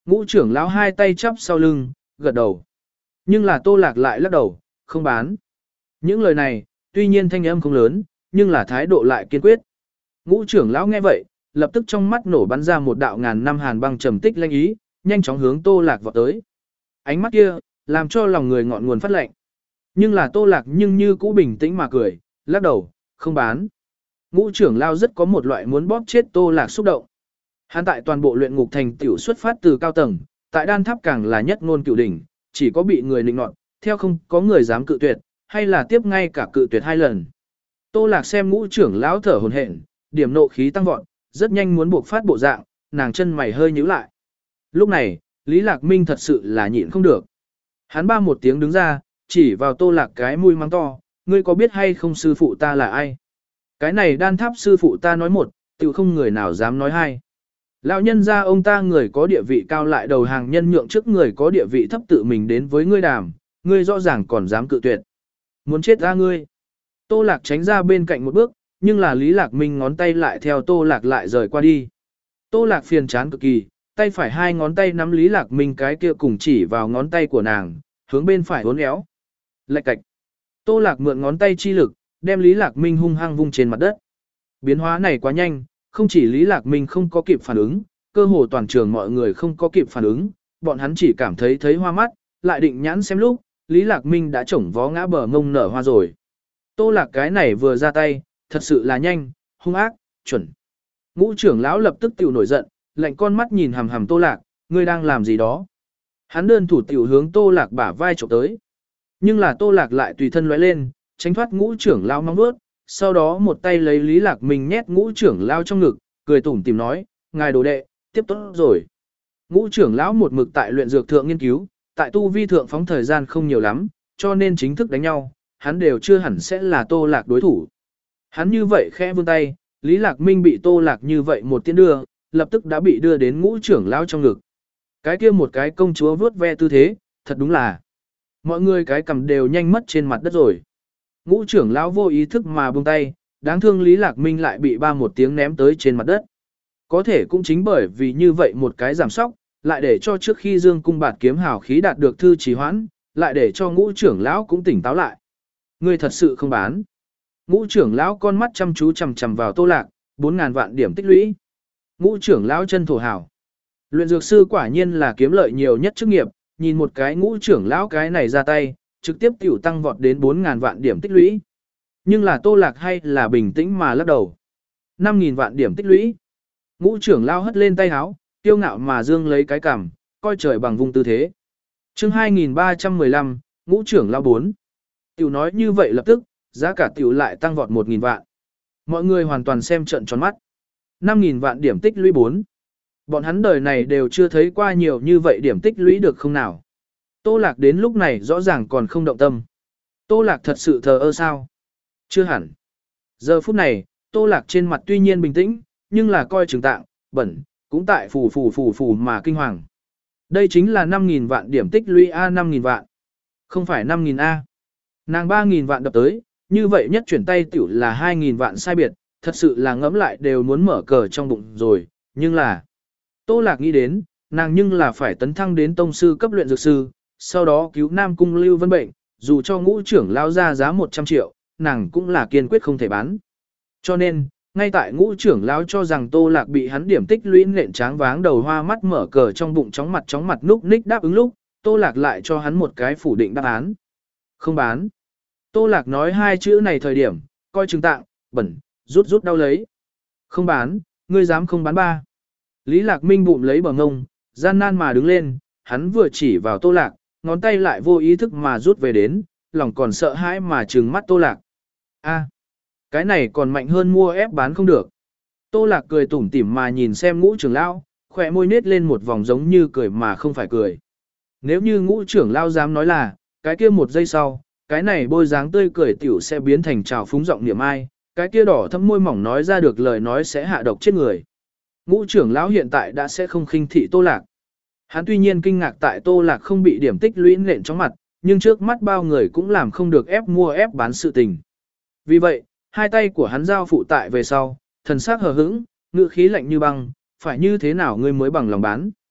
S1: Ngũ trưởng lão hai tay chắp sau lưng, gật đầu. Nhưng là Tô Lạc lại lắc đầu, không bán. Những lời này, tuy nhiên thanh âm không lớn, nhưng là thái độ lại kiên quyết. Ngũ trưởng lão nghe vậy, lập tức trong mắt nổ bắn ra một đạo ngàn năm hàn băng trầm tích lanh ý, nhanh chóng hướng Tô Lạc vọt tới. Ánh mắt kia, làm cho lòng người ngọn nguồn phát lạnh. Nhưng là Tô Lạc nhưng như cũ bình tĩnh mà cười, lắc đầu, không bán. Ngũ trưởng lão rất có một loại muốn bóp chết Tô Lạc xúc động. Hắn tại toàn bộ luyện ngục thành tiểu xuất phát từ cao tầng, tại đan tháp càng là nhất ngôn cửu đỉnh, chỉ có bị người nịnh nọt, theo không có người dám cự tuyệt, hay là tiếp ngay cả cự tuyệt hai lần. Tô Lạc xem ngũ trưởng lão thở hổn hển, điểm nộ khí tăng vọt, rất nhanh muốn buộc phát bộ dạng, nàng chân mày hơi nhíu lại. Lúc này, Lý Lạc Minh thật sự là nhịn không được. Hắn ba một tiếng đứng ra, chỉ vào Tô Lạc cái mũi mắng to, ngươi có biết hay không sư phụ ta là ai? Cái này đan tháp sư phụ ta nói một, tự không người nào dám nói hai. Lão nhân gia ông ta người có địa vị cao lại đầu hàng nhân nhượng trước người có địa vị thấp tự mình đến với ngươi đàm, ngươi rõ ràng còn dám cự tuyệt. Muốn chết ra ngươi. Tô Lạc tránh ra bên cạnh một bước, nhưng là Lý Lạc Minh ngón tay lại theo Tô Lạc lại rời qua đi. Tô Lạc phiền chán cực kỳ, tay phải hai ngón tay nắm Lý Lạc Minh cái kia cùng chỉ vào ngón tay của nàng, hướng bên phải uốn éo. Lạch cạch. Tô Lạc mượn ngón tay chi lực, đem Lý Lạc Minh hung hăng vung trên mặt đất. Biến hóa này quá nhanh, không chỉ Lý Lạc Minh không có kịp phản ứng, cơ hồ toàn trường mọi người không có kịp phản ứng, bọn hắn chỉ cảm thấy thấy hoa mắt, lại định nhãn xem lúc, Lý Lạc Minh đã chổng vó ngã bờ ngông nở hoa rồi. Tô Lạc cái này vừa ra tay, thật sự là nhanh, hung ác, chuẩn. Ngũ trưởng lão lập tức tiểu nổi giận, lạnh con mắt nhìn hằm hằm Tô Lạc, ngươi đang làm gì đó? Hắn đơn thủ tiểu hướng Tô Lạc bả vai chụp tới. Nhưng là Tô Lạc lại tùy thân lóe lên, tránh thoát ngũ trưởng lão mong vuốt, sau đó một tay lấy Lý Lạc Minh nhét ngũ trưởng lão trong ngực, cười tủm tỉm nói, ngài đồ đệ, tiếp tốt rồi. Ngũ trưởng lão một mực tại luyện dược thượng nghiên cứu, tại tu vi thượng phóng thời gian không nhiều lắm, cho nên chính thức đánh nhau, hắn đều chưa hẳn sẽ là Tô Lạc đối thủ. Hắn như vậy khẽ vươn tay, Lý Lạc Minh bị Tô Lạc như vậy một tiếng đưa, lập tức đã bị đưa đến ngũ trưởng lão trong ngực. Cái kia một cái công chúa vướt ve tư thế, thật đúng là. Mọi người cái cầm đều nhanh mất trên mặt đất rồi. Ngũ trưởng lão vô ý thức mà buông tay, đáng thương Lý Lạc Minh lại bị ba một tiếng ném tới trên mặt đất. Có thể cũng chính bởi vì như vậy một cái giảm sóc, lại để cho trước khi Dương Cung Bạt Kiếm hào khí đạt được thư trì hoãn, lại để cho ngũ trưởng lão cũng tỉnh táo lại. Ngươi thật sự không bán. Ngũ trưởng lão con mắt chăm chú chằm chằm vào Tô Lạc, bốn ngàn vạn điểm tích lũy. Ngũ trưởng lão chân thổ hảo. Luyện dược sư quả nhiên là kiếm lợi nhiều nhất chức nghiệp, nhìn một cái ngũ trưởng lão cái này ra tay, trực tiếp tiểu tăng vọt đến bốn ngàn vạn điểm tích lũy. Nhưng là Tô Lạc hay là bình tĩnh mà lắc đầu. năm nghìn vạn điểm tích lũy. Ngũ trưởng lão hất lên tay háo, tiêu ngạo mà dương lấy cái cằm, coi trời bằng vùng tư thế. Chương hai nghìn ba trăm mười lăm, ngũ trưởng lão bốn. Tiểu nói như vậy lập tức, giá cả tiểu lại tăng vọt một nghìn vạn. Mọi người hoàn toàn xem trận tròn mắt. năm nghìn vạn điểm tích lũy bốn. Bọn hắn đời này đều chưa thấy qua nhiều như vậy điểm tích lũy được không nào. Tô Lạc đến lúc này rõ ràng còn không động tâm. Tô Lạc thật sự thờ ơ sao? Chưa hẳn. Giờ phút này, Tô Lạc trên mặt tuy nhiên bình tĩnh, nhưng là coi trường tạng, bẩn, cũng tại phù phù phù phù mà kinh hoàng. Đây chính là năm nghìn vạn điểm tích lũy A năm nghìn vạn. Không phải năm nghìn A. Nàng ba nghìn vạn đập tới, như vậy nhất chuyển tay tiểu là hai nghìn vạn sai biệt, thật sự là ngẫm lại đều muốn mở cờ trong bụng rồi, nhưng là... Tô Lạc nghĩ đến, nàng nhưng là phải tấn thăng đến tông sư cấp luyện dược sư, sau đó cứu Nam Cung Lưu Vân bệnh, dù cho ngũ trưởng lao ra giá một trăm triệu, nàng cũng là kiên quyết không thể bán. Cho nên, ngay tại ngũ trưởng lão cho rằng Tô Lạc bị hắn điểm tích lũy nện tráng váng đầu hoa mắt mở cờ trong bụng chóng mặt chóng mặt núc ních đáp ứng lúc, Tô Lạc lại cho hắn một cái phủ định đáp án. Không bán. Tô Lạc nói hai chữ này thời điểm, coi chừng tạng, bẩn, rút rút đau lấy. Không bán, ngươi dám không bán ba. Lý Lạc Minh bụng lấy bờ ngông, gian nan mà đứng lên, hắn vừa chỉ vào Tô Lạc, ngón tay lại vô ý thức mà rút về đến, lòng còn sợ hãi mà trừng mắt Tô Lạc. A, cái này còn mạnh hơn mua ép bán không được. Tô Lạc cười tủm tỉm mà nhìn xem ngũ trưởng lão, khỏe môi nết lên một vòng giống như cười mà không phải cười. Nếu như ngũ trưởng lão dám nói là, cái kia một giây sau, cái này bôi dáng tươi cười tiểu sẽ biến thành trào phúng giọng niệm ai, cái kia đỏ thâm môi mỏng nói ra được lời nói sẽ hạ độc chết người. Ngũ trưởng lão hiện tại đã sẽ không khinh thị Tô Lạc. Hắn tuy nhiên kinh ngạc tại Tô Lạc không bị điểm tích lũy nện trong mặt, nhưng trước mắt bao người cũng làm không được ép mua ép bán sự tình. Vì vậy, hai tay của hắn giao phụ tại về sau, thần sắc hờ hững, ngữ khí lạnh như băng, phải như thế nào ngươi mới bằng lòng bán.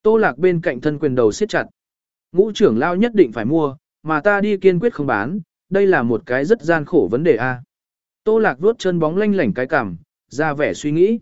S1: Tô Lạc bên cạnh thân quyền đầu siết chặt. Ngũ trưởng lão nhất định phải mua, mà ta đi kiên quyết không bán, đây là một cái rất gian khổ vấn đề a. Tô Lạc vuốt chân bóng lanh lảnh cái cằm, ra vẻ suy nghĩ.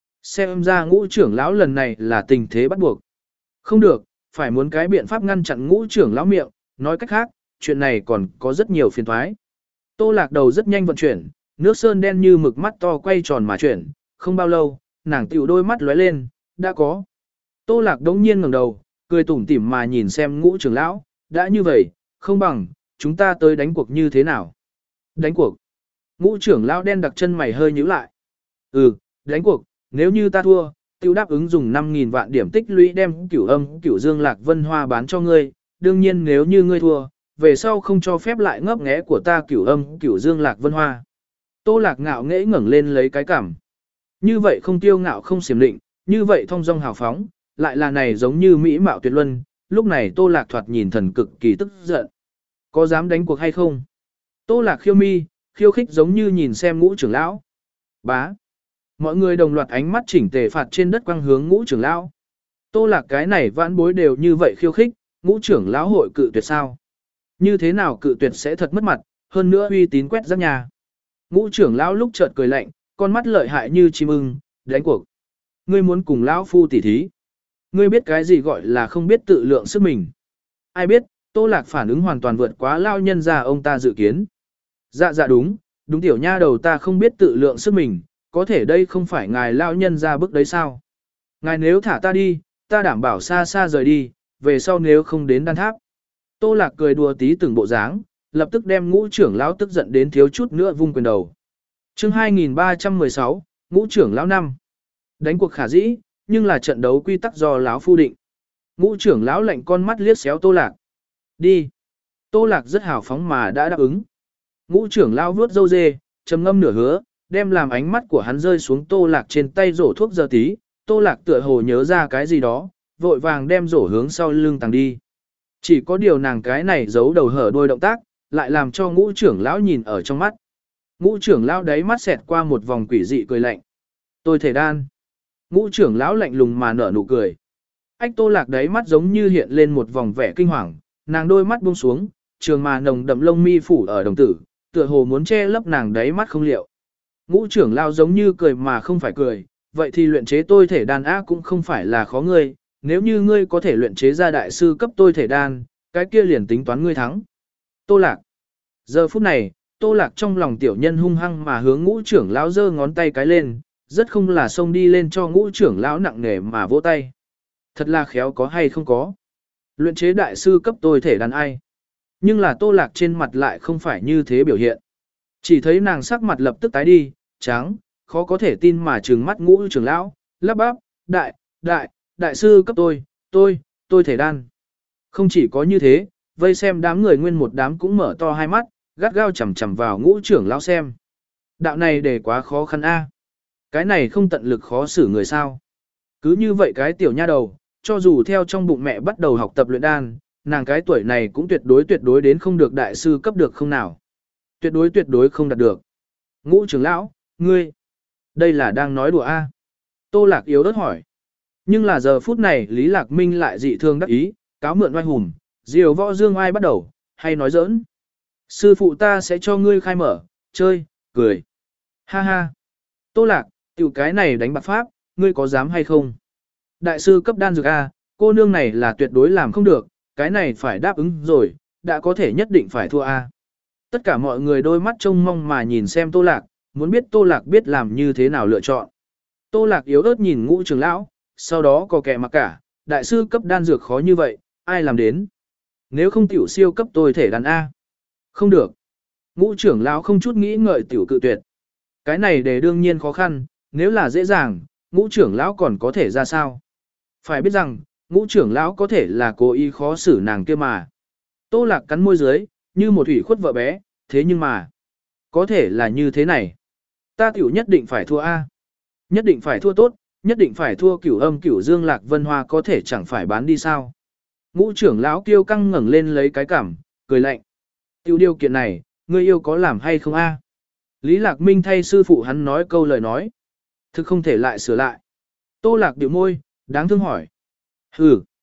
S1: Xem ra ngũ trưởng lão lần này là tình thế bắt buộc. Không được, phải muốn cái biện pháp ngăn chặn ngũ trưởng lão miệng, nói cách khác, chuyện này còn có rất nhiều phiền toái. Tô Lạc đầu rất nhanh vận chuyển, nước sơn đen như mực mắt to quay tròn mà chuyển, không bao lâu, nàng tiểu đôi mắt lóe lên, đã có. Tô Lạc đống nhiên ngẩng đầu, cười tủm tỉm mà nhìn xem ngũ trưởng lão, đã như vậy, không bằng, chúng ta tới đánh cuộc như thế nào. Đánh cuộc. Ngũ trưởng lão đen đặc chân mày hơi nhíu lại. Ừ, đánh cuộc, nếu như ta thua, tiêu đáp ứng dùng năm nghìn vạn điểm tích lũy đem cửu âm cửu dương lạc vân hoa bán cho ngươi, đương nhiên nếu như ngươi thua, về sau không cho phép lại ngấp nghé của ta cửu âm cửu dương lạc vân hoa. Tô Lạc ngạo nghễ ngẩng lên lấy cái cằm. Như vậy không tiêu ngạo không xiểm định, như vậy thong dong hào phóng, lại là này giống như mỹ mạo tuyệt luân, lúc này Tô Lạc thoạt nhìn thần cực kỳ tức giận. Có dám đánh cuộc hay không? Tô Lạc khiêu mi, khiêu khích giống như nhìn xem ngũ trưởng lão. Bá. Mọi người đồng loạt ánh mắt chỉnh tề phạt trên đất quang hướng ngũ trưởng lão. Tô Lạc cái này vãn bối đều như vậy khiêu khích, ngũ trưởng lão hội cự tuyệt sao? Như thế nào cự tuyệt sẽ thật mất mặt, hơn nữa uy tín quét rác nhà. Ngũ trưởng lão lúc chợt cười lạnh, con mắt lợi hại như chim ưng, đánh cuộc. Ngươi muốn cùng lão phu tỉ thí. Ngươi biết cái gì gọi là không biết tự lượng sức mình. Ai biết, Tô Lạc phản ứng hoàn toàn vượt quá lao nhân ra ông ta dự kiến. Dạ dạ đúng, đúng tiểu nha đầu ta không biết tự lượng sức mình, có thể đây không phải ngài lao nhân ra bước đấy sao. Ngài nếu thả ta đi, ta đảm bảo xa xa rời đi, về sau nếu không đến đan tháp. Tô Lạc cười đùa tí từng bộ dáng, lập tức đem ngũ trưởng lão tức giận đến thiếu chút nữa vung quyền đầu. chương hai nghìn ba trăm mười sáu, ngũ trưởng lão năm. Đánh cuộc khả dĩ, nhưng là trận đấu quy tắc do lão phu định. Ngũ trưởng lão lạnh con mắt liếc xéo Tô Lạc. Đi. Tô Lạc rất hào phóng mà đã đáp ứng. Ngũ trưởng lão vuốt râu dê, trầm ngâm nửa hứa, đem làm ánh mắt của hắn rơi xuống Tô Lạc trên tay rổ thuốc giờ tí. Tô Lạc tựa hồ nhớ ra cái gì đó, vội vàng đem rổ hướng sau lưng tàng đi. Chỉ có điều nàng cái này giấu đầu hở đôi động tác, lại làm cho ngũ trưởng lão nhìn ở trong mắt. Ngũ trưởng lão đáy mắt xẹt qua một vòng quỷ dị cười lạnh. Tôi thể đan. Ngũ trưởng lão lạnh lùng mà nở nụ cười. Ách Tô Lạc đáy mắt giống như hiện lên một vòng vẻ kinh hoàng, nàng đôi mắt buông xuống, trường mà nồng đậm lông mi phủ ở đồng tử, tựa hồ muốn che lấp nàng đáy mắt không liệu. Ngũ trưởng lão giống như cười mà không phải cười, vậy thì luyện chế tôi thể đan á cũng không phải là khó ngươi, nếu như ngươi có thể luyện chế ra đại sư cấp tôi thể đan, cái kia liền tính toán ngươi thắng. Tô Lạc. Giờ phút này, Tô Lạc trong lòng tiểu nhân hung hăng mà hướng ngũ trưởng lão giơ ngón tay cái lên, rất không là xông đi lên cho ngũ trưởng lão nặng nề mà vỗ tay. Thật là khéo có hay không có. Luyện chế đại sư cấp tôi thể đàn ai. Nhưng là Tô Lạc trên mặt lại không phải như thế biểu hiện. Chỉ thấy nàng sắc mặt lập tức tái đi, trắng, khó có thể tin mà trừng mắt ngũ trưởng lão, lắp bắp, đại, đại, đại sư cấp tôi, tôi, tôi thể đan. Không chỉ có như thế, vây xem đám người nguyên một đám cũng mở to hai mắt, gắt gao chằm chằm vào ngũ trưởng lão xem. Đạo này để quá khó khăn a. Cái này không tận lực khó xử người sao. Cứ như vậy cái tiểu nha đầu, cho dù theo trong bụng mẹ bắt đầu học tập luyện đan, nàng cái tuổi này cũng tuyệt đối tuyệt đối đến không được đại sư cấp được không nào. Tuyệt đối tuyệt đối không đạt được. Ngũ trưởng lão, ngươi, đây là đang nói đùa a? Tô Lạc yếu ớt hỏi. Nhưng là giờ phút này Lý Lạc Minh lại dị thương đắc ý, cáo mượn oai hùng, diều võ dương ai bắt đầu, hay nói giỡn. Sư phụ ta sẽ cho ngươi khai mở, chơi, cười. Ha ha. Tô Lạc, tiểu cái này đánh bạc pháp, ngươi có dám hay không? Đại sư cấp đan dược A, cô nương này là tuyệt đối làm không được, cái này phải đáp ứng rồi, đã có thể nhất định phải thua A. Tất cả mọi người đôi mắt trông mong mà nhìn xem Tô Lạc, muốn biết Tô Lạc biết làm như thế nào lựa chọn. Tô Lạc yếu ớt nhìn ngũ trưởng lão, sau đó có kẻ mặc cả, đại sư cấp đan dược khó như vậy, ai làm đến? Nếu không tiểu siêu cấp tôi thể đàn A. Không được. Ngũ trưởng lão không chút nghĩ ngợi tiểu cự tuyệt. Cái này để đương nhiên khó khăn, nếu là dễ dàng, ngũ trưởng lão còn có thể ra sao? Phải biết rằng, ngũ trưởng lão có thể là cố ý khó xử nàng kia mà. Tô Lạc cắn môi dưới, như một ủy khuất vợ bé, thế nhưng mà, có thể là như thế này. Ta tiểu nhất định phải thua A. Nhất định phải thua tốt, nhất định phải thua cửu âm cửu dương lạc vân hoa có thể chẳng phải bán đi sao. Ngũ trưởng lão kiêu căng ngẩng lên lấy cái cảm, cười lạnh. Tiểu điều kiện này, ngươi yêu có làm hay không A? Lý Lạc Minh thay sư phụ hắn nói câu lời nói. Thực không thể lại sửa lại. Tô Lạc điệu môi, đáng thương hỏi. Hừ,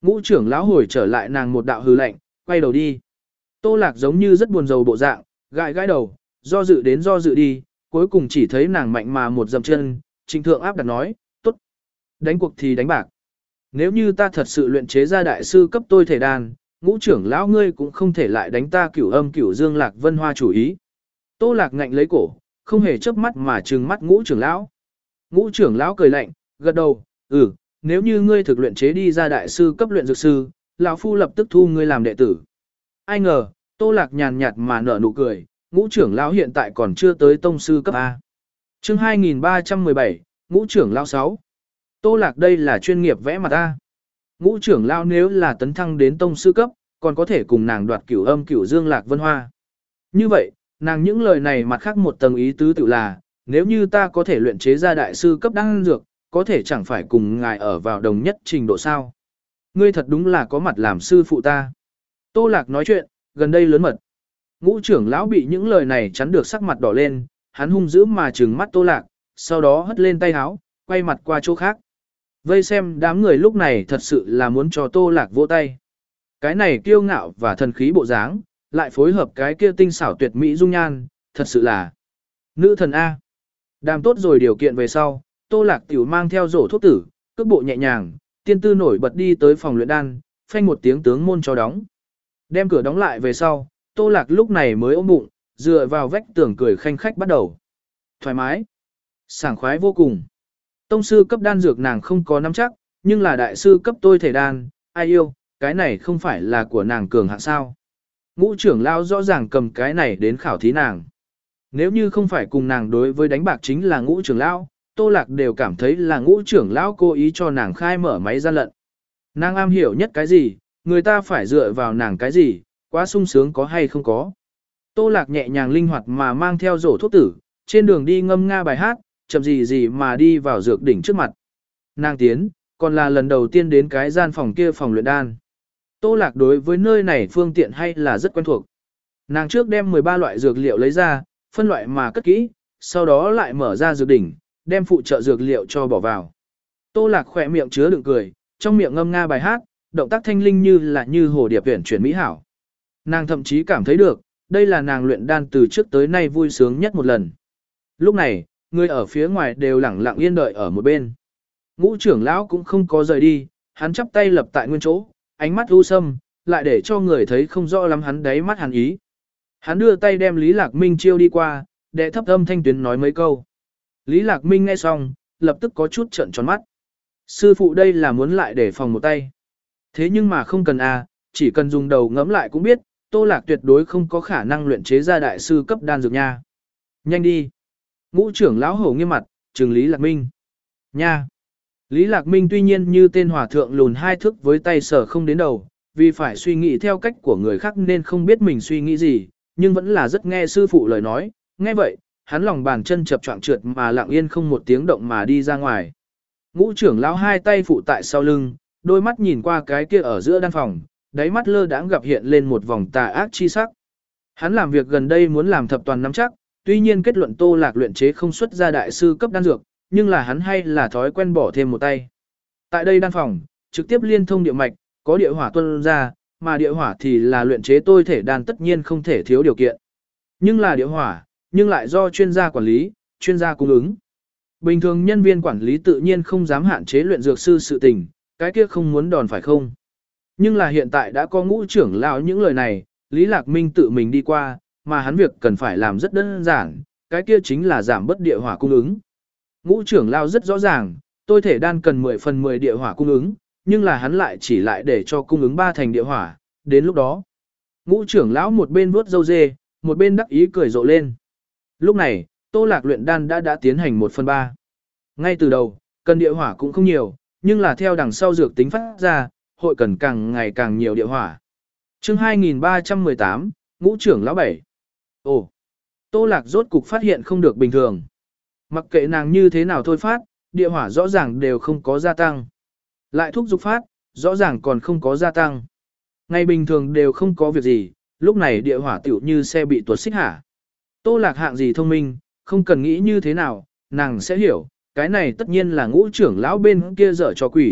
S1: Ngũ trưởng lão hồi trở lại nàng một đạo hư lạnh, quay đầu đi. Tô Lạc giống như rất buồn rầu bộ dạng, gãi gãi đầu, do dự đến do dự đi, cuối cùng chỉ thấy nàng mạnh mà một dậm chân, Trịnh Thượng áp đặt nói, tốt, đánh cuộc thì đánh bạc. Nếu như ta thật sự luyện chế ra đại sư cấp tôi thể đàn, Ngũ trưởng lão ngươi cũng không thể lại đánh ta Cửu Âm Cửu Dương Lạc Vân Hoa chủ ý. Tô Lạc ngạnh lấy cổ, không hề chớp mắt mà trừng mắt Ngũ trưởng lão. Ngũ trưởng lão cười lạnh, gật đầu, "Ừ, nếu như ngươi thực luyện chế đi ra đại sư cấp luyện dược sư, lão phu lập tức thu ngươi làm đệ tử." Ai ngờ, Tô Lạc nhàn nhạt mà nở nụ cười, Ngũ trưởng lão hiện tại còn chưa tới tông sư cấp A. Chương hai nghìn ba trăm mười bảy, Ngũ trưởng lão sáu. Tô Lạc đây là chuyên nghiệp vẽ mặt A. Ngũ trưởng lão nếu là tấn thăng đến tông sư cấp, còn có thể cùng nàng đoạt Cửu Âm Cửu Dương Lạc Vân Hoa. Như vậy, nàng những lời này mặt khác một tầng ý tứ tự là, nếu như ta có thể luyện chế ra đại sư cấp đan dược, có thể chẳng phải cùng ngài ở vào đồng nhất trình độ sao. Ngươi thật đúng là có mặt làm sư phụ ta. Tô Lạc nói chuyện, gần đây lớn mật. Ngũ trưởng lão bị những lời này chắn được sắc mặt đỏ lên, hắn hung dữ mà trừng mắt Tô Lạc, sau đó hất lên tay áo, quay mặt qua chỗ khác. Vây xem đám người lúc này thật sự là muốn cho Tô Lạc vỗ tay. Cái này kiêu ngạo và thần khí bộ dáng, lại phối hợp cái kia tinh xảo tuyệt mỹ dung nhan, thật sự là nữ thần A. Đàm tốt rồi điều kiện về sau, Tô Lạc tiểu mang theo rổ thuốc tử, cước bộ nhẹ nhàng, tiên tư nổi bật đi tới phòng luyện đan, phanh một tiếng tướng môn cho đóng. Đem cửa đóng lại về sau, Tô Lạc lúc này mới ôm bụng, dựa vào vách tường cười khanh khách bắt đầu. Thoải mái, sảng khoái vô cùng. Tông sư cấp đan dược nàng không có nắm chắc, nhưng là đại sư cấp tôi thể đan, ai yêu, cái này không phải là của nàng cường hạng sao. Ngũ trưởng lão rõ ràng cầm cái này đến khảo thí nàng. Nếu như không phải cùng nàng đối với đánh bạc chính là ngũ trưởng lão, Tô Lạc đều cảm thấy là ngũ trưởng lão cố ý cho nàng khai mở máy gian lận. Nàng am hiểu nhất cái gì, người ta phải dựa vào nàng cái gì, quá sung sướng có hay không có. Tô Lạc nhẹ nhàng linh hoạt mà mang theo rổ thuốc tử, trên đường đi ngâm nga bài hát, chậm gì gì mà đi vào dược đỉnh trước mặt. Nàng tiến, còn là lần đầu tiên đến cái gian phòng kia phòng luyện đan. Tô Lạc đối với nơi này phương tiện hay là rất quen thuộc. Nàng trước đem mười ba loại dược liệu lấy ra, phân loại mà cất kỹ, sau đó lại mở ra dược đỉnh, đem phụ trợ dược liệu cho bỏ vào. Tô Lạc khỏe miệng chứa đựng cười, trong miệng ngâm nga bài hát, động tác thanh linh như là như hồ điệp huyền chuyển mỹ hảo. Nàng thậm chí cảm thấy được, đây là nàng luyện đan từ trước tới nay vui sướng nhất một lần. Lúc này, người ở phía ngoài đều lẳng lặng yên đợi ở một bên. Ngũ trưởng lão cũng không có rời đi, hắn chắp tay lập tại nguyên chỗ, ánh mắt u sâm, lại để cho người thấy không rõ lắm hắn đáy mắt hắn ý. Hắn đưa tay đem Lý Lạc Minh chiêu đi qua, đệ thấp âm thanh tuyến nói mấy câu. Lý Lạc Minh nghe xong, lập tức có chút trợn tròn mắt. Sư phụ đây là muốn lại để phòng một tay. Thế nhưng mà không cần à, chỉ cần dùng đầu ngẫm lại cũng biết, Tô Lạc tuyệt đối không có khả năng luyện chế ra đại sư cấp đan dược nha. Nhanh đi. Ngũ trưởng lão hổ nghiêm mặt, trừng Lý Lạc Minh. Nha. Lý Lạc Minh tuy nhiên như tên hòa thượng lùn hai thước với tay sở không đến đầu, vì phải suy nghĩ theo cách của người khác nên không biết mình suy nghĩ gì, nhưng vẫn là rất nghe sư phụ lời nói, nghe vậy, hắn lòng bàn chân chập choạng trượt mà lặng yên không một tiếng động mà đi ra ngoài. Ngũ trưởng lão hai tay phụ tại sau lưng, đôi mắt nhìn qua cái kia ở giữa đan phòng, đáy mắt lơ đãng gặp hiện lên một vòng tà ác chi sắc. Hắn làm việc gần đây muốn làm thập toàn nắm chắc, tuy nhiên kết luận Tô Lạc luyện chế không xuất ra đại sư cấp đan dược, nhưng là hắn hay là thói quen bỏ thêm một tay. Tại đây đan phòng, trực tiếp liên thông địa mạch, có địa hỏa tuôn ra, mà địa hỏa thì là luyện chế tôi thể đan tất nhiên không thể thiếu điều kiện. Nhưng là địa hỏa, nhưng lại do chuyên gia quản lý, chuyên gia cung ứng. Bình thường nhân viên quản lý tự nhiên không dám hạn chế luyện dược sư sự tình, cái kia không muốn đòn phải không? Nhưng là hiện tại đã có ngũ trưởng lão những lời này, Lý Lạc Minh tự mình đi qua, mà hắn việc cần phải làm rất đơn giản, cái kia chính là giảm bớt địa hỏa cung ứng. Ngũ trưởng lão rất rõ ràng, tôi thể đan cần mười phần mười địa hỏa cung ứng, nhưng là hắn lại chỉ lại để cho cung ứng ba thành địa hỏa, đến lúc đó. Ngũ trưởng lão một bên vuốt râu dê, một bên đắc ý cười rộ lên. Lúc này, Tô Lạc luyện đan đã đã tiến hành một phần ba. Ngay từ đầu, cần địa hỏa cũng không nhiều, nhưng là theo đằng sau dược tính phát ra, hội cần càng ngày càng nhiều địa hỏa. Chương hai nghìn ba trăm mười tám, Ngũ trưởng lão bảy. Ồ, Tô Lạc rốt cục phát hiện không được bình thường. Mặc kệ nàng như thế nào thôi phát, địa hỏa rõ ràng đều không có gia tăng. Lại thúc dục phát, rõ ràng còn không có gia tăng. Ngày bình thường đều không có việc gì, lúc này địa hỏa tiểu như xe bị tuột xích hả. Tô Lạc hạng gì thông minh, không cần nghĩ như thế nào, nàng sẽ hiểu, cái này tất nhiên là ngũ trưởng lão bên kia dở cho quỷ,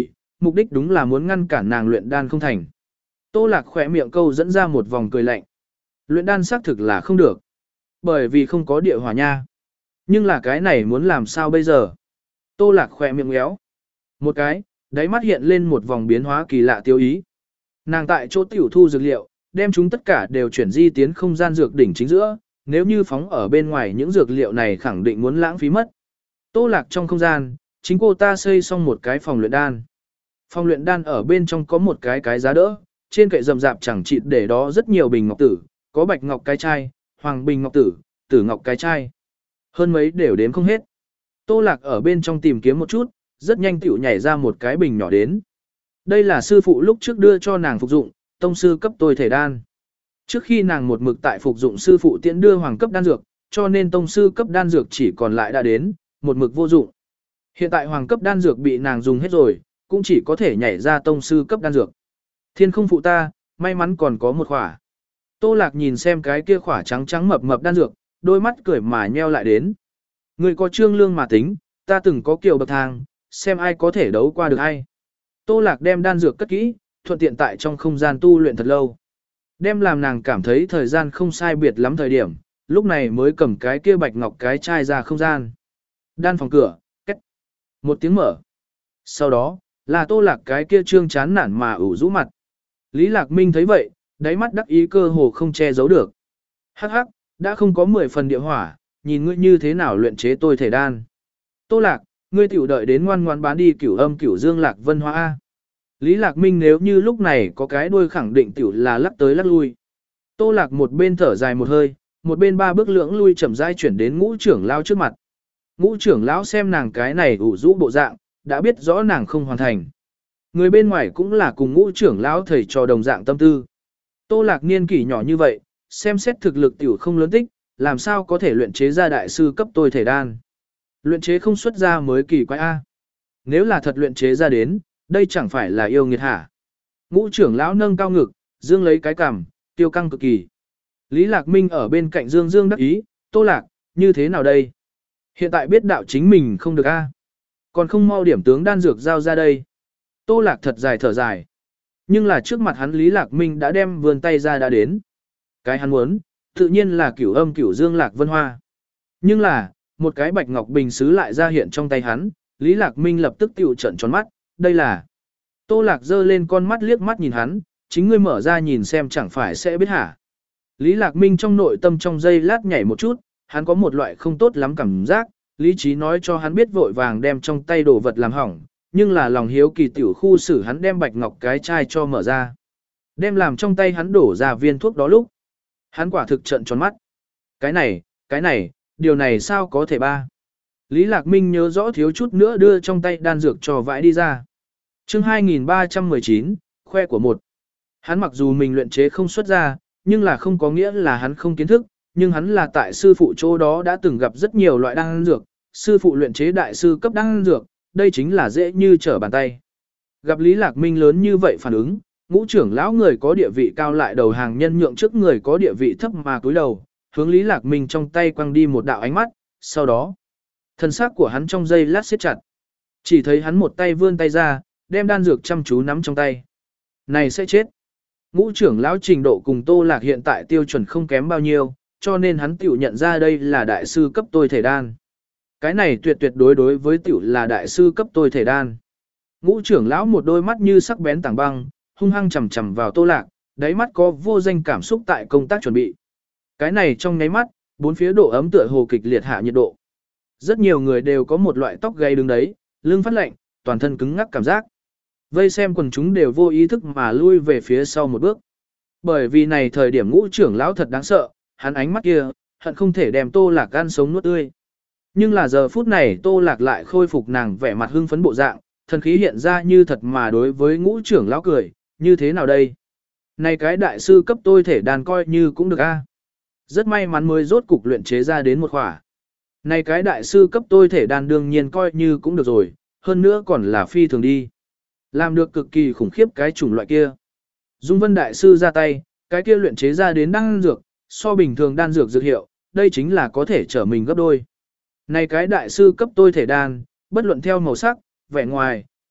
S1: mục đích đúng là muốn ngăn cản nàng luyện đan không thành. Tô Lạc khỏe miệng câu dẫn ra một vòng cười lạnh. Luyện đan xác thực là không được, bởi vì không có địa hỏa nha. Nhưng là cái này muốn làm sao bây giờ? Tô Lạc khỏe miệng méo. Một cái, đáy mắt hiện lên một vòng biến hóa kỳ lạ tiêu ý. Nàng tại chỗ tiểu thu dược liệu, đem chúng tất cả đều chuyển di tiến không gian dược đỉnh chính giữa, nếu như phóng ở bên ngoài những dược liệu này khẳng định muốn lãng phí mất. Tô Lạc trong không gian, chính cô ta xây xong một cái phòng luyện đan. Phòng luyện đan ở bên trong có một cái cái giá đỡ, trên kệ rậm rạp chẳng chịt để đó rất nhiều bình ngọc tử, có bạch ngọc cái chai, hoàng bình ngọc tử, tử ngọc cái chai. Hơn mấy đều đếm không hết. Tô Lạc ở bên trong tìm kiếm một chút, rất nhanh tiểu nhảy ra một cái bình nhỏ đến. Đây là sư phụ lúc trước đưa cho nàng phục dụng, tông sư cấp tôi thể đan. Trước khi nàng một mực tại phục dụng sư phụ tiễn đưa hoàng cấp đan dược, cho nên tông sư cấp đan dược chỉ còn lại đã đến, một mực vô dụng. Hiện tại hoàng cấp đan dược bị nàng dùng hết rồi, cũng chỉ có thể nhảy ra tông sư cấp đan dược. Thiên không phụ ta, may mắn còn có một khỏa. Tô Lạc nhìn xem cái kia khỏa trắng trắng mập mập đan dược, đôi mắt cười mà nheo lại đến. Người có trương lương mà tính, ta từng có kiều bậc thang, xem ai có thể đấu qua được ai. Tô Lạc đem đan dược cất kỹ, thuận tiện tại trong không gian tu luyện thật lâu. Đem làm nàng cảm thấy thời gian không sai biệt lắm thời điểm, lúc này mới cầm cái kia bạch ngọc cái chai ra không gian. Đan phòng cửa, két. Một tiếng mở. Sau đó, là Tô Lạc cái kia trương chán nản mà ủ rũ mặt. Lý Lạc Minh thấy vậy, đáy mắt đắc ý cơ hồ không che giấu được. Hắc hắc, đã không có mười phần địa hỏa, nhìn ngươi như thế nào luyện chế tôi thể đan. Tô Lạc, ngươi tiểu đợi đến ngoan ngoan bán đi Cửu Âm Cửu Dương Lạc Vân Hoa A. Lý Lạc Minh nếu như lúc này có cái đuôi khẳng định tiểu là lắc tới lắc lui. Tô Lạc một bên thở dài một hơi, một bên ba bước lưỡng lui chậm rãi chuyển đến ngũ trưởng lão trước mặt. Ngũ trưởng lão xem nàng cái này ủ rũ bộ dạng, đã biết rõ nàng không hoàn thành. Người bên ngoài cũng là cùng ngũ trưởng lão thầy trò đồng dạng tâm tư. Tô Lạc niên kỷ nhỏ như vậy, xem xét thực lực tiểu không lớn tích, làm sao có thể luyện chế ra đại sư cấp tôi thể đan. Luyện chế không xuất ra mới kỳ quái A. Nếu là thật luyện chế ra đến, đây chẳng phải là yêu nghiệt hả. Ngũ trưởng lão nâng cao ngực, dương lấy cái cằm, tiêu căng cực kỳ. Lý Lạc Minh ở bên cạnh dương dương đắc ý, Tô Lạc, như thế nào đây? Hiện tại biết đạo chính mình không được A. Còn không mau điểm tướng đan dược giao ra đây. Tô Lạc thật dài thở dài. Nhưng là trước mặt hắn Lý Lạc Minh đã đem vươn tay ra đã đến. Cái hắn muốn, tự nhiên là Cửu Âm Cửu Dương Lạc Vân Hoa. Nhưng là, một cái bạch ngọc bình sứ lại ra hiện trong tay hắn, Lý Lạc Minh lập tức tiểu trợn tròn mắt, đây là. Tô Lạc giơ lên con mắt liếc mắt nhìn hắn, chính ngươi mở ra nhìn xem chẳng phải sẽ biết hả. Lý Lạc Minh trong nội tâm trong giây lát nhảy một chút, hắn có một loại không tốt lắm cảm giác, lý trí nói cho hắn biết vội vàng đem trong tay đồ vật làm hỏng, nhưng là lòng hiếu kỳ tiểu khu xử hắn đem bạch ngọc cái chai cho mở ra. Đem làm trong tay hắn đổ ra viên thuốc đó lúc. Hắn quả thực trợn tròn mắt. Cái này, cái này, điều này sao có thể ba. Lý Lạc Minh nhớ rõ thiếu chút nữa đưa trong tay đan dược cho vãi đi ra. Chương hai nghìn ba trăm mười chín, khoe của một. Hắn mặc dù mình luyện chế không xuất ra, nhưng là không có nghĩa là hắn không kiến thức, nhưng hắn là tại sư phụ chỗ đó đã từng gặp rất nhiều loại đan dược, sư phụ luyện chế đại sư cấp đan dược, đây chính là dễ như trở bàn tay. Gặp Lý Lạc Minh lớn như vậy phản ứng, ngũ trưởng lão người có địa vị cao lại đầu hàng nhân nhượng trước người có địa vị thấp mà cúi đầu, hướng Lý Lạc Minh trong tay quăng đi một đạo ánh mắt, sau đó, thân xác của hắn trong giây lát siết chặt. Chỉ thấy hắn một tay vươn tay ra, đem đan dược chăm chú nắm trong tay. Này sẽ chết. Ngũ trưởng lão trình độ cùng Tô Lạc hiện tại tiêu chuẩn không kém bao nhiêu, cho nên hắn tiểu nhận ra đây là đại sư cấp tôi thể đan. Cái này tuyệt tuyệt đối đối với tiểu là đại sư cấp tôi thể đan. Ngũ trưởng lão một đôi mắt như sắc bén tảng băng, hung hăng chầm chầm vào Tô Lạc, đáy mắt có vô danh cảm xúc tại công tác chuẩn bị. Cái này trong nháy mắt, bốn phía độ ấm tựa hồ kịch liệt hạ nhiệt độ. Rất nhiều người đều có một loại tóc gáy đứng đấy, lưng phát lạnh, toàn thân cứng ngắc cảm giác. Vây xem quần chúng đều vô ý thức mà lui về phía sau một bước. Bởi vì này thời điểm ngũ trưởng lão thật đáng sợ, hắn ánh mắt kia, hận không thể đem Tô Lạc ăn sống nuốt tươi. Nhưng là giờ phút này Tô Lạc lại khôi phục nàng vẻ mặt hưng phấn bộ dạng, thần khí hiện ra như thật mà đối với ngũ trưởng lão cười, như thế nào đây? Này cái đại sư cấp tôi thể đàn coi như cũng được a. Rất may mắn mới rốt cục luyện chế ra đến một khỏa. Này cái đại sư cấp tôi thể đàn đương nhiên coi như cũng được rồi, hơn nữa còn là phi thường đi. Làm được cực kỳ khủng khiếp cái chủng loại kia. Dung Vân đại sư ra tay, cái kia luyện chế ra đến đan dược, so bình thường đan dược dược hiệu, đây chính là có thể trở mình gấp đôi. Này cái đại sư cấp tôi thể đan, bất luận theo màu sắc, vẻ ngoài,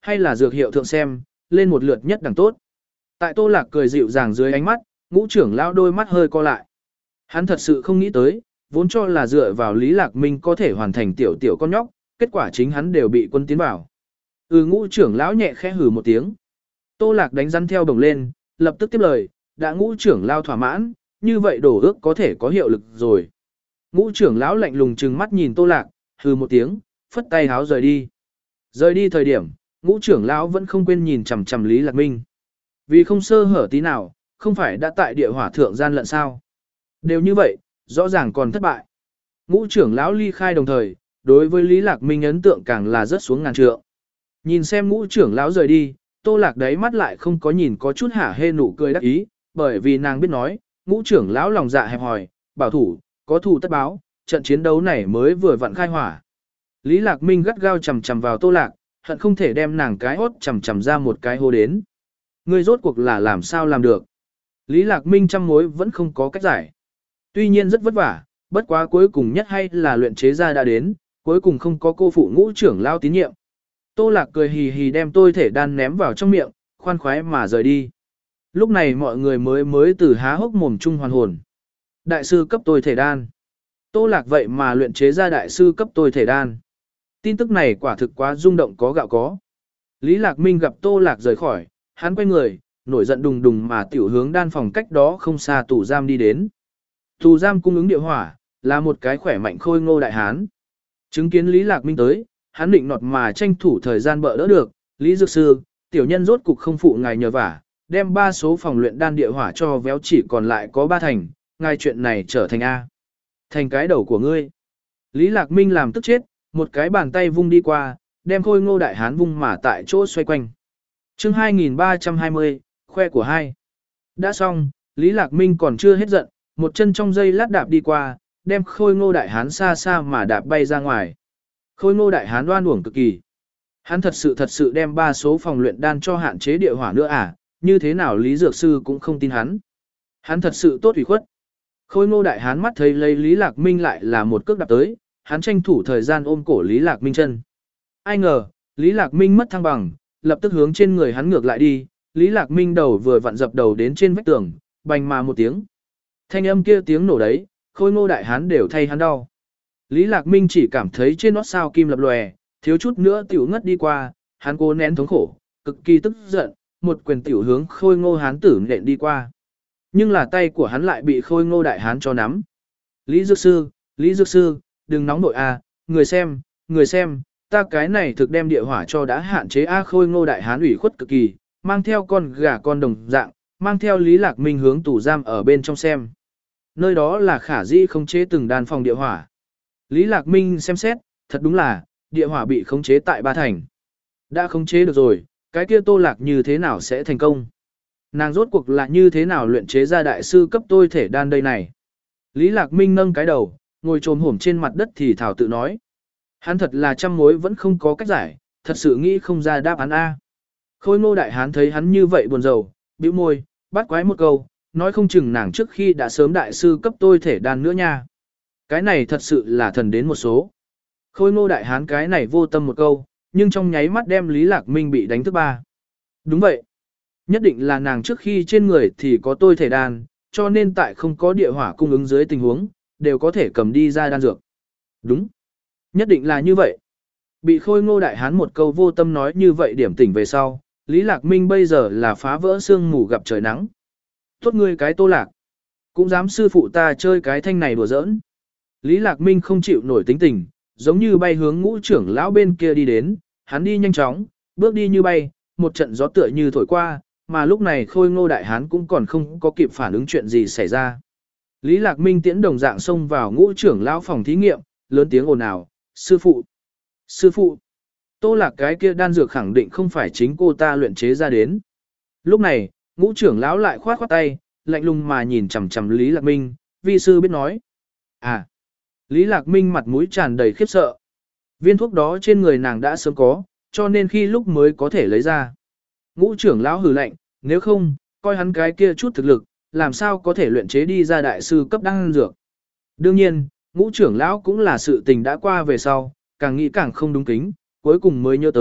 S1: hay là dược hiệu thượng xem, lên một lượt nhất đẳng tốt. Tại Tô Lạc cười dịu dàng dưới ánh mắt, Ngũ trưởng lão đôi mắt hơi co lại. Hắn thật sự không nghĩ tới, vốn cho là dựa vào Lý Lạc Minh có thể hoàn thành tiểu tiểu con nhóc, kết quả chính hắn đều bị quân tiến vào. Ừ, Ngũ trưởng lão nhẹ khẽ hừ một tiếng. Tô Lạc đánh rắn theo đồng lên, lập tức tiếp lời, đã Ngũ trưởng lão thỏa mãn, như vậy đổ ước có thể có hiệu lực rồi. Ngũ trưởng lão lạnh lùng trừng mắt nhìn Tô Lạc, hừ một tiếng, phất tay háo rời đi. Rời đi thời điểm, Ngũ trưởng lão vẫn không quên nhìn chằm chằm Lý Lạc Minh. Vì không sơ hở tí nào, không phải đã tại địa hỏa thượng gian lận sao? Đều như vậy, rõ ràng còn thất bại. Ngũ trưởng lão ly khai đồng thời, đối với Lý Lạc Minh ấn tượng càng là rất xuống ngàn trượng. Nhìn xem Ngũ trưởng lão rời đi, Tô Lạc đáy mắt lại không có nhìn có chút hả hê nụ cười đắc ý, bởi vì nàng biết nói, Ngũ trưởng lão lòng dạ hẹp hòi, bảo thủ, có thù tất báo, trận chiến đấu này mới vừa vặn khai hỏa. Lý Lạc Minh gắt gao chầm chầm vào Tô Lạc, hận không thể đem nàng cái hốt chầm chầm ra một cái hô đến. Ngươi rốt cuộc là làm sao làm được? Lý Lạc Minh trăm mối vẫn không có cách giải. Tuy nhiên rất vất vả, bất quá cuối cùng nhất hay là luyện chế ra đã đến, cuối cùng không có cô phụ Ngũ trưởng lão tín nhiệm. Tô Lạc cười hì hì đem tôi thể đan ném vào trong miệng, khoan khoái mà rời đi. Lúc này mọi người mới mới từ há hốc mồm chung hoàn hồn. Đại sư cấp tôi thể đan. Tô Lạc vậy mà luyện chế ra đại sư cấp tôi thể đan. Tin tức này quả thực quá rung động có gạo có. Lý Lạc Minh gặp Tô Lạc rời khỏi, hắn quay người, nổi giận đùng đùng mà tiểu hướng đan phòng cách đó không xa tù giam đi đến. Tù giam cung ứng địa hỏa, là một cái khỏe mạnh khôi ngô đại hán. Chứng kiến Lý Lạc Minh tới, hắn định nọt mà tranh thủ thời gian bỡ đỡ được, Lý Dược Sư, tiểu nhân rốt cục không phụ ngài nhờ vả, đem ba số phòng luyện đan địa hỏa cho véo chỉ còn lại có ba thành, ngài chuyện này trở thành A. Thành cái đầu của ngươi. Lý Lạc Minh làm tức chết, một cái bàn tay vung đi qua, đem khôi ngô đại hán vung mà tại chỗ xoay quanh. Chương hai nghìn ba trăm hai mươi, khoe của hai. Đã xong, Lý Lạc Minh còn chưa hết giận, một chân trong dây lát đạp đi qua, đem khôi ngô đại hán xa xa mà đạp bay ra ngoài. Khôi ngô đại hán đoan uổng cực kỳ. Hắn thật sự thật sự đem ba số phòng luyện đan cho hạn chế địa hỏa nữa à, như thế nào Lý Dược Sư cũng không tin hắn. Hắn thật sự tốt ủy khuất. Khôi ngô đại hán mắt thấy lấy Lý Lạc Minh lại là một cước đạp tới, hắn tranh thủ thời gian ôm cổ Lý Lạc Minh chân. Ai ngờ, Lý Lạc Minh mất thăng bằng, lập tức hướng trên người hắn ngược lại đi, Lý Lạc Minh đầu vừa vặn dập đầu đến trên vách tường, bành mà một tiếng. Thanh âm kia tiếng nổ đấy, khôi ngô đại hán đều thay hắn đau. Lý Lạc Minh chỉ cảm thấy trên nót sao kim lập lòe, thiếu chút nữa tiểu ngất đi qua, hắn cố nén thống khổ, cực kỳ tức giận, một quyền tiểu hướng khôi ngô hán tử nện đi qua. Nhưng là tay của hắn lại bị khôi ngô đại hán cho nắm. Lý Dược Sư, Lý Dược Sư, đừng nóng nội a, người xem, người xem, ta cái này thực đem địa hỏa cho đã hạn chế a. Khôi ngô đại hán ủy khuất cực kỳ, mang theo con gà con đồng dạng, mang theo Lý Lạc Minh hướng tù giam ở bên trong xem. Nơi đó là khả dĩ khống chế từng đàn phòng địa hỏa. Lý Lạc Minh xem xét, thật đúng là, địa hỏa bị khống chế tại ba thành. Đã khống chế được rồi, cái kia Tô Lạc như thế nào sẽ thành công? Nàng rốt cuộc là như thế nào luyện chế ra đại sư cấp tôi thể đan đây này? Lý Lạc Minh nâng cái đầu, ngồi trồm hổm trên mặt đất thì thảo tự nói. Hắn thật là trăm mối vẫn không có cách giải, thật sự nghĩ không ra đáp án A. Khôi ngô đại hán thấy hắn như vậy buồn rầu, bĩu môi, bắt quái một câu, nói không chừng nàng trước khi đã sớm đại sư cấp tôi thể đan nữa nha. Cái này thật sự là thần đến một số. Khôi ngô đại hán cái này vô tâm một câu, nhưng trong nháy mắt đem Lý Lạc Minh bị đánh thức ba. Đúng vậy. Nhất định là nàng trước khi trên người thì có tôi thể đan, cho nên tại không có địa hỏa cung ứng dưới tình huống, đều có thể cầm đi ra đan dược. Đúng. Nhất định là như vậy. Bị khôi ngô đại hán một câu vô tâm nói như vậy điểm tỉnh về sau, Lý Lạc Minh bây giờ là phá vỡ sương mù gặp trời nắng. Tốt ngươi cái Tô Lạc. Cũng dám sư phụ ta chơi cái thanh này đùa giỡn. Lý Lạc Minh không chịu nổi tính tình, giống như bay hướng Ngũ trưởng lão bên kia đi đến, hắn đi nhanh chóng, bước đi như bay, một trận gió tựa như thổi qua, mà lúc này khôi ngô đại hán cũng còn không có kịp phản ứng chuyện gì xảy ra. Lý Lạc Minh tiễn đồng dạng xông vào Ngũ trưởng lão phòng thí nghiệm, lớn tiếng ồn ào, sư phụ, sư phụ, Tô Lạc cái kia đan dược khẳng định không phải chính cô ta luyện chế ra đến. Lúc này, Ngũ trưởng lão lại khoát khoát tay, lạnh lùng mà nhìn chằm chằm Lý Lạc Minh, vi sư biết nói. À, Lý Lạc Minh mặt mũi tràn đầy khiếp sợ. Viên thuốc đó trên người nàng đã sớm có, cho nên khi lúc mới có thể lấy ra. Ngũ trưởng lão hừ lạnh, nếu không, coi hắn cái kia chút thực lực, làm sao có thể luyện chế đi ra đại sư cấp đan dược. Đương nhiên, Ngũ trưởng lão cũng là sự tình đã qua về sau, càng nghĩ càng không đúng kính, cuối cùng mới nhớ tới,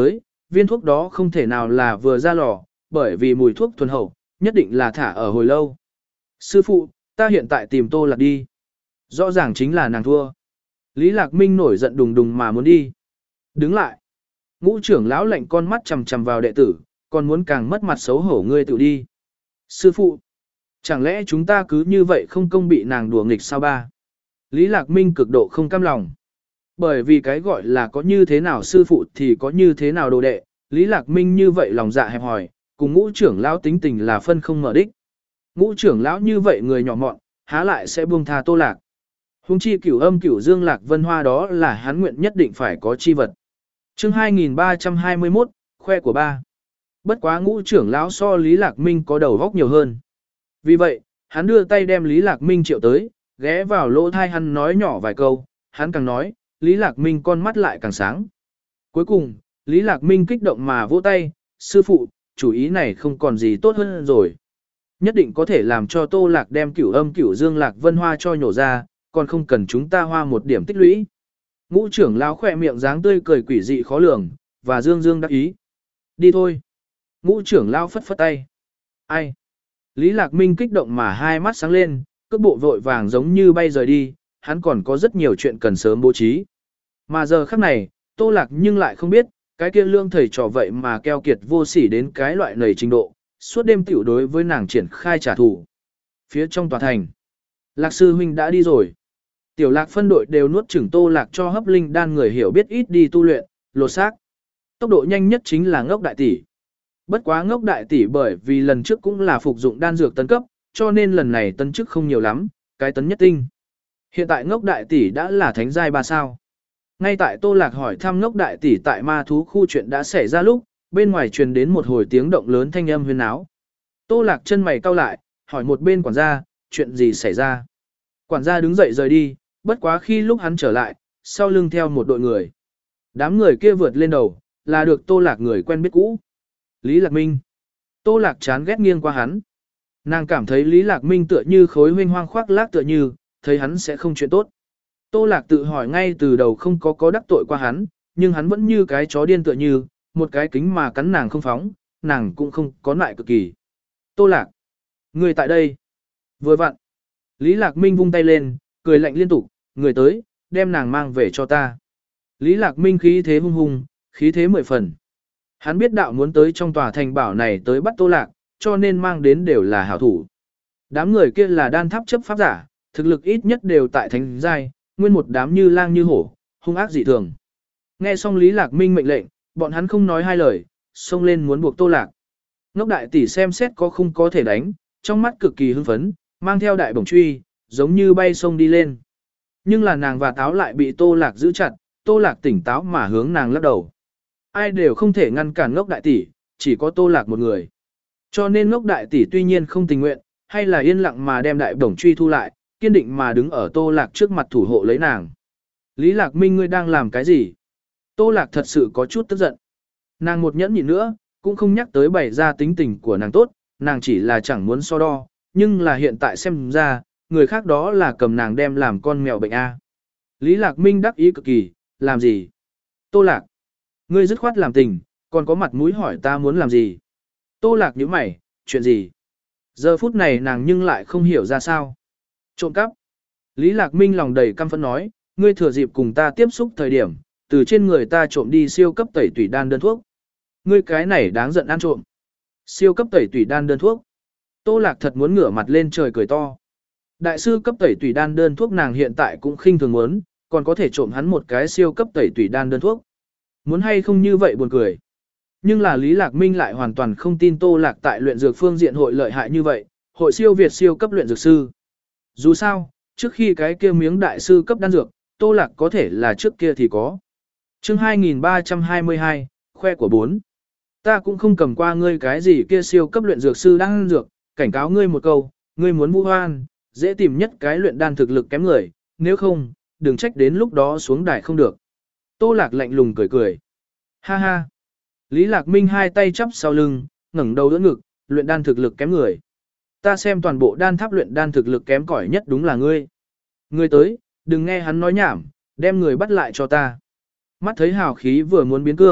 S1: viên thuốc đó không thể nào là vừa ra lò, bởi vì mùi thuốc thuần hậu, nhất định là thả ở hồi lâu. Sư phụ, ta hiện tại tìm Tô Lạc đi. Rõ ràng chính là nàng thua. Lý Lạc Minh nổi giận đùng đùng mà muốn đi. Đứng lại. Ngũ trưởng lão lạnh con mắt chằm chằm vào đệ tử, còn muốn càng mất mặt xấu hổ ngươi tự đi. Sư phụ, chẳng lẽ chúng ta cứ như vậy không công bị nàng đùa nghịch sao ba? Lý Lạc Minh cực độ không cam lòng. Bởi vì cái gọi là có như thế nào sư phụ thì có như thế nào đồ đệ, Lý Lạc Minh như vậy lòng dạ hẹp hòi, cùng ngũ trưởng lão tính tình là phân không mở đích. Ngũ trưởng lão như vậy người nhỏ mọn, há lại sẽ buông tha Tô Lạc. Hùng chi cửu âm cửu dương Lạc Vân Hoa đó là hắn nguyện nhất định phải có chi vật. Chương hai nghìn ba trăm hai mươi mốt, khoe của ba. Bất quá ngũ trưởng lão so Lý Lạc Minh có đầu góc nhiều hơn. Vì vậy, hắn đưa tay đem Lý Lạc Minh triệu tới, ghé vào lỗ thai hắn nói nhỏ vài câu, hắn càng nói, Lý Lạc Minh con mắt lại càng sáng. Cuối cùng, Lý Lạc Minh kích động mà vỗ tay, sư phụ, chủ ý này không còn gì tốt hơn rồi. Nhất định có thể làm cho Tô Lạc đem cửu âm cửu dương Lạc Vân Hoa cho nhổ ra, còn không cần chúng ta hoa một điểm tích lũy. Ngũ trưởng lão khỏe miệng dáng tươi cười quỷ dị khó lường, và dương dương đắc ý. Đi thôi. Ngũ trưởng lão phất phất tay. Ai? Lý Lạc Minh kích động mà hai mắt sáng lên, cước bộ vội vàng giống như bay rời đi, hắn còn có rất nhiều chuyện cần sớm bố trí. Mà giờ khắc này, Tô Lạc nhưng lại không biết, cái kia lương thầy trò vậy mà keo kiệt vô sỉ đến cái loại nầy trình độ, suốt đêm tiểu đối với nàng triển khai trả thù. Phía trong tòa thành, Lạc sư huynh đã đi rồi. Tiểu Lạc phân đội đều nuốt chửng Tô Lạc cho hấp linh đan người hiểu biết ít đi tu luyện, lột xác. Tốc độ nhanh nhất chính là Ngốc đại tỷ. Bất quá Ngốc đại tỷ bởi vì lần trước cũng là phục dụng đan dược tấn cấp, cho nên lần này tấn chức không nhiều lắm, cái tấn nhất tinh. Hiện tại Ngốc đại tỷ đã là thánh giai ba sao. Ngay tại Tô Lạc hỏi thăm Ngốc đại tỷ tại ma thú khu chuyện đã xảy ra lúc, bên ngoài truyền đến một hồi tiếng động lớn thanh âm huyên náo. Tô Lạc chân mày cau lại, hỏi một bên quản gia, chuyện gì xảy ra. Quản gia đứng dậy rời đi, bất quá khi lúc hắn trở lại, sau lưng theo một đội người. Đám người kia vượt lên đầu, là được Tô Lạc người quen biết cũ. Lý Lạc Minh. Tô Lạc chán ghét nghiêng qua hắn. Nàng cảm thấy Lý Lạc Minh tựa như khối huynh hoang khoác lác tựa như, thấy hắn sẽ không chuyện tốt. Tô Lạc tự hỏi ngay từ đầu không có có đắc tội qua hắn, nhưng hắn vẫn như cái chó điên tựa như, một cái kính mà cắn nàng không phóng, nàng cũng không có nại cực kỳ. Tô Lạc. Người tại đây. Vừa vặn. Lý Lạc Minh vung tay lên, cười lạnh liên tục, người tới, đem nàng mang về cho ta. Lý Lạc Minh khí thế hung hùng, khí thế mười phần. Hắn biết đạo muốn tới trong tòa thành bảo này tới bắt Tô Lạc, cho nên mang đến đều là hảo thủ. Đám người kia là đan tháp chấp pháp giả, thực lực ít nhất đều tại thánh giai, nguyên một đám như lang như hổ, hung ác dị thường. Nghe xong Lý Lạc Minh mệnh lệnh, bọn hắn không nói hai lời, xông lên muốn buộc Tô Lạc. Ngốc đại tỷ xem xét có không có thể đánh, trong mắt cực kỳ hưng phấn, mang theo đại bổng truy, giống như bay sông đi lên. Nhưng là nàng và táo lại bị Tô Lạc giữ chặt, Tô Lạc tỉnh táo mà hướng nàng lắc đầu. Ai đều không thể ngăn cản Ngốc đại tỷ, chỉ có Tô Lạc một người. Cho nên Ngốc đại tỷ tuy nhiên không tình nguyện, hay là yên lặng mà đem đại bổng truy thu lại, kiên định mà đứng ở Tô Lạc trước mặt thủ hộ lấy nàng. Lý Lạc Minh ngươi đang làm cái gì? Tô Lạc thật sự có chút tức giận. Nàng một nhẫn nhịn nữa, cũng không nhắc tới bày ra tính tình của nàng tốt, nàng chỉ là chẳng muốn so đo, nhưng là hiện tại xem ra, người khác đó là cầm nàng đem làm con mèo bệnh A. Lý Lạc Minh đắc ý cực kỳ, làm gì? Tô Lạc, ngươi dứt khoát làm tình, còn có mặt mũi hỏi ta muốn làm gì? Tô Lạc nhíu mày, chuyện gì? Giờ phút này nàng nhưng lại không hiểu ra sao. Trộm cắp. Lý Lạc Minh lòng đầy căm phẫn nói, ngươi thừa dịp cùng ta tiếp xúc thời điểm, từ trên người ta trộm đi siêu cấp tẩy tủy đan đơn thuốc. Ngươi cái này đáng giận ăn trộm. Siêu cấp tẩy tủy đan đơn thuốc. Tô Lạc thật muốn ngửa mặt lên trời cười to. Đại sư cấp tẩy tủy đan đơn thuốc nàng hiện tại cũng khinh thường muốn, còn có thể trộm hắn một cái siêu cấp tẩy tủy đan đơn thuốc. Muốn hay không như vậy buồn cười. Nhưng là Lý Lạc Minh lại hoàn toàn không tin Tô Lạc tại luyện dược phương diện hội lợi hại như vậy, hội siêu việt siêu cấp luyện dược sư. Dù sao, trước khi cái kia miếng đại sư cấp đan dược, Tô Lạc có thể là trước kia thì có. Chương hai nghìn ba trăm hai mươi hai, khoe của bốn. Ta cũng không cầm qua ngươi cái gì kia siêu cấp luyện dược sư đan dược, cảnh cáo ngươi một câu, ngươi muốn vu hoan, dễ tìm nhất cái luyện đan thực lực kém người, nếu không, đừng trách đến lúc đó xuống đài không được. Tô Lạc lạnh lùng cười cười. Ha ha. Lý Lạc Minh hai tay chắp sau lưng, ngẩng đầu đỡ ngực, luyện đan thực lực kém người. Ta xem toàn bộ đan tháp luyện đan thực lực kém cỏi nhất đúng là ngươi. Ngươi tới, đừng nghe hắn nói nhảm, đem người bắt lại cho ta. Mắt thấy hào khí vừa muốn biến cương,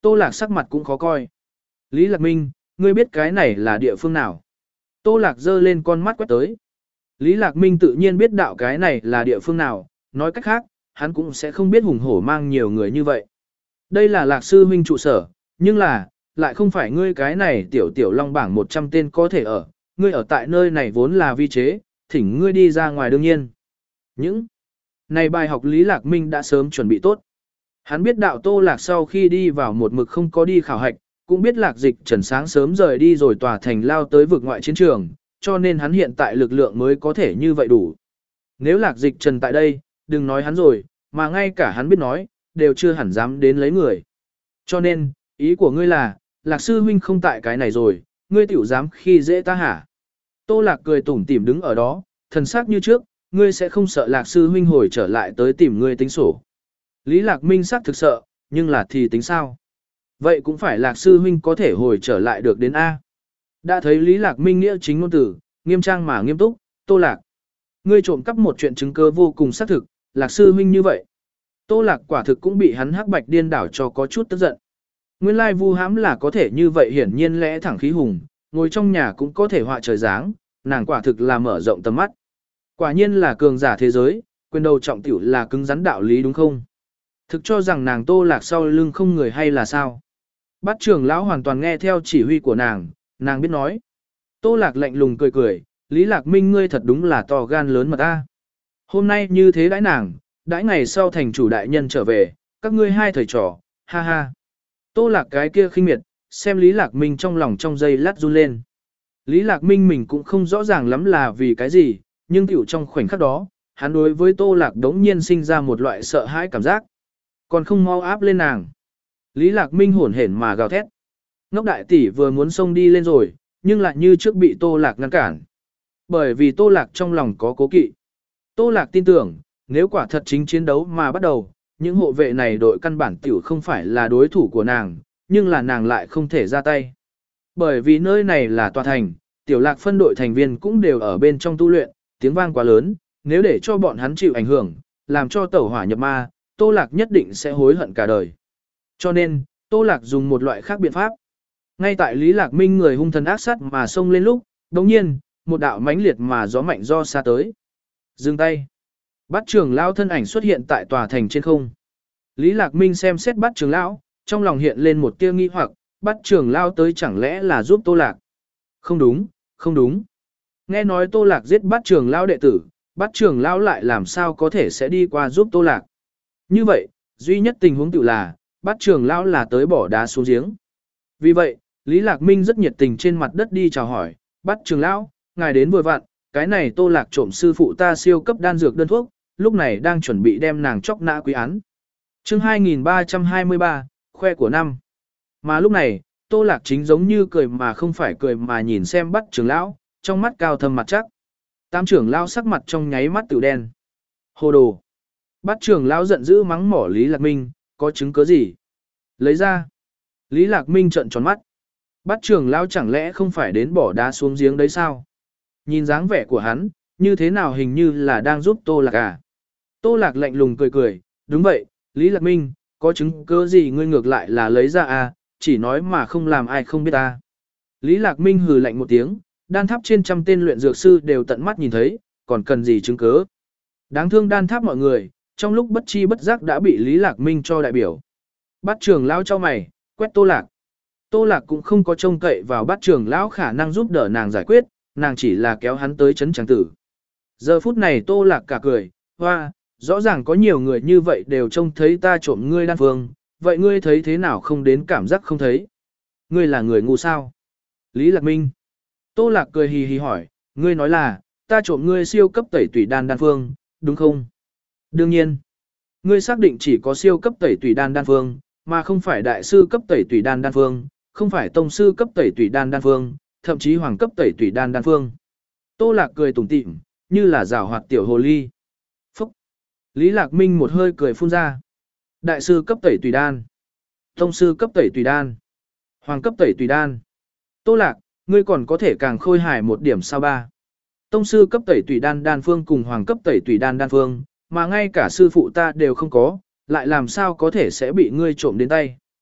S1: Tô Lạc sắc mặt cũng khó coi. Lý Lạc Minh, ngươi biết cái này là địa phương nào? Tô Lạc giơ lên con mắt quét tới. Lý Lạc Minh tự nhiên biết đạo cái này là địa phương nào, nói cách khác, hắn cũng sẽ không biết hùng hổ mang nhiều người như vậy. Đây là Lạc sư huynh trụ sở, nhưng là, lại không phải ngươi cái này tiểu tiểu long bảng một trăm tên có thể ở, ngươi ở tại nơi này vốn là vi chế, thỉnh ngươi đi ra ngoài đương nhiên. Những này bài học Lý Lạc Minh đã sớm chuẩn bị tốt. Hắn biết đạo Tô Lạc sau khi đi vào một mực không có đi khảo hạch, cũng biết Lạc Dịch Trần sáng sớm rời đi rồi tòa thành lao tới vực ngoại chiến trường, cho nên hắn hiện tại lực lượng mới có thể như vậy đủ. Nếu Lạc Dịch Trần tại đây, đừng nói hắn rồi, mà ngay cả hắn biết nói, đều chưa hẳn dám đến lấy người. Cho nên, ý của ngươi là, Lạc sư huynh không tại cái này rồi, ngươi tiểu dám khi dễ ta hả? Tô Lạc cười tủm tỉm đứng ở đó, thần sắc như trước, ngươi sẽ không sợ Lạc sư huynh hồi trở lại tới tìm ngươi tính sổ. Lý Lạc Minh sắc thực sợ, nhưng là thì tính sao? Vậy cũng phải Lạc sư huynh có thể hồi trở lại được đến A. Đã thấy Lý Lạc Minh nghĩa chính ngôn tử, nghiêm trang mà nghiêm túc, Tô Lạc. Ngươi trộm cắp một chuyện chứng cứ vô cùng xác thực, Lạc sư huynh như vậy. Tô Lạc quả thực cũng bị hắn hắc bạch điên đảo cho có chút tức giận. Nguyên lai vu hãm là có thể như vậy hiển nhiên lẽ thẳng khí hùng, ngồi trong nhà cũng có thể họa trời dáng, nàng quả thực là mở rộng tầm mắt. Quả nhiên là cường giả thế giới, quyền đầu trọng tiểu là cứng rắn đạo lý đúng không? Thực cho rằng nàng Tô Lạc sau lưng không người hay là sao? Bát trưởng lão hoàn toàn nghe theo chỉ huy của nàng, nàng biết nói. Tô Lạc lạnh lùng cười cười, Lý Lạc Minh ngươi thật đúng là to gan lớn mà ta. Hôm nay như thế đãi nàng, đãi ngày sau thành chủ đại nhân trở về, các ngươi hai thầy trò, ha ha. Tô Lạc cái kia khinh miệt, xem Lý Lạc Minh trong lòng trong giây lát run lên. Lý Lạc Minh mình cũng không rõ ràng lắm là vì cái gì, nhưng tiểu trong khoảnh khắc đó, hắn đối với Tô Lạc đống nhiên sinh ra một loại sợ hãi cảm giác. Còn không mau áp lên nàng. Lý Lạc Minh hổn hển mà gào thét. Ngốc đại tỷ vừa muốn xông đi lên rồi, nhưng lại như trước bị Tô Lạc ngăn cản. Bởi vì Tô Lạc trong lòng có cố kỵ. Tô Lạc tin tưởng, nếu quả thật chính chiến đấu mà bắt đầu, những hộ vệ này đội căn bản tiểu không phải là đối thủ của nàng, nhưng là nàng lại không thể ra tay. Bởi vì nơi này là tòa thành, tiểu Lạc phân đội thành viên cũng đều ở bên trong tu luyện, tiếng vang quá lớn, nếu để cho bọn hắn chịu ảnh hưởng, làm cho tẩu hỏa nhập ma, Tô Lạc nhất định sẽ hối hận cả đời. Cho nên, Tô Lạc dùng một loại khác biện pháp. Ngay tại Lý Lạc Minh người hung thần ác sát mà xông lên lúc, đồng nhiên, một đạo mãnh liệt mà gió mạnh do xa tới. Dừng tay. Bát trưởng lão thân ảnh xuất hiện tại tòa thành trên không. Lý Lạc Minh xem xét bát trưởng lão, trong lòng hiện lên một tia nghi hoặc, bát trưởng lão tới chẳng lẽ là giúp Tô Lạc? Không đúng, không đúng. Nghe nói Tô Lạc giết bát trưởng lão đệ tử, bát trưởng lão lại làm sao có thể sẽ đi qua giúp Tô Lạc? Như vậy, duy nhất tình huống tự là, bát trưởng lão là tới bỏ đá xuống giếng. Vì vậy, Lý Lạc Minh rất nhiệt tình trên mặt đất đi chào hỏi, bát trưởng lão, ngài đến vừa vặn, cái này Tô Lạc trộm sư phụ ta siêu cấp đan dược đơn thuốc, lúc này đang chuẩn bị đem nàng chóc nã quý án. Chương hai nghìn ba trăm hai mươi ba, khoe của năm. Mà lúc này, Tô Lạc chính giống như cười mà không phải cười mà nhìn xem Bát trưởng lão, trong mắt cao thâm mặt chắc. Tam trưởng lão sắc mặt trong nháy mắt tiểu đen. Hồ đồ. Bát trưởng lão giận dữ mắng mỏ Lý Lạc Minh, có chứng cứ gì? Lấy ra. Lý Lạc Minh trợn tròn mắt. Bát trưởng lão chẳng lẽ không phải đến bỏ đá xuống giếng đấy sao? Nhìn dáng vẻ của hắn, như thế nào hình như là đang giúp Tô Lạc à? Tô Lạc lạnh lùng cười cười, đúng vậy, Lý Lạc Minh, có chứng cứ gì ngươi ngược lại là lấy ra à, chỉ nói mà không làm ai không biết à. Lý Lạc Minh hừ lạnh một tiếng, đan tháp trên trăm tên luyện dược sư đều tận mắt nhìn thấy, còn cần gì chứng cứ? Đáng thương đan tháp mọi người, trong lúc bất chi bất giác đã bị Lý Lạc Minh cho đại biểu. Bát trưởng lão cho mày, quét Tô Lạc. Tô Lạc cũng không có trông cậy vào bát trưởng lão khả năng giúp đỡ nàng giải quyết, nàng chỉ là kéo hắn tới chấn tràng tử. Giờ phút này Tô Lạc cả cười, hoa, rõ ràng có nhiều người như vậy đều trông thấy ta trộm ngươi đan phương, vậy ngươi thấy thế nào không đến cảm giác không thấy? Ngươi là người ngu sao? Lý Lạc Minh. Tô Lạc cười hì hì hỏi, ngươi nói là, ta trộm ngươi siêu cấp tẩy tủy đan đan phương, đúng không? Đương nhiên. Ngươi xác định chỉ có siêu cấp tẩy tủy đan đan phương, mà không phải đại sư cấp tẩy tủy đan đan phương, không phải tông sư cấp tẩy tủy đan đan phương, thậm chí hoàng cấp tẩy tủy đan đan phương. Tô Lạc cười tủm tỉm, như là giảo hoạt tiểu hồ ly. Phúc! Lý Lạc Minh một hơi cười phun ra. Đại sư cấp tẩy tùy đan. Tông sư cấp tẩy tùy đan. Hoàng cấp tẩy tùy đan. Tô Lạc, ngươi còn có thể càng khôi hài một điểm sao ba. Tông sư cấp tẩy tùy đan đan phương cùng hoàng cấp tẩy tùy đan đan phương, mà ngay cả sư phụ ta đều không có, lại làm sao có thể sẽ bị ngươi trộm đến tay.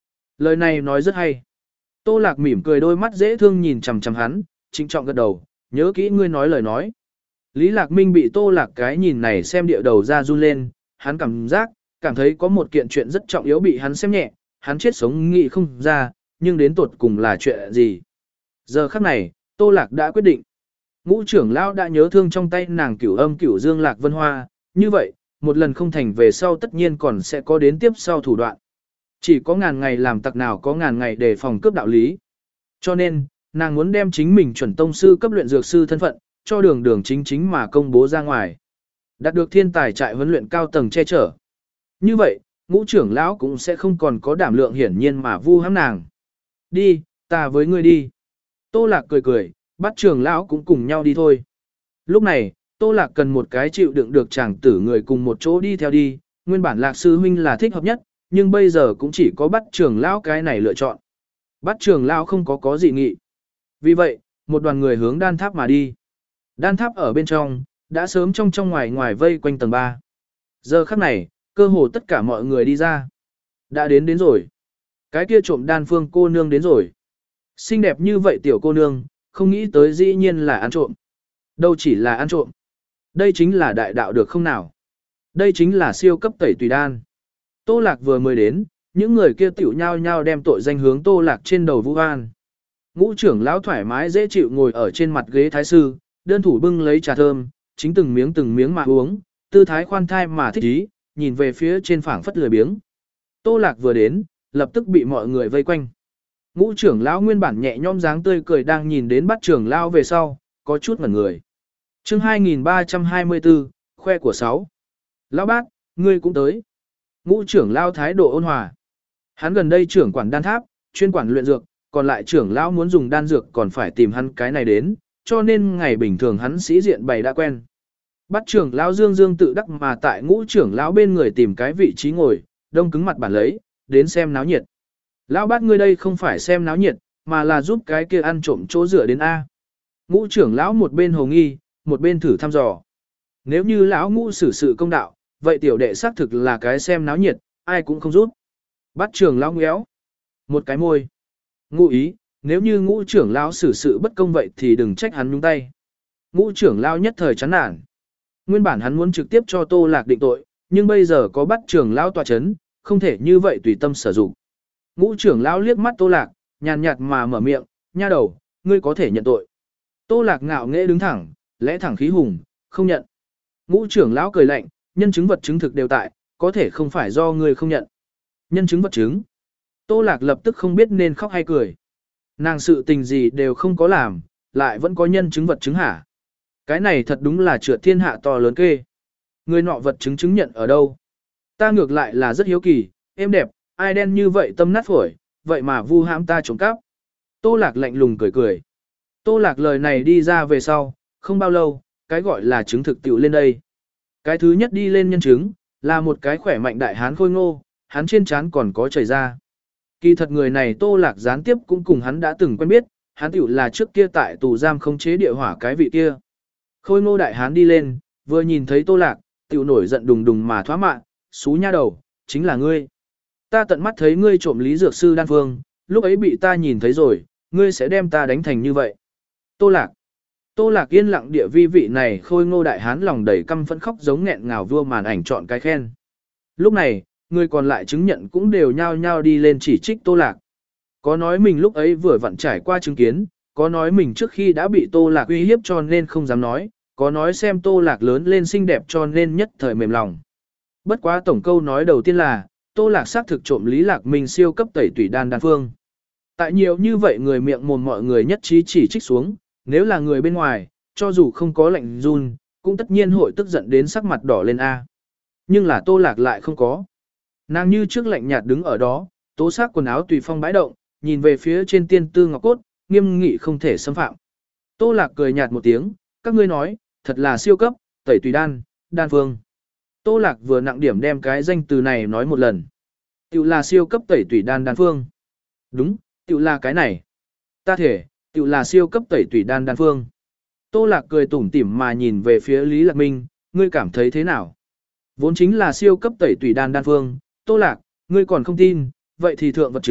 S1: Lời này nói rất hay. Tô Lạc mỉm cười, đôi mắt dễ thương nhìn chằm chằm hắn, trịnh trọng gật đầu, nhớ kỹ ngươi nói lời nói. Lý Lạc Minh bị Tô Lạc cái nhìn này xem địa đầu ra run lên, hắn cảm giác, cảm thấy có một kiện chuyện rất trọng yếu bị hắn xem nhẹ, hắn chết sống nghĩ không ra, nhưng đến tột cùng là chuyện gì. Giờ khắc này, Tô Lạc đã quyết định. Ngũ trưởng lão đã nhớ thương trong tay nàng Cửu Âm Cửu Dương Lạc Vân Hoa, như vậy, một lần không thành về sau tất nhiên còn sẽ có đến tiếp sau thủ đoạn. Chỉ có ngàn ngày làm tặc nào có ngàn ngày để phòng cướp đạo lý. Cho nên, nàng muốn đem chính mình chuẩn tông sư cấp luyện dược sư thân phận, cho đường đường chính chính mà công bố ra ngoài. Đạt được thiên tài trại huấn luyện cao tầng che chở. Như vậy, ngũ trưởng lão cũng sẽ không còn có đảm lượng hiển nhiên mà vu hãm nàng. Đi, ta với ngươi đi. Tô Lạc cười cười, bắt trưởng lão cũng cùng nhau đi thôi. Lúc này, Tô Lạc cần một cái chịu đựng được chàng tử người cùng một chỗ đi theo đi, nguyên bản Lạc sư huynh là thích hợp nhất, nhưng bây giờ cũng chỉ có bắt trưởng lão cái này lựa chọn. Bắt trưởng lão không có có gì nghị. Vì vậy, một đoàn người hướng đan tháp mà đi. Đan tháp ở bên trong, đã sớm trong trong ngoài ngoài vây quanh tầng ba. Giờ khắc này, cơ hồ tất cả mọi người đi ra. Đã đến đến rồi. Cái kia trộm đan phương cô nương đến rồi. Xinh đẹp như vậy tiểu cô nương, không nghĩ tới dĩ nhiên là ăn trộm. Đâu chỉ là ăn trộm. Đây chính là đại đạo được không nào. Đây chính là siêu cấp tẩy tùy đan. Tô Lạc vừa mới đến, những người kia tiểu nhau nhau đem tội danh hướng Tô Lạc trên đầu vu oan. Ngũ trưởng lão thoải mái dễ chịu ngồi ở trên mặt ghế thái sư, đơn thủ bưng lấy trà thơm, chính từng miếng từng miếng mà uống, tư thái khoan thai mà thích ý, nhìn về phía trên phảng phất lười biếng. Tô Lạc vừa đến, lập tức bị mọi người vây quanh. Ngũ trưởng lão nguyên bản nhẹ nhõm dáng tươi cười đang nhìn đến bắt trưởng lão về sau, có chút ngẩn người. Chương hai nghìn ba trăm hai mươi tư, khoe của sáu. Lão bát, ngươi cũng tới. Ngũ trưởng lão thái độ ôn hòa. Hắn gần đây trưởng quản đan tháp, chuyên quản luyện dược, còn lại trưởng lão muốn dùng đan dược còn phải tìm hắn cái này đến, cho nên ngày bình thường hắn sĩ diện bày đã quen. Bắt trưởng lão Dương Dương tự đắc mà tại ngũ trưởng lão bên người tìm cái vị trí ngồi, đông cứng mặt bản lấy, đến xem náo nhiệt. Lão bát ngươi đây không phải xem náo nhiệt, mà là giúp cái kia ăn trộm chỗ rửa đến A. Ngũ trưởng lão một bên hồ nghi, một bên thử thăm dò. Nếu như lão ngũ xử sự công đạo, vậy tiểu đệ xác thực là cái xem náo nhiệt, ai cũng không giúp. Bắt trưởng lão ngéo. Một cái môi. Ngụ ý, nếu như ngũ trưởng lão xử sự bất công vậy thì đừng trách hắn nhúng tay. Ngũ trưởng lão nhất thời chán nản. Nguyên bản hắn muốn trực tiếp cho Tô Lạc định tội, nhưng bây giờ có bắt trưởng lão tọa chấn, không thể như vậy tùy tâm sử dụng. Ngũ trưởng lão liếc mắt Tô Lạc, nhàn nhạt mà mở miệng, nha đầu, ngươi có thể nhận tội. Tô Lạc ngạo nghễ đứng thẳng, lẽ thẳng khí hùng, không nhận. Ngũ trưởng lão cười lạnh, nhân chứng vật chứng thực đều tại, có thể không phải do ngươi không nhận. Nhân chứng vật chứng. Tô Lạc lập tức không biết nên khóc hay cười. Nàng sự tình gì đều không có làm, lại vẫn có nhân chứng vật chứng hả? Cái này thật đúng là trượt thiên hạ to lớn kê. Người nọ vật chứng chứng nhận ở đâu? Ta ngược lại là rất hiếu kỳ, êm đẹp, ai đen như vậy tâm nát phổi, vậy mà vu hãm ta trộm cắp. Tô Lạc lạnh lùng cười cười. Tô Lạc lời này đi ra về sau, không bao lâu, cái gọi là chứng thực tiểu lên đây. Cái thứ nhất đi lên nhân chứng, là một cái khỏe mạnh đại hán khôi ngô, hắn trên trán còn có chảy ra. Kỳ thật người này Tô Lạc gián tiếp cũng cùng hắn đã từng quen biết, hắn tiểu là trước kia tại tù giam không chế địa hỏa cái vị kia. Khôi ngô đại hán đi lên, vừa nhìn thấy Tô Lạc, tiểu nổi giận đùng đùng mà thoá mạ, xú nha đầu, chính là ngươi. Ta tận mắt thấy ngươi trộm lý dược sư đan phương, lúc ấy bị ta nhìn thấy rồi, ngươi sẽ đem ta đánh thành như vậy. Tô Lạc. Tô Lạc yên lặng địa vi vị này khôi ngô đại hán lòng đầy căm phẫn khóc giống nghẹn ngào vua màn ảnh chọn cái khen. Lúc này, người còn lại chứng nhận cũng đều nhao nhao đi lên chỉ trích Tô Lạc. Có nói mình lúc ấy vừa vặn trải qua chứng kiến, có nói mình trước khi đã bị Tô Lạc uy hiếp cho nên không dám nói, có nói xem Tô Lạc lớn lên xinh đẹp cho nên nhất thời mềm lòng. Bất quá tổng câu nói đầu tiên là, Tô Lạc xác thực trộm Lý Lạc Minh siêu cấp tẩy tủy đan đan phương. Tại nhiều như vậy người miệng mồm mọi người nhất trí chỉ trích xuống, nếu là người bên ngoài, cho dù không có lệnh run, cũng tất nhiên hội tức giận đến sắc mặt đỏ lên A. Nhưng là Tô Lạc lại không có. Nàng như trước lạnh nhạt đứng ở đó, tố sắc quần áo tùy phong bãi động, nhìn về phía trên tiên tư ngọc cốt, nghiêm nghị không thể xâm phạm. Tô Lạc cười nhạt một tiếng, các ngươi nói, thật là siêu cấp, tẩy tùy đan, đan phương. Tô Lạc vừa nặng điểm đem cái danh từ này nói một lần. Tiểu là siêu cấp tẩy tùy đan đan phương. Đúng, tiểu là cái này. Ta thể, tiểu là siêu cấp tẩy tùy đan đan phương. Tô Lạc cười tủm tỉm mà nhìn về phía Lý Lạc Minh, ngươi cảm thấy thế nào? Vốn chính là siêu cấp tẩy tùy đan đan phương, Tô Lạc, ngươi còn không tin, vậy thì thượng vật chứng,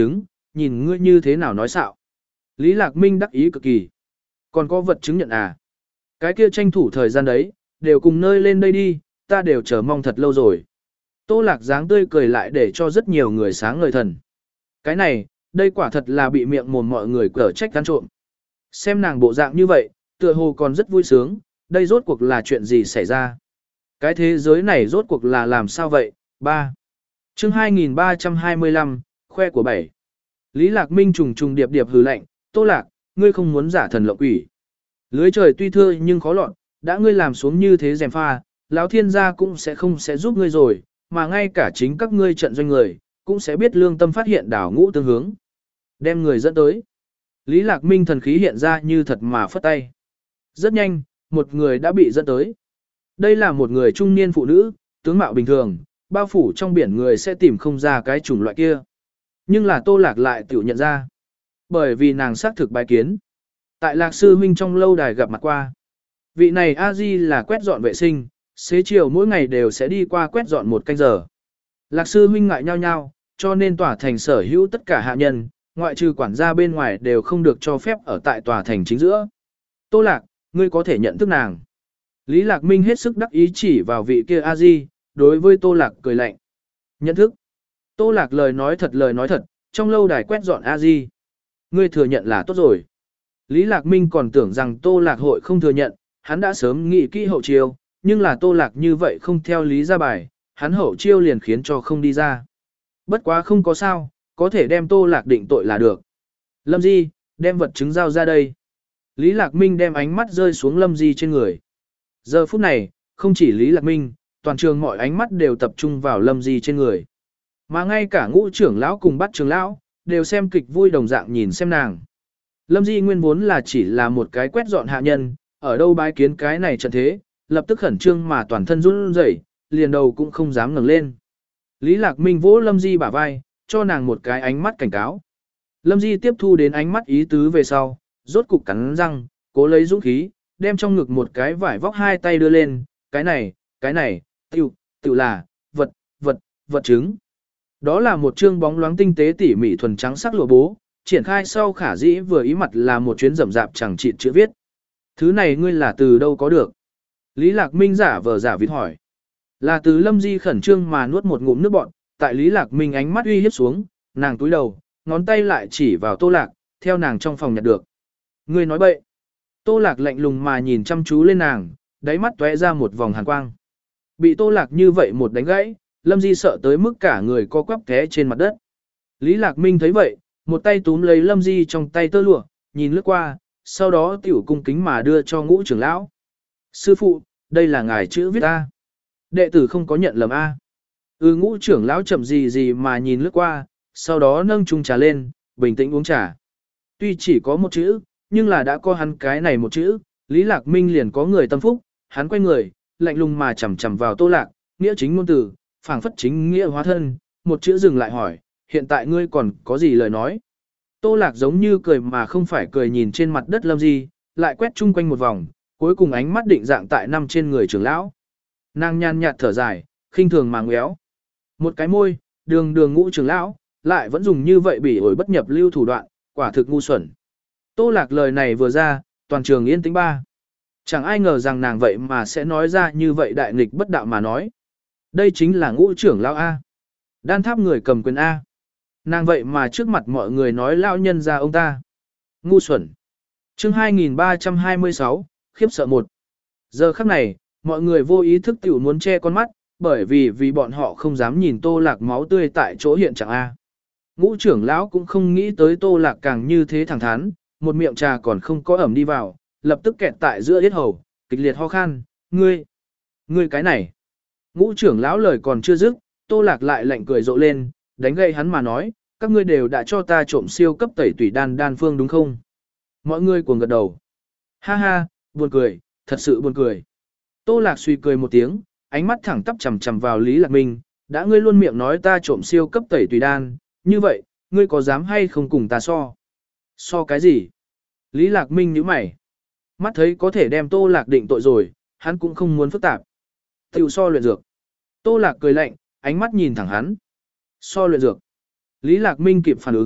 S1: nhìn ngươi như thế nào nói xạo. Lý Lạc Minh đắc ý cực kỳ. Còn có vật chứng nhận à? Cái kia tranh thủ thời gian đấy, đều cùng nơi lên đây đi, ta đều chờ mong thật lâu rồi. Tô Lạc dáng tươi cười lại để cho rất nhiều người sáng ngời thần. Cái này, đây quả thật là bị miệng mồm mọi người cở trách ăn trộm. Xem nàng bộ dạng như vậy, tựa hồ còn rất vui sướng, đây rốt cuộc là chuyện gì xảy ra? Cái thế giới này rốt cuộc là làm sao vậy? ba. Chương hai nghìn ba trăm hai mươi lăm, khoe của bảy. Lý Lạc Minh trùng trùng điệp điệp hừ lạnh, Tô Lạc, ngươi không muốn giả thần lộng quỷ. Lưới trời tuy thưa nhưng khó lọt, đã ngươi làm xuống như thế rèm pha, lão thiên gia cũng sẽ không sẽ giúp ngươi rồi, mà ngay cả chính các ngươi trận doanh người, cũng sẽ biết lương tâm phát hiện đảo ngũ tương hướng. Đem người dẫn tới. Lý Lạc Minh thần khí hiện ra như thật mà phất tay. Rất nhanh, một người đã bị dẫn tới. Đây là một người trung niên phụ nữ, tướng mạo bình thường, bao phủ trong biển người sẽ tìm không ra cái chủng loại kia. Nhưng là Tô Lạc lại tự nhận ra. Bởi vì nàng xác thực bài kiến. Tại Lạc Sư Huynh trong lâu đài gặp mặt qua. Vị này A-di là quét dọn vệ sinh, xế chiều mỗi ngày đều sẽ đi qua quét dọn một canh giờ. Lạc Sư Huynh ngại nhau nhau, cho nên tòa thành sở hữu tất cả hạ nhân, ngoại trừ quản gia bên ngoài đều không được cho phép ở tại tòa thành chính giữa. Tô Lạc, ngươi có thể nhận thức nàng. Lý Lạc Minh hết sức đắc ý chỉ vào vị kia A-di, đối với Tô Lạc cười lạnh. Nhận thức. Tô Lạc lời nói thật lời nói thật, trong lâu đài quét dọn A-di. Ngươi thừa nhận là tốt rồi. Lý Lạc Minh còn tưởng rằng Tô Lạc hội không thừa nhận, hắn đã sớm nghĩ kỹ hậu chiêu, nhưng là Tô Lạc như vậy không theo lý ra bài, hắn hậu chiêu liền khiến cho không đi ra. Bất quá không có sao, có thể đem Tô Lạc định tội là được. Lâm Di, đem vật chứng giao ra đây. Lý Lạc Minh đem ánh mắt rơi xuống Lâm Di trên người. Giờ phút này, không chỉ Lý Lạc Minh, toàn trường mọi ánh mắt đều tập trung vào Lâm Di trên người. Mà ngay cả ngũ trưởng lão cùng bắt trưởng lão, đều xem kịch vui đồng dạng nhìn xem nàng. Lâm Di nguyên vốn là chỉ là một cái quét dọn hạ nhân, ở đâu bái kiến cái này trận thế, lập tức khẩn trương mà toàn thân run rẩy, liền đầu cũng không dám ngẩng lên. Lý Lạc Minh vỗ Lâm Di bả vai, cho nàng một cái ánh mắt cảnh cáo. Lâm Di tiếp thu đến ánh mắt ý tứ về sau, rốt cục cắn răng, cố lấy dũng khí, đem trong ngực một cái vải vóc hai tay đưa lên, cái này, cái này, tiểu, tiểu là, vật, vật, vật chứng. Đó là một chương bóng loáng tinh tế tỉ mỉ thuần trắng sắc lụa bố, triển khai sau khả dĩ vừa ý mặt là một chuyến rậm rạp chẳng chịt chữ viết. Thứ này ngươi là từ đâu có được? Lý Lạc Minh giả vờ giả vịt hỏi. Là từ Lâm Di khẩn trương mà nuốt một ngụm nước bọt, tại Lý Lạc Minh ánh mắt uy hiếp xuống, nàng túi đầu, ngón tay lại chỉ vào Tô Lạc, theo nàng trong phòng nhặt được. Ngươi nói bậy. Tô Lạc lạnh lùng mà nhìn chăm chú lên nàng, đáy mắt tóe ra một vòng hàn quang. Bị Tô Lạc như vậy một đánh gãy, Lâm Di sợ tới mức cả người co quắp té trên mặt đất. Lý Lạc Minh thấy vậy, một tay túm lấy Lâm Di trong tay tơ lụa, nhìn lướt qua, sau đó tiểu cung kính mà đưa cho ngũ trưởng lão. Sư phụ, đây là ngài chữ viết A. Đệ tử không có nhận lầm A. Ừ, ngũ trưởng lão chậm gì gì mà nhìn lướt qua, sau đó nâng chung trà lên, bình tĩnh uống trà. Tuy chỉ có một chữ, nhưng là đã có hắn cái này một chữ, Lý Lạc Minh liền có người tâm phúc, hắn quay người, lạnh lùng mà chằm chằm vào Tô Lạc, nghĩa chính ngôn từ, phảng phất chính nghĩa hóa thân, một chữ dừng lại hỏi, hiện tại ngươi còn có gì lời nói? Tô Lạc giống như cười mà không phải cười nhìn trên mặt đất Lâm Di, lại quét chung quanh một vòng, cuối cùng ánh mắt định dạng tại năm trên người trưởng lão. Nàng nhàn nhạt thở dài, khinh thường mà ngéo. Một cái môi, đường đường ngũ trưởng lão, lại vẫn dùng như vậy bỉ ổi bất nhập lưu thủ đoạn, quả thực ngu xuẩn. Tô Lạc lời này vừa ra, toàn trường yên tĩnh ba. Chẳng ai ngờ rằng nàng vậy mà sẽ nói ra như vậy đại nghịch bất đạo mà nói. Đây chính là ngũ trưởng lão A. Đan tháp người cầm quyền A. Nàng vậy mà trước mặt mọi người nói lão nhân ra ông ta. Ngu xuẩn. Chương hai nghìn ba trăm hai mươi sáu, khiếp sợ một. Giờ khắc này, mọi người vô ý thức tiểu muốn che con mắt, bởi vì vì bọn họ không dám nhìn Tô Lạc máu tươi tại chỗ hiện trạng A. Ngũ trưởng lão cũng không nghĩ tới Tô Lạc càng như thế thẳng thắn, một miệng trà còn không có ẩm đi vào, lập tức kẹt tại giữa yết hầu, kịch liệt ho khan, ngươi, ngươi cái này. Ngũ trưởng lão lời còn chưa dứt, Tô Lạc lại lạnh cười rộ lên, đánh gây hắn mà nói, các ngươi đều đã cho ta trộm siêu cấp tẩy tủy đan đan phương đúng không? Mọi người cuồng gật đầu. Ha ha, buồn cười, thật sự buồn cười. Tô Lạc suy cười một tiếng, ánh mắt thẳng tắp chằm chằm vào Lý Lạc Minh, đã ngươi luôn miệng nói ta trộm siêu cấp tẩy tùy đan, như vậy, ngươi có dám hay không cùng ta so? So cái gì? Lý Lạc Minh nhíu mày. Mắt thấy có thể đem Tô Lạc định tội rồi, hắn cũng không muốn phức tạp. Tiểu so luyện dược. Tô Lạc cười lạnh, ánh mắt nhìn thẳng hắn. So luyện dược. Lý Lạc Minh kịp phản ứng,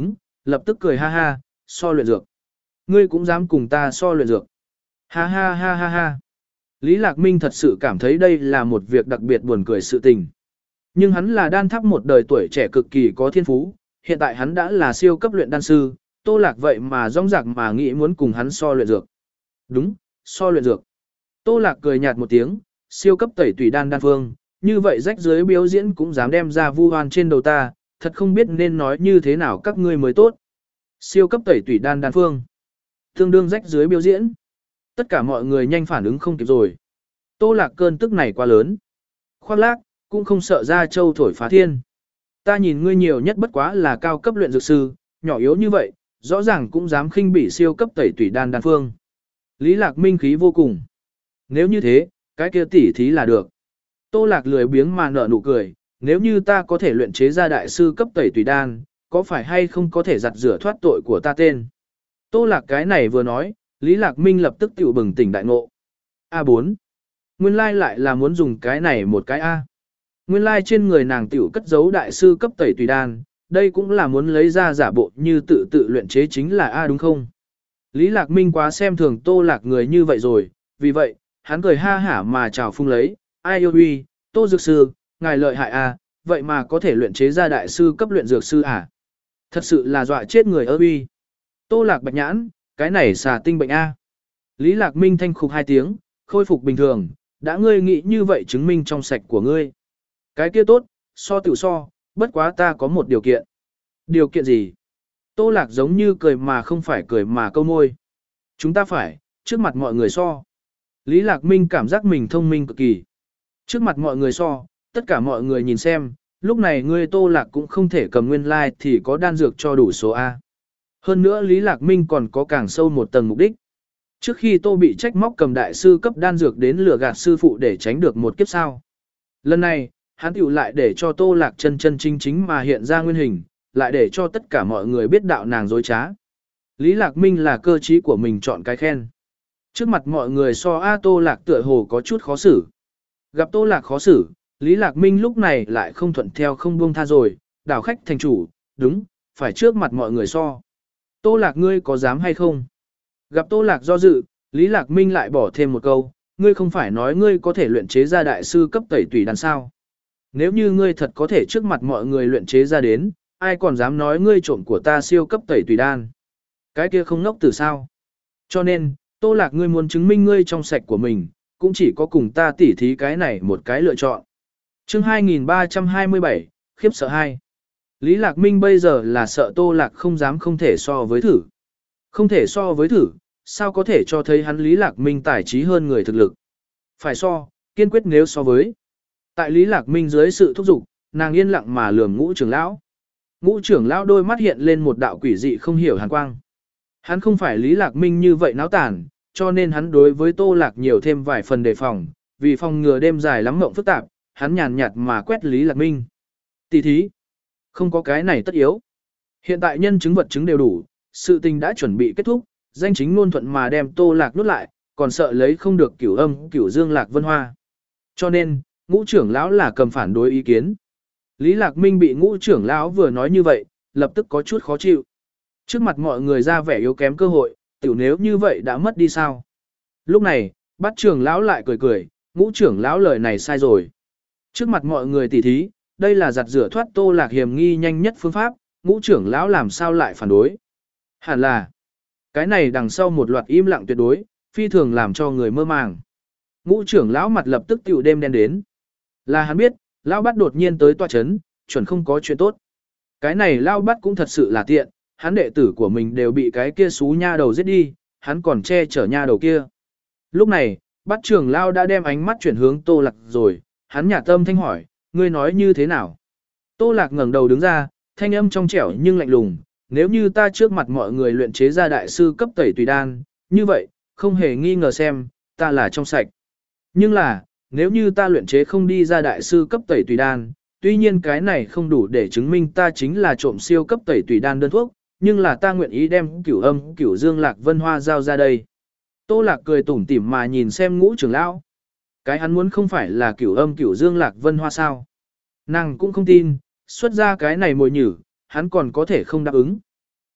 S1: Lập tức cười ha ha, so luyện dược. Ngươi cũng dám cùng ta so luyện dược. Ha ha ha ha ha. Lý Lạc Minh thật sự cảm thấy đây là một việc đặc biệt buồn cười sự tình. Nhưng hắn là đan tháp một đời tuổi trẻ cực kỳ có thiên phú, hiện tại hắn đã là siêu cấp luyện đan sư, Tô Lạc vậy mà rong rạc mà nghĩ muốn cùng hắn so luyện dược. Đúng, so luyện dược. Tô Lạc cười nhạt một tiếng, siêu cấp tẩy tùy đan đan phương, như vậy rách dưới biểu diễn cũng dám đem ra vu oan trên đầu ta, thật không biết nên nói như thế nào các ngươi mới tốt. Siêu cấp tẩy tùy đan đan phương, tương đương rách dưới biểu diễn. Tất cả mọi người nhanh phản ứng không kịp rồi. Tô Lạc cơn tức này quá lớn. Khoác lác, cũng không sợ ra châu thổi phá thiên. Ta nhìn ngươi nhiều nhất bất quá là cao cấp luyện dược sư, nhỏ yếu như vậy, rõ ràng cũng dám khinh bỉ siêu cấp tẩy tùy đan đan phương. Lý Lạc Minh khí vô cùng. Nếu như thế, cái kia tỉ thí là được. Tô Lạc lười biếng mà nở nụ cười, nếu như ta có thể luyện chế ra đại sư cấp tẩy tùy đan, có phải hay không có thể giặt rửa thoát tội của ta tên. Tô Lạc cái này vừa nói, Lý Lạc Minh lập tức tiểu bừng tỉnh đại ngộ. A bốn. Nguyên lai lại là muốn dùng cái này một cái A. Nguyên lai trên người nàng tiểu cất giấu đại sư cấp tẩy tùy đan, đây cũng là muốn lấy ra giả bộ như tự tự luyện chế chính là A đúng không? Lý Lạc Minh quá xem thường Tô Lạc người như vậy rồi, vì vậy, hắn cười ha hả mà chào phung lấy, ai yêu huy, Tô Dược Sư, ngài lợi hại A, vậy mà có thể luyện chế ra đại sư cấp luyện dược sư à? Thật sự là dọa chết người ơ huy. Tô Lạc bạch nhãn, cái này xà tinh bệnh A. Lý Lạc Minh thanh khục hai tiếng, khôi phục bình thường, đã ngươi nghĩ như vậy chứng minh trong sạch của ngươi. Cái kia tốt, so tiểu so, bất quá ta có một điều kiện. Điều kiện gì? Tô Lạc giống như cười mà không phải cười mà câu môi. Chúng ta phải, trước mặt mọi người so. Lý Lạc Minh cảm giác mình thông minh cực kỳ. Trước mặt mọi người so, tất cả mọi người nhìn xem, lúc này ngươi Tô Lạc cũng không thể cầm nguyên lai like thì có đan dược cho đủ số A. Hơn nữa Lý Lạc Minh còn có càng sâu một tầng mục đích. Trước khi Tô bị trách móc cầm đại sư cấp đan dược đến lừa gạt sư phụ để tránh được một kiếp sao. Lần này, hắn tiểu lại để cho Tô Lạc chân chân chính chính mà hiện ra nguyên hình, lại để cho tất cả mọi người biết đạo nàng dối trá. Lý Lạc Minh là cơ trí của mình chọn cái khen. Trước mặt mọi người so A Tô Lạc tựa hồ có chút khó xử. Gặp Tô Lạc khó xử, Lý Lạc Minh lúc này lại không thuận theo không buông tha rồi, đảo khách thành chủ, đúng, phải trước mặt mọi người so. Tô Lạc ngươi có dám hay không? Gặp Tô Lạc do dự, Lý Lạc Minh lại bỏ thêm một câu, ngươi không phải nói ngươi có thể luyện chế ra đại sư cấp tẩy tùy đan sao? Nếu như ngươi thật có thể trước mặt mọi người luyện chế ra đến, ai còn dám nói ngươi trộm của ta siêu cấp tẩy tùy đan? Cái kia không ngốc từ sao? Cho nên, Tô Lạc ngươi muốn chứng minh ngươi trong sạch của mình, cũng chỉ có cùng ta tỉ thí cái này một cái lựa chọn. Chương hai nghìn ba trăm hai mươi bảy, khiếp sợ hai. Lý Lạc Minh bây giờ là sợ Tô Lạc không dám không thể so với thử. Không thể so với thử, sao có thể cho thấy hắn Lý Lạc Minh tài trí hơn người thực lực. Phải so, kiên quyết nếu so với. Tại Lý Lạc Minh dưới sự thúc giục, nàng yên lặng mà lườm Ngũ trưởng lão. Ngũ trưởng lão đôi mắt hiện lên một đạo quỷ dị không hiểu hàn quang. Hắn không phải Lý Lạc Minh như vậy náo tản, cho nên hắn đối với Tô Lạc nhiều thêm vài phần đề phòng, vì phòng ngừa đêm dài lắm mộng phức tạp, hắn nhàn nhạt mà quét Lý Lạc Minh. Tỷ thí, không có cái này tất yếu. Hiện tại nhân chứng vật chứng đều đủ, sự tình đã chuẩn bị kết thúc, danh chính ngôn thuận mà đem Tô Lạc nuốt lại, còn sợ lấy không được cửu âm, cửu dương Lạc Vân Hoa. Cho nên, Ngũ trưởng lão là cầm phản đối ý kiến. Lý Lạc Minh bị Ngũ trưởng lão vừa nói như vậy, lập tức có chút khó chịu. Trước mặt mọi người ra vẻ yếu kém cơ hội, tiểu nếu như vậy đã mất đi sao? Lúc này, Bát trưởng lão lại cười cười, Ngũ trưởng lão lời này sai rồi. Trước mặt mọi người tỉ thí, đây là giặt rửa thoát Tô Lạc hiểm nghi nhanh nhất phương pháp, Ngũ trưởng lão làm sao lại phản đối? Hẳn là, cái này đằng sau một loạt im lặng tuyệt đối, phi thường làm cho người mơ màng. Ngũ trưởng lão mặt lập tức tiểu đêm đen đến. Là hắn biết, lão Bát đột nhiên tới tọa chấn, chuẩn không có chuyện tốt. Cái này lão Bát cũng thật sự là tiện, hắn đệ tử của mình đều bị cái kia xú nha đầu giết đi, hắn còn che chở nha đầu kia. Lúc này, Bát trưởng lão đã đem ánh mắt chuyển hướng Tô Lạc rồi, hắn nhả tâm thanh hỏi, ngươi nói như thế nào? Tô Lạc ngẩng đầu đứng ra, thanh âm trong trẻo nhưng lạnh lùng, nếu như ta trước mặt mọi người luyện chế ra đại sư cấp tẩy tùy đan, như vậy, không hề nghi ngờ xem, ta là trong sạch. Nhưng là, nếu như ta luyện chế không đi ra đại sư cấp tẩy tùy đan, tuy nhiên cái này không đủ để chứng minh ta chính là trộm siêu cấp tẩy tùy đan đơn thuốc, nhưng là ta nguyện ý đem cửu âm, cửu dương Lạc Vân Hoa giao ra đây. Tô Lạc cười tủm tỉm mà nhìn xem Ngũ trưởng lão. Cái hắn muốn không phải là cửu âm cửu dương Lạc Vân Hoa sao? Nàng cũng không tin, xuất ra cái này mồi nhử, hắn còn có thể không đáp ứng.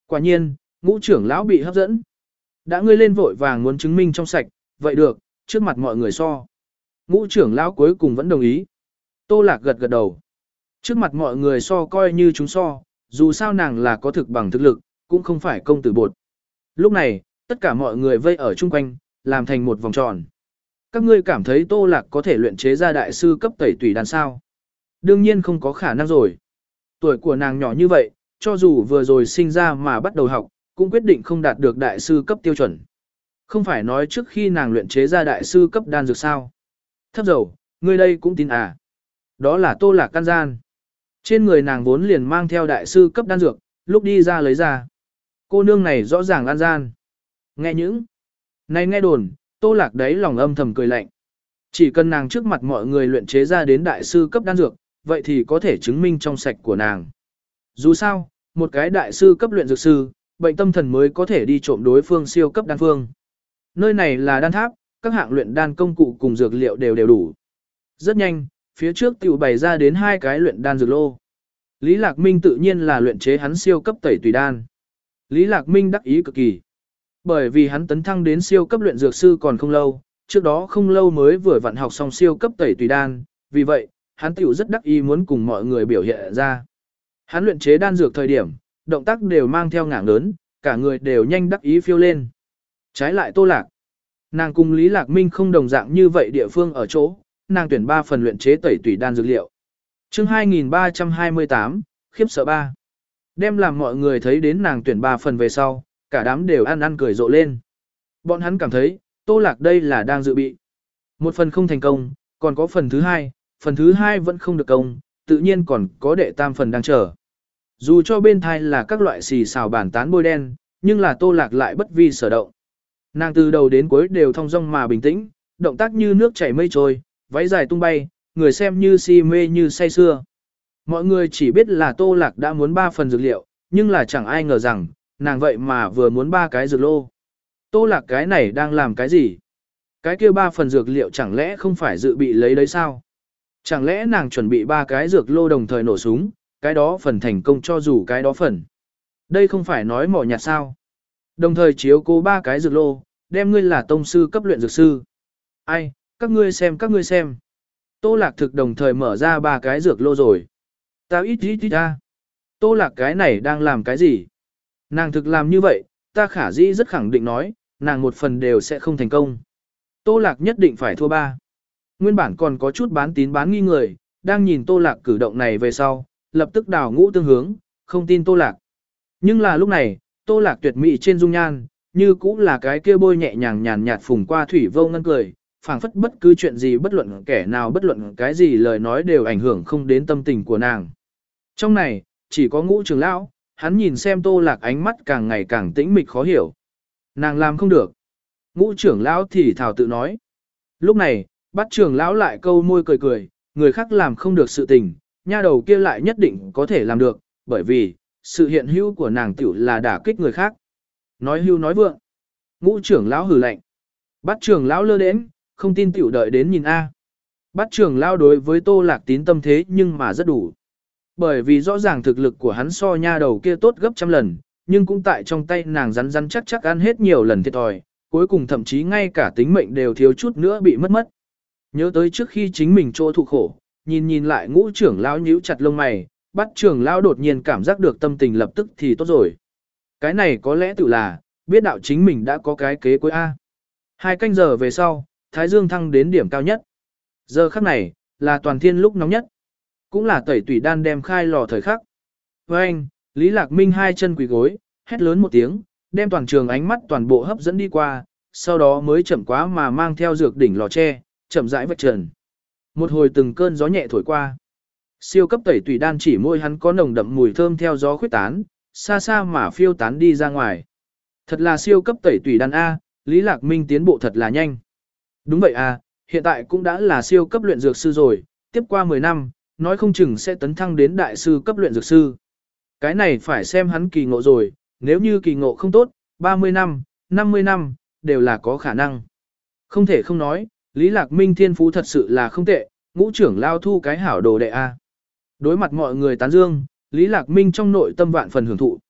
S1: Quả nhiên, ngũ trưởng lão bị hấp dẫn. Đã ngươi lên vội vàng muốn chứng minh trong sạch, vậy được, trước mặt mọi người so. Ngũ trưởng lão cuối cùng vẫn đồng ý. Tô Lạc gật gật đầu. Trước mặt mọi người so coi như chúng so, dù sao nàng là có thực bằng thực lực, cũng không phải công tử bột. Lúc này, tất cả mọi người vây ở chung quanh, làm thành một vòng tròn. Các ngươi cảm thấy Tô Lạc có thể luyện chế ra đại sư cấp tẩy tùy đan sao? Đương nhiên không có khả năng rồi. Tuổi của nàng nhỏ như vậy, cho dù vừa rồi sinh ra mà bắt đầu học, cũng quyết định không đạt được đại sư cấp tiêu chuẩn. Không phải nói trước khi nàng luyện chế ra đại sư cấp đan dược sao? Thấp dầu, ngươi đây cũng tin à? Đó là Tô Lạc can gian. Trên người nàng vốn liền mang theo đại sư cấp đan dược, lúc đi ra lấy ra. Cô nương này rõ ràng an gian. Nghe những này nghe đồn, Tô Lạc đấy lòng âm thầm cười lạnh. Chỉ cần nàng trước mặt mọi người luyện chế ra đến đại sư cấp đan dược, vậy thì có thể chứng minh trong sạch của nàng. Dù sao, một cái đại sư cấp luyện dược sư, bệnh tâm thần mới có thể đi trộm đối phương siêu cấp đan phương. Nơi này là đan tháp, các hạng luyện đan công cụ cùng dược liệu đều đều đủ. Rất nhanh, phía trước tiểu bày ra đến hai cái luyện đan dược lô. Lý Lạc Minh tự nhiên là luyện chế hắn siêu cấp tẩy tùy đan. Lý Lạc Minh đắc ý cực kỳ. Bởi vì hắn tấn thăng đến siêu cấp luyện dược sư còn không lâu, trước đó không lâu mới vừa vặn học xong siêu cấp tẩy tùy đan, vì vậy, hắn tiểu rất đắc ý muốn cùng mọi người biểu hiện ra. Hắn luyện chế đan dược thời điểm, động tác đều mang theo ngạng lớn, cả người đều nhanh đắc ý phiêu lên. Trái lại Tô Lạc, nàng cùng Lý Lạc Minh không đồng dạng như vậy địa phương ở chỗ, nàng tuyển ba phần luyện chế tẩy tùy đan dược liệu. Chương hai nghìn ba trăm hai mươi tám, khiếp sợ ba. Đem làm mọi người thấy đến nàng tuyển ba phần về sau, cả đám đều ăn ăn cười rộ lên. Bọn hắn cảm thấy, Tô Lạc đây là đang dự bị. Một phần không thành công, còn có phần thứ hai, phần thứ hai vẫn không được công, tự nhiên còn có đệ tam phần đang chờ. Dù cho bên thai là các loại xì xào bản tán bôi đen, nhưng là Tô Lạc lại bất vi sở động. Nàng từ đầu đến cuối đều thong dong mà bình tĩnh, động tác như nước chảy mây trôi, váy dài tung bay, người xem như si mê như say sưa. Mọi người chỉ biết là Tô Lạc đã muốn ba phần dược liệu, nhưng là chẳng ai ngờ rằng, nàng vậy mà vừa muốn ba cái dược lô. Tô Lạc cái này đang làm cái gì? Cái kia ba phần dược liệu chẳng lẽ không phải dự bị lấy đấy sao? Chẳng lẽ nàng chuẩn bị ba cái dược lô đồng thời nổ súng, cái đó phần thành công cho dù cái đó phần. Đây không phải nói mỏ nhạt sao? Đồng thời chiếu cố ba cái dược lô, đem ngươi là tông sư cấp luyện dược sư. Ai, các ngươi xem các ngươi xem. Tô Lạc thực đồng thời mở ra ba cái dược lô rồi. Tao ít ít ít ra. Tô Lạc cái này đang làm cái gì? Nàng thực làm như vậy, ta khả dĩ rất khẳng định nói, nàng một phần đều sẽ không thành công. Tô Lạc nhất định phải thua ba. Nguyên bản còn có chút bán tín bán nghi người, đang nhìn Tô Lạc cử động này về sau, lập tức đào ngũ tương hướng, không tin Tô Lạc. Nhưng là lúc này, Tô Lạc tuyệt mỹ trên dung nhan, như cũng là cái kia bôi nhẹ nhàng nhàn nhạt phùng qua thủy vô ngân cười, phảng phất bất cứ chuyện gì bất luận kẻ nào bất luận cái gì lời nói đều ảnh hưởng không đến tâm tình của nàng. Trong này, chỉ có ngũ trưởng lão, hắn nhìn xem Tô Lạc ánh mắt càng ngày càng tĩnh mịch khó hiểu. Nàng làm không được. Ngũ trưởng lão thì thảo tự nói. Lúc này, bắt trưởng lão lại câu môi cười cười, người khác làm không được sự tình, nha đầu kia lại nhất định có thể làm được, bởi vì, sự hiện hữu của nàng tiểu là đả kích người khác. Nói hưu nói vượng. Ngũ trưởng lão hừ lạnh. Bắt trưởng lão lơ đến, không tin tiểu đợi đến nhìn A. Bắt trưởng lão đối với Tô Lạc tín tâm thế nhưng mà rất đủ. Bởi vì rõ ràng thực lực của hắn so nha đầu kia tốt gấp trăm lần, nhưng cũng tại trong tay nàng rắn rắn chắc chắc ăn hết nhiều lần thiệt thòi, cuối cùng thậm chí ngay cả tính mệnh đều thiếu chút nữa bị mất mất. Nhớ tới trước khi chính mình chỗ thụ khổ, nhìn nhìn lại ngũ trưởng lão nhíu chặt lông mày, bắt trưởng lão đột nhiên cảm giác được tâm tình lập tức thì tốt rồi. Cái này có lẽ tự là, biết đạo chính mình đã có cái kế cuối A. Hai canh giờ về sau, Thái Dương thăng đến điểm cao nhất. Giờ khắc này, là toàn thiên lúc nóng nhất. Cũng là tẩy tùy đan đem khai lò thời khắc. Với anh, Lý Lạc Minh hai chân quỳ gối, hét lớn một tiếng, đem toàn trường ánh mắt toàn bộ hấp dẫn đi qua, sau đó mới chậm quá mà mang theo dược đỉnh lò tre, chậm rãi vạch trần. Một hồi từng cơn gió nhẹ thổi qua. Siêu cấp tẩy tùy đan chỉ môi hắn có nồng đậm mùi thơm theo gió khuyết tán, xa xa mà phiêu tán đi ra ngoài. Thật là siêu cấp tẩy tùy đan A, Lý Lạc Minh tiến bộ thật là nhanh. Đúng vậy à, hiện tại cũng đã là siêu cấp luyện dược sư rồi, tiếp qua mười năm, nói không chừng sẽ tấn thăng đến đại sư cấp luyện dược sư. Cái này phải xem hắn kỳ ngộ rồi, nếu như kỳ ngộ không tốt, ba mươi năm, năm mươi năm, đều là có khả năng. Không thể không nói, Lý Lạc Minh thiên phú thật sự là không tệ, ngũ trưởng lao thu cái hảo đồ đệ A. Đối mặt mọi người tán dương, Lý Lạc Minh trong nội tâm vạn phần hưởng thụ.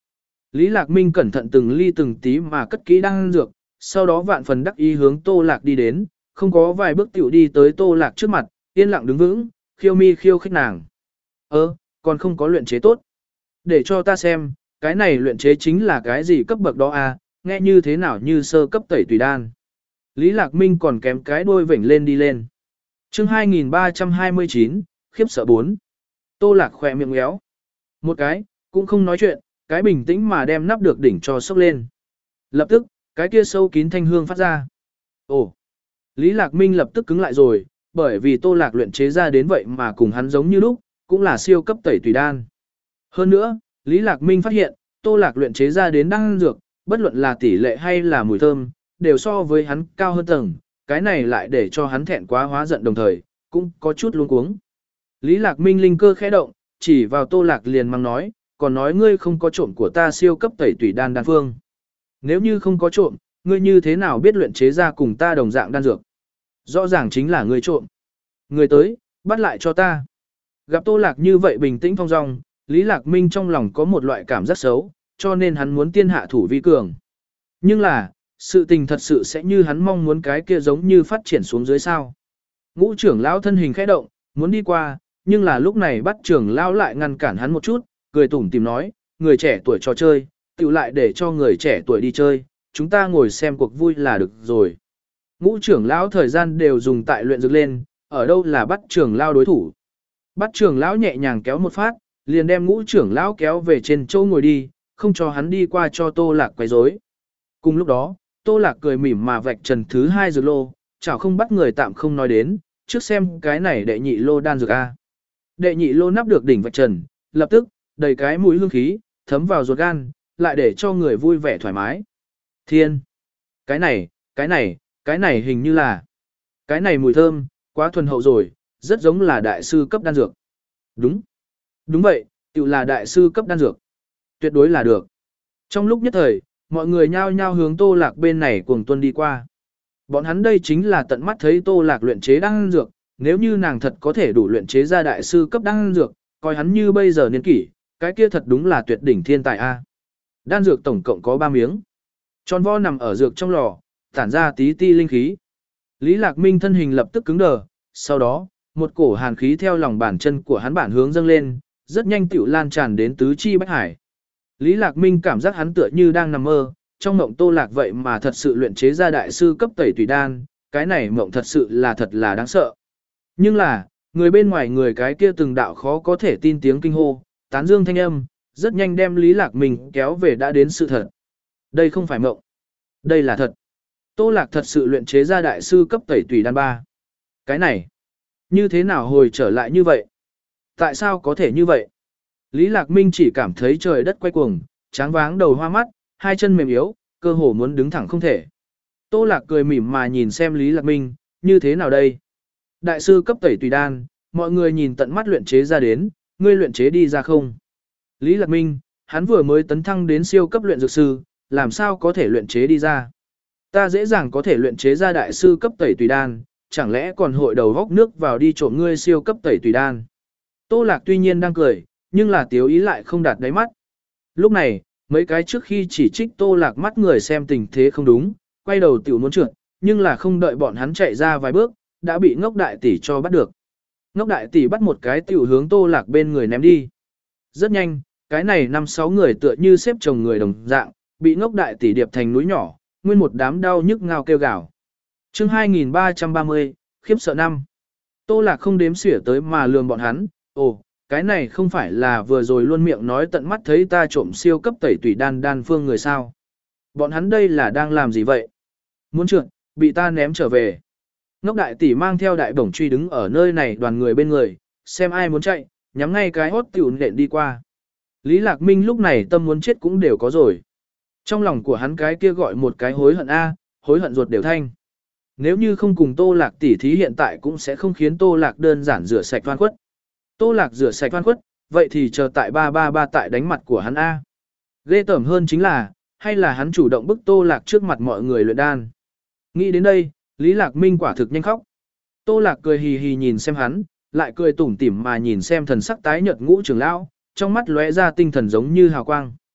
S1: Lý Lạc Minh cẩn thận từng ly từng tí mà cất kỹ đan dược, sau đó vạn phần đắc ý hướng Tô Lạc đi đến, không có vài bước tiểu đi tới Tô Lạc trước mặt, yên lặng đứng vững, khiêu mi khiêu khích nàng. Ơ, còn không có luyện chế tốt. Để cho ta xem, cái này luyện chế chính là cái gì cấp bậc đó à, nghe như thế nào như sơ cấp tẩy tùy đan. Lý Lạc Minh còn kém cái đuôi vểnh lên đi lên. Chương hai nghìn ba trăm hai mươi chín, khiếp sợ bốn. Tô Lạc khỏe miệng ngéo. Một cái, cũng không nói chuyện, cái bình tĩnh mà đem nắp được đỉnh cho sốc lên. Lập tức, cái kia sâu kín thanh hương phát ra. Ồ! Lý Lạc Minh lập tức cứng lại rồi, bởi vì Tô Lạc luyện chế ra đến vậy mà cùng hắn giống như lúc, cũng là siêu cấp tẩy tùy đan. Hơn nữa, Lý Lạc Minh phát hiện, Tô Lạc luyện chế ra đến đan dược, bất luận là tỷ lệ hay là mùi thơm, đều so với hắn cao hơn tầng, cái này lại để cho hắn thẹn quá hóa giận đồng thời, cũng có chút luống cuống. Lý Lạc Minh linh cơ khẽ động, chỉ vào Tô Lạc liền mang nói, còn nói ngươi không có trộm của ta siêu cấp tẩy tùy đan đan phương. Nếu như không có trộm, ngươi như thế nào biết luyện chế ra cùng ta đồng dạng đan dược? Rõ ràng chính là ngươi trộm. Ngươi tới, bắt lại cho ta. Gặp Tô Lạc như vậy bình tĩnh phong dong, Lý Lạc Minh trong lòng có một loại cảm giác xấu, cho nên hắn muốn tiên hạ thủ vi cường. Nhưng là, sự tình thật sự sẽ như hắn mong muốn cái kia giống như phát triển xuống dưới sao. Ngũ trưởng lão thân hình khẽ động, muốn đi qua, nhưng là lúc này bắt trưởng lão lại ngăn cản hắn một chút, cười tủm tìm nói, người trẻ tuổi trò chơi, tự lại để cho người trẻ tuổi đi chơi, chúng ta ngồi xem cuộc vui là được rồi. Ngũ trưởng lão thời gian đều dùng tại luyện dược lên, ở đâu là bắt trưởng lão đối thủ. Bắt trưởng lão nhẹ nhàng kéo một phát, liền đem ngũ trưởng lão kéo về trên chỗ ngồi đi, không cho hắn đi qua cho Tô Lạc quấy rối. Cùng lúc đó, Tô Lạc cười mỉm mà vạch trần thứ hai dược lô, chảo không bắt người tạm không nói đến, trước xem cái này đệ nhị lô đan dược A. Đệ nhị lô nắp được đỉnh vạch trần, lập tức, đầy cái mũi hương khí, thấm vào ruột gan, lại để cho người vui vẻ thoải mái. Thiên! Cái này, cái này, cái này hình như là... Cái này mùi thơm, quá thuần hậu rồi, rất giống là đại sư cấp đan dược. Đúng! Đúng vậy, tự là đại sư cấp đan dược. Tuyệt đối là được. Trong lúc nhất thời, mọi người nhao nhao hướng Tô Lạc bên này cuồng tuân đi qua. Bọn hắn đây chính là tận mắt thấy Tô Lạc luyện chế đan dược, nếu như nàng thật có thể đủ luyện chế ra đại sư cấp đan dược, coi hắn như bây giờ niên kỷ, cái kia thật đúng là tuyệt đỉnh thiên tài a. Đan dược tổng cộng có ba miếng. Tròn vo nằm ở dược trong lò, tản ra tí ti linh khí. Lý Lạc Minh thân hình lập tức cứng đờ, sau đó, một cổ hàn khí theo lòng bàn chân của hắn bản hướng dâng lên, rất nhanh tiểu lan tràn đến tứ chi bách hải. Lý Lạc Minh cảm giác hắn tựa như đang nằm mơ, trong mộng Tô Lạc vậy mà thật sự luyện chế ra đại sư cấp tẩy tùy đan, cái này mộng thật sự là thật là đáng sợ. Nhưng là, người bên ngoài người cái kia từng đạo khó có thể tin tiếng kinh hô, tán dương thanh âm, rất nhanh đem Lý Lạc Minh kéo về đã đến sự thật. Đây không phải mộng, đây là thật. Tô Lạc thật sự luyện chế ra đại sư cấp tẩy tùy đan ba. Cái này, như thế nào hồi trở lại như vậy? Tại sao có thể như vậy? Lý Lạc Minh chỉ cảm thấy trời đất quay cuồng, tráng váng đầu hoa mắt, hai chân mềm yếu, cơ hồ muốn đứng thẳng không thể. Tô Lạc cười mỉm mà nhìn xem Lý Lạc Minh, như thế nào đây? Đại sư cấp tẩy tùy đan, mọi người nhìn tận mắt luyện chế ra đến, ngươi luyện chế đi ra không? Lý Lạc Minh, hắn vừa mới tấn thăng đến siêu cấp luyện dược sư, làm sao có thể luyện chế đi ra? Ta dễ dàng có thể luyện chế ra đại sư cấp tẩy tùy đan, chẳng lẽ còn hội đầu góc nước vào đi trộm ngươi siêu cấp tẩy tùy đan? Tô Lạc tuy nhiên đang cười, nhưng là tiếu ý lại không đạt đáy mắt. Lúc này, mấy cái trước khi chỉ trích Tô Lạc mắt người xem tình thế không đúng, quay đầu tiểu muốn trượt, nhưng là không đợi bọn hắn chạy ra vài bước, đã bị ngốc đại tỷ cho bắt được. Ngốc đại tỷ bắt một cái tiểu hướng Tô Lạc bên người ném đi. Rất nhanh, cái này năm sáu người tựa như xếp chồng người đồng dạng, bị ngốc đại tỷ điệp thành núi nhỏ, nguyên một đám đau nhức ngao kêu gào. Chương hai nghìn ba trăm ba mươi, khiếp sợ năm. Tô Lạc không đếm xỉa tới mà lườm bọn hắn, ồ, cái này không phải là vừa rồi luôn miệng nói tận mắt thấy ta trộm siêu cấp tẩy tùy đan đan phương người sao. Bọn hắn đây là đang làm gì vậy? Muốn trượt, bị ta ném trở về. Ngốc đại tỷ mang theo đại bổng truy đứng ở nơi này đoàn người bên người, xem ai muốn chạy, nhắm ngay cái hốt tiểu nện đi qua. Lý Lạc Minh lúc này tâm muốn chết cũng đều có rồi. Trong lòng của hắn cái kia gọi một cái hối hận a, hối hận ruột đều thanh. Nếu như không cùng Tô Lạc tỷ thí hiện tại cũng sẽ không khiến Tô Lạc đơn giản rửa sạch oan khuất. Tô Lạc rửa sạch oan khuất, vậy thì chờ tại ba ba ba tại đánh mặt của hắn a. Ghê tởm hơn chính là, hay là hắn chủ động bức Tô Lạc trước mặt mọi người luyện đan. Nghĩ đến đây, Lý Lạc Minh quả thực nhanh khóc. Tô Lạc cười hì hì nhìn xem hắn, lại cười tủm tỉm mà nhìn xem thần sắc tái nhợt ngũ trưởng lão, trong mắt lóe ra tinh thần giống như hào quang.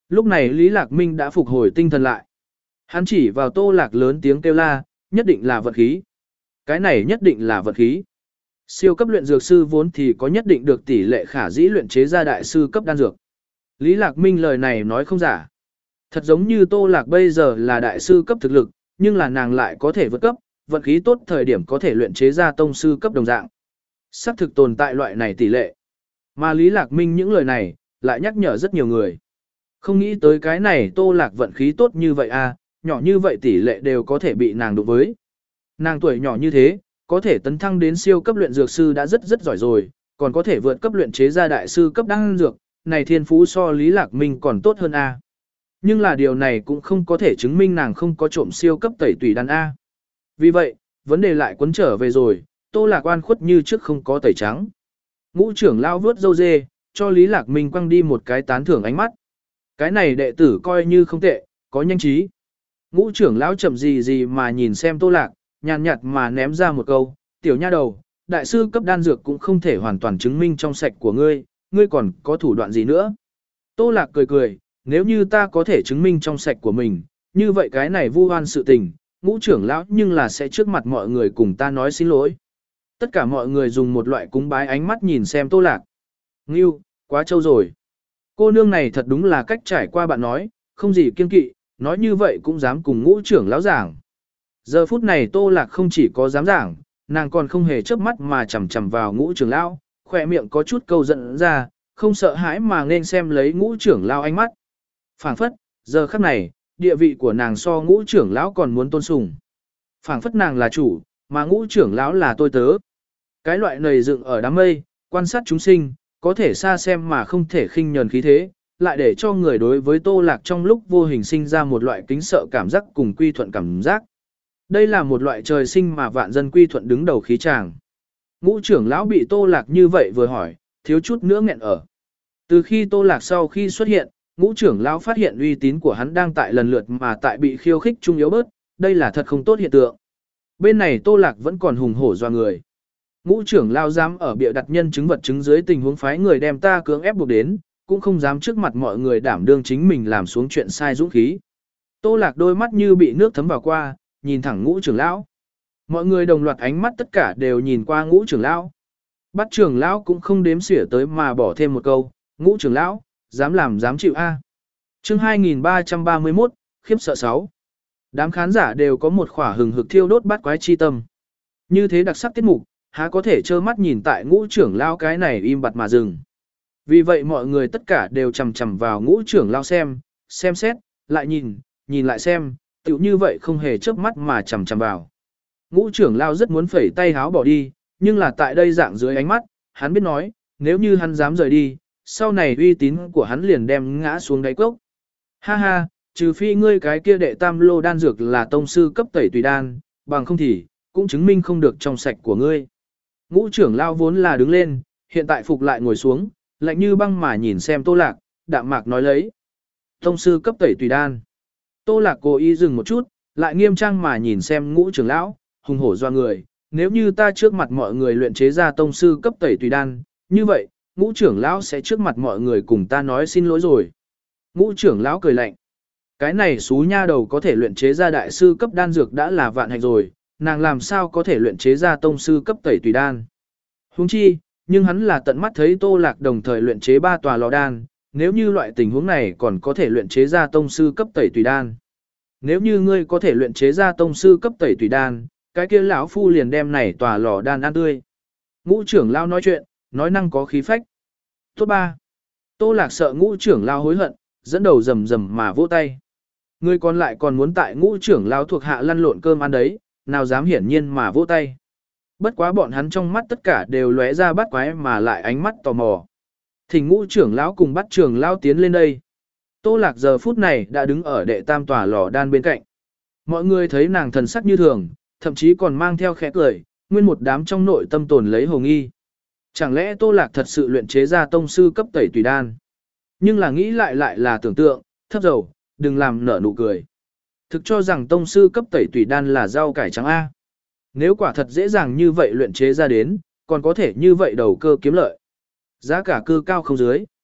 S1: Lúc này Lý Lạc Minh đã phục hồi tinh thần lại. Hắn chỉ vào Tô Lạc lớn tiếng kêu la, nhất định là vật khí. Cái này nhất định là vật khí. Siêu cấp luyện dược sư vốn thì có nhất định được tỷ lệ khả dĩ luyện chế ra đại sư cấp đan dược. Lý Lạc Minh lời này nói không giả. Thật giống như Tô Lạc bây giờ là đại sư cấp thực lực, nhưng là nàng lại có thể vượt cấp, vận khí tốt thời điểm có thể luyện chế ra tông sư cấp đồng dạng. Sắp thực tồn tại loại này tỷ lệ. Mà Lý Lạc Minh những lời này, lại nhắc nhở rất nhiều người. Không nghĩ tới cái này Tô Lạc vận khí tốt như vậy à, nhỏ như vậy tỷ lệ đều có thể bị nàng đụng với. Nàng tuổi nhỏ như thế, có thể tấn thăng đến siêu cấp luyện dược sư đã rất rất giỏi rồi, còn có thể vượt cấp luyện chế ra đại sư cấp đan dược, này thiên phú so Lý Lạc Minh còn tốt hơn a. Nhưng là điều này cũng không có thể chứng minh nàng không có trộm siêu cấp tẩy tùy đan a. Vì vậy, vấn đề lại quấn trở về rồi, Tô Lạc oan khuất như trước không có tẩy trắng. Ngũ trưởng lao vớt dâu dê, cho Lý Lạc Minh quăng đi một cái tán thưởng ánh mắt. Cái này đệ tử coi như không tệ, có nhanh trí. Ngũ trưởng lão chậm gì gì mà nhìn xem Tô Lạc, nhàn nhạt mà ném ra một câu, tiểu nha đầu, đại sư cấp đan dược cũng không thể hoàn toàn chứng minh trong sạch của ngươi, ngươi còn có thủ đoạn gì nữa. Tô Lạc cười cười, nếu như ta có thể chứng minh trong sạch của mình, như vậy cái này vu oan sự tình, ngũ trưởng lão nhưng là sẽ trước mặt mọi người cùng ta nói xin lỗi. Tất cả mọi người dùng một loại cúng bái ánh mắt nhìn xem Tô Lạc. Ngưu, quá trâu rồi. Cô nương này thật đúng là cách trải qua bạn nói, không gì kiêng kỵ, nói như vậy cũng dám cùng ngũ trưởng lão giảng. Giờ phút này Tô Lạc không chỉ có dám giảng, nàng còn không hề chớp mắt mà chằm chằm vào ngũ trưởng lão, khỏe miệng có chút câu giận ra, không sợ hãi mà nên xem lấy ngũ trưởng lão ánh mắt. Phảng phất, giờ khắc này, địa vị của nàng so ngũ trưởng lão còn muốn tôn sùng. Phảng phất nàng là chủ, mà ngũ trưởng lão là tôi tớ. Cái loại nầy dựng ở đám mây, quan sát chúng sinh, có thể xa xem mà không thể khinh nhờn khí thế, lại để cho người đối với Tô Lạc trong lúc vô hình sinh ra một loại kính sợ cảm giác cùng quy thuận cảm giác. Đây là một loại trời sinh mà vạn dân quy thuận đứng đầu khí tràng. Ngũ trưởng lão bị Tô Lạc như vậy vừa hỏi, thiếu chút nữa nghẹn ở. Từ khi Tô Lạc sau khi xuất hiện, ngũ trưởng lão phát hiện uy tín của hắn đang tại lần lượt mà tại bị khiêu khích trung yếu bớt, đây là thật không tốt hiện tượng. Bên này Tô Lạc vẫn còn hùng hổ doa người. Ngũ trưởng lão dám ở bịa đặt nhân chứng vật chứng dưới tình huống phái người đem ta cưỡng ép buộc đến, cũng không dám trước mặt mọi người đảm đương chính mình làm xuống chuyện sai dũng khí. Tô Lạc đôi mắt như bị nước thấm vào qua, nhìn thẳng ngũ trưởng lão. Mọi người đồng loạt ánh mắt tất cả đều nhìn qua ngũ trưởng lão. Bắt trưởng lão cũng không đếm xỉa tới mà bỏ thêm một câu, ngũ trưởng lão, dám làm dám chịu a. Chương hai nghìn ba trăm ba mươi mốt, khiếp sợ sáu. Đám khán giả đều có một khỏa hừng hực thiêu đốt bát quái chi tâm. Như thế đặc sắc tiết mục, há có thể trơ mắt nhìn tại ngũ trưởng lão cái này im bặt mà dừng. Vì vậy mọi người tất cả đều chằm chằm vào ngũ trưởng lão xem, xem xét, lại nhìn, nhìn lại xem, tựu như vậy không hề chớp mắt mà chằm chằm vào. Ngũ trưởng lão rất muốn phẩy tay háo bỏ đi, nhưng là tại đây dạng dưới ánh mắt, hắn biết nói, nếu như hắn dám rời đi, sau này uy tín của hắn liền đem ngã xuống đáy cốc. Ha ha, trừ phi ngươi cái kia đệ tam lô đan dược là tông sư cấp tẩy tùy đan, bằng không thì, cũng chứng minh không được trong sạch của ngươi. Ngũ trưởng lão vốn là đứng lên, hiện tại phục lại ngồi xuống, lạnh như băng mà nhìn xem Tô Lạc, đạm mạc nói lấy. Tông sư cấp tẩy tùy đan. Tô Lạc cố ý dừng một chút, lại nghiêm trang mà nhìn xem ngũ trưởng lão, hùng hổ doa người, nếu như ta trước mặt mọi người luyện chế ra tông sư cấp tẩy tùy đan, như vậy, ngũ trưởng lão sẽ trước mặt mọi người cùng ta nói xin lỗi rồi. Ngũ trưởng lão cười lạnh. Cái này xú nha đầu có thể luyện chế ra đại sư cấp đan dược đã là vạn hạnh rồi, nàng làm sao có thể luyện chế ra tông sư cấp tẩy tùy đan. Huống chi, nhưng hắn là tận mắt thấy Tô Lạc đồng thời luyện chế ba tòa lò đan, nếu như loại tình huống này còn có thể luyện chế ra tông sư cấp tẩy tùy đan. Nếu như ngươi có thể luyện chế ra tông sư cấp tẩy tùy đan, cái kia lão phu liền đem này tòa lò đan ăn tươi. Ngũ trưởng lão nói chuyện, nói năng có khí phách. Tốt ba. Tô Lạc sợ ngũ trưởng lão hối hận, dẫn đầu rầm rầm mà vỗ tay. Người còn lại còn muốn tại ngũ trưởng lão thuộc hạ lăn lộn cơm ăn đấy, nào dám hiển nhiên mà vỗ tay. Bất quá bọn hắn trong mắt tất cả đều lóe ra bắt quái mà lại ánh mắt tò mò. Thỉnh ngũ trưởng lão cùng bắt trưởng lão tiến lên đây. Tô Lạc giờ phút này đã đứng ở đệ tam tòa lò đan bên cạnh. Mọi người thấy nàng thần sắc như thường, thậm chí còn mang theo khẽ cười, nguyên một đám trong nội tâm tồn lấy hồ nghi. Chẳng lẽ Tô Lạc thật sự luyện chế ra tông sư cấp tẩy tùy đan? Nhưng là nghĩ lại lại là tưởng tượng, thấp dầu, đừng làm nở nụ cười. Thực cho rằng tông sư cấp tẩy tùy đan là rau cải trắng A. Nếu quả thật dễ dàng như vậy luyện chế ra đến, còn có thể như vậy đầu cơ kiếm lợi. Giá cả cư cao không dưới.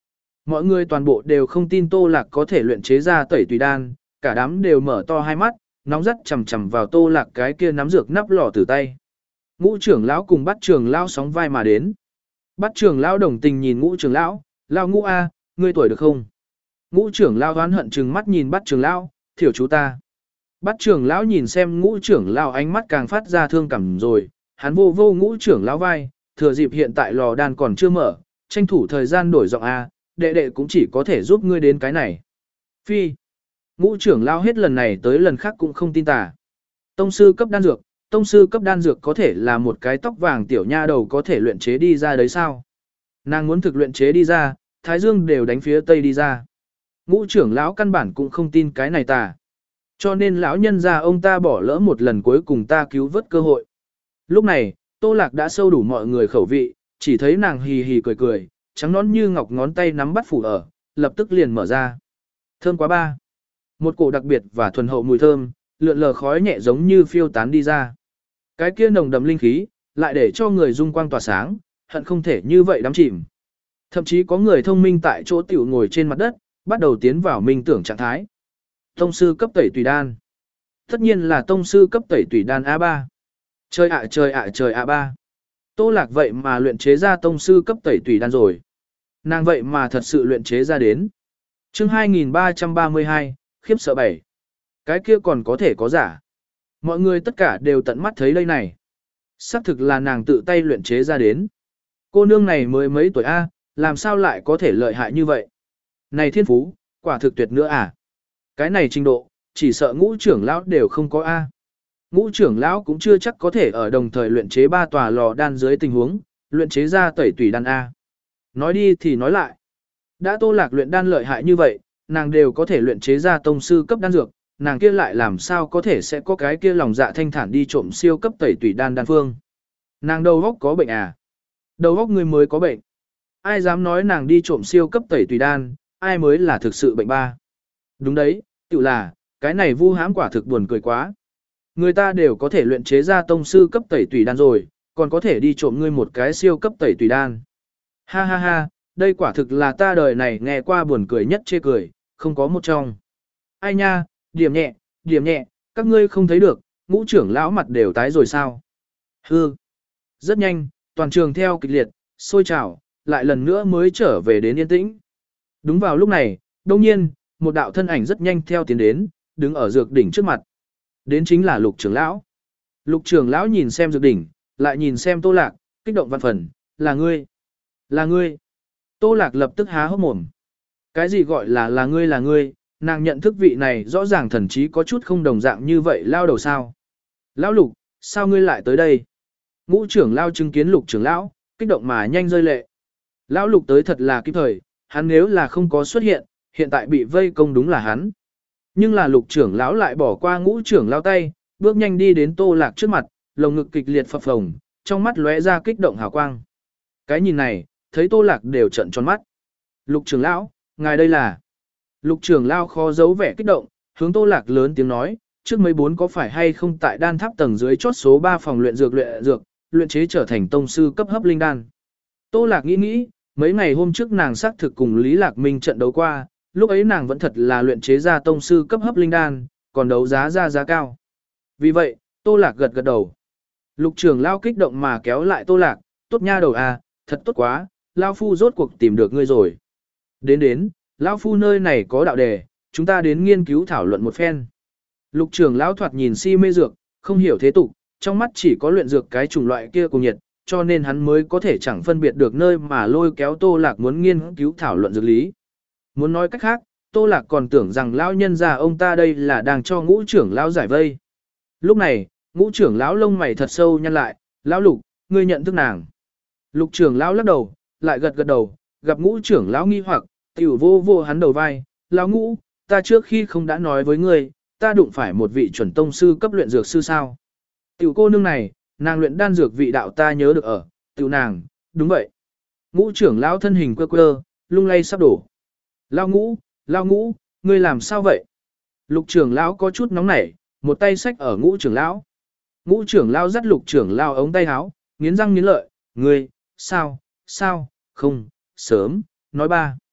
S1: Mọi người toàn bộ đều không tin Tô Lạc có thể luyện chế ra tẩy tùy đan, cả đám đều mở to hai mắt, nóng rất chầm chầm vào Tô Lạc cái kia nắm dược nắp lò từ tay. Ngũ trưởng lão cùng bắt trưởng lão sóng vai mà đến. Bắt trưởng lão đồng tình nhìn ngũ trưởng lão, lão ngũ a, ngươi tuổi được không? Ngũ trưởng lão oán hận trừng mắt nhìn bắt trưởng lão, thiểu chú ta. Bắt trưởng lão nhìn xem ngũ trưởng lão ánh mắt càng phát ra thương cảm rồi, hắn vô vô ngũ trưởng lão vai, thừa dịp hiện tại lò đan còn chưa mở, tranh thủ thời gian đổi giọng a, đệ đệ cũng chỉ có thể giúp ngươi đến cái này. Phi. Ngũ trưởng lão hết lần này tới lần khác cũng không tin tà. Tông sư cấp đan dược, tông sư cấp đan dược có thể là một cái tóc vàng tiểu nha đầu có thể luyện chế đi ra đấy sao? Nàng muốn thực luyện chế đi ra, Thái Dương đều đánh phía tây đi ra. Ngũ trưởng lão căn bản cũng không tin cái này tà. Cho nên lão nhân gia ông ta bỏ lỡ một lần cuối cùng ta cứu vớt cơ hội. Lúc này, Tô Lạc đã sâu đủ mọi người khẩu vị, chỉ thấy nàng hì hì cười cười, trắng nón như ngọc ngón tay nắm bắt phủ ở, lập tức liền mở ra. Thơm quá ba. Một cổ đặc biệt và thuần hậu mùi thơm, lượn lờ khói nhẹ giống như phiêu tán đi ra. Cái kia nồng đậm linh khí, lại để cho người dung quang tỏa sáng, hận không thể như vậy đắm chìm. Thậm chí có người thông minh tại chỗ tiểu ngồi trên mặt đất, bắt đầu tiến vào minh tưởng trạng thái. Tông sư cấp tẩy tùy đan. Tất nhiên là tông sư cấp tẩy tùy đan a ba. Trời ạ trời ạ trời ạ ba. Tô Lạc vậy mà luyện chế ra tông sư cấp tẩy tùy đan rồi. Nàng vậy mà thật sự luyện chế ra đến. Chương hai nghìn ba trăm ba mươi hai, khiếp sợ bảy. Cái kia còn có thể có giả. Mọi người tất cả đều tận mắt thấy đây này. Xác thực là nàng tự tay luyện chế ra đến. Cô nương này mới mấy tuổi A, làm sao lại có thể lợi hại như vậy? Này thiên phú, quả thực tuyệt nữa à? Cái này trình độ, chỉ sợ ngũ trưởng lão đều không có A. Ngũ trưởng lão cũng chưa chắc có thể ở đồng thời luyện chế ba tòa lò đan dưới tình huống, luyện chế ra tẩy tùy đan A. Nói đi thì nói lại. Đã Tô Lạc luyện đan lợi hại như vậy, nàng đều có thể luyện chế ra tông sư cấp đan dược, nàng kia lại làm sao có thể sẽ có cái kia lòng dạ thanh thản đi trộm siêu cấp tẩy tùy đan đan phương. Nàng đầu óc có bệnh à? Đầu óc người mới có bệnh. Ai dám nói nàng đi trộm siêu cấp tẩy tùy đan, ai mới là thực sự bệnh ba. Đúng đấy, tự là, cái này vu hãm quả thực buồn cười quá. Người ta đều có thể luyện chế ra tông sư cấp tẩy tùy đan rồi, còn có thể đi trộm ngươi một cái siêu cấp tẩy tùy đan. Ha ha ha, đây quả thực là ta đời này nghe qua buồn cười nhất chê cười, không có một trong. Ai nha, điểm nhẹ, điểm nhẹ, các ngươi không thấy được, ngũ trưởng lão mặt đều tái rồi sao? Hư. Rất nhanh, toàn trường theo kịch liệt, sôi trào, lại lần nữa mới trở về đến yên tĩnh. Đúng vào lúc này, đông nhiên, một đạo thân ảnh rất nhanh theo tiến đến, đứng ở dược đỉnh trước mặt. Đến chính là Lục trưởng lão. Lục trưởng lão nhìn xem dược đỉnh, lại nhìn xem Tô Lạc, kích động văn phần, là ngươi, là ngươi. Tô Lạc lập tức há hốc mồm. Cái gì gọi là là ngươi là ngươi, nàng nhận thức vị này rõ ràng thần chí có chút không đồng dạng như vậy lao đầu sao. Lão Lục, sao ngươi lại tới đây? Ngũ trưởng lão chứng kiến Lục trưởng lão, kích động mà nhanh rơi lệ. Lão Lục tới thật là kịp thời, hắn nếu là không có xuất hiện, hiện tại bị vây công đúng là hắn. Nhưng là Lục trưởng lão lại bỏ qua ngũ trưởng lão tay, bước nhanh đi đến Tô Lạc trước mặt, lồng ngực kịch liệt phập phồng, trong mắt lóe ra kích động hào quang. Cái nhìn này, thấy Tô Lạc đều trợn tròn mắt. Lục trưởng lão, ngài đây là? Lục trưởng lão khó giấu vẻ kích động, hướng Tô Lạc lớn tiếng nói, trước mấy bốn có phải hay không tại đan tháp tầng dưới chốt số ba phòng luyện dược luyện dược, luyện chế trở thành tông sư cấp hấp linh đan. Tô Lạc nghĩ nghĩ, mấy ngày hôm trước nàng xác thực cùng Lý Lạc Minh trận đấu qua, lúc ấy nàng vẫn thật là luyện chế ra tông sư cấp hấp linh đan, còn đấu giá ra giá cao. Vì vậy, Tô Lạc gật gật đầu. Lục trưởng lão kích động mà kéo lại Tô Lạc, tốt nha đầu à, thật tốt quá, lão phu rốt cuộc tìm được ngươi rồi. Đến đến, lão phu nơi này có đạo đề, chúng ta đến nghiên cứu thảo luận một phen. Lục trưởng lão thoạt nhìn si mê dược, không hiểu thế tục, trong mắt chỉ có luyện dược cái chủng loại kia cùng nhiệt, cho nên hắn mới có thể chẳng phân biệt được nơi mà lôi kéo Tô Lạc muốn nghiên cứu thảo luận dược lý. Muốn nói cách khác, Tô Lạc còn tưởng rằng lão nhân già ông ta đây là đang cho ngũ trưởng lão giải vây. Lúc này, ngũ trưởng lão lông mày thật sâu nhăn lại, lão Lục, ngươi nhận thức nàng. Lục trưởng lão lắc đầu, lại gật gật đầu, gặp ngũ trưởng lão nghi hoặc, tiểu vô vô hắn đầu vai, lão ngũ, ta trước khi không đã nói với ngươi, ta đụng phải một vị chuẩn tông sư cấp luyện dược sư sao. Tiểu cô nương này, nàng luyện đan dược vị đạo ta nhớ được ở, tiểu nàng, đúng vậy. Ngũ trưởng lão thân hình quơ quơ, lung lay sắp đổ. Lão ngũ, lão ngũ, ngươi làm sao vậy? Lục trưởng lão có chút nóng nảy, một tay xách ở ngũ trưởng lão. Ngũ trưởng lão dắt lục trưởng lão ống tay áo, nghiến răng nghiến lợi, ngươi, sao, sao, không, sớm, nói ba.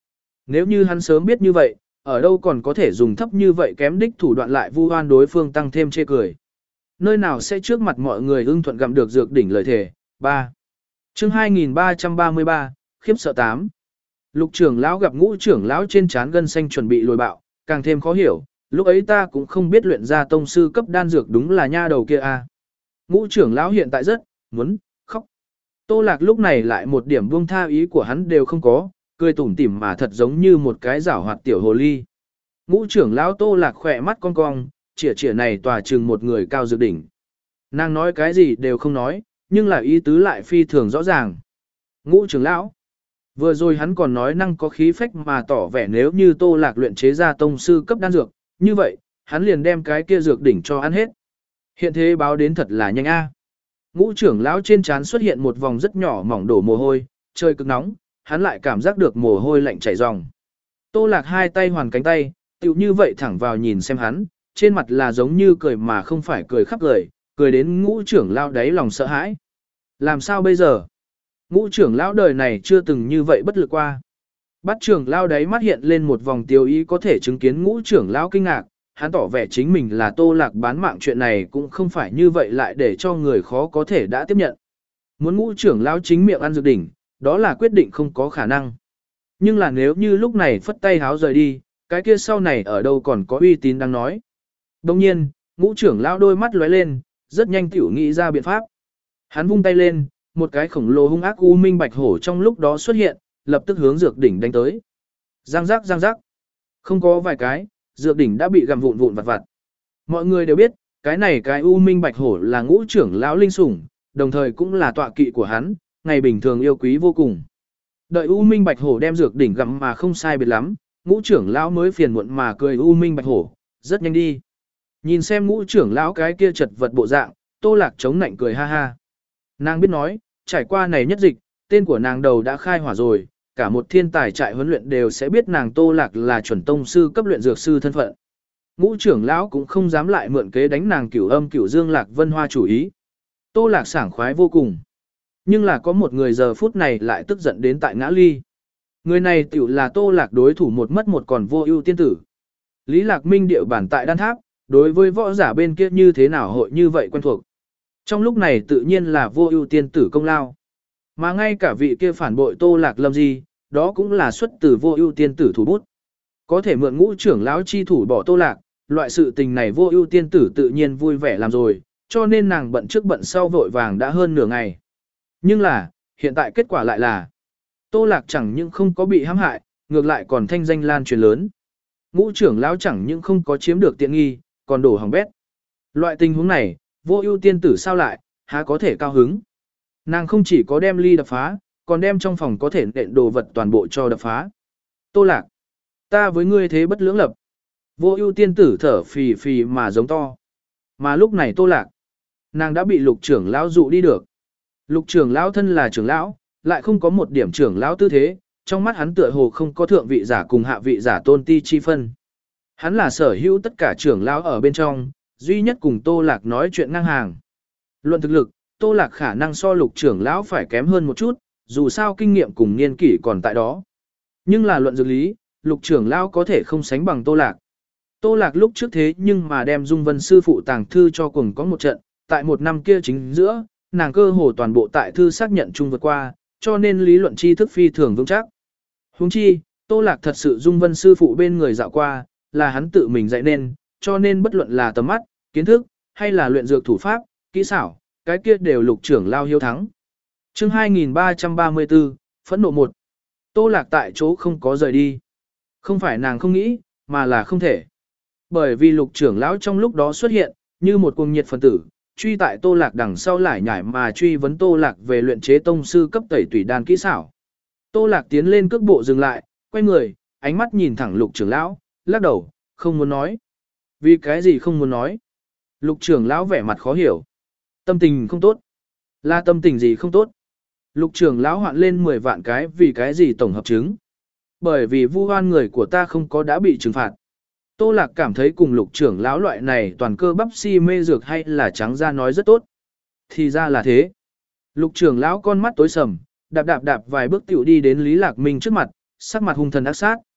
S1: Nếu như hắn sớm biết như vậy, ở đâu còn có thể dùng thấp như vậy kém đích thủ đoạn lại vu oan đối phương tăng thêm chê cười. Nơi nào sẽ trước mặt mọi người ưng thuận gặm được dược đỉnh lời thề. ba. Chương hai nghìn ba trăm ba mươi ba, khiếp sợ tám. Lục trưởng lão gặp Ngũ trưởng lão trên trán gân xanh chuẩn bị lồi bạo, càng thêm khó hiểu, lúc ấy ta cũng không biết luyện ra tông sư cấp đan dược đúng là nha đầu kia a. Ngũ trưởng lão hiện tại rất muốn khóc. Tô Lạc lúc này lại một điểm buông tha ý của hắn đều không có, cười tủm tỉm mà thật giống như một cái giảo hoạt tiểu hồ ly. Ngũ trưởng lão Tô Lạc khỏe mắt cong cong, chĩa chĩa này tòa trừng một người cao dược đỉnh. Nàng nói cái gì đều không nói, nhưng là ý tứ lại phi thường rõ ràng. Ngũ trưởng lão, vừa rồi hắn còn nói năng có khí phách mà tỏ vẻ nếu như Tô Lạc luyện chế ra tông sư cấp đan dược, như vậy, hắn liền đem cái kia dược đỉnh cho ăn hết. Hiện thế báo đến thật là nhanh a. Ngũ trưởng lão trên trán xuất hiện một vòng rất nhỏ mỏng đổ mồ hôi, trời cực nóng, hắn lại cảm giác được mồ hôi lạnh chảy ròng. Tô Lạc hai tay hoàn cánh tay, tựu như vậy thẳng vào nhìn xem hắn, trên mặt là giống như cười mà không phải cười khắp cười, cười đến ngũ trưởng lão đáy lòng sợ hãi. Làm sao bây giờ? Ngũ trưởng lão đời này chưa từng như vậy bất lực qua. Bắt trưởng lão đáy mắt hiện lên một vòng tiêu ý có thể chứng kiến ngũ trưởng lão kinh ngạc, hắn tỏ vẻ chính mình là Tô Lạc bán mạng chuyện này cũng không phải như vậy lại để cho người khó có thể đã tiếp nhận. Muốn ngũ trưởng lão chính miệng ăn dược đỉnh, đó là quyết định không có khả năng. Nhưng là nếu như lúc này phất tay háo rời đi, cái kia sau này ở đâu còn có uy tín đang nói. Đồng nhiên, ngũ trưởng lão đôi mắt lóe lên, rất nhanh tiểu nghĩ ra biện pháp. Hắn vung tay lên, một cái khổng lồ hung ác u minh bạch hổ trong lúc đó xuất hiện, lập tức hướng dược đỉnh đánh tới. Giang giác giang giác. Không có vài cái, dược đỉnh đã bị gặm vụn vụn vặt vặt. Mọi người đều biết, cái này cái u minh bạch hổ là ngũ trưởng lão linh sủng, đồng thời cũng là tọa kỵ của hắn, ngày bình thường yêu quý vô cùng. Đợi u minh bạch hổ đem dược đỉnh gặm mà không sai biệt lắm, ngũ trưởng lão mới phiền muộn mà cười u minh bạch hổ, rất nhanh đi. Nhìn xem ngũ trưởng lão cái kia chật vật bộ dạng, Tô Lạc chống nạnh cười ha ha. Nàng biết nói, trải qua này nhất dịch, tên của nàng đầu đã khai hỏa rồi, cả một thiên tài trại huấn luyện đều sẽ biết nàng Tô Lạc là chuẩn tông sư cấp luyện dược sư thân phận. Ngũ trưởng lão cũng không dám lại mượn kế đánh nàng Cửu Âm Cửu Dương Lạc Vân Hoa chủ ý. Tô Lạc sảng khoái vô cùng. Nhưng là có một người giờ phút này lại tức giận đến tại ngã ly. Người này tiểu là Tô Lạc đối thủ một mất một còn vô ưu tiên tử. Lý Lạc Minh địa bản tại đan tháp, đối với võ giả bên kia như thế nào hội như vậy quen thuộc. Trong lúc này tự nhiên là vô ưu tiên tử công lao. Mà ngay cả vị kia phản bội Tô Lạc Lâm gì, đó cũng là xuất từ vô ưu tiên tử thủ bút. Có thể mượn ngũ trưởng lão chi thủ bỏ Tô Lạc, loại sự tình này vô ưu tiên tử tự nhiên vui vẻ làm rồi, cho nên nàng bận trước bận sau vội vàng đã hơn nửa ngày. Nhưng là, hiện tại kết quả lại là, Tô Lạc chẳng những không có bị hãm hại, ngược lại còn thanh danh lan truyền lớn. Ngũ trưởng lão chẳng những không có chiếm được tiện nghi, còn đổ hỏng bét. Loại tình huống này, vô ưu tiên tử sao lại, há có thể cao hứng. Nàng không chỉ có đem ly đập phá, còn đem trong phòng có thể nện đồ vật toàn bộ cho đập phá. Tô Lạc, ta với ngươi thế bất lưỡng lập. Vô ưu tiên tử thở phì phì mà giống to. Mà lúc này Tô Lạc, nàng đã bị lục trưởng lão dụ đi được. Lục trưởng lão thân là trưởng lão, lại không có một điểm trưởng lão tư thế, trong mắt hắn tựa hồ không có thượng vị giả cùng hạ vị giả tôn ti chi phân. Hắn là sở hữu tất cả trưởng lão ở bên trong, duy nhất cùng Tô Lạc nói chuyện ngang hàng. Luận thực lực, Tô Lạc khả năng so lục trưởng lão phải kém hơn một chút, dù sao kinh nghiệm cùng niên kỷ còn tại đó. Nhưng là luận dược lý, lục trưởng lão có thể không sánh bằng Tô Lạc. Tô Lạc lúc trước thế nhưng mà đem Dung Vân sư phụ tàng thư cho cùng có một trận, tại một năm kia chính giữa, nàng cơ hồ toàn bộ tại thư xác nhận chung vượt qua, cho nên lý luận tri thức phi thường vững chắc. Huống chi, Tô Lạc thật sự Dung Vân sư phụ bên người dạo qua, là hắn tự mình dạy nên, cho nên bất luận là tầm mắt, kiến thức, hay là luyện dược thủ pháp, kỹ xảo, cái kia đều lục trưởng lao hiếu thắng. Chương hai nghìn ba trăm ba mươi tư, phẫn nộ một. Tô Lạc tại chỗ không có rời đi. Không phải nàng không nghĩ, mà là không thể. Bởi vì lục trưởng lão trong lúc đó xuất hiện, như một cuồng nhiệt phân tử, truy tại Tô Lạc đằng sau lại nhảy mà truy vấn Tô Lạc về luyện chế tông sư cấp tẩy tùy đan kỹ xảo. Tô Lạc tiến lên cước bộ dừng lại, quay người, ánh mắt nhìn thẳng lục trưởng lão, lắc đầu, không muốn nói. Vì cái gì không muốn nói? Lục trưởng lão vẻ mặt khó hiểu. Tâm tình không tốt. Là tâm tình gì không tốt? Lục trưởng lão hoạn lên mười vạn cái vì cái gì tổng hợp chứng. Bởi vì vu oan người của ta không có đã bị trừng phạt. Tô Lạc cảm thấy cùng lục trưởng lão loại này toàn cơ bắp si mê dược hay là trắng ra nói rất tốt. Thì ra là thế. Lục trưởng lão con mắt tối sầm, đạp đạp đạp vài bước tiểu đi đến Lý Lạc Minh trước mặt, sắc mặt hung thần ác sát.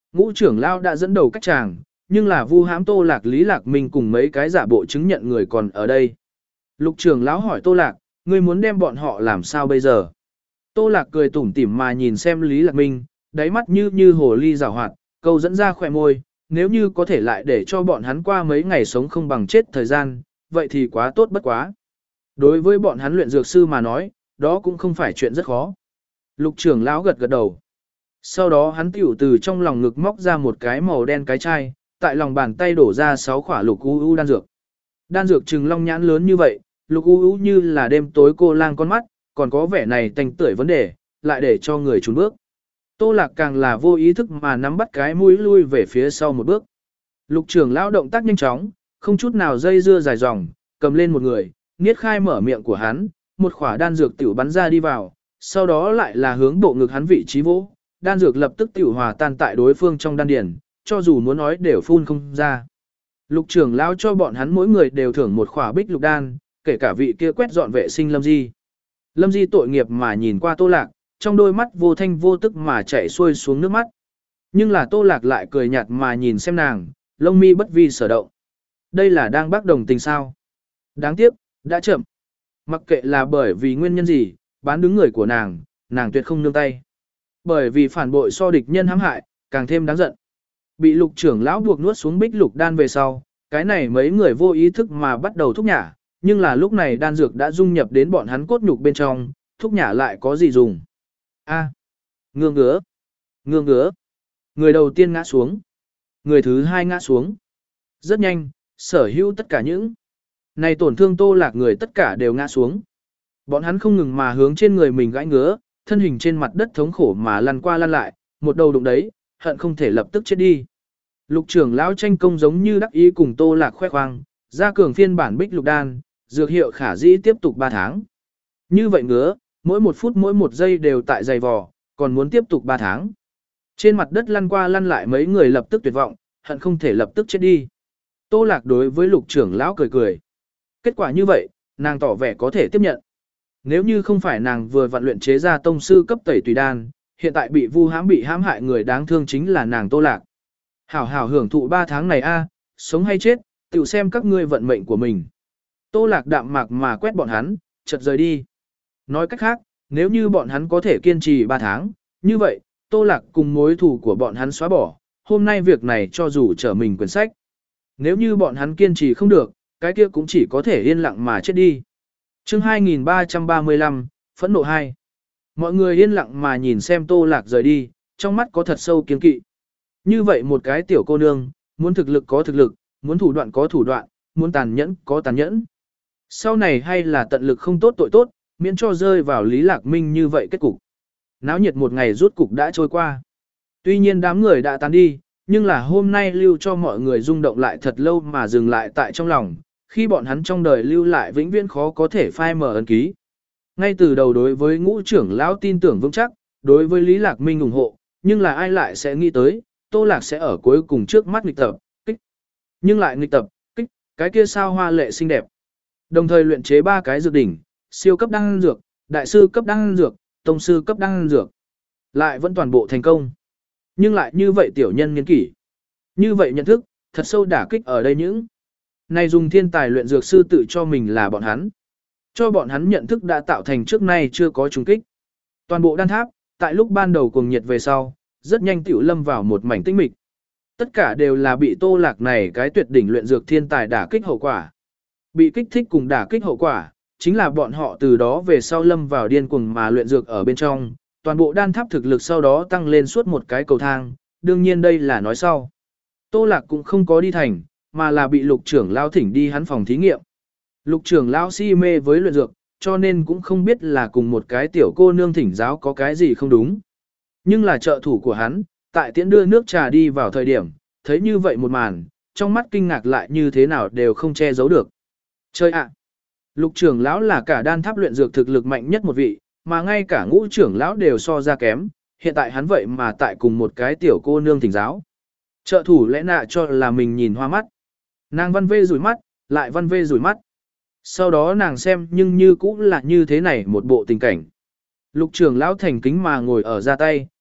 S1: Ngũ trưởng lão đã dẫn đầu cách chàng, nhưng là vu hãm Tô Lạc Lý Lạc Minh cùng mấy cái giả bộ chứng nhận người còn ở đây. Lục trưởng lão hỏi Tô Lạc, ngươi muốn đem bọn họ làm sao bây giờ? Tô Lạc cười tủm tỉm mà nhìn xem Lý Lạc Minh, đáy mắt như như hồ ly rào hoạt, câu dẫn ra khỏe môi, nếu như có thể lại để cho bọn hắn qua mấy ngày sống không bằng chết thời gian, vậy thì quá tốt bất quá. Đối với bọn hắn luyện dược sư mà nói, đó cũng không phải chuyện rất khó. Lục trưởng lão gật gật đầu. Sau đó hắn tiểu từ trong lòng ngực móc ra một cái màu đen cái chai, tại lòng bàn tay đổ ra sáu quả lục u u đan dược. Đan dược trừng long nhãn lớn như vậy, lục u u như là đêm tối cô lang con mắt, còn có vẻ này tanh tưởi vấn đề, lại để cho người trốn bước. Tô Lạc càng là vô ý thức mà nắm bắt cái mũi lui về phía sau một bước. Lục trưởng lão động tác nhanh chóng, không chút nào dây dưa dài dòng, cầm lên một người, niết khai mở miệng của hắn, một quả đan dược tiểu bắn ra đi vào, sau đó lại là hướng bộ ngực hắn vị trí vỗ, đan dược lập tức tiểu hòa tan tại đối phương trong đan điền, cho dù muốn nói đều phun không ra. Lục trưởng lão cho bọn hắn mỗi người đều thưởng một quả bích lục đan, kể cả vị kia quét dọn vệ sinh Lâm Di. Lâm Di tội nghiệp mà nhìn qua Tô Lạc, trong đôi mắt vô thanh vô tức mà chảy xuôi xuống nước mắt. Nhưng là Tô Lạc lại cười nhạt mà nhìn xem nàng, lông mi bất vi sở động. Đây là đang bác đồng tình sao? Đáng tiếc, đã chậm. Mặc kệ là bởi vì nguyên nhân gì, bán đứng người của nàng, nàng tuyệt không nương tay. Bởi vì phản bội so địch nhân hãm hại, càng thêm đáng giận. Bị lục trưởng lão buộc nuốt xuống bích lục đan về sau, cái này mấy người vô ý thức mà bắt đầu thúc nhả, nhưng là lúc này đan dược đã dung nhập đến bọn hắn cốt nhục bên trong, thúc nhả lại có gì dùng. A, ngương ngứa, ngương ngứa. Người đầu tiên ngã xuống, người thứ hai ngã xuống. Rất nhanh, sở hữu tất cả những này tổn thương Tô Lạc người tất cả đều ngã xuống. Bọn hắn không ngừng mà hướng trên người mình gãi ngứa, thân hình trên mặt đất thống khổ mà lăn qua lăn lại, một đầu đụng đấy, hận không thể lập tức chết đi. Lục trưởng lão tranh công giống như đắc ý cùng Tô Lạc khoe khoang, ra cường phiên bản bích lục đan, dược hiệu khả dĩ tiếp tục ba tháng. Như vậy ngứa, mỗi một phút mỗi một giây đều tại dày vò, còn muốn tiếp tục ba tháng. Trên mặt đất lăn qua lăn lại mấy người lập tức tuyệt vọng, hận không thể lập tức chết đi. Tô Lạc đối với lục trưởng lão cười cười. Kết quả như vậy, nàng tỏ vẻ có thể tiếp nhận. Nếu như không phải nàng vừa vận luyện chế ra tông sư cấp tẩy tùy đan, hiện tại bị vu hãm bị hãm hại người đáng thương chính là nàng Tô Lạc. Hảo hảo hưởng thụ ba tháng này a, sống hay chết, tự xem các ngươi vận mệnh của mình. Tô Lạc đạm mạc mà quét bọn hắn, chợt rời đi. Nói cách khác, nếu như bọn hắn có thể kiên trì ba tháng, như vậy, Tô Lạc cùng mối thù của bọn hắn xóa bỏ, hôm nay việc này cho dù trở mình quyển sách. Nếu như bọn hắn kiên trì không được, cái kia cũng chỉ có thể yên lặng mà chết đi. Chương hai nghìn ba trăm ba mươi lăm, phẫn nộ hai. Mọi người yên lặng mà nhìn xem Tô Lạc rời đi, trong mắt có thật sâu kiên kỵ. Như vậy một cái tiểu cô nương, muốn thực lực có thực lực, muốn thủ đoạn có thủ đoạn, muốn tàn nhẫn có tàn nhẫn. Sau này hay là tận lực không tốt tội tốt, miễn cho rơi vào Lý Lạc Minh như vậy kết cục. Náo nhiệt một ngày rút cục đã trôi qua. Tuy nhiên đám người đã tán đi, nhưng là hôm nay lưu cho mọi người rung động lại thật lâu mà dừng lại tại trong lòng, khi bọn hắn trong đời lưu lại vĩnh viễn khó có thể phai mờ ấn ký. Ngay từ đầu đối với ngũ trưởng lão tin tưởng vững chắc, đối với Lý Lạc Minh ủng hộ, nhưng là ai lại sẽ nghĩ tới, Tô Lạc sẽ ở cuối cùng trước mắt nghịch tập, kích. Nhưng lại nghịch tập, kích, cái kia sao hoa lệ xinh đẹp. Đồng thời luyện chế ba cái dược đỉnh, siêu cấp đan dược, đại sư cấp đan dược, tông sư cấp đan dược. Lại vẫn toàn bộ thành công. Nhưng lại như vậy tiểu nhân nghiên kỷ. Như vậy nhận thức, thật sâu đả kích ở đây những. Này dùng thiên tài luyện dược sư tự cho mình là bọn hắn. Cho bọn hắn nhận thức đã tạo thành trước nay chưa có trùng kích. Toàn bộ đan tháp, tại lúc ban đầu cuồng nhiệt về sau, rất nhanh tiểu lâm vào một mảnh tĩnh mịch. Tất cả đều là bị Tô Lạc này cái tuyệt đỉnh luyện dược thiên tài đả kích hậu quả. Bị kích thích cùng đả kích hậu quả, chính là bọn họ từ đó về sau lâm vào điên cuồng mà luyện dược ở bên trong, toàn bộ đan tháp thực lực sau đó tăng lên suốt một cái cầu thang, đương nhiên đây là nói sau. Tô Lạc cũng không có đi thành, mà là bị lục trưởng lão thỉnh đi hắn phòng thí nghiệm. Lục trưởng lão si mê với luyện dược, cho nên cũng không biết là cùng một cái tiểu cô nương thỉnh giáo có cái gì không đúng. Nhưng là trợ thủ của hắn, tại tiễn đưa nước trà đi vào thời điểm, thấy như vậy một màn, trong mắt kinh ngạc lại như thế nào đều không che giấu được. Chơi ạ! Lục trưởng lão là cả đan tháp luyện dược thực lực mạnh nhất một vị, mà ngay cả ngũ trưởng lão đều so ra kém, hiện tại hắn vậy mà tại cùng một cái tiểu cô nương thỉnh giáo. Trợ thủ lẽ nạ cho là mình nhìn hoa mắt. Nàng văn vê rủi mắt, lại văn vê rủi mắt. Sau đó nàng xem nhưng như cũng là như thế này một bộ tình cảnh. Lục trưởng lão thành kính mà ngồi ở ra tay,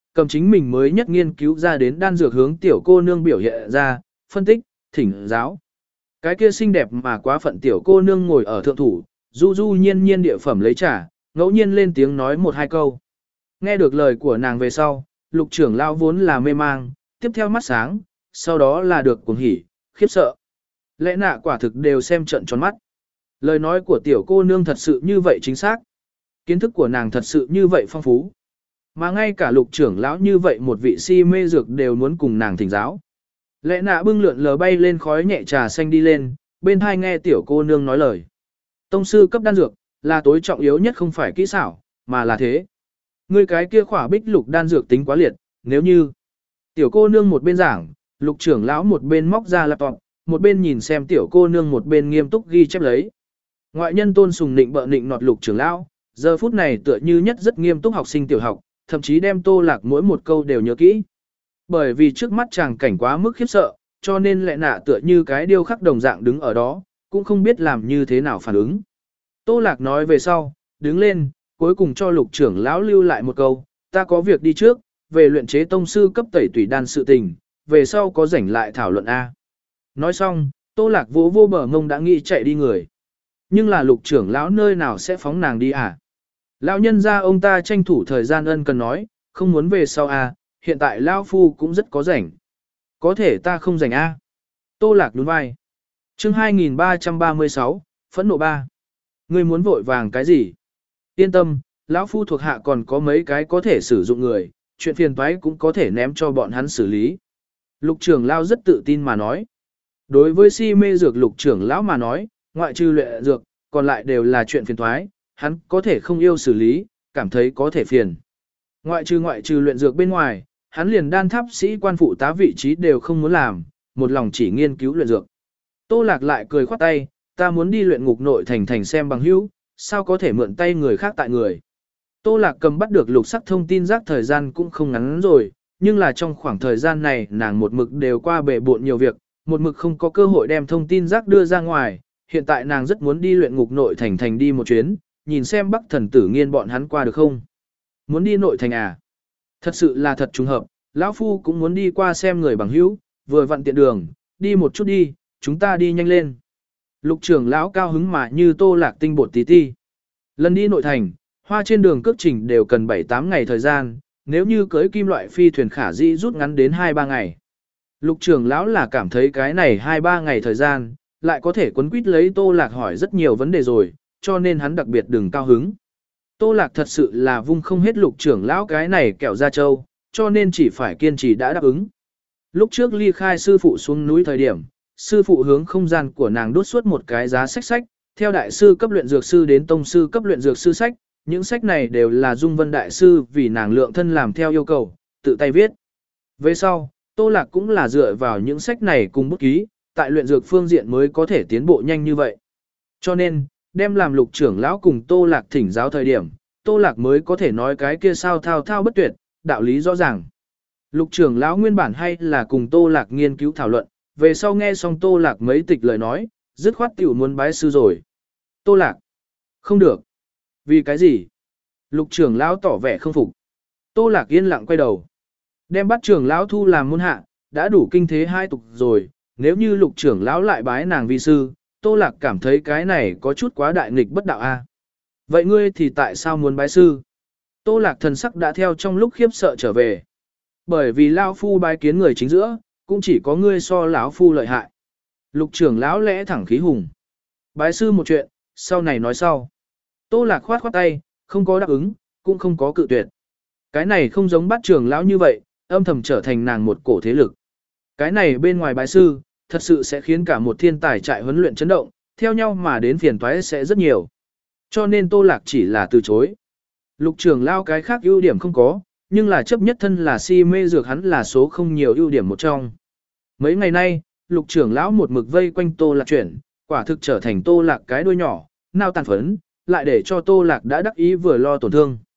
S1: cầm chính mình mới nhất nghiên cứu ra đến đan dược hướng tiểu cô nương biểu hiện ra, phân tích, thỉnh giáo. Cái kia xinh đẹp mà quá phận tiểu cô nương ngồi ở thượng thủ, du du nhiên nhiên địa phẩm lấy trà, ngẫu nhiên lên tiếng nói một hai câu. Nghe được lời của nàng về sau, lục trưởng lão vốn là mê mang, tiếp theo mắt sáng, sau đó là được cuồng hỉ, khiếp sợ. Lẽ nạ quả thực đều xem trận tròn mắt. Lời nói của tiểu cô nương thật sự như vậy chính xác. Kiến thức của nàng thật sự như vậy phong phú. Mà ngay cả lục trưởng lão như vậy một vị si mê dược đều muốn cùng nàng thỉnh giáo. Lẽ nạ bưng lượn lờ bay lên khói nhẹ trà xanh đi lên, bên hai nghe tiểu cô nương nói lời. Tông sư cấp đan dược, là tối trọng yếu nhất không phải kỹ xảo, mà là thế. Ngươi cái kia khỏa bích lục đan dược tính quá liệt, nếu như tiểu cô nương một bên giảng, lục trưởng lão một bên móc ra laptop, một bên nhìn xem tiểu cô nương một bên nghiêm túc ghi chép lấy. Ngoại nhân tôn sùng nịnh bợ nịnh nọt lục trưởng lão, giờ phút này tựa như nhất rất nghiêm túc học sinh tiểu học, thậm chí đem Tô Lạc mỗi một câu đều nhớ kỹ. Bởi vì trước mắt chàng cảnh quá mức khiếp sợ, cho nên lẽ nạ tựa như cái điêu khắc đồng dạng đứng ở đó, cũng không biết làm như thế nào phản ứng. Tô Lạc nói về sau, đứng lên, cuối cùng cho lục trưởng lão lưu lại một câu, ta có việc đi trước, về luyện chế tông sư cấp tẩy tùy đan sự tình, về sau có rảnh lại thảo luận A. Nói xong, Tô Lạc vỗ vô bờ ngông đã nghĩ chạy đi người. Nhưng là lục trưởng lão nơi nào sẽ phóng nàng đi à? Lão nhân ra ông ta tranh thủ thời gian ân cần nói, không muốn về sau A, hiện tại Lão Phu cũng rất có rảnh. Có thể ta không rảnh A. Tô Lạc nhún vai. chương hai nghìn ba trăm ba mươi sáu, phẫn nộ ba. Ngươi muốn vội vàng cái gì? Yên tâm, Lão Phu thuộc hạ còn có mấy cái có thể sử dụng người, chuyện phiền toái cũng có thể ném cho bọn hắn xử lý. Lục trưởng lão rất tự tin mà nói. Đối với si mê dược lục trưởng lão mà nói, ngoại trừ luyện dược, còn lại đều là chuyện phiền toái, hắn có thể không yêu xử lý, cảm thấy có thể phiền. Ngoại trừ ngoại trừ luyện dược bên ngoài, hắn liền đan tháp sĩ quan phụ tá vị trí đều không muốn làm, một lòng chỉ nghiên cứu luyện dược. Tô Lạc lại cười khoát tay, ta muốn đi luyện ngục nội thành thành xem bằng hữu, sao có thể mượn tay người khác tại người. Tô Lạc cầm bắt được lục sắc thông tin rác thời gian cũng không ngắn rồi, nhưng là trong khoảng thời gian này nàng một mực đều qua bể bộn nhiều việc, một mực không có cơ hội đem thông tin rác đưa ra ngoài, hiện tại nàng rất muốn đi luyện ngục nội thành thành đi một chuyến, nhìn xem Bắc Thần Tử Nghiên bọn hắn qua được không. Muốn đi nội thành à? Thật sự là thật trùng hợp, lão phu cũng muốn đi qua xem người bằng hữu, vừa vặn tiện đường, đi một chút đi, chúng ta đi nhanh lên. Lục trưởng lão cao hứng mà như Tô Lạc tinh bột tí ti. Lần đi nội thành, hoa trên đường cước trình đều cần bảy tám ngày thời gian, nếu như cưới kim loại phi thuyền khả dĩ rút ngắn đến hai ba ngày. Lục trưởng lão là cảm thấy cái này hai ba ngày thời gian, lại có thể quấn quýt lấy Tô Lạc hỏi rất nhiều vấn đề rồi, cho nên hắn đặc biệt đừng cao hứng. Tô Lạc thật sự là vung không hết lục trưởng lão cái này kẹo ra châu, cho nên chỉ phải kiên trì đã đáp ứng. Lúc trước ly khai sư phụ xuống núi thời điểm, sư phụ hướng không gian của nàng đút suốt một cái giá sách sách, theo đại sư cấp luyện dược sư đến tông sư cấp luyện dược sư sách, những sách này đều là Dung Vân đại sư vì nàng lượng thân làm theo yêu cầu, tự tay viết. Về sau, Tô Lạc cũng là dựa vào những sách này cùng bút ký, tại luyện dược phương diện mới có thể tiến bộ nhanh như vậy. Cho nên, đem làm lục trưởng lão cùng Tô Lạc thỉnh giáo thời điểm, Tô Lạc mới có thể nói cái kia sao thao thao bất tuyệt, đạo lý rõ ràng. Lục trưởng lão nguyên bản hay là cùng Tô Lạc nghiên cứu thảo luận, về sau nghe xong Tô Lạc mấy tịch lời nói, dứt khoát tiểu muốn bái sư rồi. Tô Lạc, không được. Vì cái gì? Lục trưởng lão tỏ vẻ không phục. Tô Lạc yên lặng quay đầu. Đem bắt trưởng lão thu làm môn hạ, đã đủ kinh thế hai tục rồi, nếu như lục trưởng lão lại bái nàng vi sư, Tô Lạc cảm thấy cái này có chút quá đại nghịch bất đạo a. Vậy ngươi thì tại sao muốn bái sư? Tô Lạc thần sắc đã theo trong lúc khiếp sợ trở về. Bởi vì lão phu bái kiến người chính giữa, cũng chỉ có ngươi so lão phu lợi hại. Lục trưởng lão lẽ thẳng khí hùng. Bái sư một chuyện, sau này nói sau. Tô Lạc khoát khoát tay, không có đáp ứng, cũng không có cự tuyệt. Cái này không giống bắt trưởng lão như vậy, âm thầm trở thành nàng một cổ thế lực. Cái này bên ngoài bái sư, thật sự sẽ khiến cả một thiên tài trại huấn luyện chấn động, theo nhau mà đến phiền toái sẽ rất nhiều. Cho nên Tô Lạc chỉ là từ chối. Lục trưởng lão cái khác ưu điểm không có, nhưng là chấp nhất thân là si mê dược hắn là số không nhiều ưu điểm một trong. Mấy ngày nay, lục trưởng lão một mực vây quanh Tô Lạc chuyển, quả thực trở thành Tô Lạc cái đuôi nhỏ, nào tàn phấn, lại để cho Tô Lạc đã đắc ý vừa lo tổn thương.